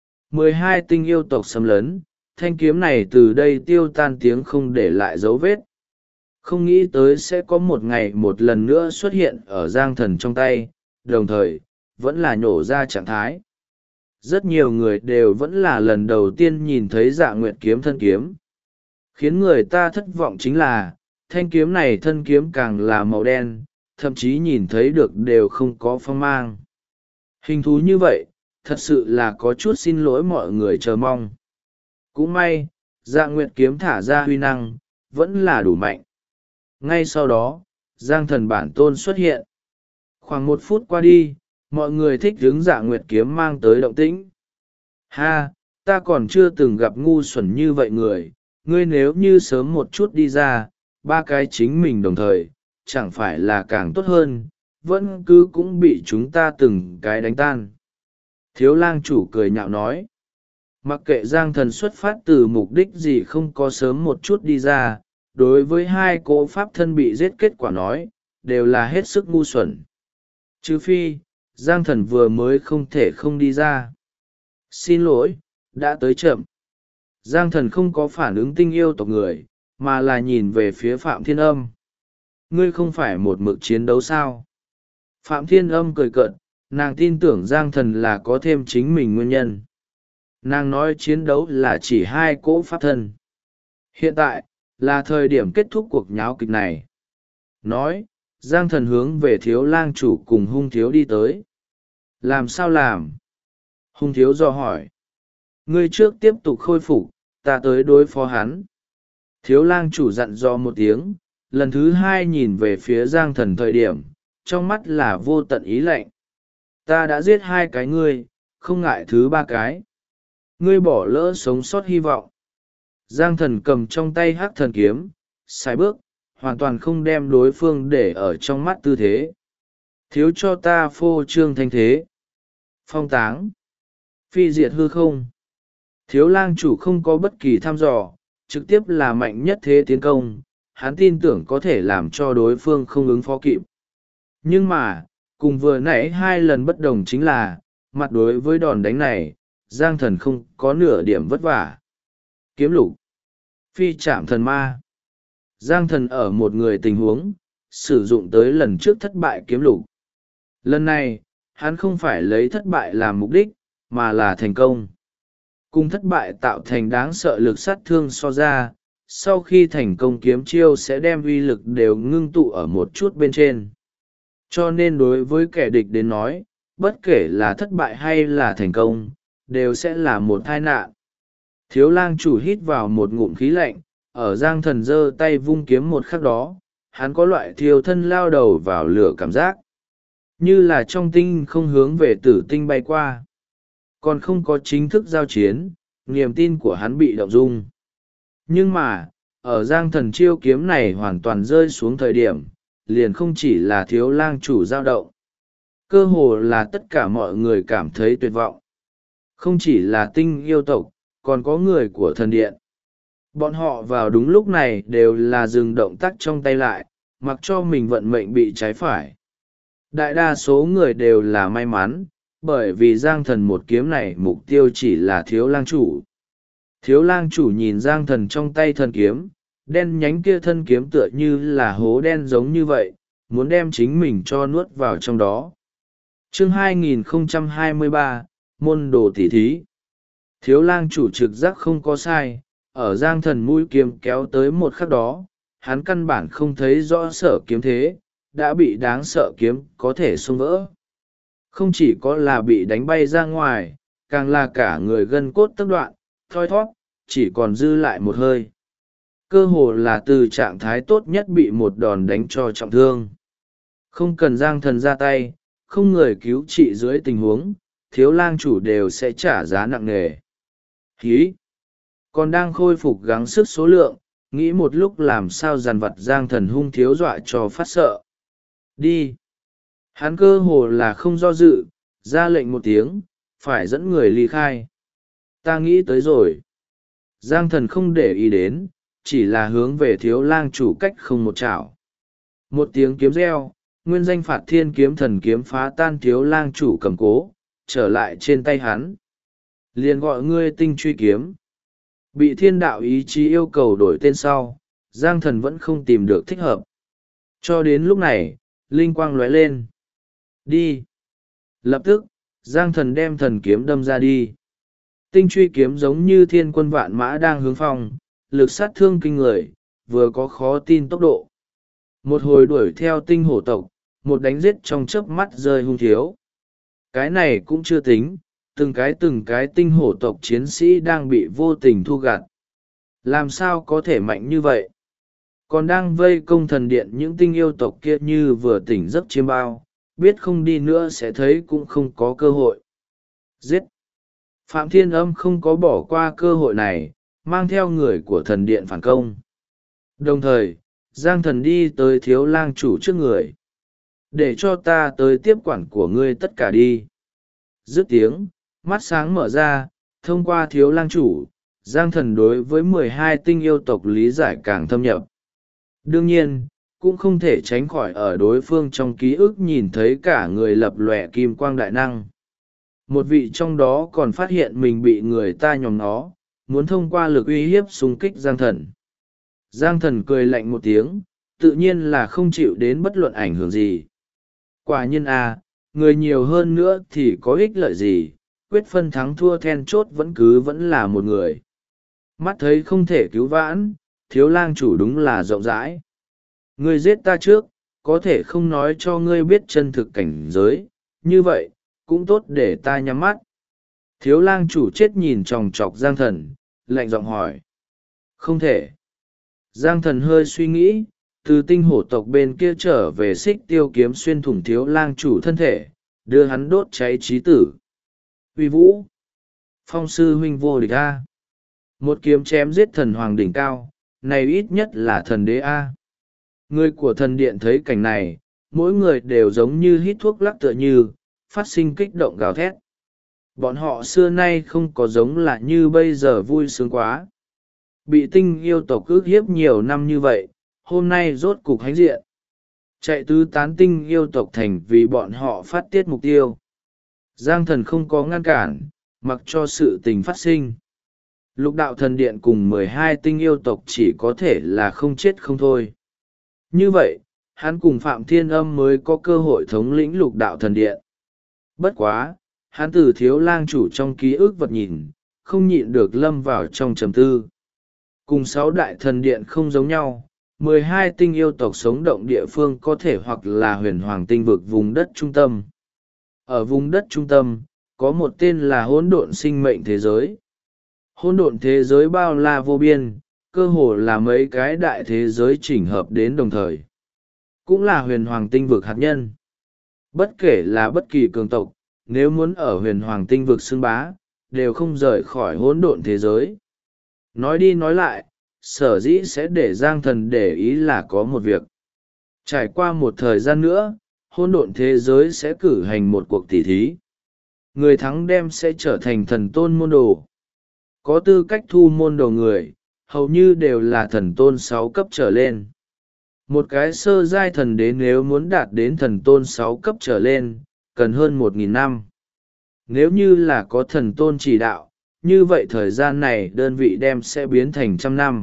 Speaker 1: 12 tinh yêu tộc xâm lấn, thanh kiếm này từ đây tiêu tan tiếng không để lại dấu vết. Không nghĩ tới sẽ có một ngày một lần nữa xuất hiện ở giang thần trong tay, đồng thời, vẫn là nhổ ra trạng thái. Rất nhiều người đều vẫn là lần đầu tiên nhìn thấy Dạ Nguyệt kiếm thân kiếm. Khiến người ta thất vọng chính là, thanh kiếm này thân kiếm càng là màu đen, thậm chí nhìn thấy được đều không có phong mang. Hình thú như vậy, thật sự là có chút xin lỗi mọi người chờ mong. Cũng may, Dạ Nguyệt kiếm thả ra huy năng, vẫn là đủ mạnh. Ngay sau đó, Giang thần bản tôn xuất hiện. Khoảng 1 phút qua đi, mọi người thích hứng Dạ Nguyệt kiếm mang tới động tĩnh. Ha, ta còn chưa từng gặp ngu xuẩn như vậy người, ngươi nếu như sớm một chút đi ra, 3 cái chính mình đồng thời, chẳng phải là càng tốt hơn, vẫn cứ cũng bị chúng ta từng cái đánh tan. Thiếu lang chủ cười nhạo nói. Mặc kệ giang thần xuất phát từ mục đích gì không có sớm một chút đi ra, đối với 2 cỗ pháp thân bị giết kết quả nói, đều là hết sức ngu xuẩn. Trừ phi, giang thần vừa mới không thể không đi ra. Xin lỗi, đã tới chậm. Giang thần không có phản ứng tinh yêu tộc người, mà là nhìn về phía Phạm Thiên Âm. Ngươi không phải một mực chiến đấu sao? Phạm Thiên Âm cười cợt, nàng tin tưởng giang thần là có thêm chính mình nguyên nhân. Nàng nói chiến đấu là chỉ 2 cỗ pháp thân. Hiện tại, là thời điểm kết thúc cuộc nháo kịch này. Nói, Giang Thần hướng về Thiếu lang chủ cùng Hung Thiếu đi tới. Làm sao làm? Hung Thiếu dò hỏi. Ngươi trước tiếp tục khôi phục, ta tới đối phó hắn. Thiếu lang chủ dặn dò một tiếng, lần thứ hai nhìn về phía Giang Thần thời điểm, trong mắt là vô tận ý lạnh. Ta đã giết 2 cái ngươi, không ngại thứ 3 cái. Ngươi bỏ lỡ sống sót hy vọng. Giang Thần cầm trong tay hắc thần kiếm, sai bước, hoàn toàn không đem đối phương để ở trong mắt tư thế. Thiếu cho ta phô trương thanh thế. Phong táng. Phi diệt hư không. Thiếu lang chủ không có bất kỳ thăm dò, trực tiếp là mạnh nhất thế tiến công, hắn tin tưởng có thể làm cho đối phương không ứng phó kịp. Nhưng mà, cùng vừa nãy 2 lần bất đồng chính là, mặt đối với đòn đánh này, Giang Thần không có nửa điểm vất vả. Kiếm lục. Phi chạm thần ma. Giang Thần ở một người tình huống, sử dụng tới lần trước thất bại kiếm lục. Lần này, hắn không phải lấy thất bại làm mục đích, mà là thành công. Cùng thất bại tạo thành đáng sợ lực sát thương so ra, sau khi thành công kiếm chiêu sẽ đem uy lực đều ngưng tụ ở một chút bên trên. Cho nên đối với kẻ địch đến nói, bất kể là thất bại hay là thành công, đều sẽ là một tai nạn. Thiếu lang chủ hít vào một ngụm khí lạnh, ở Giang Thần giơ tay vung kiếm một khắc đó, hắn có loại thiêu thân lao đầu vào lửa cảm giác. Như là trong tinh không hướng về tử tinh bay qua. Còn không có chính thức giao chiến, niềm tin của hắn bị động dung. Nhưng mà, ở Giang Thần chiêu kiếm này hoàn toàn rơi xuống thời điểm, liền không chỉ là thiếu lang chủ dao động. Cơ hồ là tất cả mọi người cảm thấy tuyệt vọng. Không chỉ là tinh yêu tộc, còn có người của thần điện. Bọn họ vào đúng lúc này đều là dừng động tác trong tay lại, mặc cho mình vận mệnh bị trái phải. Đại đa số người đều là may mắn, bởi vì Giang Thần một kiếm này mục tiêu chỉ là thiếu lang chủ. Thiếu lang chủ nhìn Giang Thần trong tay thần kiếm, đen nhánh kia thân kiếm tựa như là hố đen giống như vậy, muốn đem chính mình cho nuốt vào trong đó. Chương 2023, Môn đồ tỉ thí. Thiếu lang chủ trực giác không có sai, ở Giang Thần mũi kiếm kéo tới một khắc đó, hắn căn bản không thấy rõ sở kiếm thế, đã bị đáng sợ kiếm có thể xông vỡ. Không chỉ có là bị đánh bay ra ngoài, càng là cả người gân cốt tấc đoạn, thoi thóp, chỉ còn dư lại một hơi. Cơ hồ là từ trạng thái tốt nhất bị một đòn đánh cho trọng thương. Không cần Giang Thần ra tay, không người cứu trị dưới tình huống, thiếu lang chủ đều sẽ trả giá nặng nề. Hí! Còn đang khôi phục gắng sức số lượng, nghĩ một lúc làm sao dằn vặt Giang Thần hung thiếu dọa cho phát sợ. Đi! Hắn cơ hồ là không do dự, ra lệnh một tiếng, phải dẫn người ly khai. Ta nghĩ tới rồi. Giang Thần không để ý đến, chỉ là hướng về thiếu lang chủ cách không một chảo. Một tiếng kiếm reo, nguyên danh phạt thiên kiếm thần kiếm phá tan thiếu lang chủ cầm cố, trở lại trên tay hắn. Liền gọi ngươi tinh truy kiếm. Bị thiên đạo ý chí yêu cầu đổi tên sau, Giang Thần vẫn không tìm được thích hợp. Cho đến lúc này, linh quang lóe lên. Đi! Lập tức, Giang Thần đem thần kiếm đâm ra đi. Tinh truy kiếm giống như thiên quân vạn mã đang hướng phong, lực sát thương kinh người, vừa có khó tin tốc độ. Một hồi đuổi theo tinh hổ tộc, một đánh giết trong chớp mắt rơi hung thiếu. Cái này cũng chưa tính, từng cái tinh hổ tộc chiến sĩ đang bị vô tình thu gặt. Làm sao có thể mạnh như vậy? Còn đang vây công thần điện những tinh yêu tộc kia như vừa tỉnh giấc chiêm bao, biết không đi nữa sẽ thấy cũng không có cơ hội. Giết! Phạm Thiên Âm không có bỏ qua cơ hội này, mang theo người của thần điện phản công. Đồng thời, Giang Thần đi tới thiếu lang chủ trước người. Để cho ta tới tiếp quản của ngươi tất cả đi. Dứt tiếng, mắt sáng mở ra, thông qua thiếu lang chủ, Giang Thần đối với 12 tinh yêu tộc lý giải càng thâm nhập. Đương nhiên, cũng không thể tránh khỏi ở đối phương trong ký ức nhìn thấy cả người lập lòe kim quang đại năng. Một vị trong đó còn phát hiện mình bị người ta nhòm nó, muốn thông qua lực uy hiếp xung kích Giang Thần. Giang Thần cười lạnh một tiếng, tự nhiên là không chịu đến bất luận ảnh hưởng gì. Quả nhiên người nhiều hơn nữa thì có ích lợi gì, quyết phân thắng thua then chốt vẫn là một người. Mắt thấy không thể cứu vãn, thiếu lang chủ đúng là rộng rãi. Ngươi giết ta trước, có thể không nói cho ngươi biết chân thực cảnh giới, như vậy cũng tốt để ta nhắm mắt. Thiếu lang chủ chết nhìn chòng chọc Giang Thần, lạnh giọng hỏi. Không thể. Giang Thần hơi suy nghĩ, từ tinh hổ tộc bên kia trở về xích tiêu kiếm xuyên thủng thiếu lang chủ thân thể, đưa hắn đốt cháy trí tử. Uy vũ! Phong sư huynh vô địch A. Một kiếm chém giết thần hoàng đỉnh cao, này ít nhất là thần đế A. Người của thần điện thấy cảnh này, mỗi người đều giống như hít thuốc lắc tựa như, phát sinh kích động gào thét. Bọn họ xưa nay không có giống là như bây giờ vui sướng quá. Bị tinh yêu tộc ức hiếp nhiều năm như vậy, hôm nay rốt cục hãnh diện. Chạy tứ tán tinh yêu tộc thành vì bọn họ phát tiết mục tiêu. Giang Thần không có ngăn cản, mặc cho sự tình phát sinh. Lục đạo thần điện cùng 12 tinh yêu tộc chỉ có thể là không chết không thôi. Như vậy, hắn cùng Phạm Thiên Âm mới có cơ hội thống lĩnh lục đạo thần điện. Bất quá, hắn từ thiếu lang chủ trong ký ức vật nhìn, không nhịn được lâm vào trong trầm tư. Cùng 6 đại thần điện không giống nhau, 12 tinh yêu tộc sống động địa phương có thể hoặc là huyền hoàng tinh vực vùng đất trung tâm. Ở vùng đất trung tâm, có một tên là hỗn độn sinh mệnh thế giới. Hỗn độn thế giới bao la vô biên, cơ hồ là mấy cái đại thế giới chỉnh hợp đến đồng thời. Cũng là huyền hoàng tinh vực hạt nhân. Bất kể là bất kỳ cường tộc, nếu muốn ở huyền hoàng tinh vực xưng bá, đều không rời khỏi hỗn độn thế giới. Nói đi nói lại, sở dĩ sẽ để Giang Thần để ý là có một việc. Trải qua một thời gian nữa, hỗn độn thế giới sẽ cử hành một cuộc tỉ thí. Người thắng đem sẽ trở thành thần tôn môn đồ. Có tư cách thu môn đồ người, hầu như đều là thần tôn 6 cấp trở lên. Một cái sơ giai thần đế nếu muốn đạt đến thần tôn 6 cấp trở lên, cần hơn 1.000 năm. Nếu như là có thần tôn chỉ đạo, như vậy thời gian này đơn vị đem sẽ biến thành 100 năm.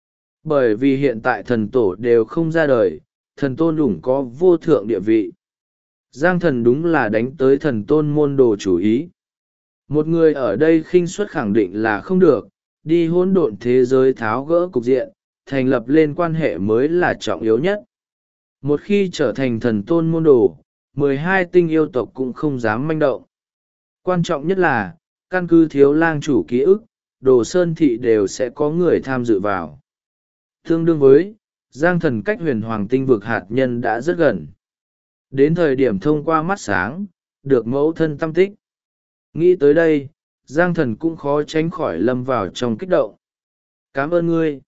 Speaker 1: Bởi vì hiện tại thần tổ đều không ra đời, thần tôn đủng có vô thượng địa vị. Giang Thần đúng là đánh tới thần tôn môn đồ chủ ý. Một người ở đây khinh suất khẳng định là không được, đi hỗn độn thế giới tháo gỡ cục diện, thành lập lên quan hệ mới là trọng yếu nhất. Một khi trở thành thần tôn môn đồ, 12 tinh yêu tộc cũng không dám manh động. Quan trọng nhất là, căn cứ thiếu lang chủ ký ức, Đồ Sơn Thị đều sẽ có người tham dự vào. Tương đương với, Giang Thần cách huyền hoàng tinh vực hạt nhân đã rất gần. Đến thời điểm thông qua mắt sáng, được mẫu thân tâm tích. Nghĩ tới đây, Giang Thần cũng khó tránh khỏi lâm vào trong kích động. Cảm ơn ngươi.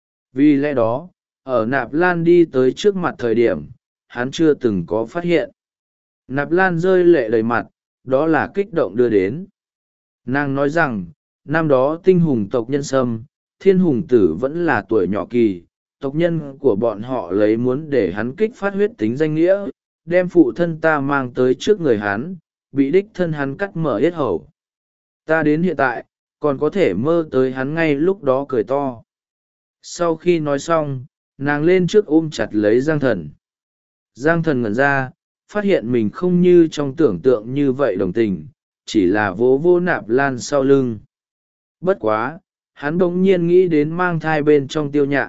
Speaker 1: Vì lẽ đó, ở Nạp Lan đi tới trước mặt thời điểm, hắn chưa từng có phát hiện. Nạp Lan rơi lệ đầy mặt, đó là kích động đưa đến. Nàng nói rằng, năm đó tinh hùng tộc nhân Sâm, thiên hùng tử vẫn là tuổi nhỏ kỳ, tộc nhân của bọn họ lấy muốn để hắn kích phát huyết tính danh nghĩa, đem phụ thân ta mang tới trước người hắn, bị đích thân hắn cắt mở yết hầu. Ta đến hiện tại, còn có thể mơ tới hắn ngay lúc đó cười to. Sau khi nói xong, nàng lên trước ôm chặt lấy Giang Thần. Giang Thần ngẩn ra, phát hiện mình không như trong tưởng tượng như vậy đồng tình, chỉ là vỗ vỗ Nạp Lan sau lưng. Bất quá, hắn bỗng nhiên nghĩ đến mang thai bên trong Tiêu Nhạ.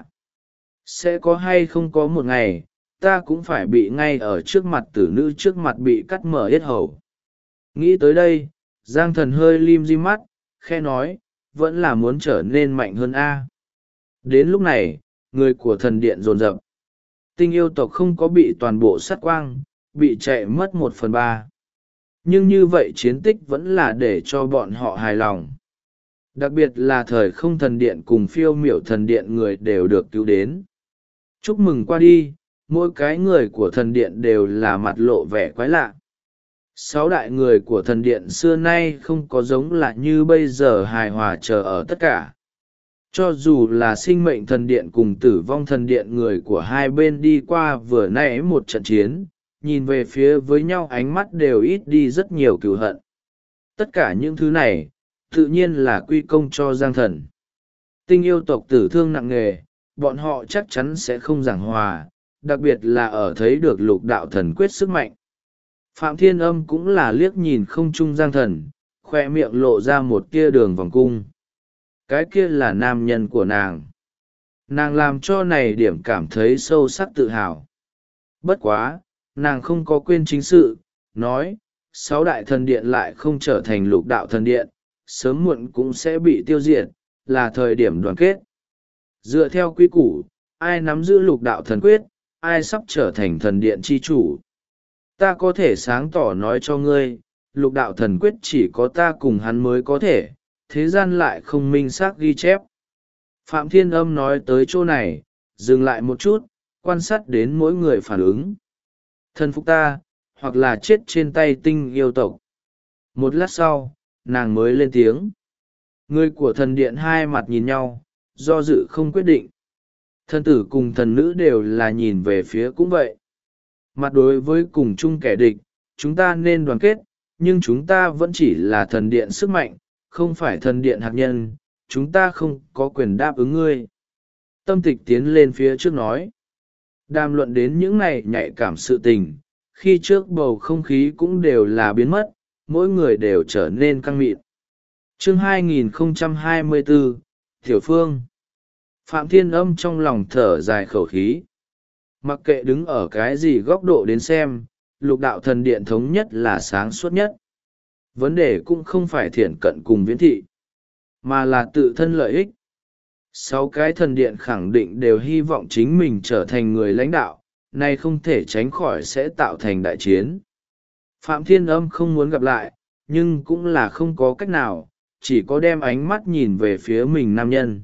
Speaker 1: Sẽ có hay không có một ngày, ta cũng phải bị ngay ở trước mặt tử nữ trước mặt bị cắt mở yết hầu. Nghĩ tới đây, Giang Thần hơi lim di mắt, khe nói, vẫn là muốn trở nên mạnh hơn A. Đến lúc này, người của thần điện dồn dập. Tinh yêu tộc không có bị toàn bộ sát quang, bị chạy mất 1/3. Nhưng như vậy chiến tích vẫn là để cho bọn họ hài lòng. Đặc biệt là thời không thần điện cùng phiêu miểu thần điện người đều được cứu đến. Chúc mừng qua đi, mỗi cái người của thần điện đều là mặt lộ vẻ quái lạ. 6 đại người của thần điện xưa nay không có giống là như bây giờ hài hòa chờ ở tất cả. Cho dù là sinh mệnh thần điện cùng tử vong thần điện người của hai bên đi qua vừa nãy một trận chiến, nhìn về phía với nhau ánh mắt đều ít đi rất nhiều cừu hận. Tất cả những thứ này, tự nhiên là quy công cho Giang Thần. Tinh yêu tộc tử thương nặng nề, bọn họ chắc chắn sẽ không giảng hòa, đặc biệt là ở thấy được lục đạo thần quyết sức mạnh. Phạm Thiên Âm cũng là liếc nhìn không trung Giang Thần, khoe miệng lộ ra một tia đường vòng cung. Cái kia là nam nhân của nàng. Nàng làm cho này điểm cảm thấy sâu sắc tự hào. Bất quá, nàng không có quên chính sự, nói, 6 đại thần điện lại không trở thành lục đạo thần điện, sớm muộn cũng sẽ bị tiêu diệt, là thời điểm đoàn kết. Dựa theo quy củ, ai nắm giữ lục đạo thần quyết, ai sắp trở thành thần điện chi chủ. Ta có thể sáng tỏ nói cho ngươi, lục đạo thần quyết chỉ có ta cùng hắn mới có thể, thế gian lại không minh xác ghi chép. Phạm Thiên Âm nói tới chỗ này, dừng lại một chút, quan sát đến mỗi người phản ứng. Thần phục ta, hoặc là chết trên tay tinh yêu tộc. Một lát sau, nàng mới lên tiếng. Người của thần điện hai mặt nhìn nhau, do dự không quyết định. Thần tử cùng thần nữ đều là nhìn về phía cũng vậy. Mặt đối với cùng chung kẻ địch, chúng ta nên đoàn kết, nhưng chúng ta vẫn chỉ là thần điện sức mạnh, không phải thần điện hạt nhân, chúng ta không có quyền đáp ứng ngươi. Tâm Tịch tiến lên phía trước nói. Đàm luận đến những này nhạy cảm sự tình, khi trước bầu không khí cũng đều là biến mất, mỗi người đều trở nên căng mịn. Chương 2024, Tiểu Phương. Phạm Thiên Âm trong lòng thở dài khẩu khí. Mặc kệ đứng ở cái gì góc độ đến xem, lục đạo thần điện thống nhất là sáng suốt nhất. Vấn đề cũng không phải thiện cận cùng viễn thị, mà là tự thân lợi ích. 6 cái thần điện khẳng định đều hy vọng chính mình trở thành người lãnh đạo, này không thể tránh khỏi sẽ tạo thành đại chiến. Phạm Thiên Âm không muốn gặp lại, nhưng cũng là không có cách nào, chỉ có đem ánh mắt nhìn về phía mình nam nhân.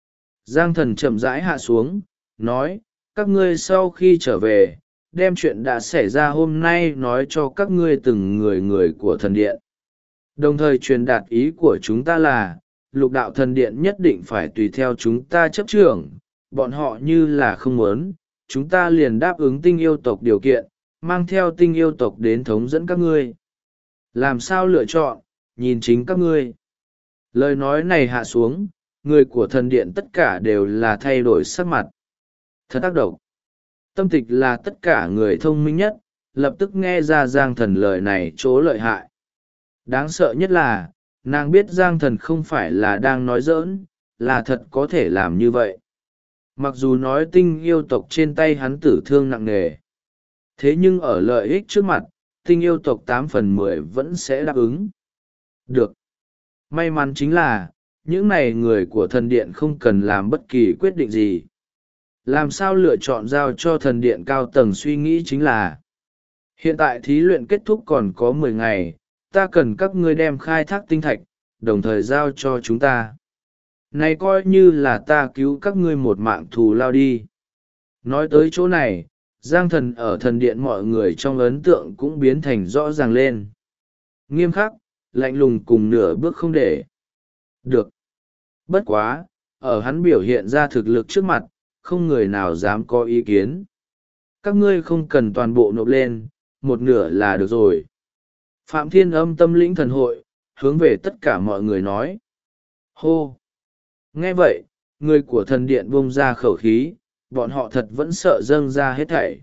Speaker 1: Giang Thần chậm rãi hạ xuống, nói, các ngươi sau khi trở về, đem chuyện đã xảy ra hôm nay nói cho các ngươi từng người của thần điện. Đồng thời truyền đạt ý của chúng ta là, lục đạo thần điện nhất định phải tùy theo chúng ta chấp trưởng, bọn họ như là không muốn, chúng ta liền đáp ứng tinh yêu tộc điều kiện, mang theo tinh yêu tộc đến thống dẫn các ngươi. Làm sao lựa chọn, nhìn chính các ngươi. Lời nói này hạ xuống, người của thần điện tất cả đều là thay đổi sắc mặt. Thật tác động. Tâm Tịch là tất cả người thông minh nhất, lập tức nghe ra Giang Thần lời này chỗ lợi hại. Đáng sợ nhất là, nàng biết Giang Thần không phải là đang nói giỡn, là thật có thể làm như vậy. Mặc dù nói tinh yêu tộc trên tay hắn tử thương nặng nề, thế nhưng ở lợi ích trước mặt, tinh yêu tộc 8/10 vẫn sẽ đáp ứng. Được. May mắn chính là, những này người của thần điện không cần làm bất kỳ quyết định gì. Làm sao lựa chọn giao cho thần điện cao tầng suy nghĩ chính là, hiện tại thí luyện kết thúc còn có 10 ngày, ta cần các ngươi đem khai thác tinh thạch, đồng thời giao cho chúng ta. Này coi như là ta cứu các ngươi một mạng thù lao đi. Nói tới chỗ này, Giang Thần ở thần điện mọi người trong ấn tượng cũng biến thành rõ ràng lên. Nghiêm khắc, lạnh lùng cùng nửa bước không để. Được. Bất quá, ở hắn biểu hiện ra thực lực trước mặt, không người nào dám có ý kiến. Các ngươi không cần toàn bộ nộp lên, một nửa là được rồi. Phạm Thiên Âm tâm lĩnh thần hội, hướng về tất cả mọi người nói. Hô! Nghe vậy, người của thần điện bung ra khẩu khí, bọn họ thật vẫn sợ dâng ra hết thảy.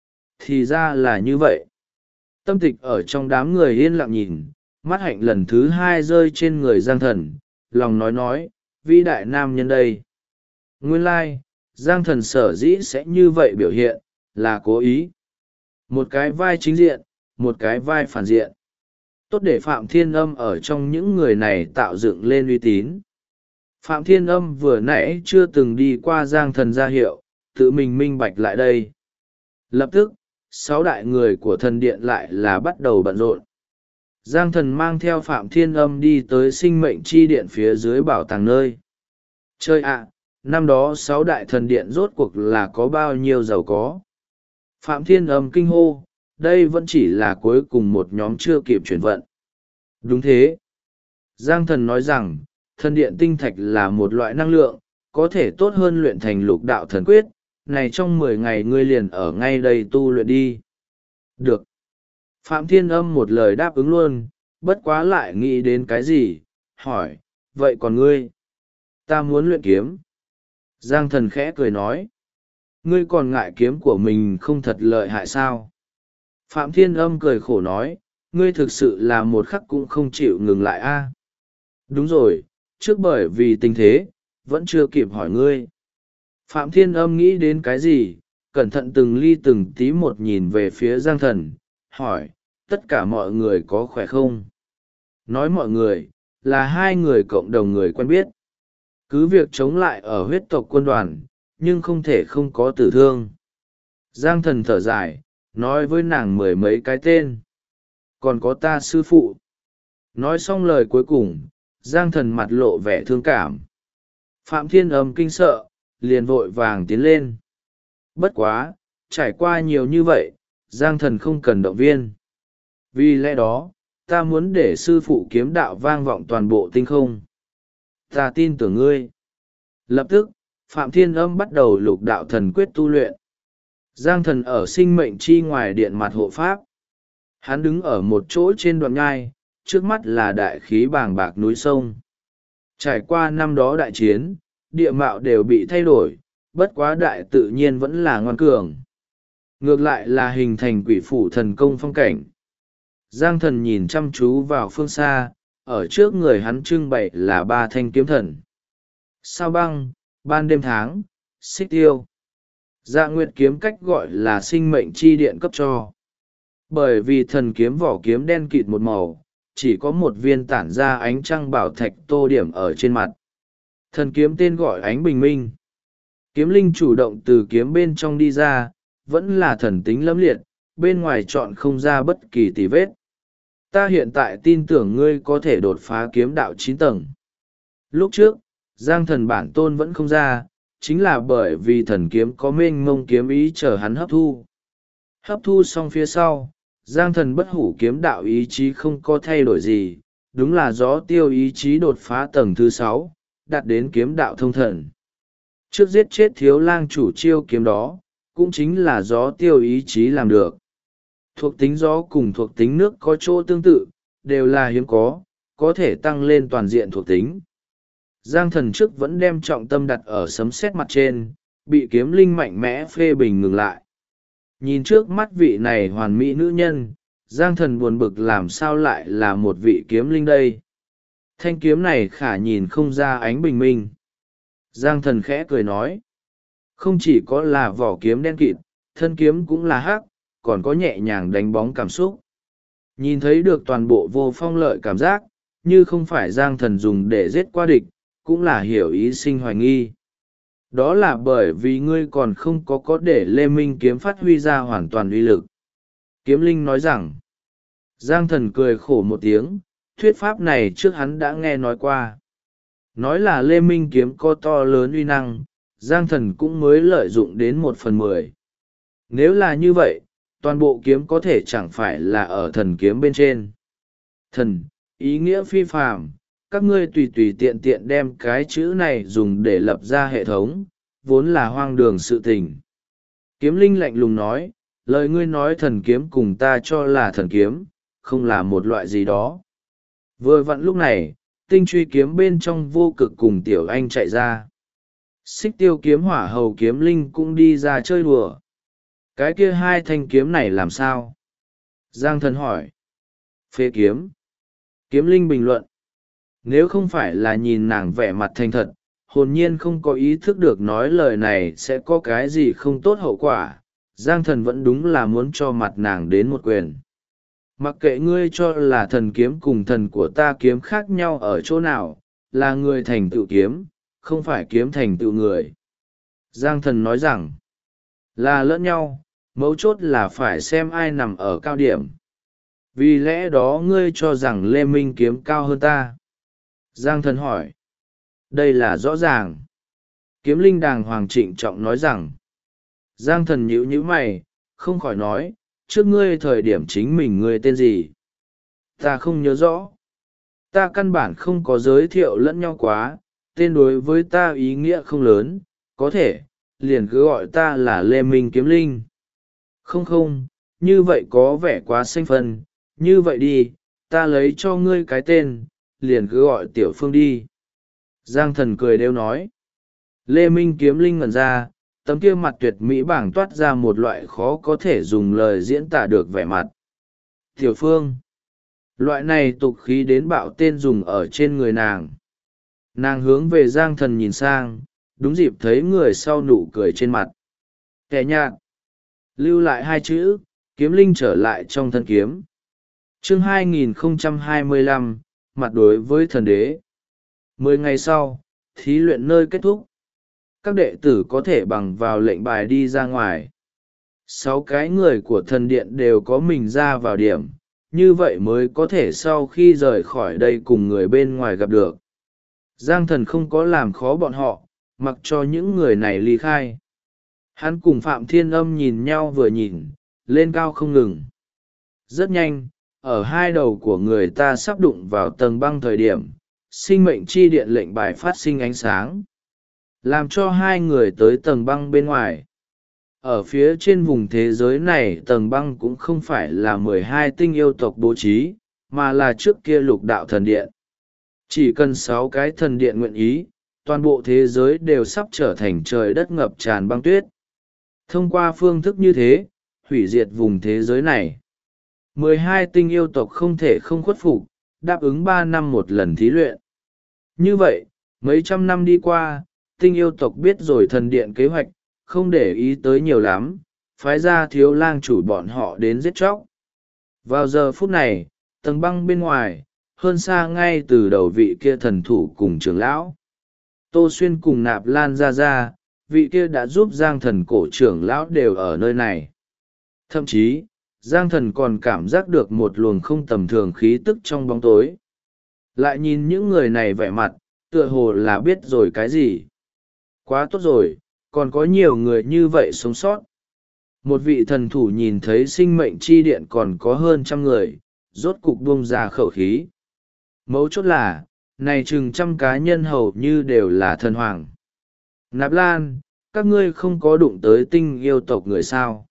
Speaker 1: Thì ra là như vậy. Tâm Tịch ở trong đám người yên lặng nhìn, mắt hạnh lần thứ 2 rơi trên người Giang Thần, lòng nói, vĩ đại nam nhân đây. Nguyên lai, Giang Thần sở dĩ sẽ như vậy biểu hiện, là cố ý. Một cái vai chính diện, một cái vai phản diện. Tốt để Phạm Thiên Âm ở trong những người này tạo dựng lên uy tín. Phạm Thiên Âm vừa nãy chưa từng đi qua Giang Thần ra hiệu, tự mình minh bạch lại đây. Lập tức, 6 đại người của thần điện lại là bắt đầu bận rộn. Giang Thần mang theo Phạm Thiên Âm đi tới sinh mệnh chi điện phía dưới bảo tàng nơi. Chơi ạ, năm đó 6 đại thần điện rốt cuộc là có bao nhiêu giàu có. Phạm Thiên Âm kinh hô, đây vẫn chỉ là cuối cùng một nhóm chưa kịp chuyển vận. Đúng thế. Giang Thần nói rằng, thần điện tinh thạch là một loại năng lượng, có thể tốt hơn luyện thành lục đạo thần quyết, này trong 10 ngày ngươi liền ở ngay đây tu luyện đi. Được. Phạm Thiên Âm một lời đáp ứng luôn, bất quá lại nghĩ đến cái gì, hỏi, vậy còn ngươi? Ta muốn luyện kiếm. Giang Thần khẽ cười nói, ngươi còn ngại kiếm của mình không thật lợi hại sao? Phạm Thiên Âm cười khổ nói, ngươi thực sự là một khắc cũng không chịu ngừng lại a. Đúng rồi, trước bởi vì tình thế, vẫn chưa kịp hỏi ngươi. Phạm Thiên Âm nghĩ đến cái gì, cẩn thận từng ly từng tí một nhìn về phía Giang Thần, hỏi, tất cả mọi người có khỏe không? Nói mọi người, là hai người cộng đồng người quen biết. Cứ việc chống lại ở huyết tộc quân đoàn, nhưng không thể không có tử thương. Giang Thần thở dài, nói với nàng mười mấy cái tên. Còn có ta sư phụ. Nói xong lời cuối cùng, Giang Thần mặt lộ vẻ thương cảm. Phạm Thiên Âm kinh sợ, liền vội vàng tiến lên. Bất quá, trải qua nhiều như vậy, Giang Thần không cần động viên. Vì lẽ đó, ta muốn để sư phụ kiếm đạo vang vọng toàn bộ tinh không. Ta tin tưởng ngươi. Lập tức, Phạm Thiên Âm bắt đầu lục đạo thần quyết tu luyện. Giang Thần ở sinh mệnh chi ngoài điện mặt hộ pháp. Hắn đứng ở một chỗ trên đoạn nhai, trước mắt là đại khí bàng bạc núi sông. Trải qua năm đó đại chiến, địa mạo đều bị thay đổi, bất quá đại tự nhiên vẫn là ngoan cường. Ngược lại là hình thành quỷ phủ thần công phong cảnh. Giang Thần nhìn chăm chú vào phương xa, ở trước người hắn trưng bày là ba thanh kiếm thần. Sao băng, ban đêm tháng, xích tiêu. Dạ nguyệt kiếm cách gọi là sinh mệnh chi điện cấp cho. Bởi vì thần kiếm vỏ kiếm đen kịt một màu, chỉ có một viên tản ra ánh trăng bảo thạch tô điểm ở trên mặt. Thần kiếm tên gọi ánh bình minh. Kiếm linh chủ động từ kiếm bên trong đi ra, vẫn là thần tính lẫm liệt, bên ngoài chọn không ra bất kỳ tì vết. Ta hiện tại tin tưởng ngươi có thể đột phá kiếm đạo 9 tầng. Lúc trước, Giang Thần bản tôn vẫn không ra, chính là bởi vì thần kiếm có mênh mông kiếm ý chờ hắn hấp thu. Hấp thu xong phía sau, Giang Thần bất hủ kiếm đạo ý chí không có thay đổi gì, đúng là gió tiêu ý chí đột phá tầng thứ 6, đạt đến kiếm đạo thông thần. Trước giết chết thiếu lang chủ chiêu kiếm đó, cũng chính là gió tiêu ý chí làm được. Thuộc tính gió cùng thuộc tính nước có chỗ tương tự, đều là hiếm có thể tăng lên toàn diện thuộc tính. Giang Thần trước vẫn đem trọng tâm đặt ở sấm sét mặt trên, bị kiếm linh mạnh mẽ phê bình ngừng lại. Nhìn trước mắt vị này hoàn mỹ nữ nhân, Giang Thần buồn bực làm sao lại là một vị kiếm linh đây. Thanh kiếm này khả nhìn không ra ánh bình minh. Giang Thần khẽ cười nói. Không chỉ có là vỏ kiếm đen kịt, thân kiếm cũng là hắc, còn có nhẹ nhàng đánh bóng cảm xúc. Nhìn thấy được toàn bộ vô phong lợi cảm giác, như không phải Giang Thần dùng để giết qua địch, cũng là hiểu ý sinh hoài nghi. Đó là bởi vì ngươi còn không có để Lê Minh kiếm phát huy ra hoàn toàn uy lực. Kiếm linh nói rằng, Giang Thần cười khổ một tiếng, thuyết pháp này trước hắn đã nghe nói qua. Nói là Lê Minh kiếm có to lớn uy năng, Giang Thần cũng mới lợi dụng đến 1/10. Nếu là như vậy, toàn bộ kiếm có thể chẳng phải là ở thần kiếm bên trên. Thần, ý nghĩa phi phàm, các ngươi tùy tùy tiện tiện đem cái chữ này dùng để lập ra hệ thống, vốn là hoang đường sự tình. Kiếm linh lạnh lùng nói, lời ngươi nói thần kiếm cùng ta cho là thần kiếm, không là một loại gì đó. Vừa vặn lúc này, tinh truy kiếm bên trong vô cực cùng tiểu anh chạy ra. Xích tiêu kiếm hỏa hầu kiếm linh cũng đi ra chơi đùa. Cái kia hai thanh kiếm này làm sao? Giang Thần hỏi. Phế kiếm. Kiếm linh bình luận. Nếu không phải là nhìn nàng vẻ mặt thành thật, hồn nhiên không có ý thức được nói lời này sẽ có cái gì không tốt hậu quả, Giang Thần vẫn đúng là muốn cho mặt nàng đến một quyền. Mặc kệ ngươi cho là thần kiếm cùng thần của ta kiếm khác nhau ở chỗ nào, là người thành tựu kiếm, không phải kiếm thành tựu người. Giang Thần nói rằng, là lẫn nhau, mấu chốt là phải xem ai nằm ở cao điểm. Vì lẽ đó ngươi cho rằng Lê Minh kiếm cao hơn ta. Giang Thần hỏi. Đây là rõ ràng. Kiếm linh đàng hoàng trịnh trọng nói rằng. Giang Thần nhíu nhíu mày, không khỏi nói, trước ngươi thời điểm chính mình ngươi tên gì? Ta không nhớ rõ. Ta căn bản không có giới thiệu lẫn nhau quá, tên đối với ta ý nghĩa không lớn, có thể, liền cứ gọi ta là Lê Minh Kiếm Linh. Không, như vậy có vẻ quá xanh phân, như vậy đi, ta lấy cho ngươi cái tên, liền cứ gọi Tiểu Phương đi. Giang Thần cười đeo nói. Lê Minh Kiếm Linh ngẩn ra, tấm kia mặt tuyệt mỹ bảng toát ra một loại khó có thể dùng lời diễn tả được vẻ mặt. Tiểu Phương. Loại này tục khí đến bạo tên dùng ở trên người nàng. Nàng hướng về Giang Thần nhìn sang, đúng dịp thấy người sau nụ cười trên mặt. Kẻ nhạt, lưu lại hai chữ, kiếm linh trở lại trong thân kiếm. Chương 2025, mặt đối với thần đế. 10 ngày sau, thí luyện nơi kết thúc. Các đệ tử có thể bằng vào lệnh bài đi ra ngoài. 6 cái người của thần điện đều có mình ra vào điểm, như vậy mới có thể sau khi rời khỏi đây cùng người bên ngoài gặp được. Giang Thần không có làm khó bọn họ, mặc cho những người này ly khai. Hắn cùng Phạm Thiên Âm nhìn nhau vừa nhìn, lên cao không ngừng. Rất nhanh, ở hai đầu của người ta sắp đụng vào tầng băng thời điểm, sinh mệnh chi điện lệnh bài phát sinh ánh sáng, làm cho hai người tới tầng băng bên ngoài. Ở phía trên vùng thế giới này tầng băng cũng không phải là 12 tinh yêu tộc bố trí, mà là trước kia lục đạo thần điện. Chỉ cần 6 cái thần điện nguyện ý, toàn bộ thế giới đều sắp trở thành trời đất ngập tràn băng tuyết. Thông qua phương thức như thế, hủy diệt vùng thế giới này. 12 tinh yêu tộc không thể không khuất phục, đáp ứng 3 năm một lần thí luyện. Như vậy, mấy trăm năm đi qua, tinh yêu tộc biết rồi thần điện kế hoạch, không để ý tới nhiều lắm, phái ra thiếu lang chủ bọn họ đến giết chóc. Vào giờ phút này, tầng băng bên ngoài, hơn xa ngay từ đầu vị kia thần thủ cùng trưởng lão. Tô Xuyên cùng Nạp Lan ra, vị kia đã giúp Giang Thần cổ trưởng lão đều ở nơi này. Thậm chí, Giang Thần còn cảm giác được một luồng không tầm thường khí tức trong bóng tối. Lại nhìn những người này vẻ mặt, tựa hồ là biết rồi cái gì. Quá tốt rồi, còn có nhiều người như vậy sống sót. Một vị thần thủ nhìn thấy sinh mệnh chi điện còn có hơn 100 người, rốt cục buông ra khẩu khí. Mấu chốt là, này chừng 100 cá nhân hầu như đều là thần hoàng. Nạp Lan, các ngươi không có đụng tới tinh yêu tộc người sao?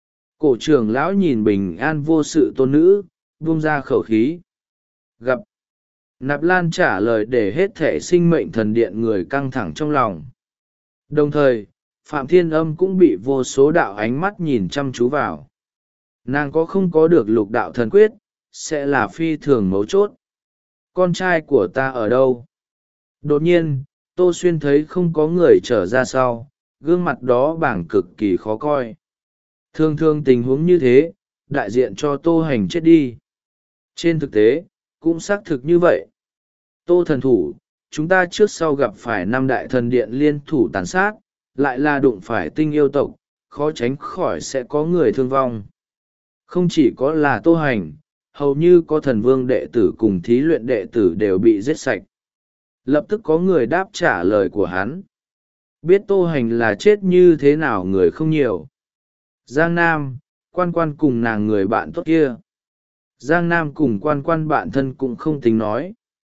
Speaker 1: Cổ trưởng lão nhìn bình an vô sự tôn nữ, buông ra khẩu khí. Gặp. Nạp Lan trả lời để hết thể sinh mệnh thần điện người căng thẳng trong lòng. Đồng thời, Phạm Thiên Âm cũng bị vô số đạo ánh mắt nhìn chăm chú vào. Nàng có không có được lục đạo thần quyết, sẽ là phi thường mấu chốt. Con trai của ta ở đâu? Đột nhiên, Tô Xuyên thấy không có người trở ra sau, gương mặt đó bảng cực kỳ khó coi. Thường thường tình huống như thế, đại diện cho Tô Hành chết đi. Trên thực tế, cũng xác thực như vậy. Tô thần thủ, chúng ta trước sau gặp phải 5 đại thần điện liên thủ tàn sát, lại là đụng phải tinh yêu tộc, khó tránh khỏi sẽ có người thương vong. Không chỉ có là Tô Hành, hầu như có thần vương đệ tử cùng thí luyện đệ tử đều bị giết sạch. Lập tức có người đáp trả lời của hắn. Biết Tô Hành là chết như thế nào người không nhiều. Giang Nam, Quan Quan cùng nàng người bạn tốt kia. Giang Nam cùng Quan Quan bạn thân cũng không tính nói.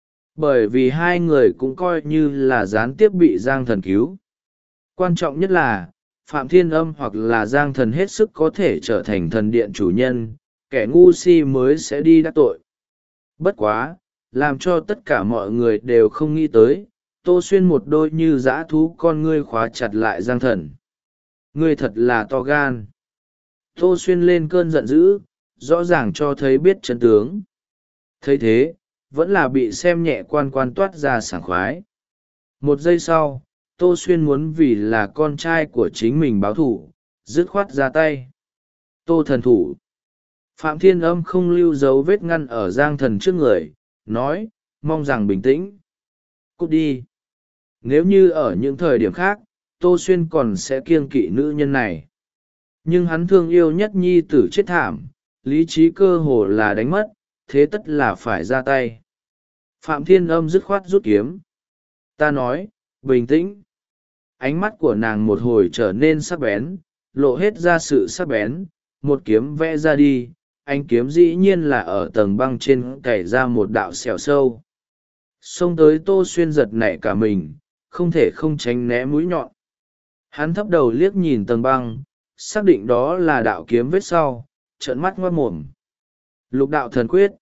Speaker 1: Bởi vì hai người cũng coi như là gián tiếp bị Giang Thần cứu. Quan trọng nhất là, Phạm Thiên Âm hoặc là Giang Thần hết sức có thể trở thành thần điện chủ nhân, kẻ ngu si mới sẽ đi đắc tội. Bất quá, làm cho tất cả mọi người đều không nghĩ tới, Tô Xuyên một đôi như dã thú con ngươi khóa chặt lại Giang Thần. Ngươi thật là to gan. Tô Xuyên lên cơn giận dữ, rõ ràng cho thấy biết chân tướng. Thấy thế, vẫn là bị xem nhẹ Quan Quan toát ra sảng khoái. Một giây sau, Tô Xuyên muốn vì là con trai của chính mình báo thù, dứt khoát ra tay. Tô thần thủ. Phạm Thiên Âm không lưu dấu vết ngăn ở Giang Thần trước người, nói, mong rằng bình tĩnh. Cút đi. Nếu như ở những thời điểm khác, Tô Xuyên còn sẽ kiêng kỵ nữ nhân này. Nhưng hắn thương yêu nhất nhi tử chết thảm, lý trí cơ hồ là đánh mất, thế tất là phải ra tay. Phạm Thiên Âm dứt khoát rút kiếm. Ta nói, bình tĩnh. Ánh mắt của nàng một hồi trở nên sắc bén, lộ hết ra sự sắc bén, một kiếm vẽ ra đi, ánh kiếm dĩ nhiên là ở tầng băng trên cày ra một đạo xẻo sâu. Xông tới Tô Xuyên giật nảy cả mình, không thể không tránh né mũi nhọn. Hắn thấp đầu liếc nhìn tầng băng, xác định đó là đạo kiếm vết sau, trợn mắt ngoát mồm. Lục đạo thần quyết.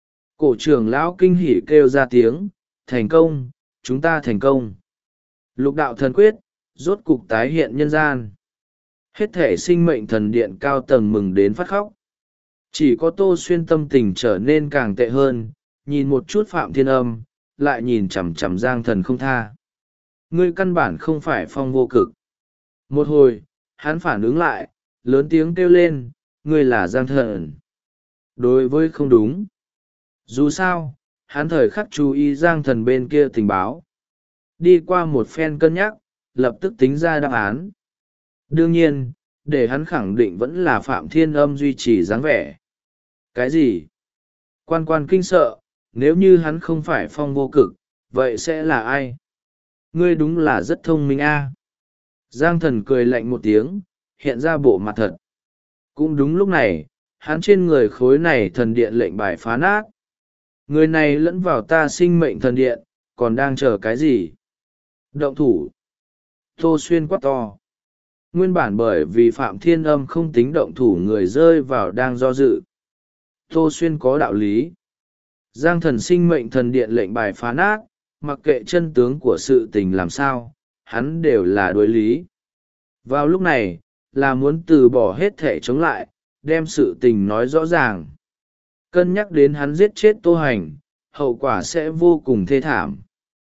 Speaker 1: Cổ trưởng lão kinh hỉ kêu ra tiếng, thành công, chúng ta thành công. Lục đạo thần quyết, rốt cục tái hiện nhân gian. Hết thể sinh mệnh thần điện cao tầng mừng đến phát khóc. Chỉ có Tô Xuyên tâm tình trở nên càng tệ hơn, nhìn một chút Phạm Thiên Âm, lại nhìn chằm chằm Giang Thần không tha. Ngươi căn bản không phải phong vô cực. Một hồi, hắn phản ứng lại, lớn tiếng kêu lên, ngươi là Giang Thần. Đối với không đúng. Dù sao, hắn thời khắc chú ý Giang Thần bên kia tình báo. Đi qua một phen cân nhắc, lập tức tính ra đáp án. Đương nhiên, để hắn khẳng định vẫn là Phạm Thiên Âm duy trì dáng vẻ. Cái gì? Quan quan kinh sợ, nếu như hắn không phải Phong Vô Cực, vậy sẽ là ai? Ngươi đúng là rất thông minh a. Giang Thần cười lạnh một tiếng, hiện ra bộ mặt thật. Cũng đúng lúc này, hắn trên người khối này thần điện lệnh bài phá nát. Người này lẫn vào ta sinh mệnh thần điện, còn đang chờ cái gì? Động thủ. Tô Xuyên quát to. Nguyên bản bởi vì Phạm Thiên Âm không tính động thủ, người rơi vào đang do dự. Tô Xuyên có đạo lý. Giang Thần sinh mệnh thần điện lệnh bài phá nát, mặc kệ chân tướng của sự tình làm sao, hắn đều là đối lý. Vào lúc này, là muốn từ bỏ hết thể chống lại, đem sự tình nói rõ ràng. Cân nhắc đến hắn giết chết Tô Hành, hậu quả sẽ vô cùng thê thảm.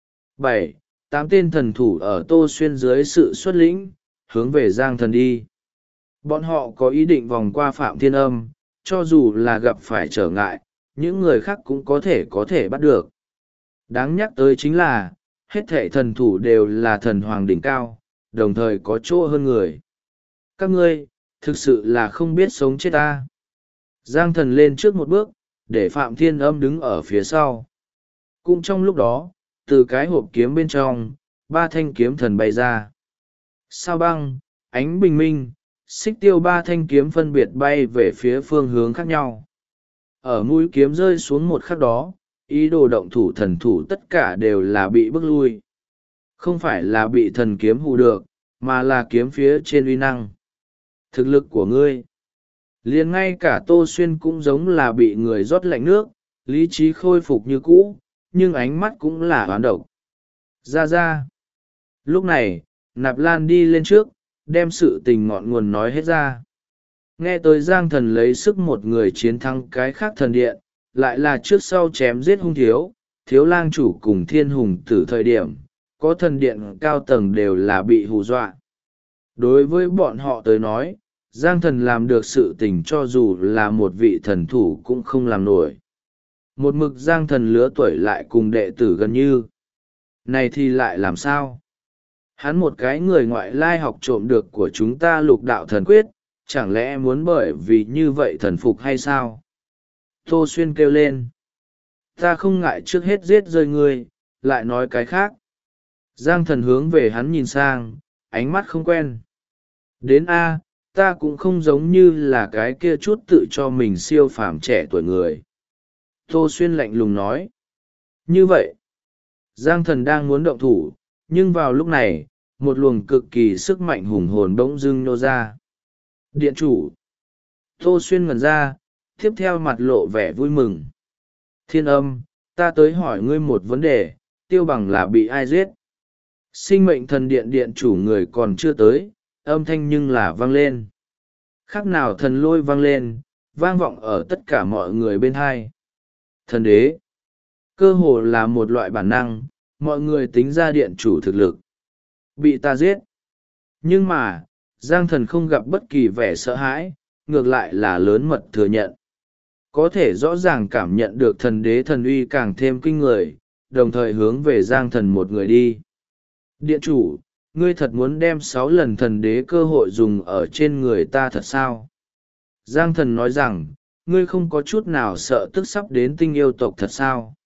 Speaker 1: 7-8 tên thần thủ ở Tô Xuyên dưới sự xuất lĩnh, hướng về Giang Thần đi. Bọn họ có ý định vòng qua Phạm Thiên Âm, cho dù là gặp phải trở ngại, những người khác cũng có thể bắt được. Đáng nhắc tới chính là, hết thệ thần thủ đều là thần hoàng đỉnh cao, đồng thời có chỗ hơn người. Các ngươi, thực sự là không biết sống chết ta. Giang Thần lên trước một bước, để Phạm Thiên Âm đứng ở phía sau. Cũng trong lúc đó, từ cái hộp kiếm bên trong, 3 thanh kiếm thần bay ra. Sao băng, ánh bình minh, xích tiêu 3 thanh kiếm phân biệt bay về phía phương hướng khác nhau. Ở mũi kiếm rơi xuống một khắc đó, ý đồ động thủ thần thủ tất cả đều là bị bức lui. Không phải là bị thần kiếm hù được, mà là kiếm phía trên uy năng. Thực lực của ngươi. Liền ngay cả Tô Xuyên cũng giống là bị người rót lạnh nước, lý trí khôi phục như cũ, nhưng ánh mắt cũng là hoán độc. Ra. Lúc này, Nạp Lan đi lên trước, đem sự tình ngọn nguồn nói hết ra. Nghe tới Giang Thần lấy sức một người chiến thắng cái khác thần điện, lại là trước sau chém giết hung thiếu lang chủ cùng thiên hùng tử thời điểm, có thần điện cao tầng đều là bị hù dọa. Đối với bọn họ tới nói, Giang Thần làm được sự tình cho dù là một vị thần thủ cũng không làm nổi. Một mực Giang Thần lứa tuổi lại cùng đệ tử gần như. Này thì lại làm sao? Hắn một cái người ngoại lai học trộm được của chúng ta lục đạo thần quyết, chẳng lẽ muốn bởi vì như vậy thần phục hay sao? Tô Xuyên kêu lên. Ta không ngại trước hết giết rơi ngươi, lại nói cái khác. Giang Thần hướng về hắn nhìn sang, ánh mắt không quen. Đến A, ta cũng không giống như là cái kia chút tự cho mình siêu phàm trẻ tuổi người. Tô Xuyên lạnh lùng nói. Như vậy, Giang Thần đang muốn động thủ, nhưng vào lúc này, một luồng cực kỳ sức mạnh hùng hồn bỗng dưng nô ra. Điện chủ. Tô Xuyên ngẩn ra, tiếp theo mặt lộ vẻ vui mừng. Thiên Âm, ta tới hỏi ngươi một vấn đề, Tiêu Bằng là bị ai giết? Sinh mệnh thần điện điện chủ người còn chưa tới, âm thanh nhưng là vang lên. Khác nào thần lôi vang lên, vang vọng ở tất cả mọi người bên hai. Thần đế. Cơ hồ là một loại bản năng, mọi người tính ra điện chủ thực lực. Bị ta giết. Nhưng mà, Giang Thần không gặp bất kỳ vẻ sợ hãi, ngược lại là lớn mật thừa nhận. Có thể rõ ràng cảm nhận được thần đế thần uy càng thêm kinh người, đồng thời hướng về Giang Thần một người đi. Điện chủ, ngươi thật muốn đem 6 lần thần đế cơ hội dùng ở trên người ta thật sao? Giang Thần nói rằng, ngươi không có chút nào sợ tức sắp đến tinh yêu tộc thật sao?